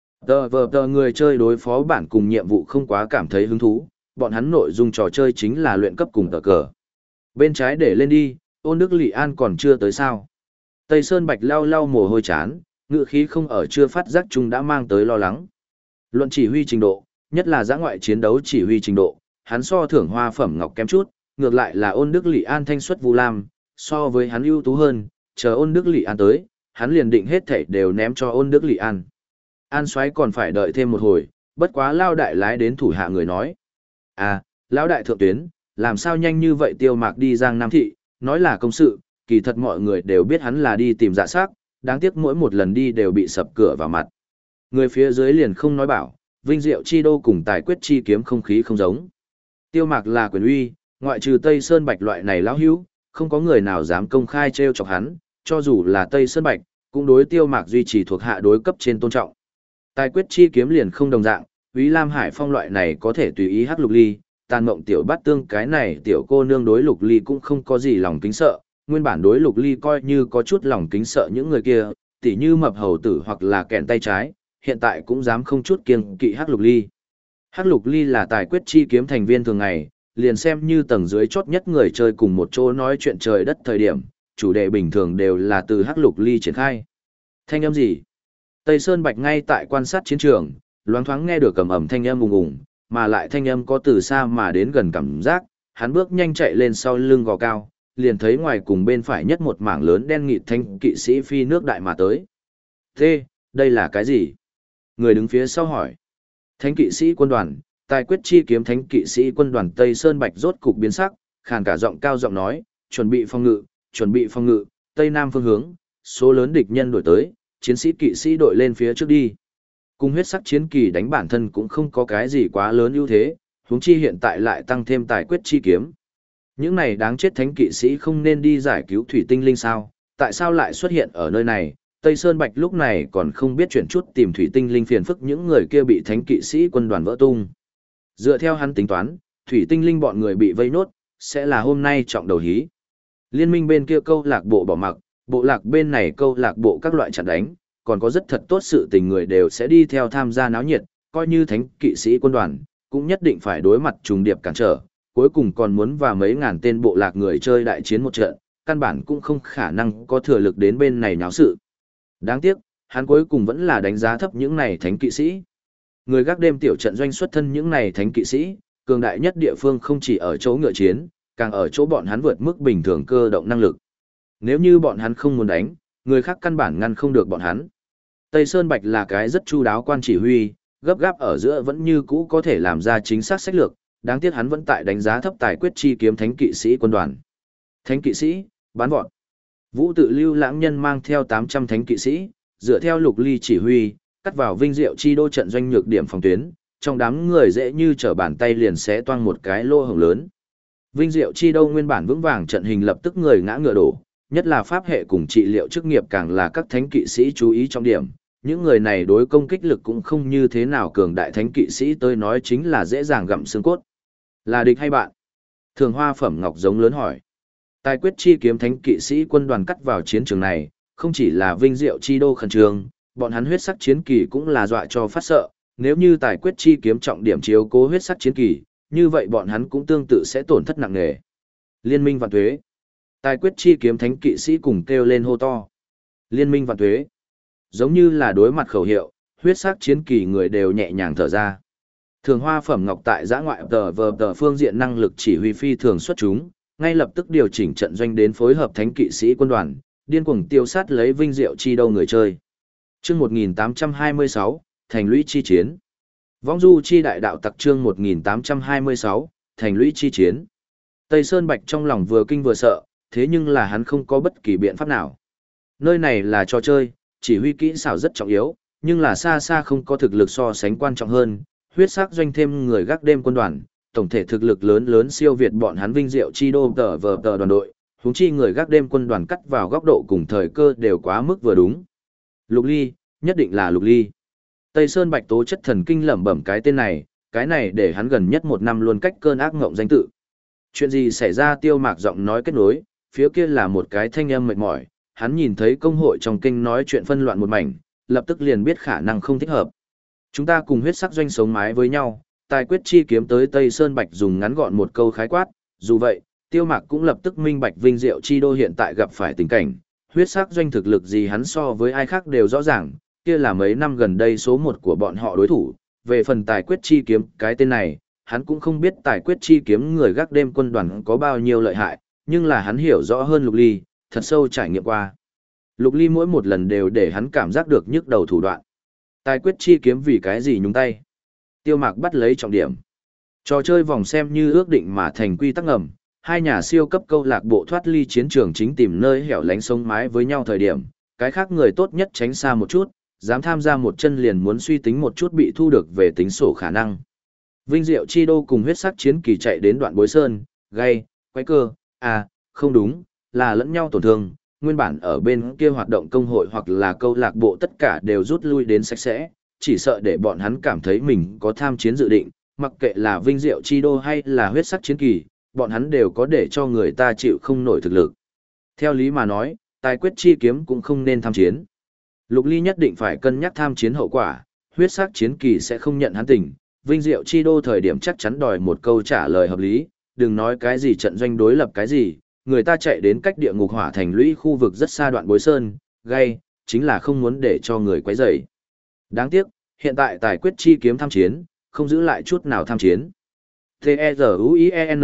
TVE người chơi đối phó bản cùng nhiệm vụ không quá cảm thấy hứng thú, bọn hắn nội dung trò chơi chính là luyện cấp cùng tờ cờ. Bên trái để lên đi, Ôn Đức Lị An còn chưa tới sao. Tây Sơn Bạch lau lau mồ hôi chán, ngự khí không ở chưa phát giác chung đã mang tới lo lắng. Luận chỉ huy trình độ, nhất là giã ngoại chiến đấu chỉ huy trình độ, hắn so thưởng hoa phẩm ngọc kém chút, ngược lại là Ôn Đức Lị An thanh xuất Vu Lam, so với hắn ưu tú hơn, chờ Ôn Đức Lị An tới, hắn liền định hết thảy đều ném cho Ôn Đức Lị An. An Soái còn phải đợi thêm một hồi, bất quá Lao đại lái đến thủ hạ người nói: "À, lão đại thượng tuyến, làm sao nhanh như vậy Tiêu Mạc đi Giang Nam thị, nói là công sự, kỳ thật mọi người đều biết hắn là đi tìm dạ xác, đáng tiếc mỗi một lần đi đều bị sập cửa vào mặt." Người phía dưới liền không nói bảo, Vinh Diệu Chi Đô cùng Tài Quyết Chi kiếm không khí không giống. Tiêu Mạc là quyền uy, ngoại trừ Tây Sơn Bạch loại này lão hữu, không có người nào dám công khai trêu chọc hắn, cho dù là Tây Sơn Bạch, cũng đối Tiêu Mạc duy trì thuộc hạ đối cấp trên tôn trọng. Tài Quyết Chi kiếm liền không đồng dạng, Úy Lam Hải Phong loại này có thể tùy ý hắc lục ly, Tàn Mộng Tiểu Bát Tương cái này tiểu cô nương đối lục ly cũng không có gì lòng kính sợ, nguyên bản đối lục ly coi như có chút lòng kính sợ những người kia, tỉ như mập hầu tử hoặc là kẹn tay trái, hiện tại cũng dám không chút kiêng kỵ hắc lục ly. Hắc lục ly là Tài Quyết Chi kiếm thành viên thường ngày, liền xem như tầng dưới chót nhất người chơi cùng một chỗ nói chuyện trời đất thời điểm, chủ đề bình thường đều là từ hắc lục ly triển khai. Thanh âm gì? Tây Sơn Bạch ngay tại quan sát chiến trường, loáng thoáng nghe được cầm ẩm thanh âm ùng ùng, mà lại thanh âm có từ xa mà đến gần cảm giác, hắn bước nhanh chạy lên sau lưng gò cao, liền thấy ngoài cùng bên phải nhất một mảng lớn đen nghịt thanh kỵ sĩ phi nước đại mà tới. Thế, đây là cái gì? Người đứng phía sau hỏi. Thánh kỵ sĩ quân đoàn, Tài Quyết Chi kiếm thánh kỵ sĩ quân đoàn Tây Sơn Bạch rốt cục biến sắc, khàn cả giọng cao giọng nói, chuẩn bị phòng ngự, Tây Nam phương hướng, số lớn địch nhân đổi tới, chiến sĩ kỵ sĩ đội lên phía trước đi. Cùng huyết sắc chiến kỳ đánh bản thân cũng không có cái gì quá lớn ưu thế, huống chi hiện tại lại tăng thêm Tài Quyết Chi kiếm. Những này đáng chết thánh kỵ sĩ không nên đi giải cứu thủy tinh linh sao, tại sao lại xuất hiện ở nơi này? Tây Sơn Bạch lúc này còn không biết chuyển chút tìm thủy tinh linh phiền phức những người kia bị thánh kỵ sĩ quân đoàn vỡ tung. Dựa theo hắn tính toán, thủy tinh linh bọn người bị vây nốt, sẽ là hôm nay trọng đầu hí. Liên minh bên kia câu lạc bộ bỏ mặc, bộ lạc bên này câu lạc bộ các loại chặn đánh, còn có rất thật tốt sự tình người đều sẽ đi theo tham gia náo nhiệt, coi như thánh kỵ sĩ quân đoàn, cũng nhất định phải đối mặt trùng điệp cản trở, cuối cùng còn muốn và mấy ngàn tên bộ lạc người chơi đại chiến một trận, căn bản cũng không khả năng có thừa lực đến bên này náo sự. Đáng tiếc, hắn cuối cùng vẫn là đánh giá thấp những này thánh kỵ sĩ. Người gác đêm tiểu trận doanh xuất thân những này thánh kỵ sĩ, cường đại nhất địa phương không chỉ ở chỗ ngựa chiến, càng ở chỗ bọn hắn vượt mức bình thường cơ động năng lực. Nếu như bọn hắn không muốn đánh, người khác căn bản ngăn không được bọn hắn. Tây Sơn Bạch là cái rất chu đáo quan chỉ huy, gấp gáp ở giữa vẫn như cũ có thể làm ra chính xác sách lược, đáng tiếc hắn vẫn tại đánh giá thấp Tài Quyết Chi kiếm thánh kỵ sĩ quân đoàn. Thánh kỵ sĩ, bán vọt. Vũ Tự Lưu Lãng Nhân mang theo 800 thánh kỵ sĩ, dựa theo Lục Ly chỉ huy, cắt vào Vinh Diệu Chi Đô trận doanh nhược điểm phòng tuyến, trong đám người dễ như trở bàn tay liền xé toang một cái lô hổng lớn. Vinh Diệu Chi Đô nguyên bản vững vàng trận hình lập tức người ngã ngựa đổ, nhất là pháp hệ cùng trị liệu chức nghiệp càng là các thánh kỵ sĩ chú ý trong điểm, Những người này đối công kích lực cũng không như thế nào cường đại thánh kỵ sĩ tới nói chính là dễ dàng gặm xương cốt. Là địch hay bạn? Thường Hoa Phẩm Ngọc giống lớn hỏi. Tài quyết chi kiếm thánh kỵ sĩ quân đoàn cắt vào chiến trường này, không chỉ là vinh diệu chi đô khẩn trương, bọn hắn huyết sắc chiến kỳ cũng là dọa cho phát sợ, nếu như tài quyết chi kiếm trọng điểm chiếu cố huyết sắc chiến kỳ, như vậy bọn hắn cũng tương tự sẽ tổn thất nặng nề. Liên minh vạn tuế. Tài quyết chi kiếm thánh kỵ sĩ cùng kêu lên hô to. Liên minh vạn tuế. Giống như là đối mặt khẩu hiệu, huyết sắc chiến kỳ người đều nhẹ nhàng thở ra. Thường Hoa Phẩm Ngọc tại giã ngoại tờ phương diện năng lực chỉ huy phi thường xuất chúng, ngay lập tức điều chỉnh trận doanh đến phối hợp thánh kỵ sĩ quân đoàn, điên cuồng tiêu sát lấy vinh diệu chi đâu người chơi. Chương 1826, Thành lũy chi chiến. Vong du chi đại đạo tặc chương 1826, Thành lũy chi chiến. Tây Sơn Bạch trong lòng vừa kinh vừa sợ, thế nhưng là hắn không có bất kỳ biện pháp nào. Nơi này là trò chơi, chỉ huy kỹ xảo rất trọng yếu, nhưng là xa xa không có thực lực so sánh quan trọng hơn, huyết sắc doanh thêm người gác đêm quân đoàn, tổng thể thực lực lớn lớn siêu việt bọn hắn vinh diệu chi đô tờ đoàn đội, huống chi người gác đêm quân đoàn cắt vào góc độ cùng thời cơ đều quá mức vừa đúng. Lục Ly, nhất định là Lục Ly. Tây Sơn Bạch tố chất thần kinh lẩm bẩm cái này để hắn gần nhất một năm luôn cách cơn ác ngộng danh tự. Chuyện gì xảy ra? Tiêu Mạc giọng nói kết nối, phía kia là một cái thanh âm mệt mỏi, hắn nhìn thấy công hội trong kinh nói chuyện phân loạn một mảnh, lập tức liền biết khả năng không thích hợp. Chúng ta cùng huyết sắc doanh sống mái với nhau, tài quyết chi kiếm tới Tây Sơn Bạch dùng ngắn gọn một câu khái quát, dù vậy, Tiêu Mạc cũng lập tức minh bạch vinh diệu chi đô hiện tại gặp phải tình cảnh, huyết sắc doanh thực lực gì hắn so với ai khác đều rõ ràng, kia là mấy năm gần đây số một của bọn họ đối thủ, về phần tài quyết chi kiếm cái tên này, hắn cũng không biết tài quyết chi kiếm người gác đêm quân đoàn có bao nhiêu lợi hại, nhưng là hắn hiểu rõ hơn Lục Ly, thật sâu trải nghiệm qua. Lục Ly mỗi một lần đều để hắn cảm giác được nhức đầu thủ đoạn. Tài quyết chi kiếm vì cái gì nhúng tay? Tiêu Mạc bắt lấy trọng điểm. Trò chơi vòng xem như ước định mà thành quy tắc ngầm, hai nhà siêu cấp câu lạc bộ thoát ly chiến trường chính tìm nơi hẻo lánh sống mái với nhau thời điểm, cái khác người tốt nhất tránh xa một chút, dám tham gia một chân liền muốn suy tính một chút bị thu được về tính sổ khả năng. Vinh diệu chi đô cùng huyết sắc chiến kỳ chạy đến đoạn bối sơn, gây, quay cơ, không đúng, là lẫn nhau tổn thương, nguyên bản ở bên kia hoạt động công hội hoặc là câu lạc bộ tất cả đều rút lui đến sạch sẽ, chỉ sợ để bọn hắn cảm thấy mình có tham chiến dự định, mặc kệ là vinh diệu chi đô hay là huyết sắc chiến kỳ, bọn hắn đều có để cho người ta chịu không nổi thực lực. Theo lý mà nói, tài quyết chi kiếm cũng không nên tham chiến. Lục Ly nhất định phải cân nhắc tham chiến hậu quả, huyết sắc chiến kỳ sẽ không nhận hắn tình, vinh diệu chi đô thời điểm chắc chắn đòi một câu trả lời hợp lý, đừng nói cái gì trận doanh đối lập cái gì, người ta chạy đến cách địa ngục hỏa thành lũy khu vực rất xa đoạn bối sơn, gây, chính là không muốn để cho người quấy rầy. Đáng tiếc, hiện tại tài quyết chi kiếm tham chiến, không giữ lại chút nào tham chiến. T-E-Z-U-I-E-N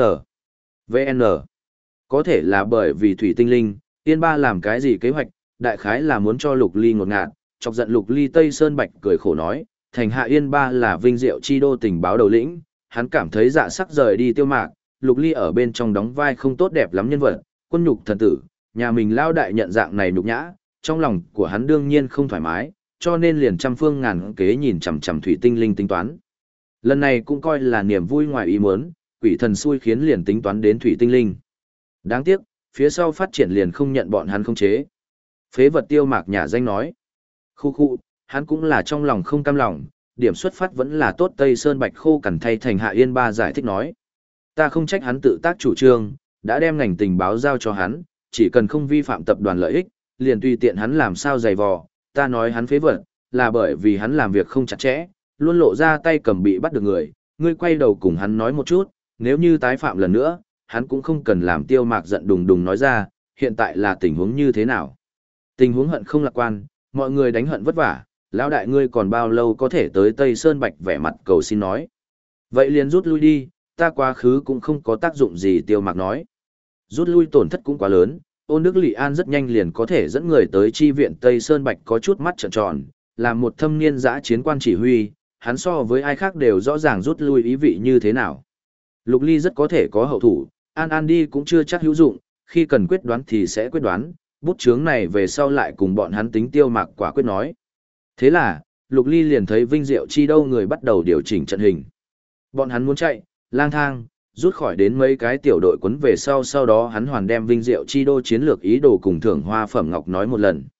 VN có thể là bởi vì Thủy Tinh Linh, Tiên Ba làm cái gì kế hoạch, đại khái là muốn cho Lục Ly ngột ngạt, chọc giận Lục Ly. Tây Sơn Bạch cười khổ nói, thành hạ Yên Ba là vinh diệu chi đô tình báo đầu lĩnh, hắn cảm thấy dạ sắc rời đi Tiêu Mạc, Lục Ly ở bên trong đóng vai không tốt đẹp lắm nhân vật, quân nhục thần tử, nhà mình lao đại nhận dạng này nhục nhã, trong lòng của hắn đương nhiên không thoải mái, cho nên liền trăm phương ngàn kế nhìn chằm chằm Thủy Tinh Linh tính toán. Lần này cũng coi là niềm vui ngoài ý muốn, quỷ thần xui khiến liền tính toán đến Thủy Tinh Linh. Đáng tiếc, phía sau phát triển liền không nhận bọn hắn không chế. Phế vật Tiêu Mạc nhà danh nói. Khu, hắn cũng là trong lòng không cam lòng, điểm xuất phát vẫn là tốt. Tây Sơn Bạch khô cằn thay thành hạ Yên Ba giải thích nói. Ta không trách hắn tự tác chủ trương, đã đem ngành tình báo giao cho hắn, chỉ cần không vi phạm tập đoàn lợi ích, liền tùy tiện hắn làm sao giày vò. Ta nói hắn phế vật, là bởi vì hắn làm việc không chặt chẽ, luôn lộ ra tay cầm bị bắt được người. Ngươi quay đầu cùng hắn nói một chút, nếu như tái phạm lần nữa, hắn cũng không cần làm. Tiêu Mạc giận đùng đùng nói ra, hiện tại là tình huống như thế nào? Tình huống hận không lạc quan, mọi người đánh hận vất vả, lão đại ngươi còn bao lâu có thể tới Tây Sơn Bạch vẻ mặt cầu xin nói. Vậy liền rút lui đi, ta quá khứ cũng không có tác dụng gì. Tiêu Mạc nói. Rút lui tổn thất cũng quá lớn, Ôn Đức Lị An rất nhanh liền có thể dẫn người tới chi viện. Tây Sơn Bạch có chút mắt trợn tròn, là một thâm niên dã chiến quan chỉ huy, hắn so với ai khác đều rõ ràng rút lui ý vị như thế nào. Lục Ly rất có thể có hậu thủ, An đi cũng chưa chắc hữu dụng, khi cần quyết đoán thì sẽ quyết đoán, bút chướng này về sau lại cùng bọn hắn tính. Tiêu Mạc quả quyết nói. Thế là, Lục Ly liền thấy vinh diệu chi đâu người bắt đầu điều chỉnh trận hình. Bọn hắn muốn chạy, lang thang, rút khỏi đến mấy cái tiểu đội quấn về sau đó hắn hoàn đem vinh diệu chi đô chiến lược ý đồ cùng Thưởng Hoa Phẩm Ngọc nói một lần.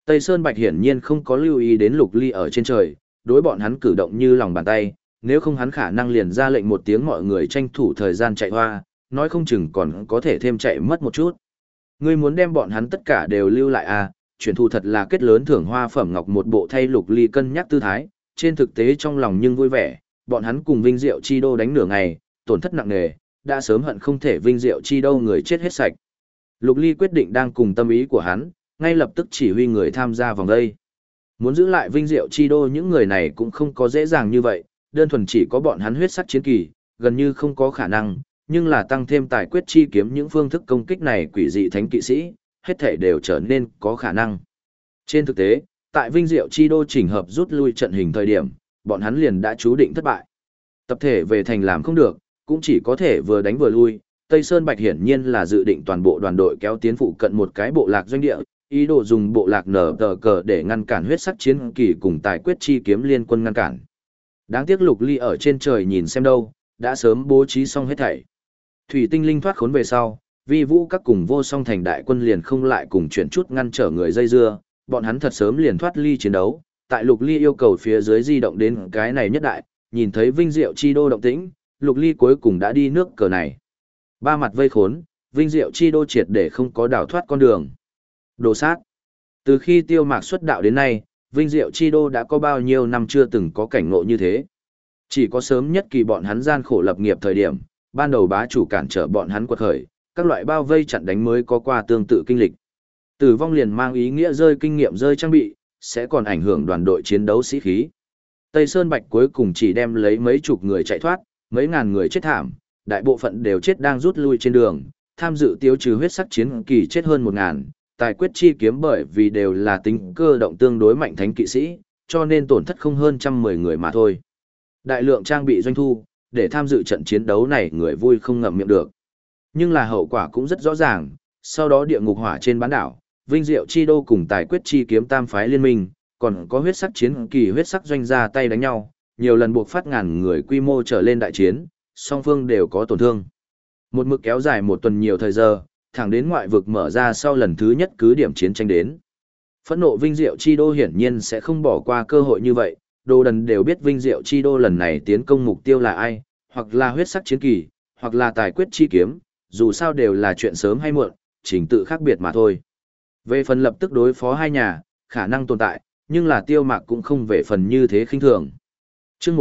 Tây Sơn Bạch hiển nhiên không có lưu ý đến Lục Ly ở trên trời, đối bọn hắn cử động như lòng bàn tay, nếu không hắn khả năng liền ra lệnh một tiếng mọi người tranh thủ thời gian chạy hoa, nói không chừng còn có thể thêm chạy mất một chút. Ngươi muốn đem bọn hắn tất cả đều lưu lại à, chuyển thù thật là kết lớn thưởng hoa phẩm ngọc một bộ thay Lục Ly cân nhắc tư thái, trên thực tế trong lòng nhưng vui vẻ, bọn hắn cùng Vinh Diệu Chi Đô đánh nửa ngày, tổn thất nặng nề, đã sớm hận không thể Vinh Diệu Chi Đô người chết hết sạch. Lục Ly quyết định đang cùng tâm ý của hắn, ngay lập tức chỉ huy người tham gia vòng đây. Muốn giữ lại Vinh Diệu Chi Đô những người này cũng không có dễ dàng như vậy, đơn thuần chỉ có bọn hắn huyết sắc chiến kỳ, gần như không có khả năng, nhưng là tăng thêm tài quyết chi kiếm những phương thức công kích này quỷ dị thánh kỵ sĩ, hết thể đều trở nên có khả năng. Trên thực tế, tại Vinh Diệu Chi Đô chỉnh hợp rút lui trận hình thời điểm, bọn hắn liền đã chú định thất bại. Tập thể về thành làm không được, cũng chỉ có thể vừa đánh vừa lui. Tây Sơn Bạch hiển nhiên là dự định toàn bộ đoàn đội kéo tiến phụ cận một cái bộ lạc doanh địa, ý đồ dùng bộ lạc nở tờ cờ để ngăn cản huyết sắc chiến kỳ cùng tài quyết chi kiếm liên quân ngăn cản. Đáng tiếc Lục Ly ở trên trời nhìn xem đâu, đã sớm bố trí xong hết thảy. Thủy tinh linh thoát khốn về sau, vi vũ các cùng vô song thành đại quân liền không lại cùng chuyển chút ngăn trở người dây dưa, bọn hắn thật sớm liền thoát ly chiến đấu. Tại Lục Ly yêu cầu phía dưới di động đến cái này nhất đại, nhìn thấy Vinh Diệu Chi Đô động tĩnh, Lục Ly cuối cùng đã đi nước cờ này. Ba mặt vây khốn, Vinh Diệu Chi Đô triệt để không có đảo thoát con đường. Đồ sát. Từ khi Tiêu Mạc xuất đạo đến nay, Vinh Diệu Chi Đô đã có bao nhiêu năm chưa từng có cảnh ngộ như thế. Chỉ có sớm nhất kỳ bọn hắn gian khổ lập nghiệp thời điểm, ban đầu bá chủ cản trở bọn hắn quật khởi, các loại bao vây chặn đánh mới có qua tương tự kinh lịch. Tử vong liền mang ý nghĩa rơi kinh nghiệm rơi trang bị, sẽ còn ảnh hưởng đoàn đội chiến đấu sĩ khí. Tây Sơn Bạch cuối cùng chỉ đem lấy mấy chục người chạy thoát, mấy ngàn người chết thảm, đại bộ phận đều chết đang rút lui trên đường, tham dự tiêu trừ huyết sắc chiến kỳ chết hơn 1000, tài quyết chi kiếm bởi vì đều là tính cơ động tương đối mạnh thánh kỵ sĩ, cho nên tổn thất không hơn 110 người mà thôi. Đại lượng trang bị doanh thu, để tham dự trận chiến đấu này người vui không ngậm miệng được. Nhưng là hậu quả cũng rất rõ ràng, sau đó địa ngục hỏa trên bán đảo, Vinh Diệu Chi Đô cùng tài quyết chi kiếm tam phái liên minh, còn có huyết sắc chiến kỳ huyết sắc doanh ra tay đánh nhau, nhiều lần buộc phát ngàn người quy mô trở lên đại chiến, song phương đều có tổn thương. Một mực kéo dài một tuần nhiều thời giờ, thẳng đến ngoại vực mở ra sau lần thứ nhất cứ điểm chiến tranh đến. Phẫn nộ Vinh Diệu Chi Đô hiển nhiên sẽ không bỏ qua cơ hội như vậy, đồ đần đều biết Vinh Diệu Chi Đô lần này tiến công mục tiêu là ai, hoặc là huyết sắc chiến kỳ, hoặc là tài quyết chi kiếm, dù sao đều là chuyện sớm hay muộn, trình tự khác biệt mà thôi. Về phần lập tức đối phó hai nhà, khả năng tồn tại, nhưng là Tiêu Mạc cũng không về phần như thế khinh thường. Chương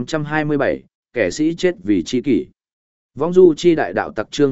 1827, kẻ sĩ chết vì chi kỷ. Vong du chi đại đạo tặc chương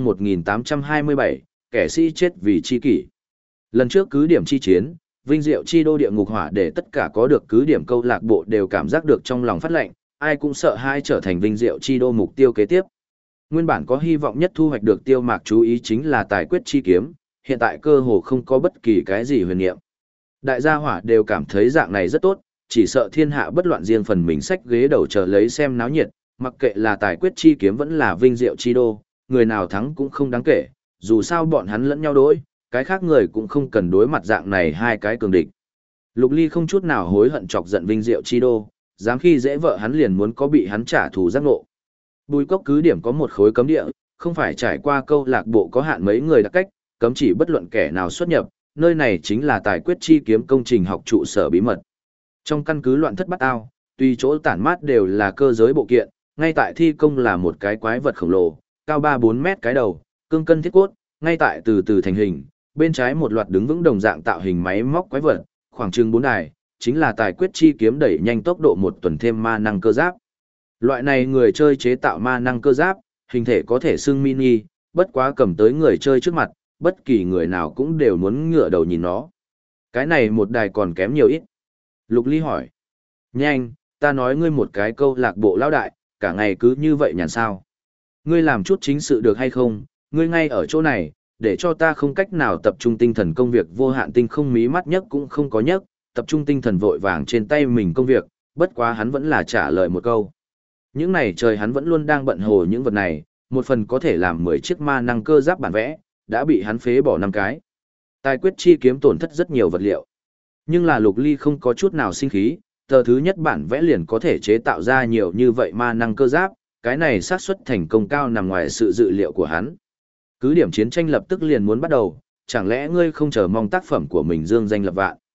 1827, kẻ sĩ chết vì chi kỷ. Lần trước cứ điểm chi chiến, Vinh Diệu Chi Đô địa ngục hỏa để tất cả có được cứ điểm câu lạc bộ đều cảm giác được trong lòng phát lệnh, ai cũng sợ hai trở thành Vinh Diệu Chi Đô mục tiêu kế tiếp. Nguyên bản có hy vọng nhất thu hoạch được Tiêu Mạc chú ý chính là tài quyết chi kiếm, hiện tại cơ hồ không có bất kỳ cái gì huyền niệm. Đại gia hỏa đều cảm thấy dạng này rất tốt, chỉ sợ thiên hạ bất loạn riêng phần mình xách ghế đầu chờ lấy xem náo nhiệt, mặc kệ là tài quyết chi kiếm vẫn là Vinh Diệu Chi Đô, người nào thắng cũng không đáng kể, dù sao bọn hắn lẫn nhau đối, cái khác người cũng không cần đối mặt dạng này hai cái cường địch. Lục Ly không chút nào hối hận chọc giận Vinh Diệu Chi Đô, dám khi dễ vợ hắn liền muốn có bị hắn trả thù giác ngộ. Bùi Cốc cứ điểm có một khối cấm địa, không phải trải qua câu lạc bộ có hạn mấy người đặc cách, cấm chỉ bất luận kẻ nào xuất nhập, nơi này chính là tài quyết chi kiếm công trình học trụ sở bí mật. Trong căn cứ loạn thất bát ao, tùy chỗ tản mát đều là cơ giới bộ kiện, ngay tại thi công là một cái quái vật khổng lồ, cao 3-4 mét cái đầu, cương cân thiết cốt, ngay tại từ từ thành hình, bên trái một loạt đứng vững đồng dạng tạo hình máy móc quái vật, khoảng chừng 4 đài, chính là tài quyết chi kiếm đẩy nhanh tốc độ một tuần thêm ma năng cơ giáp. Loại này người chơi chế tạo ma năng cơ giáp, hình thể có thể xưng mini, bất quá cầm tới người chơi trước mặt, bất kỳ người nào cũng đều muốn ngửa đầu nhìn nó. Cái này một đài còn kém nhiều ít. Lục Ly hỏi. Nhanh, ta nói ngươi một cái câu lạc bộ lão đại, cả ngày cứ như vậy nhàn sao. Ngươi làm chút chính sự được hay không, ngươi ngay ở chỗ này, để cho ta không cách nào tập trung tinh thần công việc vô hạn tinh không mí mắt nhất cũng không có nhất, tập trung tinh thần vội vàng trên tay mình công việc, bất quá hắn vẫn là trả lời một câu. Những này trời hắn vẫn luôn đang bận hồ những vật này, một phần có thể làm 10 chiếc ma năng cơ giáp bản vẽ, đã bị hắn phế bỏ 5 cái. Tài quyết chi kiếm tổn thất rất nhiều vật liệu. Nhưng là Lục Ly không có chút nào sinh khí, tờ thứ nhất bản vẽ liền có thể chế tạo ra nhiều như vậy ma năng cơ giáp, cái này xác suất thành công cao nằm ngoài sự dự liệu của hắn. Cứ điểm chiến tranh lập tức liền muốn bắt đầu, chẳng lẽ ngươi không chờ mong tác phẩm của mình dương danh lập vạn.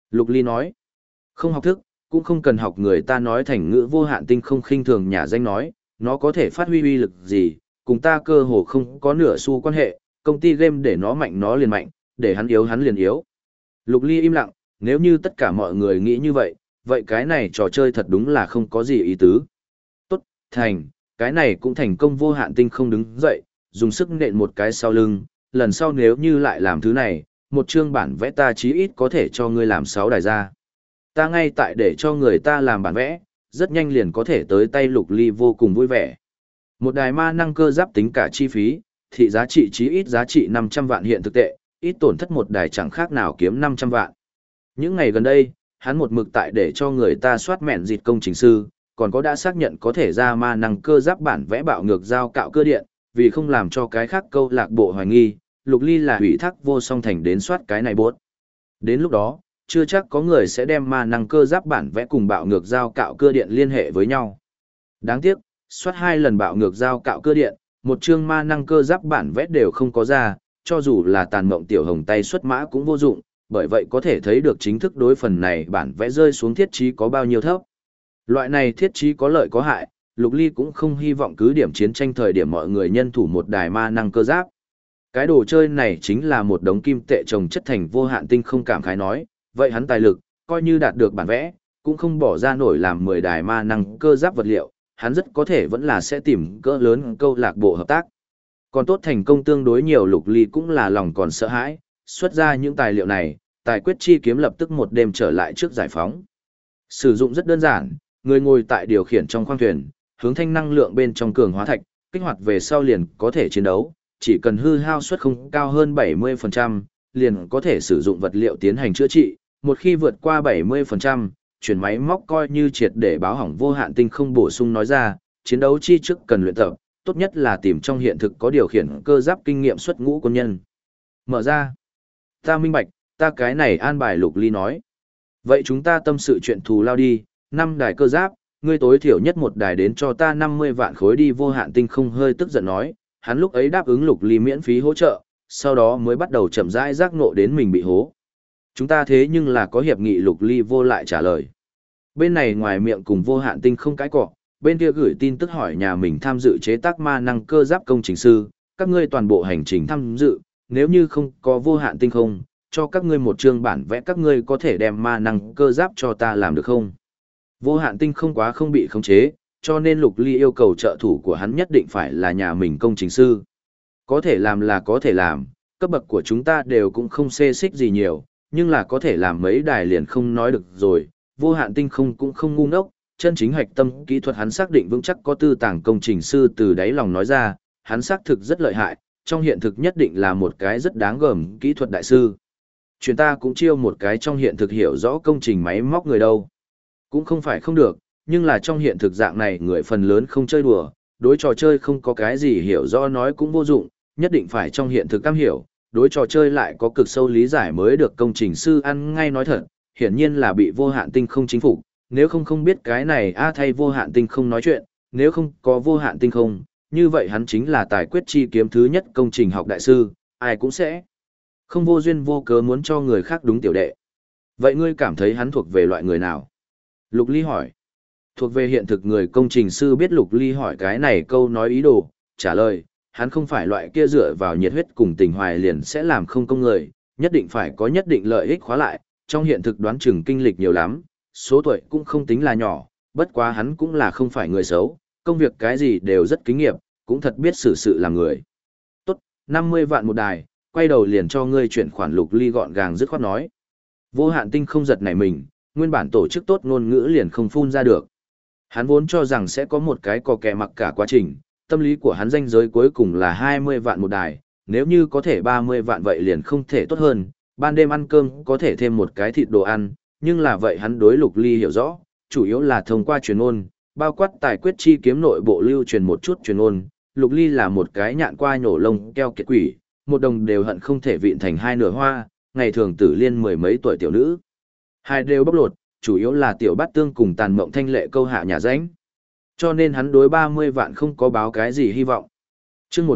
Lục Ly nói, không học thức, cũng không cần học người ta nói thành ngữ vô hạn tinh không khinh thường nhà danh nói, nó có thể phát huy uy lực gì, cùng ta cơ hồ không có nửa xu quan hệ, công ty game để nó liền mạnh, để hắn liền yếu. Lục Ly im lặng, nếu như tất cả mọi người nghĩ như vậy, vậy cái này trò chơi thật đúng là không có gì ý tứ. Tốt, thành, cái này cũng thành công vô hạn tinh không đứng dậy, dùng sức nện một cái sau lưng, lần sau nếu như lại làm thứ này, một chương bản vẽ ta chí ít có thể cho ngươi làm 6 đài ra. Ta ngay tại để cho người ta làm bản vẽ, rất nhanh liền có thể tới tay Lục Ly vô cùng vui vẻ. Một đài ma năng cơ giáp tính cả chi phí, thị giá trị chí ít giá trị 500 vạn hiện thực tệ, ít tổn thất một đài chẳng khác nào kiếm 500 vạn. Những ngày gần đây, hắn một mực tại để cho người ta soát mẹn dịt công trình sư, còn có đã xác nhận có thể ra ma năng cơ giáp bản vẽ bạo ngược giao cạo cơ điện, vì không làm cho cái khác câu lạc bộ hoài nghi, Lục Ly là hủy thác vô song thành đến soát cái này bốt. Đến lúc đó, chưa chắc có người sẽ đem ma năng cơ giáp bản vẽ cùng bạo ngược giao cạo cơ điện liên hệ với nhau. Đáng tiếc, soát 2 lần bạo ngược giao cạo cơ điện, một chương ma năng cơ giáp bản vẽ đều không có ra, cho dù là tàn mộng tiểu hồng tay xuất mã cũng vô dụng, bởi vậy có thể thấy được chính thức đối phần này bản vẽ rơi xuống thiết trí có bao nhiêu thấp. Loại này thiết trí có lợi có hại, Lục Ly cũng không hy vọng cứ điểm chiến tranh thời điểm mọi người nhân thủ một đài ma năng cơ giáp. Cái đồ chơi này chính là một đống kim tệ trồng chất thành vô hạn tinh không cảm khái nói, vậy hắn tài lực, coi như đạt được bản vẽ, cũng không bỏ ra nổi làm 10 đài ma năng cơ giáp vật liệu, hắn rất có thể vẫn là sẽ tìm cỡ lớn câu lạc bộ hợp tác. Còn tốt thành công tương đối nhiều, Lục Ly cũng là lòng còn sợ hãi, xuất ra những tài liệu này, tài quyết chi kiếm lập tức một đêm trở lại trước giải phóng. Sử dụng rất đơn giản, người ngồi tại điều khiển trong khoang thuyền, hướng thanh năng lượng bên trong cường hóa thạch, kích hoạt về sau liền có thể chiến đấu, chỉ cần hư hao suất không cao hơn 70%, liền có thể sử dụng vật liệu tiến hành chữa trị, một khi vượt qua 70%, chuyển máy móc coi như triệt để báo hỏng vô hạn tinh không bổ sung nói ra, chiến đấu chi trước cần luyện tập, tốt nhất là tìm trong hiện thực có điều khiển cơ giáp kinh nghiệm xuất ngũ quân nhân. Mở ra. Ta minh bạch, ta cái này an bài, Lục Ly nói. Vậy chúng ta tâm sự chuyện thù lao đi, 5 đài cơ giáp, ngươi tối thiểu nhất một đài đến cho ta 50 vạn khối đi. Vô hạn tinh không hơi tức giận nói, hắn lúc ấy đáp ứng Lục Ly miễn phí hỗ trợ, sau đó mới bắt đầu chậm rãi giác ngộ đến mình bị hố. Chúng ta thế nhưng là có hiệp nghị, Lục Ly vô lại trả lời. Bên này ngoài miệng cùng vô hạn tinh không cãi cọ, bên kia gửi tin tức hỏi nhà mình tham dự chế tác ma năng cơ giáp công trình sư, các ngươi toàn bộ hành trình tham dự, nếu như không có vô hạn tinh không, cho các ngươi một chương bản vẽ, các ngươi có thể đem ma năng cơ giáp cho ta làm được không? Vô hạn tinh không quá không bị khống chế, cho nên Lục Ly yêu cầu trợ thủ của hắn nhất định phải là nhà mình công trình sư. Có thể làm là có thể làm, cấp bậc của chúng ta đều cũng không xê xích gì nhiều, nhưng là có thể làm mấy đài liền không nói được rồi. Vô hạn tinh không cũng không ngu ngốc, chân chính hạch tâm kỹ thuật hắn xác định vững chắc có tư tàng công trình sư từ đáy lòng nói ra, hắn xác thực rất lợi hại, trong hiện thực nhất định là một cái rất đáng gờm kỹ thuật đại sư. Chúng ta cũng chiêu một cái trong hiện thực hiểu rõ công trình máy móc người đâu. Cũng không phải không được, nhưng là trong hiện thực dạng này người phần lớn không chơi đùa, đối trò chơi không có cái gì hiểu rõ nói cũng vô dụng, nhất định phải trong hiện thực cam hiểu, đối trò chơi lại có cực sâu lý giải mới được. Công trình sư ăn ngay nói thật, hiển nhiên là bị vô hạn tinh không chính phục, nếu không không biết cái này thay vô hạn tinh không nói chuyện, nếu không có vô hạn tinh không, như vậy hắn chính là tài quyết chi kiếm thứ nhất công trình học đại sư, ai cũng sẽ không vô duyên vô cớ muốn cho người khác đúng tiểu đệ. Vậy ngươi cảm thấy hắn thuộc về loại người nào? Lục Ly hỏi. Thuộc về hiện thực người. Công trình sư biết Lục Ly hỏi cái này câu nói ý đồ, trả lời, hắn không phải loại kia dựa vào nhiệt huyết cùng tình hoài liền sẽ làm không công người, nhất định phải có nhất định lợi ích khóa lại, trong hiện thực đoán chừng kinh lịch nhiều lắm, số tuổi cũng không tính là nhỏ, bất quá hắn cũng là không phải người xấu, công việc cái gì đều rất kinh nghiệm, cũng thật biết xử sự làm người. Tốt, 50 vạn một đài, quay đầu liền cho ngươi chuyển khoản. Lục Ly gọn gàng dứt khoát nói. Vô hạn tinh không giật nảy mình, nguyên bản tổ chức tốt ngôn ngữ liền không phun ra được. Hắn vốn cho rằng sẽ có một cái cò kè mặc cả quá trình, tâm lý của hắn ranh giới cuối cùng là 20 vạn một đài, nếu như có thể 30 vạn vậy liền không thể tốt hơn, ban đêm ăn cơm có thể thêm một cái thịt đồ ăn, nhưng là vậy hắn đối Lục Ly hiểu rõ, chủ yếu là thông qua truyền ngôn, bao quát tài quyết chi kiếm nội bộ lưu truyền một chút truyền ngôn, Lục Ly là một cái nhạn qua nhổ lông keo kiệt quỷ, một đồng đều hận không thể vịn thành hai nửa hoa, ngày thường tử liên mười mấy tuổi tiểu nữ. Hai đều bóc lột, chủ yếu là tiểu bát tương cùng tàn mộng thanh lệ câu hạ nhà ránh. Cho nên hắn đối 30 vạn không có báo cái gì hy vọng. Chương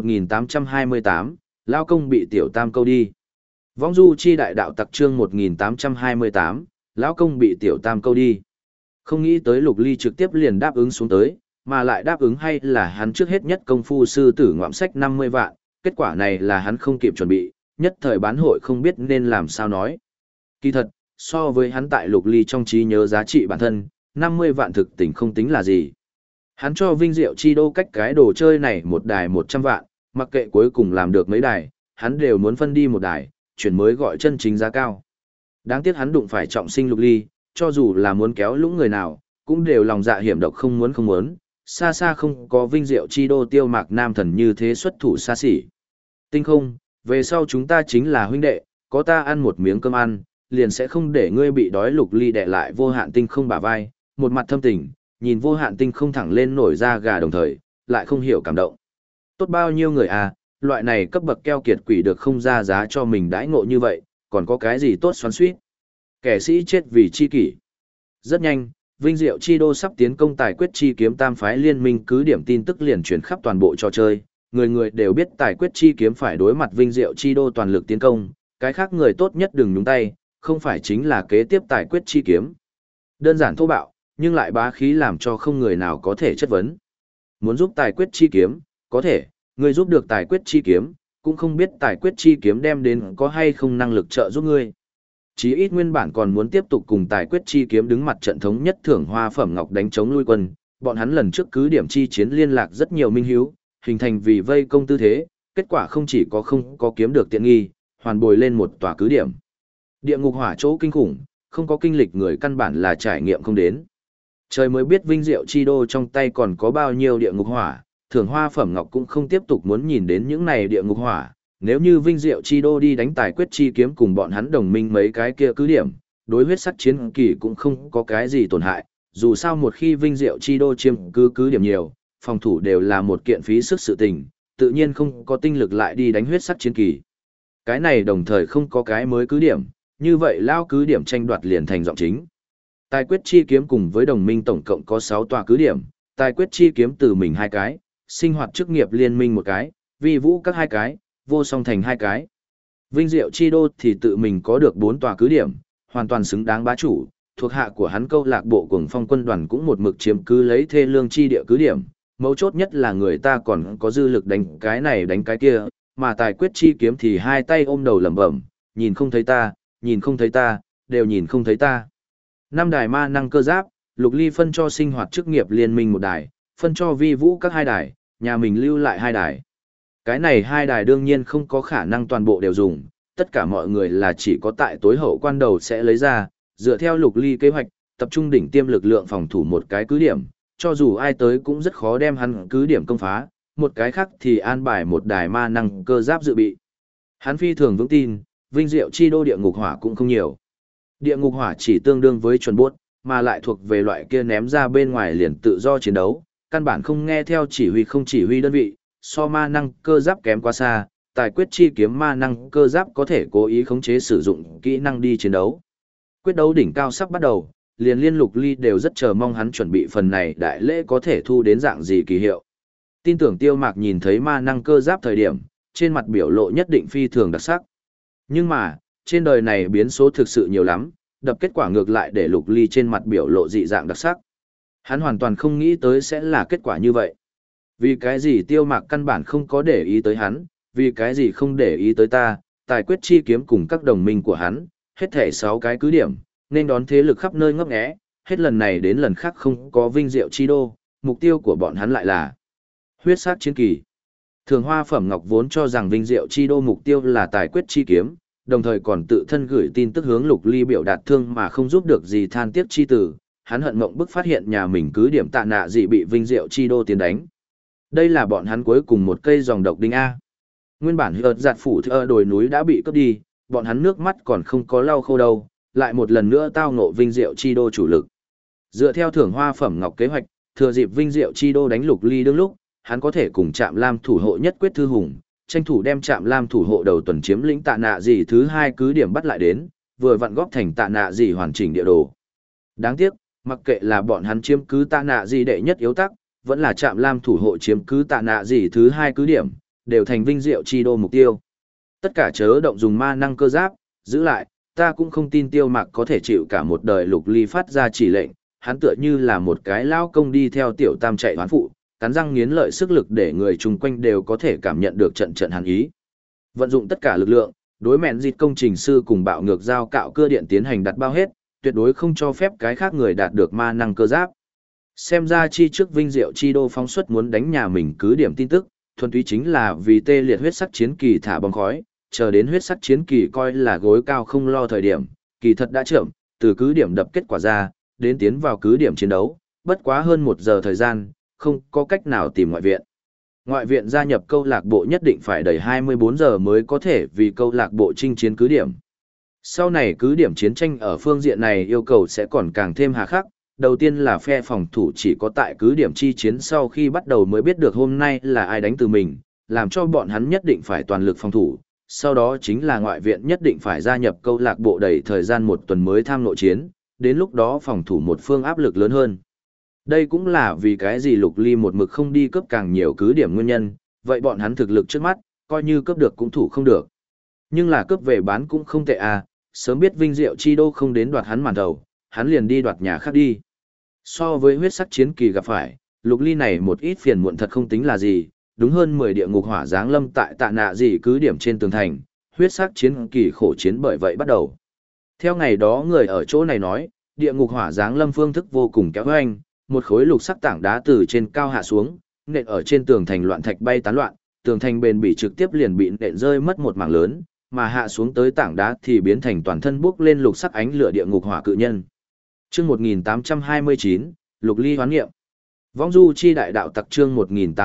1828, lao công bị tiểu tam câu đi. Vong du chi đại đạo tặc chương 1828, lão công bị tiểu tam câu đi. Không nghĩ tới Lục Ly trực tiếp liền đáp ứng xuống tới, mà lại đáp ứng hay là hắn trước hết nhất công phu sư tử ngoạm sách 50 vạn, kết quả này là hắn không kịp chuẩn bị, nhất thời bán hội không biết nên làm sao nói. Kỳ thật, so với hắn tại Lục Ly trong trí nhớ giá trị bản thân, 50 vạn thực tình không tính là gì. Hắn cho Vinh Diệu Chi Đô cách cái đồ chơi này một đài 100 vạn, mặc kệ cuối cùng làm được mấy đài, hắn đều muốn phân đi một đài, chuyển mới gọi chân chính giá cao. Đáng tiếc hắn đụng phải trọng sinh Lục Ly, cho dù là muốn kéo lũng người nào, cũng đều lòng dạ hiểm độc không muốn, xa xa không có Vinh Diệu Chi Đô Tiêu Mạc Nam thần như thế xuất thủ xa xỉ. Tinh không, về sau chúng ta chính là huynh đệ, có ta ăn một miếng cơm ăn, liền sẽ không để ngươi bị đói. Lục Ly đè lại Vô Hạn Tinh không bả vai, một mặt thâm tình, nhìn Vô Hạn Tinh không thẳng lên nổi da gà đồng thời, lại không hiểu cảm động. Tốt bao nhiêu người à, loại này cấp bậc keo kiệt quỷ được không ra giá cho mình đãi ngộ như vậy, còn có cái gì tốt xoắn xuýt. Kẻ sĩ chết vì chi kỷ. Rất nhanh, Vinh Diệu Chi Đô sắp tiến công tài quyết chi kiếm tam phái liên minh cứ điểm tin tức liền truyền khắp toàn bộ trò chơi, người người đều biết tài quyết chi kiếm phải đối mặt Vinh Diệu Chi Đô toàn lực tiến công, cái khác người tốt nhất đừng nhúng tay, không phải chính là kế tiếp tài quyết chi kiếm. Đơn giản thô bạo, nhưng lại bá khí làm cho không người nào có thể chất vấn. Muốn giúp tài quyết chi kiếm, có thể, người giúp được tài quyết chi kiếm, cũng không biết tài quyết chi kiếm đem đến có hay không năng lực trợ giúp ngươi. Chí ít nguyên bản còn muốn tiếp tục cùng tài quyết chi kiếm đứng mặt trận thống nhất thưởng hoa phẩm ngọc đánh chống lui quân, bọn hắn lần trước cứ điểm chi chiến liên lạc rất nhiều minh hiếu, hình thành vì vây công tư thế, kết quả không chỉ có không có kiếm được tiện nghi, hoàn bồi lên một tòa cứ điểm. Địa ngục hỏa chỗ kinh khủng, không có kinh lịch người căn bản là trải nghiệm không đến. Trời mới biết Vinh Diệu Chi Đô trong tay còn có bao nhiêu địa ngục hỏa, thưởng hoa phẩm ngọc cũng không tiếp tục muốn nhìn đến những này địa ngục hỏa. Nếu như Vinh Diệu Chi Đô đi đánh tài quyết chi kiếm cùng bọn hắn đồng minh mấy cái kia cứ điểm, đối huyết sắc chiến kỳ cũng không có cái gì tổn hại, dù sao một khi Vinh Diệu Chi Đô chiếm cứ điểm nhiều, phòng thủ đều là một kiện phí sức sự tình, tự nhiên không có tinh lực lại đi đánh huyết sắc chiến kỳ. Cái này đồng thời không có cái mới cứ điểm, như vậy lao cứ điểm tranh đoạt liền thành giọng chính. Tài quyết chi kiếm cùng với đồng minh tổng cộng có 6 tòa cứ điểm, tài quyết chi kiếm từ mình 2 cái, sinh hoạt chức nghiệp liên minh 1 cái, vi vũ các 2 cái, vô song thành 2 cái. Vinh Diệu Chi Đô thì tự mình có được 4 tòa cứ điểm, hoàn toàn xứng đáng bá chủ, thuộc hạ của hắn câu lạc bộ Cuồng Phong quân đoàn cũng một mực chiếm cứ lấy thê lương chi địa cứ điểm, mấu chốt nhất là người ta còn có dư lực đánh cái này đánh cái kia, mà tài quyết chi kiếm thì hai tay ôm đầu lẩm bẩm, nhìn không thấy ta, nhìn không thấy ta, đều nhìn không thấy ta. 5 đài ma năng cơ giáp, Lục Ly phân cho sinh hoạt chức nghiệp liên minh 1 đài, phân cho vi vũ các 2 đài, nhà mình lưu lại 2 đài. Cái này 2 đài đương nhiên không có khả năng toàn bộ đều dùng, tất cả mọi người là chỉ có tại tối hậu quan đầu sẽ lấy ra, dựa theo Lục Ly kế hoạch, tập trung đỉnh tiêm lực lượng phòng thủ một cái cứ điểm, cho dù ai tới cũng rất khó đem hắn cứ điểm công phá, một cái khác thì an bài 1 đài ma năng cơ giáp dự bị. Hắn phi thường vững tin, Vinh Diệu Chi Đô địa ngục hỏa cũng không nhiều. Địa ngục hỏa chỉ tương đương với chuẩn bốt, mà lại thuộc về loại kia ném ra bên ngoài liền tự do chiến đấu, căn bản không nghe theo chỉ huy không chỉ huy đơn vị, so ma năng cơ giáp kém quá xa, tài quyết chi kiếm ma năng cơ giáp có thể cố ý khống chế sử dụng kỹ năng đi chiến đấu. Quyết đấu đỉnh cao sắp bắt đầu, liền liên Lục Ly đều rất chờ mong hắn chuẩn bị phần này đại lễ có thể thu đến dạng gì kỳ hiệu. Tin tưởng Tiêu Mạc nhìn thấy ma năng cơ giáp thời điểm, trên mặt biểu lộ nhất định phi thường đặc sắc. Nhưng mà, trên đời này biến số thực sự nhiều lắm, đập kết quả ngược lại để Lục Ly trên mặt biểu lộ dị dạng đặc sắc. Hắn hoàn toàn không nghĩ tới sẽ là kết quả như vậy. Vì cái gì Tiêu Mạc căn bản không có để ý tới hắn, vì cái gì không để ý tới ta, tài quyết chi kiếm cùng các đồng minh của hắn, hết thể 6 cái cứ điểm, nên đón thế lực khắp nơi ngấp nghé, hết lần này đến lần khác không có Vinh Diệu Chi Đô, mục tiêu của bọn hắn lại là huyết sắc chiến kỳ. Thường Hoa Phẩm Ngọc vốn cho rằng Vinh Diệu Chi Đô mục tiêu là tài quyết chi kiếm, đồng thời còn tự thân gửi tin tức hướng Lục Ly biểu đạt thương mà không giúp được gì than tiếc chi tử, hắn hận mộng bức phát hiện nhà mình cứ điểm tạ nạ gì bị Vinh Diệu Chi Đô tiến đánh. Đây là bọn hắn cuối cùng một cây dòng độc đinh A. Nguyên bản hợt giạt phủ thơ đồi núi đã bị cướp đi, bọn hắn nước mắt còn không có lau khô đâu, lại một lần nữa tao ngộ Vinh Diệu Chi Đô chủ lực. Dựa theo Thưởng Hoa Phẩm Ngọc kế hoạch, thừa dịp Vinh Diệu Chi Đô đánh Lục Ly đương lúc, hắn có thể cùng Trạm Lam thủ hộ nhất quyết thư hùng, tranh thủ đem Trạm Lam thủ hộ đầu tuần chiếm lĩnh tạ nạ gì thứ 2 cứ điểm bắt lại đến, vừa vặn góp thành tạ nạ gì hoàn chỉnh địa đồ. Đáng tiếc, mặc kệ là bọn hắn chiếm cứ tạ nạ gì đệ nhất yếu tắc, vẫn là Trạm Lam thủ hộ chiếm cứ tạ nạ gì thứ 2 cứ điểm, đều thành Vinh Diệu Chi Đô mục tiêu. Tất cả chớ động dùng ma năng cơ giáp, giữ lại, ta cũng không tin Tiêu Mạc có thể chịu cả một đời Lục Ly phát ra chỉ lệnh, hắn tựa như là một cái lao công đi theo tiểu tam chạy hoán phụ, cắn răng nghiến lợi sức lực để người chung quanh đều có thể cảm nhận được trận trận hàn ý. Vận dụng tất cả lực lượng, đối mẹn dịch công trình sư cùng bạo ngược giao cạo cơ điện tiến hành đặt bao hết, tuyệt đối không cho phép cái khác người đạt được ma năng cơ giáp. Xem ra chi trước Vinh Diệu Chi Đô phóng xuất muốn đánh nhà mình cứ điểm tin tức, thuần túy chính là vì tê liệt huyết sắc chiến kỳ thả bóng khói, chờ đến huyết sắc chiến kỳ coi là gối cao không lo thời điểm, kỳ thật đã chậm, từ cứ điểm đập kết quả ra, đến tiến vào cứ điểm chiến đấu, bất quá hơn 1 giờ thời gian, không có cách nào tìm ngoại viện. Ngoại viện gia nhập câu lạc bộ nhất định phải đầy 24 giờ mới có thể vì câu lạc bộ chinh chiến cứ điểm. Sau này cứ điểm chiến tranh ở phương diện này yêu cầu sẽ còn càng thêm hà khắc. Đầu tiên là phe phòng thủ chỉ có tại cứ điểm chi chiến sau khi bắt đầu mới biết được hôm nay là ai đánh từ mình, làm cho bọn hắn nhất định phải toàn lực phòng thủ. Sau đó chính là ngoại viện nhất định phải gia nhập câu lạc bộ đầy thời gian 1 tuần mới tham nội chiến, đến lúc đó phòng thủ một phương áp lực lớn hơn. Đây cũng là vì cái gì Lục Ly một mực không đi cướp càng nhiều cứ điểm nguyên nhân, vậy bọn hắn thực lực trước mắt, coi như cướp được cũng thủ không được. Nhưng là cướp về bán cũng không tệ à, sớm biết Vinh Diệu Chi Đô không đến đoạt hắn màn đầu, hắn liền đi đoạt nhà khác đi. So với huyết sắc chiến kỳ gặp phải, Lục Ly này một ít phiền muộn thật không tính là gì, đúng hơn 10 địa ngục hỏa giáng lâm tại tạ nạ gì cứ điểm trên tường thành, huyết sắc chiến kỳ khổ chiến bởi vậy bắt đầu. Theo ngày đó người ở chỗ này nói, địa ngục hỏa giáng lâm phương thức vô cùng kéo hoành, một khối lục sắc tảng đá từ trên cao hạ xuống, nện ở trên tường thành loạn thạch bay tán loạn, tường thành bền bỉ trực tiếp liền bị nện rơi mất một mảng lớn, mà hạ xuống tới tảng đá thì biến thành toàn thân bốc lên lục sắc ánh lửa địa ngục hỏa cự nhân. Chương 1829, Lục Ly hoán nghiệm. Vong du chi đại đạo tặc chương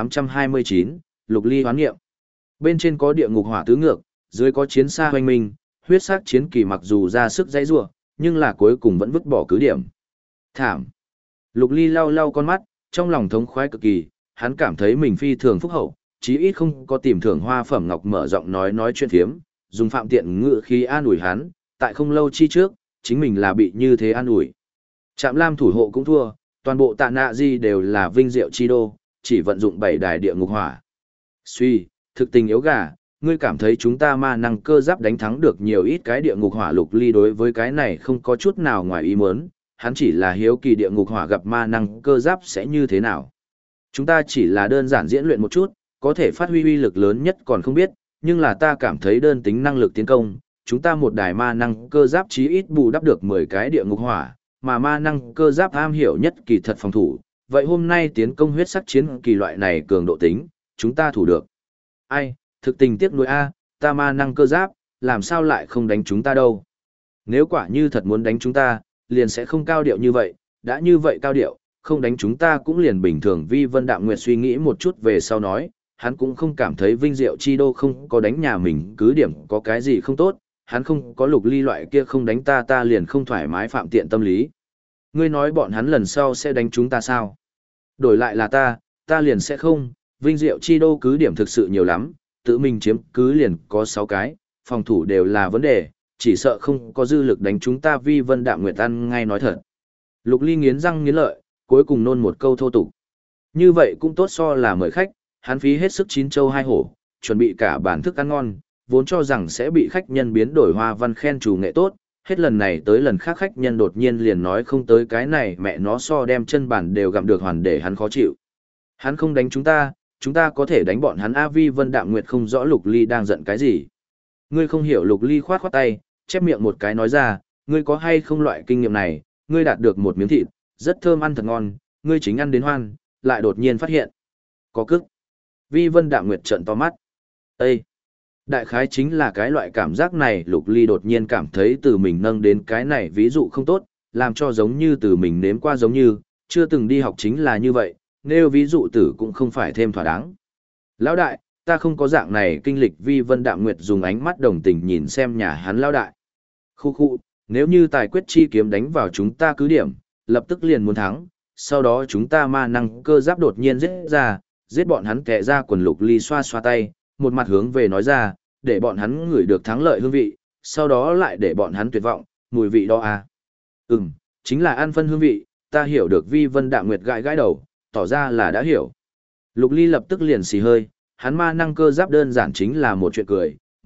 1829, Lục Ly hoán nghiệm. Bên trên có địa ngục hỏa tứ ngược, dưới có chiến xa hoành minh, huyết sắc chiến kỳ mặc dù ra sức dãy rủa, nhưng là cuối cùng vẫn vứt bỏ cứ điểm. Thảm. Lục Ly lau lau con mắt, trong lòng thống khoái cực kỳ, hắn cảm thấy mình phi thường phúc hậu, chí ít không có tìm thưởng hoa phẩm ngọc mở giọng nói chuyện phiếm, dùng phạm tiện ngữ khi an ủi hắn, tại không lâu chi trước, chính mình là bị như thế an ủi. Trạm Lam thủ hộ cũng thua, toàn bộ tạ nạ di đều là Vinh Diệu Chi Đô, chỉ vận dụng 7 đài địa ngục hỏa. Suy, thực tình yếu gà, ngươi cảm thấy chúng ta ma năng cơ giáp đánh thắng được nhiều ít cái địa ngục hỏa. Lục Ly đối với cái này không có chút nào ngoài ý muốn, hắn chỉ là hiếu kỳ địa ngục hỏa gặp ma năng cơ giáp sẽ như thế nào. Chúng ta chỉ là đơn giản diễn luyện một chút, có thể phát huy uy lực lớn nhất còn không biết, nhưng là ta cảm thấy đơn tính năng lực tiến công, chúng ta một đài ma năng cơ giáp chí ít bù đắp được 10 cái địa ngục hỏa, mà ma năng cơ giáp am hiểu nhất kỳ thật phòng thủ, vậy hôm nay tiến công huyết sắc chiến kỳ loại này cường độ tính, chúng ta thủ được. Ai, thực tình tiếc nuối a, ta ma năng cơ giáp, làm sao lại không đánh chúng ta đâu. Nếu quả như thật muốn đánh chúng ta, liền sẽ không cao điệu như vậy, đã như vậy cao điệu, không đánh chúng ta cũng liền bình thường. Vi Vân Đạm Nguyệt suy nghĩ một chút về sau nói, hắn cũng không cảm thấy Vinh Diệu Chi Đô không có đánh nhà mình cứ điểm có cái gì không tốt, hắn không có Lục Ly loại kia không đánh ta liền không thoải mái phạm tiện tâm lý. Ngươi nói bọn hắn lần sau sẽ đánh chúng ta sao? Đổi lại là ta liền sẽ không, Vinh Diệu Chi Đô cứ điểm thực sự nhiều lắm, tự mình chiếm cứ liền có 6 cái, phòng thủ đều là vấn đề, chỉ sợ không có dư lực đánh chúng ta. Vi Vân Đạm Nguyệt ăn ngay nói thật. Lục Ly nghiến răng nghiến lợi, cuối cùng nôn một câu thô tục. Như vậy cũng tốt so là mời khách, hắn phí hết sức 9 châu 2 hổ, chuẩn bị cả bản thức ăn ngon, vốn cho rằng sẽ bị khách nhân biến đổi hoa văn khen chủ nghệ tốt, hết lần này tới lần khác khách nhân đột nhiên liền nói không tới cái này mẹ nó so đem chân bản đều gặm được hoàn để hắn khó chịu. Hắn không đánh chúng ta có thể đánh bọn hắn. A. Vi Vân Đạm Nguyệt không rõ Lục Ly đang giận cái gì. Ngươi không hiểu. Lục Ly khoát khoát tay, chép miệng một cái nói ra, ngươi có hay không loại kinh nghiệm này, ngươi đạt được một miếng thịt, rất thơm ăn thật ngon, ngươi chính ăn đến hoan, lại đột nhiên phát hiện. Có cức. Vi Vân Đạm Nguyệt trợn to mắt. Ê! Đại khái chính là cái loại cảm giác này. Lục Ly đột nhiên cảm thấy từ mình nâng đến cái này ví dụ không tốt, làm cho giống như từ mình nếm qua giống như, chưa từng đi học chính là như vậy, nêu ví dụ tử cũng không phải thêm thỏa đáng. Lão đại, ta không có dạng này kinh lịch. Vi Vân Đạm Nguyệt dùng ánh mắt đồng tình nhìn xem nhà hắn lão đại. Khu khu, nếu như tài quyết chi kiếm đánh vào chúng ta cứ điểm, lập tức liền muốn thắng, sau đó chúng ta ma năng cơ giáp đột nhiên giết bọn hắn kẻ ra quần. Lục Ly xoa xoa tay, một mặt hướng về nói ra, để bọn hắn ngửi được thắng lợi hương vị, sau đó lại để bọn hắn tuyệt vọng, mùi vị đó à. Chính là ăn phân hương vị, ta hiểu được. Vi Vân Đạm Nguyệt gãi gãi đầu, tỏ ra là đã hiểu. Lục Ly lập tức liền xì hơi, hắn ma năng cơ giáp đơn giản chính là một chuyện cười,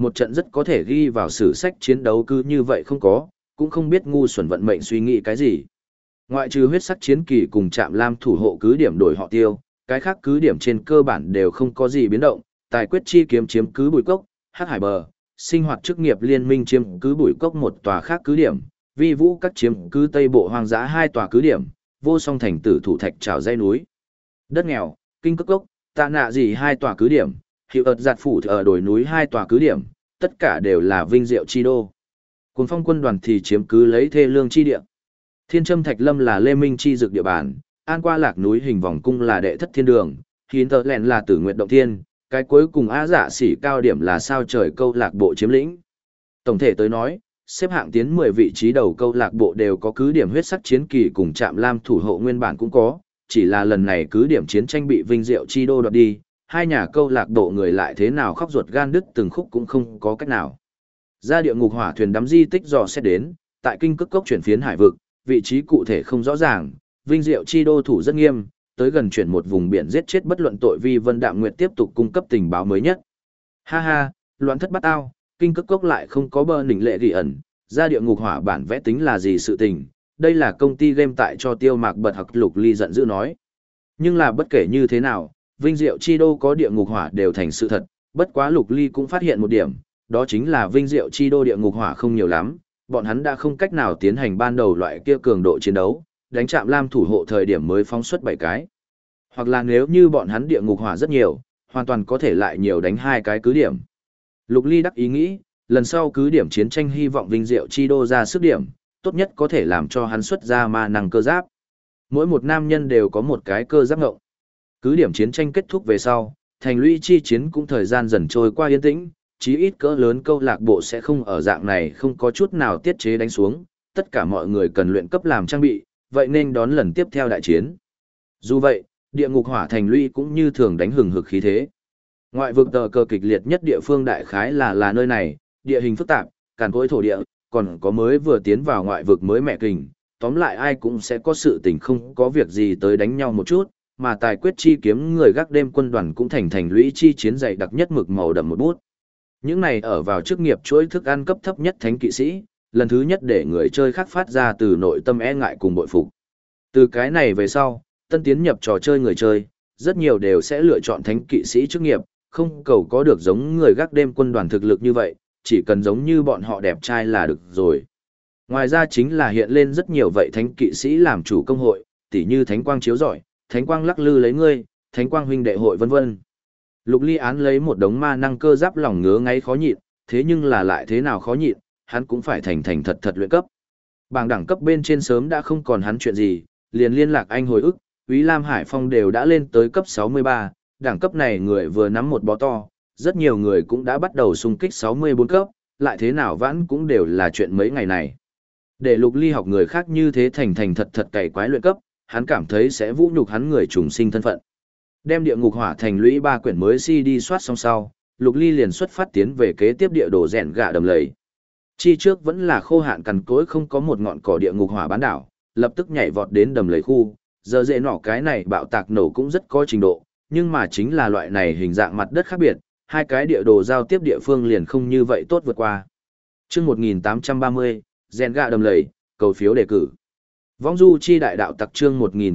Một trận rất có thể ghi vào sử sách chiến đấu cứ như vậy không có, cũng không biết ngu xuẩn vận mệnh suy nghĩ cái gì. Ngoại trừ huyết sắc chiến kỳ cùng Trạm Lam thủ hộ cứ điểm đổi họ tiêu, cái khác cứ điểm trên cơ bản đều không có gì biến động, tài quyết chi kiếm chiếm cứ Bùi Cốc, Hắc Hải Bờ, sinh hoạt chức nghiệp liên minh chiếm cứ Bùi Cốc một tòa khác cứ điểm, vi vũ các chiếm cứ Tây Bộ hoang dã hai tòa cứ điểm, vô song thành tử thủ thạch trào dây núi. Đất nghèo, kinh cốc cốc, tạ nạ gì hai tòa cứ điểm, hiệu ợt giạt phủ ở đồi núi hai tòa cứ điểm, tất cả đều là vinh diệu chi đô. Cuồng phong quân đoàn thì chiếm cứ lấy thê lương chi địa. Thiên Trâm Thạch Lâm là Lê Minh chi dược địa bàn, An Qua Lạc núi hình vòng cung là đệ thất thiên đường, Hiến Tờ Lẹn là Tử Nguyệt động thiên, cái cuối cùng Á Dạ Xỉ cao điểm là sao trời câu lạc bộ chiếm lĩnh. Tổng thể tới nói, xếp hạng tiến 10 vị trí đầu câu lạc bộ đều có cứ điểm huyết sắc chiến kỳ cùng Trạm Lam thủ hộ nguyên bản cũng có, chỉ là lần này cứ điểm chiến tranh bị vinh diệu chi đô đoạt đi, hai nhà câu lạc bộ người lại thế nào khóc ruột gan đứt từng khúc cũng không có cách nào. Ra địa ngục hỏa thuyền đắm di tích dò xét đến, tại kinh cước cốc chuyển phiến hải vực, vị trí cụ thể không rõ ràng, vinh diệu chi đô thủ rất nghiêm, tới gần chuyển một vùng biển giết chết bất luận tội vi Vân Đạm Nguyệt tiếp tục cung cấp tình báo mới nhất. Ha ha, loạn thất bắt ao, kinh cước cốc lại không có bờ nỉnh lệ ghi ẩn, ra địa ngục hỏa bản vẽ tính là gì sự tình, đây là công ty game tại cho Tiêu Mạc bật học Lục Ly giận dữ nói. Nhưng là bất kể như thế nào, vinh diệu chi đô có địa ngục hỏa đều thành sự thật, bất quá Lục Ly cũng phát hiện một điểm, đó chính là vinh diệu chi đô địa ngục hỏa không nhiều lắm, bọn hắn đã không cách nào tiến hành ban đầu loại kia cường độ chiến đấu, đánh Trạm Lam thủ hộ thời điểm mới phóng xuất 7 cái. Hoặc là nếu như bọn hắn địa ngục hỏa rất nhiều, hoàn toàn có thể lại nhiều đánh 2 cái cứ điểm. Lục Ly đắc ý nghĩ, lần sau cứ điểm chiến tranh hy vọng vinh diệu chi đô ra sức điểm, tốt nhất có thể làm cho hắn xuất ra ma năng cơ giáp. Mỗi một nam nhân đều có một cái cơ giáp ngộng. Cứ điểm chiến tranh kết thúc về sau, thành lũy chi chiến cũng thời gian dần trôi qua yên tĩnh, chí ít cỡ lớn câu lạc bộ sẽ không ở dạng này không có chút nào tiết chế đánh xuống, tất cả mọi người cần luyện cấp làm trang bị, vậy nên đón lần tiếp theo đại chiến. Dù vậy, địa ngục hỏa thành lũy cũng như thường đánh hừng hực khí thế. Ngoại vực tờ cờ kịch liệt nhất địa phương đại khái là nơi này, địa hình phức tạp, càn cối thổ địa, còn có mới vừa tiến vào ngoại vực mới mẹ kình, tóm lại ai cũng sẽ có sự tình không có việc gì tới đánh nhau một chút, mà tài quyết chi kiếm người gác đêm quân đoàn cũng thành lũy chi chiến dày đặc nhất mực màu đậm một bút. Những này ở vào chức nghiệp chuỗi thức ăn cấp thấp nhất thánh kỵ sĩ, lần thứ nhất để người chơi khác phát ra từ nội tâm e ngại cùng bội phục. Từ cái này về sau, tân tiến nhập trò chơi người chơi, rất nhiều đều sẽ lựa chọn thánh kỵ sĩ chức nghiệp, không cầu có được giống người gác đêm quân đoàn thực lực như vậy, chỉ cần giống như bọn họ đẹp trai là được rồi. Ngoài ra chính là hiện lên rất nhiều vậy thánh kỵ sĩ làm chủ công hội, tỉ như thánh quang chiếu rọi, thánh quang lắc lư lấy ngươi, thánh quang huynh đệ hội vân vân. Lục Ly án lấy một đống ma năng cơ giáp lòng ngứa ngáy khó nhịn, thế nhưng là lại thế nào khó nhịn, hắn cũng phải thành thật luyện cấp. Bảng đẳng cấp bên trên sớm đã không còn hắn chuyện gì, liền liên lạc anh hồi ức, Úy Lam Hải Phong đều đã lên tới cấp 63, đẳng cấp này người vừa nắm một bó to, rất nhiều người cũng đã bắt đầu xung kích 64 cấp, lại thế nào vãn cũng đều là chuyện mấy ngày này. Để Lục Ly học người khác như thế thành thật cày quái luyện cấp, hắn cảm thấy sẽ vũ nhục hắn người trùng sinh thân phận. Đem địa ngục hỏa thành lũy 3 quyển mới CD soát xong sau, Lục Ly liền xuất phát tiến về kế tiếp địa đồ rèn gạ đầm lầy. Chi trước vẫn là khô hạn cằn cỗi không có một ngọn cỏ địa ngục hỏa bán đảo, lập tức nhảy vọt đến đầm lầy khu, giờ dễ nỏ cái này bạo tạc nổ cũng rất có trình độ, nhưng mà chính là loại này hình dạng mặt đất khác biệt, hai cái địa đồ giao tiếp địa phương liền không như vậy tốt vượt qua. Chương 1830, rèn gạ đầm lầy, cầu phiếu đề cử. Vong du chi đại đạo tặc chương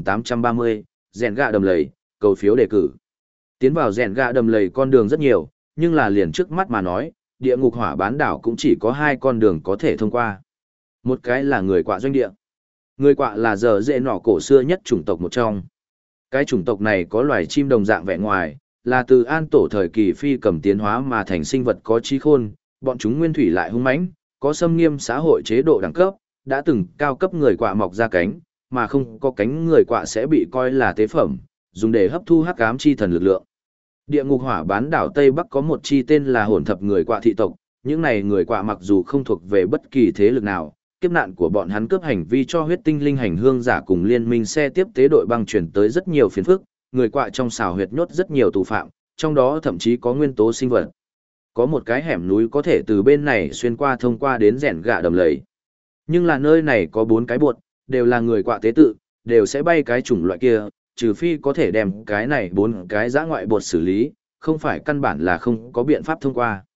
1830, rèn gạ đầm lầy, cầu phiếu đề cử. Tiến vào rèn gạ đầm lầy con đường rất nhiều, nhưng là liền trước mắt mà nói, địa ngục hỏa bán đảo cũng chỉ có 2 con đường có thể thông qua. Một cái là người quạ doanh địa. Người quạ là giờ dễ nỏ cổ xưa nhất chủng tộc một trong. Cái chủng tộc này có loài chim đồng dạng vẻ ngoài, là từ an tổ thời kỳ phi cầm tiến hóa mà thành sinh vật có trí khôn, bọn chúng nguyên thủy lại hung mãnh, có xâm nghiêm xã hội chế độ đẳng cấp, đã từng cao cấp người quạ mọc ra cánh, mà không có cánh người quạ sẽ bị coi là tế phẩm, dùng để hấp thu hắc ám chi thần lực lượng. Địa ngục hỏa bán đảo Tây Bắc có một chi tên là hỗn thập người quạ thị tộc, những này người quạ mặc dù không thuộc về bất kỳ thế lực nào, kiếp nạn của bọn hắn cướp hành vi cho huyết tinh linh hành hương giả cùng liên minh xe tiếp tế đội băng chuyển tới rất nhiều phiền phức, người quạ trong xào huyệt nhốt rất nhiều tù phạm, trong đó thậm chí có nguyên tố sinh vật. Có một cái hẻm núi có thể từ bên này xuyên qua thông qua đến rèn gạ đầm lầy. Nhưng là nơi này có 4 cái bột, đều là người quạ tế tự, đều sẽ bay cái chủng loại kia, trừ phi có thể đem cái này 4 cái dã ngoại bột xử lý, không phải căn bản là không có biện pháp thông qua.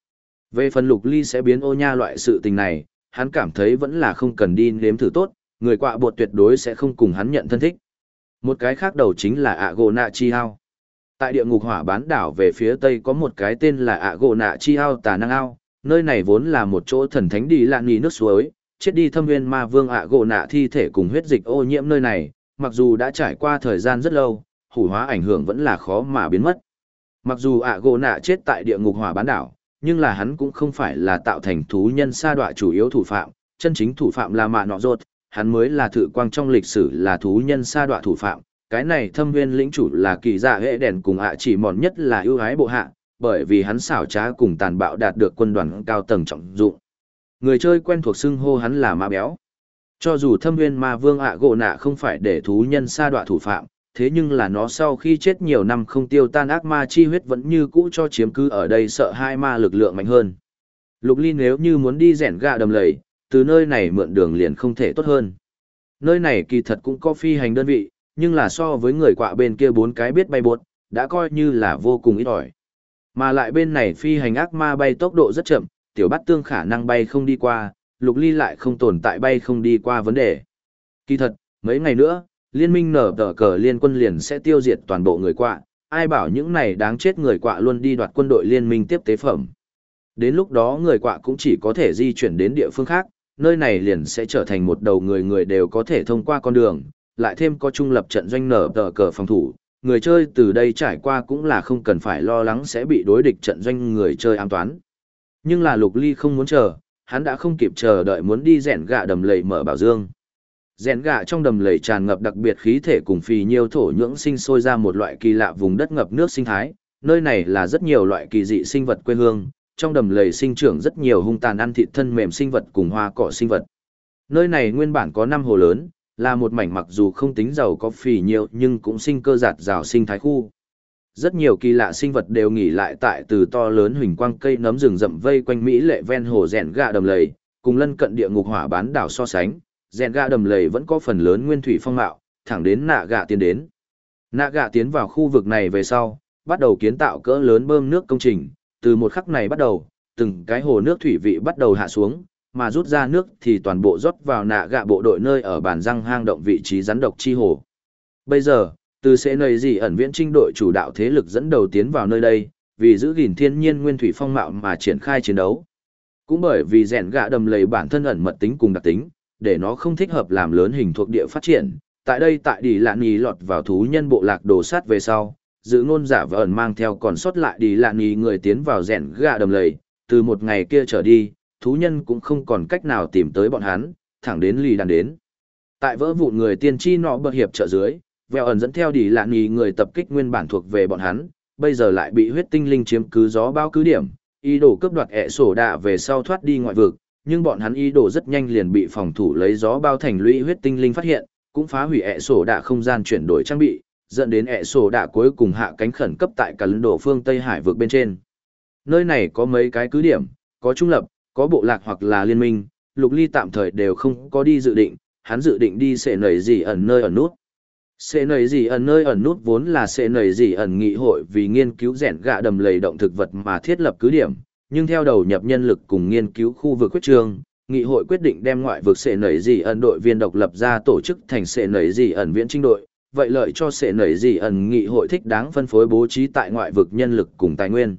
Về phần Lục Ly sẽ biến ô nha loại sự tình này, hắn cảm thấy vẫn là không cần đi nếm thử tốt, người quạ bột tuyệt đối sẽ không cùng hắn nhận thân thích. Một cái khác đầu chính là ạ gỗ nạ chi ao. Tại địa ngục hỏa bán đảo về phía tây có một cái tên là ạ gỗ nạ chi ao tà năng ao, nơi này vốn là một chỗ thần thánh đi lạn nhì nước suối, chết đi thâm nguyên ma vương ạ gỗ nạ thi thể cùng huyết dịch ô nhiễm nơi này, mặc dù đã trải qua thời gian rất lâu, hủ hóa ảnh hưởng vẫn là khó mà biến mất. Mặc dù ạ gỗ nạ chết tại địa ngục hỏa bán đảo, nhưng là hắn cũng không phải là tạo thành thú nhân sa đọa chủ yếu thủ phạm, chân chính thủ phạm là mạ nọ rột, hắn mới là thự quang trong lịch sử là thú nhân sa đọa thủ phạm. Cái này thâm viên lĩnh chủ là kỳ dạ hệ đèn cùng ạ chỉ mòn nhất là ưu ái bộ hạ, bởi vì hắn xảo trá cùng tàn bạo đạt được quân đoàn cao tầng trọng dụng. Người chơi quen thuộc xưng hô hắn là ma béo. Cho dù thâm viên ma vương ạ gỗ nạ không phải để thú nhân sa đọa thủ phạm, thế nhưng là nó sau khi chết nhiều năm không tiêu tan ác ma chi huyết vẫn như cũ cho chiếm cứ ở đây sợ hai ma lực lượng mạnh hơn. Lục Ly nếu như muốn đi rèn gạ đầm lầy, từ nơi này mượn đường liền không thể tốt hơn. Nơi này kỳ thật cũng có phi hành đơn vị, nhưng là so với người quạ bên kia 4 cái biết bay bột, đã coi như là vô cùng ít ỏi. Mà lại bên này phi hành ác ma bay tốc độ rất chậm, tiểu bát tương khả năng bay không đi qua, Lục Ly lại không tồn tại bay không đi qua vấn đề. Kỳ thật, mấy ngày nữa, liên minh nở tờ cờ liên quân liền sẽ tiêu diệt toàn bộ người quạ, ai bảo những này đáng chết người quạ luôn đi đoạt quân đội liên minh tiếp tế phẩm. Đến lúc đó người quạ cũng chỉ có thể di chuyển đến địa phương khác, nơi này liền sẽ trở thành một đầu người đều có thể thông qua con đường, lại thêm có trung lập trận doanh nở tờ cờ phòng thủ, người chơi từ đây trải qua cũng là không cần phải lo lắng sẽ bị đối địch trận doanh người chơi ám toán. Nhưng là Lục Ly không muốn chờ, hắn đã không kịp chờ đợi muốn đi rèn gạ đầm lầy mở bảo dương. Rèn gạ trong đầm lầy tràn ngập đặc biệt khí thể cùng phì nhiêu thổ nhưỡng sinh sôi ra một loại kỳ lạ vùng đất ngập nước sinh thái, nơi này là rất nhiều loại kỳ dị sinh vật quê hương, trong đầm lầy sinh trưởng rất nhiều hung tàn ăn thịt thân mềm sinh vật cùng hoa cỏ sinh vật. Nơi này nguyên bản có 5 hồ lớn, là một mảnh mặc dù không tính giàu có phì nhiêu nhưng cũng sinh cơ giạt rào sinh thái khu. Rất nhiều kỳ lạ sinh vật đều nghỉ lại tại từ to lớn huỳnh quang cây nấm rừng rậm vây quanh Mỹ lệ ven hồ rèn gạ đầm lầy, cùng lân cận địa ngục hỏa bán đảo so sánh, rèn gạ đầm lầy vẫn có phần lớn nguyên thủy phong mạo, thẳng đến nạ gạ tiến đến. Nạ gạ tiến vào khu vực này về sau, bắt đầu kiến tạo cỡ lớn bơm nước công trình, từ một khắc này bắt đầu, từng cái hồ nước thủy vị bắt đầu hạ xuống, mà rút ra nước thì toàn bộ rót vào nạ gạ bộ đội nơi ở bản răng hang động vị trí rắn độc chi hồ. Bây giờ, từ sẽ nơi gì ẩn viễn trinh đội chủ đạo thế lực dẫn đầu tiến vào nơi đây, vì giữ gìn thiên nhiên nguyên thủy phong mạo mà triển khai chiến đấu. Cũng bởi vì rèn gạ đầm lầy bản thân ẩn mật tính cùng đặc tính, để nó không thích hợp làm lớn hình thuộc địa phát triển. Tại đây tại Đi Lạn Nhì lọt vào thú nhân bộ lạc đồ sát về sau, dự ngôn giả và ẩn mang theo còn sót lại Đi Lạn Nhì người tiến vào rèn gạ đầm lầy, từ một ngày kia trở đi, thú nhân cũng không còn cách nào tìm tới bọn hắn, thẳng đến lì đàn đến. Tại vỡ vụn người tiên tri nọ bậc hiệp trợ dưới, Vẹo ẩn dẫn theo Đi Lạn Nhì người tập kích nguyên bản thuộc về bọn hắn, bây giờ lại bị huyết tinh linh chiếm cứ gió bao cứ điểm, ý đồ cướp đoạt ẹ sổ đạ về sau thoát đi ngoại vực, nhưng bọn hắn ý đồ rất nhanh liền bị phòng thủ lấy gió bao thành lũy huyết tinh linh phát hiện, cũng phá hủy ẹ sổ đạ không gian chuyển đổi trang bị, dẫn đến ẹ sổ đạ cuối cùng hạ cánh khẩn cấp tại cả lấn đổ phương Tây Hải vực bên trên. Nơi này có mấy cái cứ điểm, có trung lập, có bộ lạc hoặc là liên minh, Lục Ly tạm thời đều không có đi dự định, hắn dự định đi sẽ nảy gì ẩn nơi ẩn nút. Sẽ nảy gì ẩn nơi ẩn nút vốn là sẽ nảy gì ẩn nghị hội vì nghiên cứu rèn gạ đầm lầy động thực vật mà thiết lập cứ điểm, nhưng theo đầu nhập nhân lực cùng nghiên cứu khu vực quyết trường, nghị hội quyết định đem ngoại vực sẽ nảy gì ẩn đội viên độc lập ra tổ chức thành sẽ nảy gì ẩn viễn trinh đội, vậy lợi cho sẽ nảy gì ẩn nghị hội thích đáng phân phối bố trí tại ngoại vực nhân lực cùng tài nguyên.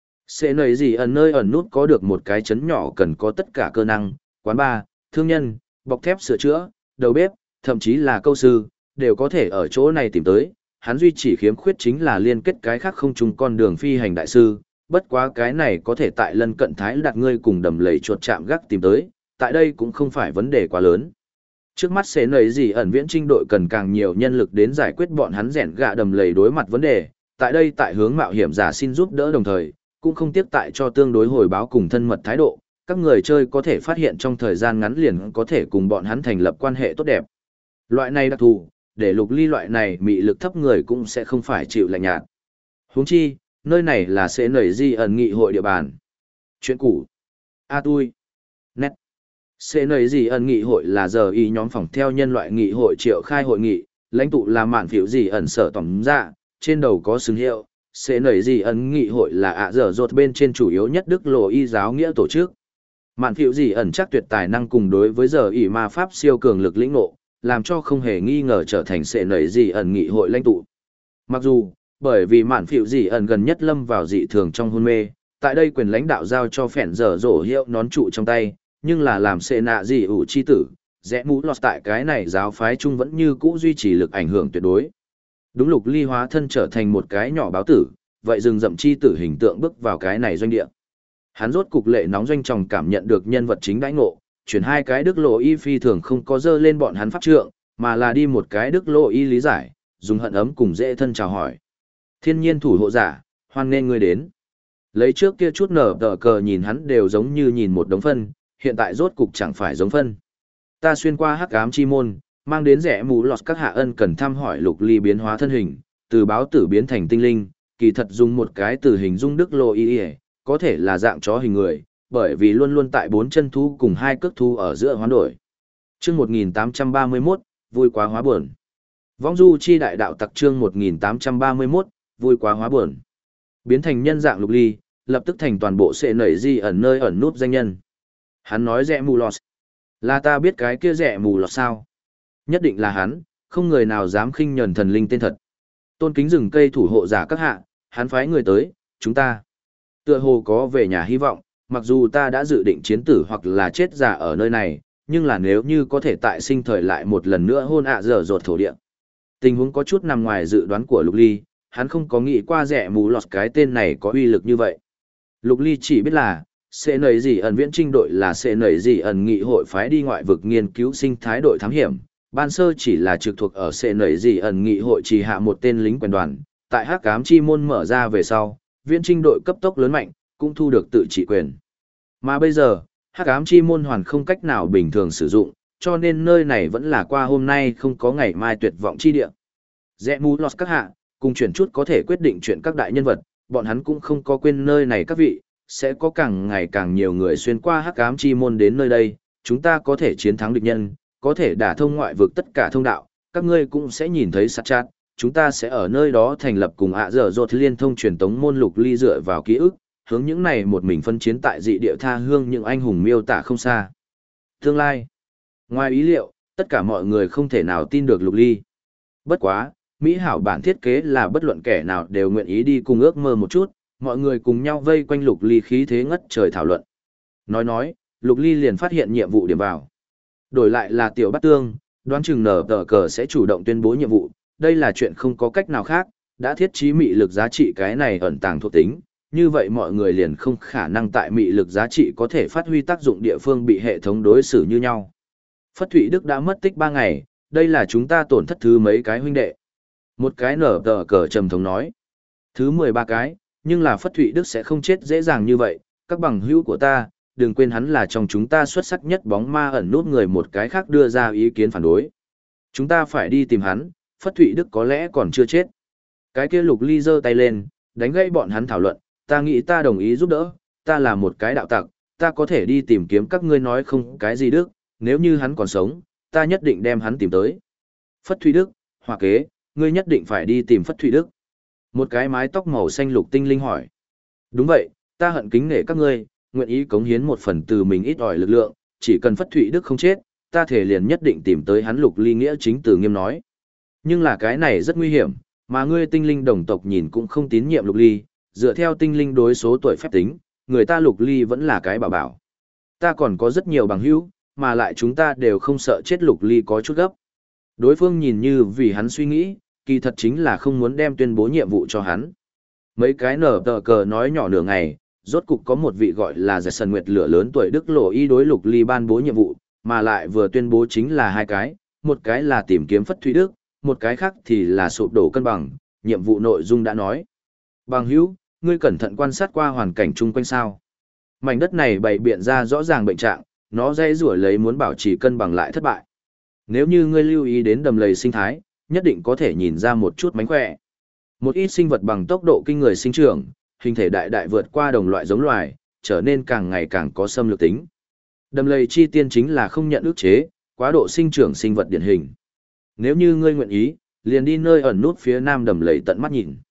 Sẽ nảy gì ẩn nơi ẩn nút có được một cái chấn nhỏ cần có tất cả cơ năng, quán bar, thương nhân, bọc thép sửa chữa, đầu bếp, thậm chí là câu sư, đều có thể ở chỗ này tìm tới. Hắn duy chỉ khiếm khuyết chính là liên kết cái khác không trùng con đường phi hành đại sư, bất quá cái này có thể tại lân cận thái đặt ngươi cùng đầm lầy chuột chạm gác tìm tới, tại đây cũng không phải vấn đề quá lớn. Trước mắt sẽ nảy gì ẩn viễn trinh đội cần càng nhiều nhân lực đến giải quyết bọn hắn rèn gạ đầm lầy đối mặt vấn đề, tại đây tại hướng mạo hiểm giả xin giúp đỡ đồng thời, cũng không tiếc tại cho tương đối hồi báo cùng thân mật thái độ, các người chơi có thể phát hiện trong thời gian ngắn liền có thể cùng bọn hắn thành lập quan hệ tốt đẹp. Loại này đặc thù, để Lục Ly loại này mị lực thấp người cũng sẽ không phải chịu lạnh nhạt. Huống chi, nơi này là sẽ nảy gì ẩn nghị hội địa bàn. Chuyện cũ. A tui. Nét. Sẽ nảy gì ẩn nghị hội là giờ y nhóm phòng theo nhân loại nghị hội triệu khai hội nghị, lãnh tụ là mạn phiểu gì ẩn sở tổng dạ, trên đầu có xứng hiệu, sẽ nảy gì ẩn nghị hội là ạ dở dột bên trên chủ yếu nhất Đức Lộ Y giáo nghĩa tổ chức. Mạn phiệu gì ẩn chắc tuyệt tài năng cùng đối với giờ ỷ ma pháp siêu cường lực lĩnh ngộ, làm cho không hề nghi ngờ trở thành sẽ nảy gì ẩn nghị hội lãnh tụ. Mặc dù, bởi vì mạn phiệu gì ẩn gần nhất lâm vào dị thường trong hôn mê, tại đây quyền lãnh đạo giao cho phèn dở dỗ hiệu nón trụ trong tay, nhưng là làm sẽ nạ gì ủ chi tử, rẽ mũ lọt tại cái này giáo phái chung vẫn như cũ duy trì lực ảnh hưởng tuyệt đối. Đúng Lục Ly hóa thân trở thành một cái nhỏ báo tử, vậy rừng rậm chi tử hình tượng bước vào cái này doanh địa. Hắn rốt cục lệ nóng doanh tròng cảm nhận được nhân vật chính đãi ngộ, chuyển hai cái Đức Lộ Y phi thường không có dơ lên bọn hắn pháp trượng, mà là đi một cái Đức Lộ Y lý giải, dùng hận ấm cùng dễ thân chào hỏi. Thiên nhiên thủ hộ giả, hoan nghênh ngươi đến. Lấy trước kia chút nở tờ cờ nhìn hắn đều giống như nhìn một đống phân, hiện tại rốt cục chẳng phải giống phân. Ta xuyên qua hắc ám chi môn, mang đến rẻ mù lọt các hạ ân cần thăm hỏi Lục Ly biến hóa thân hình, từ báo tử biến thành tinh linh, kỳ thật dùng một cái từ hình dung Đức Lộ Y, có thể là dạng chó hình người, bởi vì luôn luôn tại 4 chân thú cùng 2 cước thú ở giữa hoán đổi. Chương 1831, vui quá hóa buồn. Vong du chi đại đạo tặc chương 1831, vui quá hóa buồn. Biến thành nhân dạng Lục Ly, lập tức thành toàn bộ sẽ nảy di ẩn nơi ẩn núp danh nhân. Hắn nói rẻ mù lọt. Là ta biết cái kia rẻ mù lọt sao? Nhất định là hắn, không người nào dám khinh nhẫn thần linh tên thật. Tôn kính rừng cây thủ hộ giả các hạ, hắn phái người tới, chúng ta. Tựa hồ có về nhà hy vọng, mặc dù ta đã dự định chiến tử hoặc là chết giả ở nơi này, nhưng là nếu như có thể tại sinh thời lại một lần nữa hôn dở dột thổ địa. Tình huống có chút nằm ngoài dự đoán của Lục Ly, hắn không có nghĩ qua rẻ mù lọt cái tên này có uy lực như vậy. Lục Ly chỉ biết là, sẽ nảy gì ẩn viễn trinh đội là sẽ nảy gì ẩn nghị hội phái đi ngoại vực nghiên cứu sinh thái đội thám hiểm, ban sơ chỉ là trực thuộc ở sẽ nảy gì ẩn nghị hội chỉ hạ một tên lính quyền đoàn, tại hắc ám chi môn mở ra về sau, viễn trinh đội cấp tốc lớn mạnh, cũng thu được tự trị quyền. Mà bây giờ, hắc ám chi môn hoàn không cách nào bình thường sử dụng, cho nên nơi này vẫn là qua hôm nay không có ngày mai tuyệt vọng chi địa. Rẽ mù lọt các hạ, cùng chuyển chút có thể quyết định chuyện các đại nhân vật, bọn hắn cũng không có quên nơi này các vị, sẽ có càng ngày càng nhiều người xuyên qua hắc ám chi môn đến nơi đây, chúng ta có thể chiến thắng địch nhân, có thể đả thông ngoại vực tất cả thông đạo, các ngươi cũng sẽ nhìn thấy sát chát, chúng ta sẽ ở nơi đó thành lập cùng dở dột liên thông truyền tống môn. Lục Ly dựa vào ký ức, hướng những này một mình phân chiến tại dị địa tha hương những anh hùng miêu tả không xa. Tương lai, ngoài ý liệu, tất cả mọi người không thể nào tin được Lục Ly. Bất quá, mỹ hảo bản thiết kế là bất luận kẻ nào đều nguyện ý đi cùng ước mơ một chút, mọi người cùng nhau vây quanh Lục Ly khí thế ngất trời thảo luận. Nói, Lục Ly liền phát hiện nhiệm vụ điểm vào. Đổi lại là Tiểu Bát Tương, đoán chừng nở tờ cờ sẽ chủ động tuyên bố nhiệm vụ, đây là chuyện không có cách nào khác, đã thiết trí mị lực giá trị cái này ẩn tàng thuộc tính, như vậy mọi người liền không khả năng tại mị lực giá trị có thể phát huy tác dụng địa phương bị hệ thống đối xử như nhau. Phất Thụy Đức đã mất tích 3 ngày, đây là chúng ta tổn thất thứ mấy cái huynh đệ. Một cái nở tờ cờ trầm thống nói. Thứ 13 cái, nhưng là Phất Thụy Đức sẽ không chết dễ dàng như vậy, các bằng hữu của ta, đừng quên hắn là trong chúng ta xuất sắc nhất bóng ma ẩn nút người. Một cái khác đưa ra ý kiến phản đối. Chúng ta phải đi tìm hắn, Phất Thụy Đức có lẽ còn chưa chết. Cái kia Lục Ly giơ tay lên, đánh gãy bọn hắn thảo luận, ta nghĩ ta đồng ý giúp đỡ, ta là một cái đạo tặc, ta có thể đi tìm kiếm các ngươi nói không cái gì Đức, nếu như hắn còn sống, ta nhất định đem hắn tìm tới. Phất Thụy Đức, Hòa kế, ngươi nhất định phải đi tìm Phất Thụy Đức. Một cái mái tóc màu xanh lục tinh linh hỏi. Đúng vậy, ta hận kính nể các ngươi, nguyện ý cống hiến một phần từ mình ít ỏi lực lượng, chỉ cần Phất Thụy Đức không chết, ta thể liền nhất định tìm tới hắn. Lục Ly nghĩa chính từ nghiêm nói. Nhưng là cái này rất nguy hiểm, mà ngươi tinh linh đồng tộc nhìn cũng không tín nhiệm Lục Ly, dựa theo tinh linh đối số tuổi phép tính, người ta Lục Ly vẫn là cái bảo bảo. Ta còn có rất nhiều bằng hữu, mà lại chúng ta đều không sợ chết. Lục Ly có chút gấp. Đối phương nhìn như vì hắn suy nghĩ, kỳ thật chính là không muốn đem tuyên bố nhiệm vụ cho hắn. Mấy cái nở tờ cờ nói nhỏ nửa ngày, rốt cục có một vị gọi là Giải Sần Nguyệt lửa lớn tuổi Đức Lộ Y đối Lục Ly ban bố nhiệm vụ, mà lại vừa tuyên bố chính là 2 cái, một cái là tìm kiếm Phất Thụy Đức, một cái khác thì là sụp đổ cân bằng. Nhiệm vụ nội dung đã nói. Bằng hữu, ngươi cẩn thận quan sát qua hoàn cảnh chung quanh sao. Mảnh đất này bày biện ra rõ ràng bệnh trạng, nó dây rủa lấy muốn bảo trì cân bằng lại thất bại. Nếu như ngươi lưu ý đến đầm lầy sinh thái, nhất định có thể nhìn ra một chút mánh khỏe. Một ít sinh vật bằng tốc độ kinh người sinh trưởng, hình thể đại đại vượt qua đồng loại giống loài, trở nên càng ngày càng có xâm lược tính. Đầm lầy chi tiên chính là không nhận ức chế, quá độ sinh trưởng sinh vật điển hình. Nếu như ngươi nguyện ý, liền đi nơi ẩn nút phía nam đầm lầy tận mắt nhìn.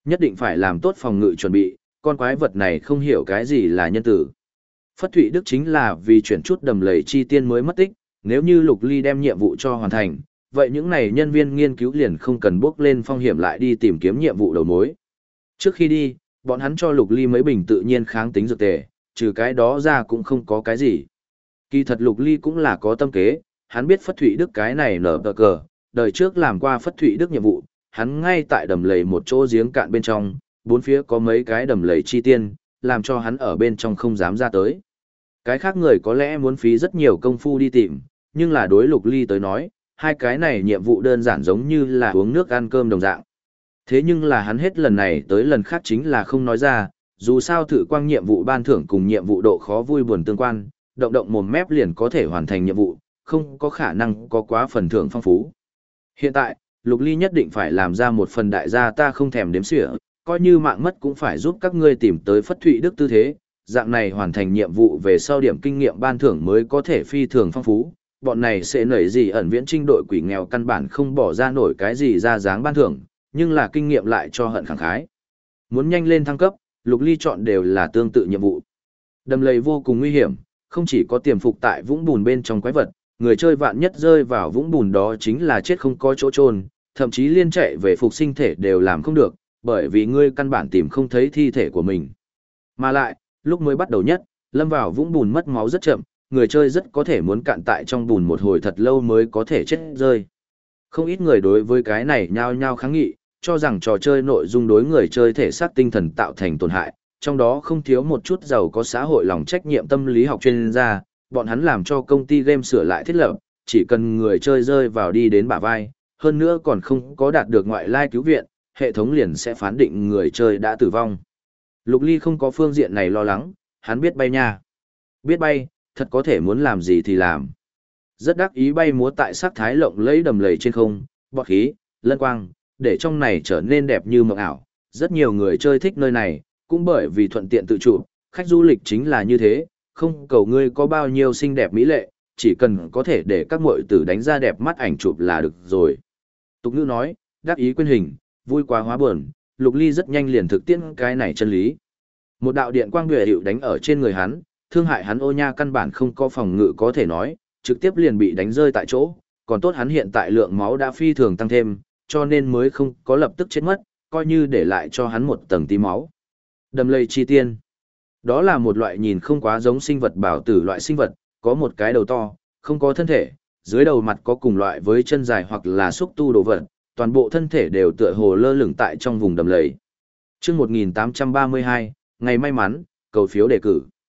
Nhất định phải làm tốt phòng ngự chuẩn bị, con quái vật này không hiểu cái gì là nhân tử. Phất Thụy Đức chính là vì chuyển chút đầm lầy chi tiên mới mất tích, nếu như Lục Ly đem nhiệm vụ cho hoàn thành, vậy những này nhân viên nghiên cứu liền không cần bước lên phong hiểm lại đi tìm kiếm nhiệm vụ đầu mối. Trước khi đi, bọn hắn cho Lục Ly mấy bình tự nhiên kháng tính dược tề, trừ cái đó ra cũng không có cái gì. Kỳ thật Lục Ly cũng là có tâm kế, hắn biết Phất Thụy Đức cái này nở tờ cờ, đời trước làm qua Phất Thụy Đức nhiệm vụ, hắn ngay tại đầm lầy một chỗ giếng cạn bên trong, bốn phía có mấy cái đầm lầy chi tiên, làm cho hắn ở bên trong không dám ra tới. Cái khác người có lẽ muốn phí rất nhiều công phu đi tìm, nhưng là đối Lục Ly tới nói, hai cái này nhiệm vụ đơn giản giống như là uống nước ăn cơm đồng dạng. Thế nhưng là hắn hết lần này tới lần khác chính là không nói ra, dù sao thử quang nhiệm vụ ban thưởng cùng nhiệm vụ độ khó vui buồn tương quan, động động mồm mép liền có thể hoàn thành nhiệm vụ, không có khả năng có quá phần thưởng phong phú. Hiện tại, Lục Ly nhất định phải làm ra một phần đại gia ta không thèm đếm xỉa, coi như mạng mất cũng phải giúp các ngươi tìm tới Phất Thụy Đức tư thế, dạng này hoàn thành nhiệm vụ về sau điểm kinh nghiệm ban thưởng mới có thể phi thường phong phú. Bọn này sẽ nảy gì ẩn viễn trinh đội quỷ nghèo căn bản không bỏ ra nổi cái gì ra dáng ban thưởng, nhưng là kinh nghiệm lại cho hận khẳng khái. Muốn nhanh lên thăng cấp, Lục Ly chọn đều là tương tự nhiệm vụ. Đầm lầy vô cùng nguy hiểm, không chỉ có tiềm phục tại vũng bùn bên trong quái vật, người chơi vạn nhất rơi vào vũng bùn đó chính là chết không có chỗ chôn, thậm chí liên chạy về phục sinh thể đều làm không được, bởi vì ngươi căn bản tìm không thấy thi thể của mình. Mà lại, lúc mới bắt đầu nhất, lâm vào vũng bùn mất máu rất chậm, người chơi rất có thể muốn cạn tại trong bùn một hồi thật lâu mới có thể chết rơi. Không ít người đối với cái này nhao nhao kháng nghị, cho rằng trò chơi nội dung đối người chơi thể xác tinh thần tạo thành tổn hại, trong đó không thiếu một chút giàu có xã hội lòng trách nhiệm tâm lý học chuyên gia, bọn hắn làm cho công ty game sửa lại thiết lập, chỉ cần người chơi rơi vào đi đến bả vai, hơn nữa còn không có đạt được ngoại lai cứu viện, hệ thống liền sẽ phán định người chơi đã tử vong. Lục Ly không có phương diện này lo lắng, hắn biết bay nha. Biết bay, thật có thể muốn làm gì thì làm. Rất đắc ý bay múa tại sắc thái lộng lẫy đầm lầy trên không, bọt khí, lân quang, để trong này trở nên đẹp như mộng ảo. Rất nhiều người chơi thích nơi này, cũng bởi vì thuận tiện tự chụp, khách du lịch chính là như thế, không cầu ngươi có bao nhiêu xinh đẹp mỹ lệ, chỉ cần có thể để các muội tử đánh ra đẹp mắt ảnh chụp là được rồi. Tục ngữ nói, đắc ý quên hình, vui quá hóa buồn, Lục Ly rất nhanh liền thực tiễn cái này chân lý. Một đạo điện quang huệ hiệu đánh ở trên người hắn, thương hại hắn ô nha căn bản không có phòng ngự có thể nói, trực tiếp liền bị đánh rơi tại chỗ, còn tốt hắn hiện tại lượng máu đã phi thường tăng thêm, cho nên mới không có lập tức chết mất, coi như để lại cho hắn một tầng tí máu. Đầm lầy chi tiên. Đó là một loại nhìn không quá giống sinh vật bảo tử loại sinh vật, có một cái đầu to, không có thân thể, dưới đầu mặt có cùng loại với chân dài hoặc là xúc tu đồ vật, toàn bộ thân thể đều tựa hồ lơ lửng tại trong vùng đầm lầy. Chương 1832, ngày may mắn, cầu phiếu đề cử.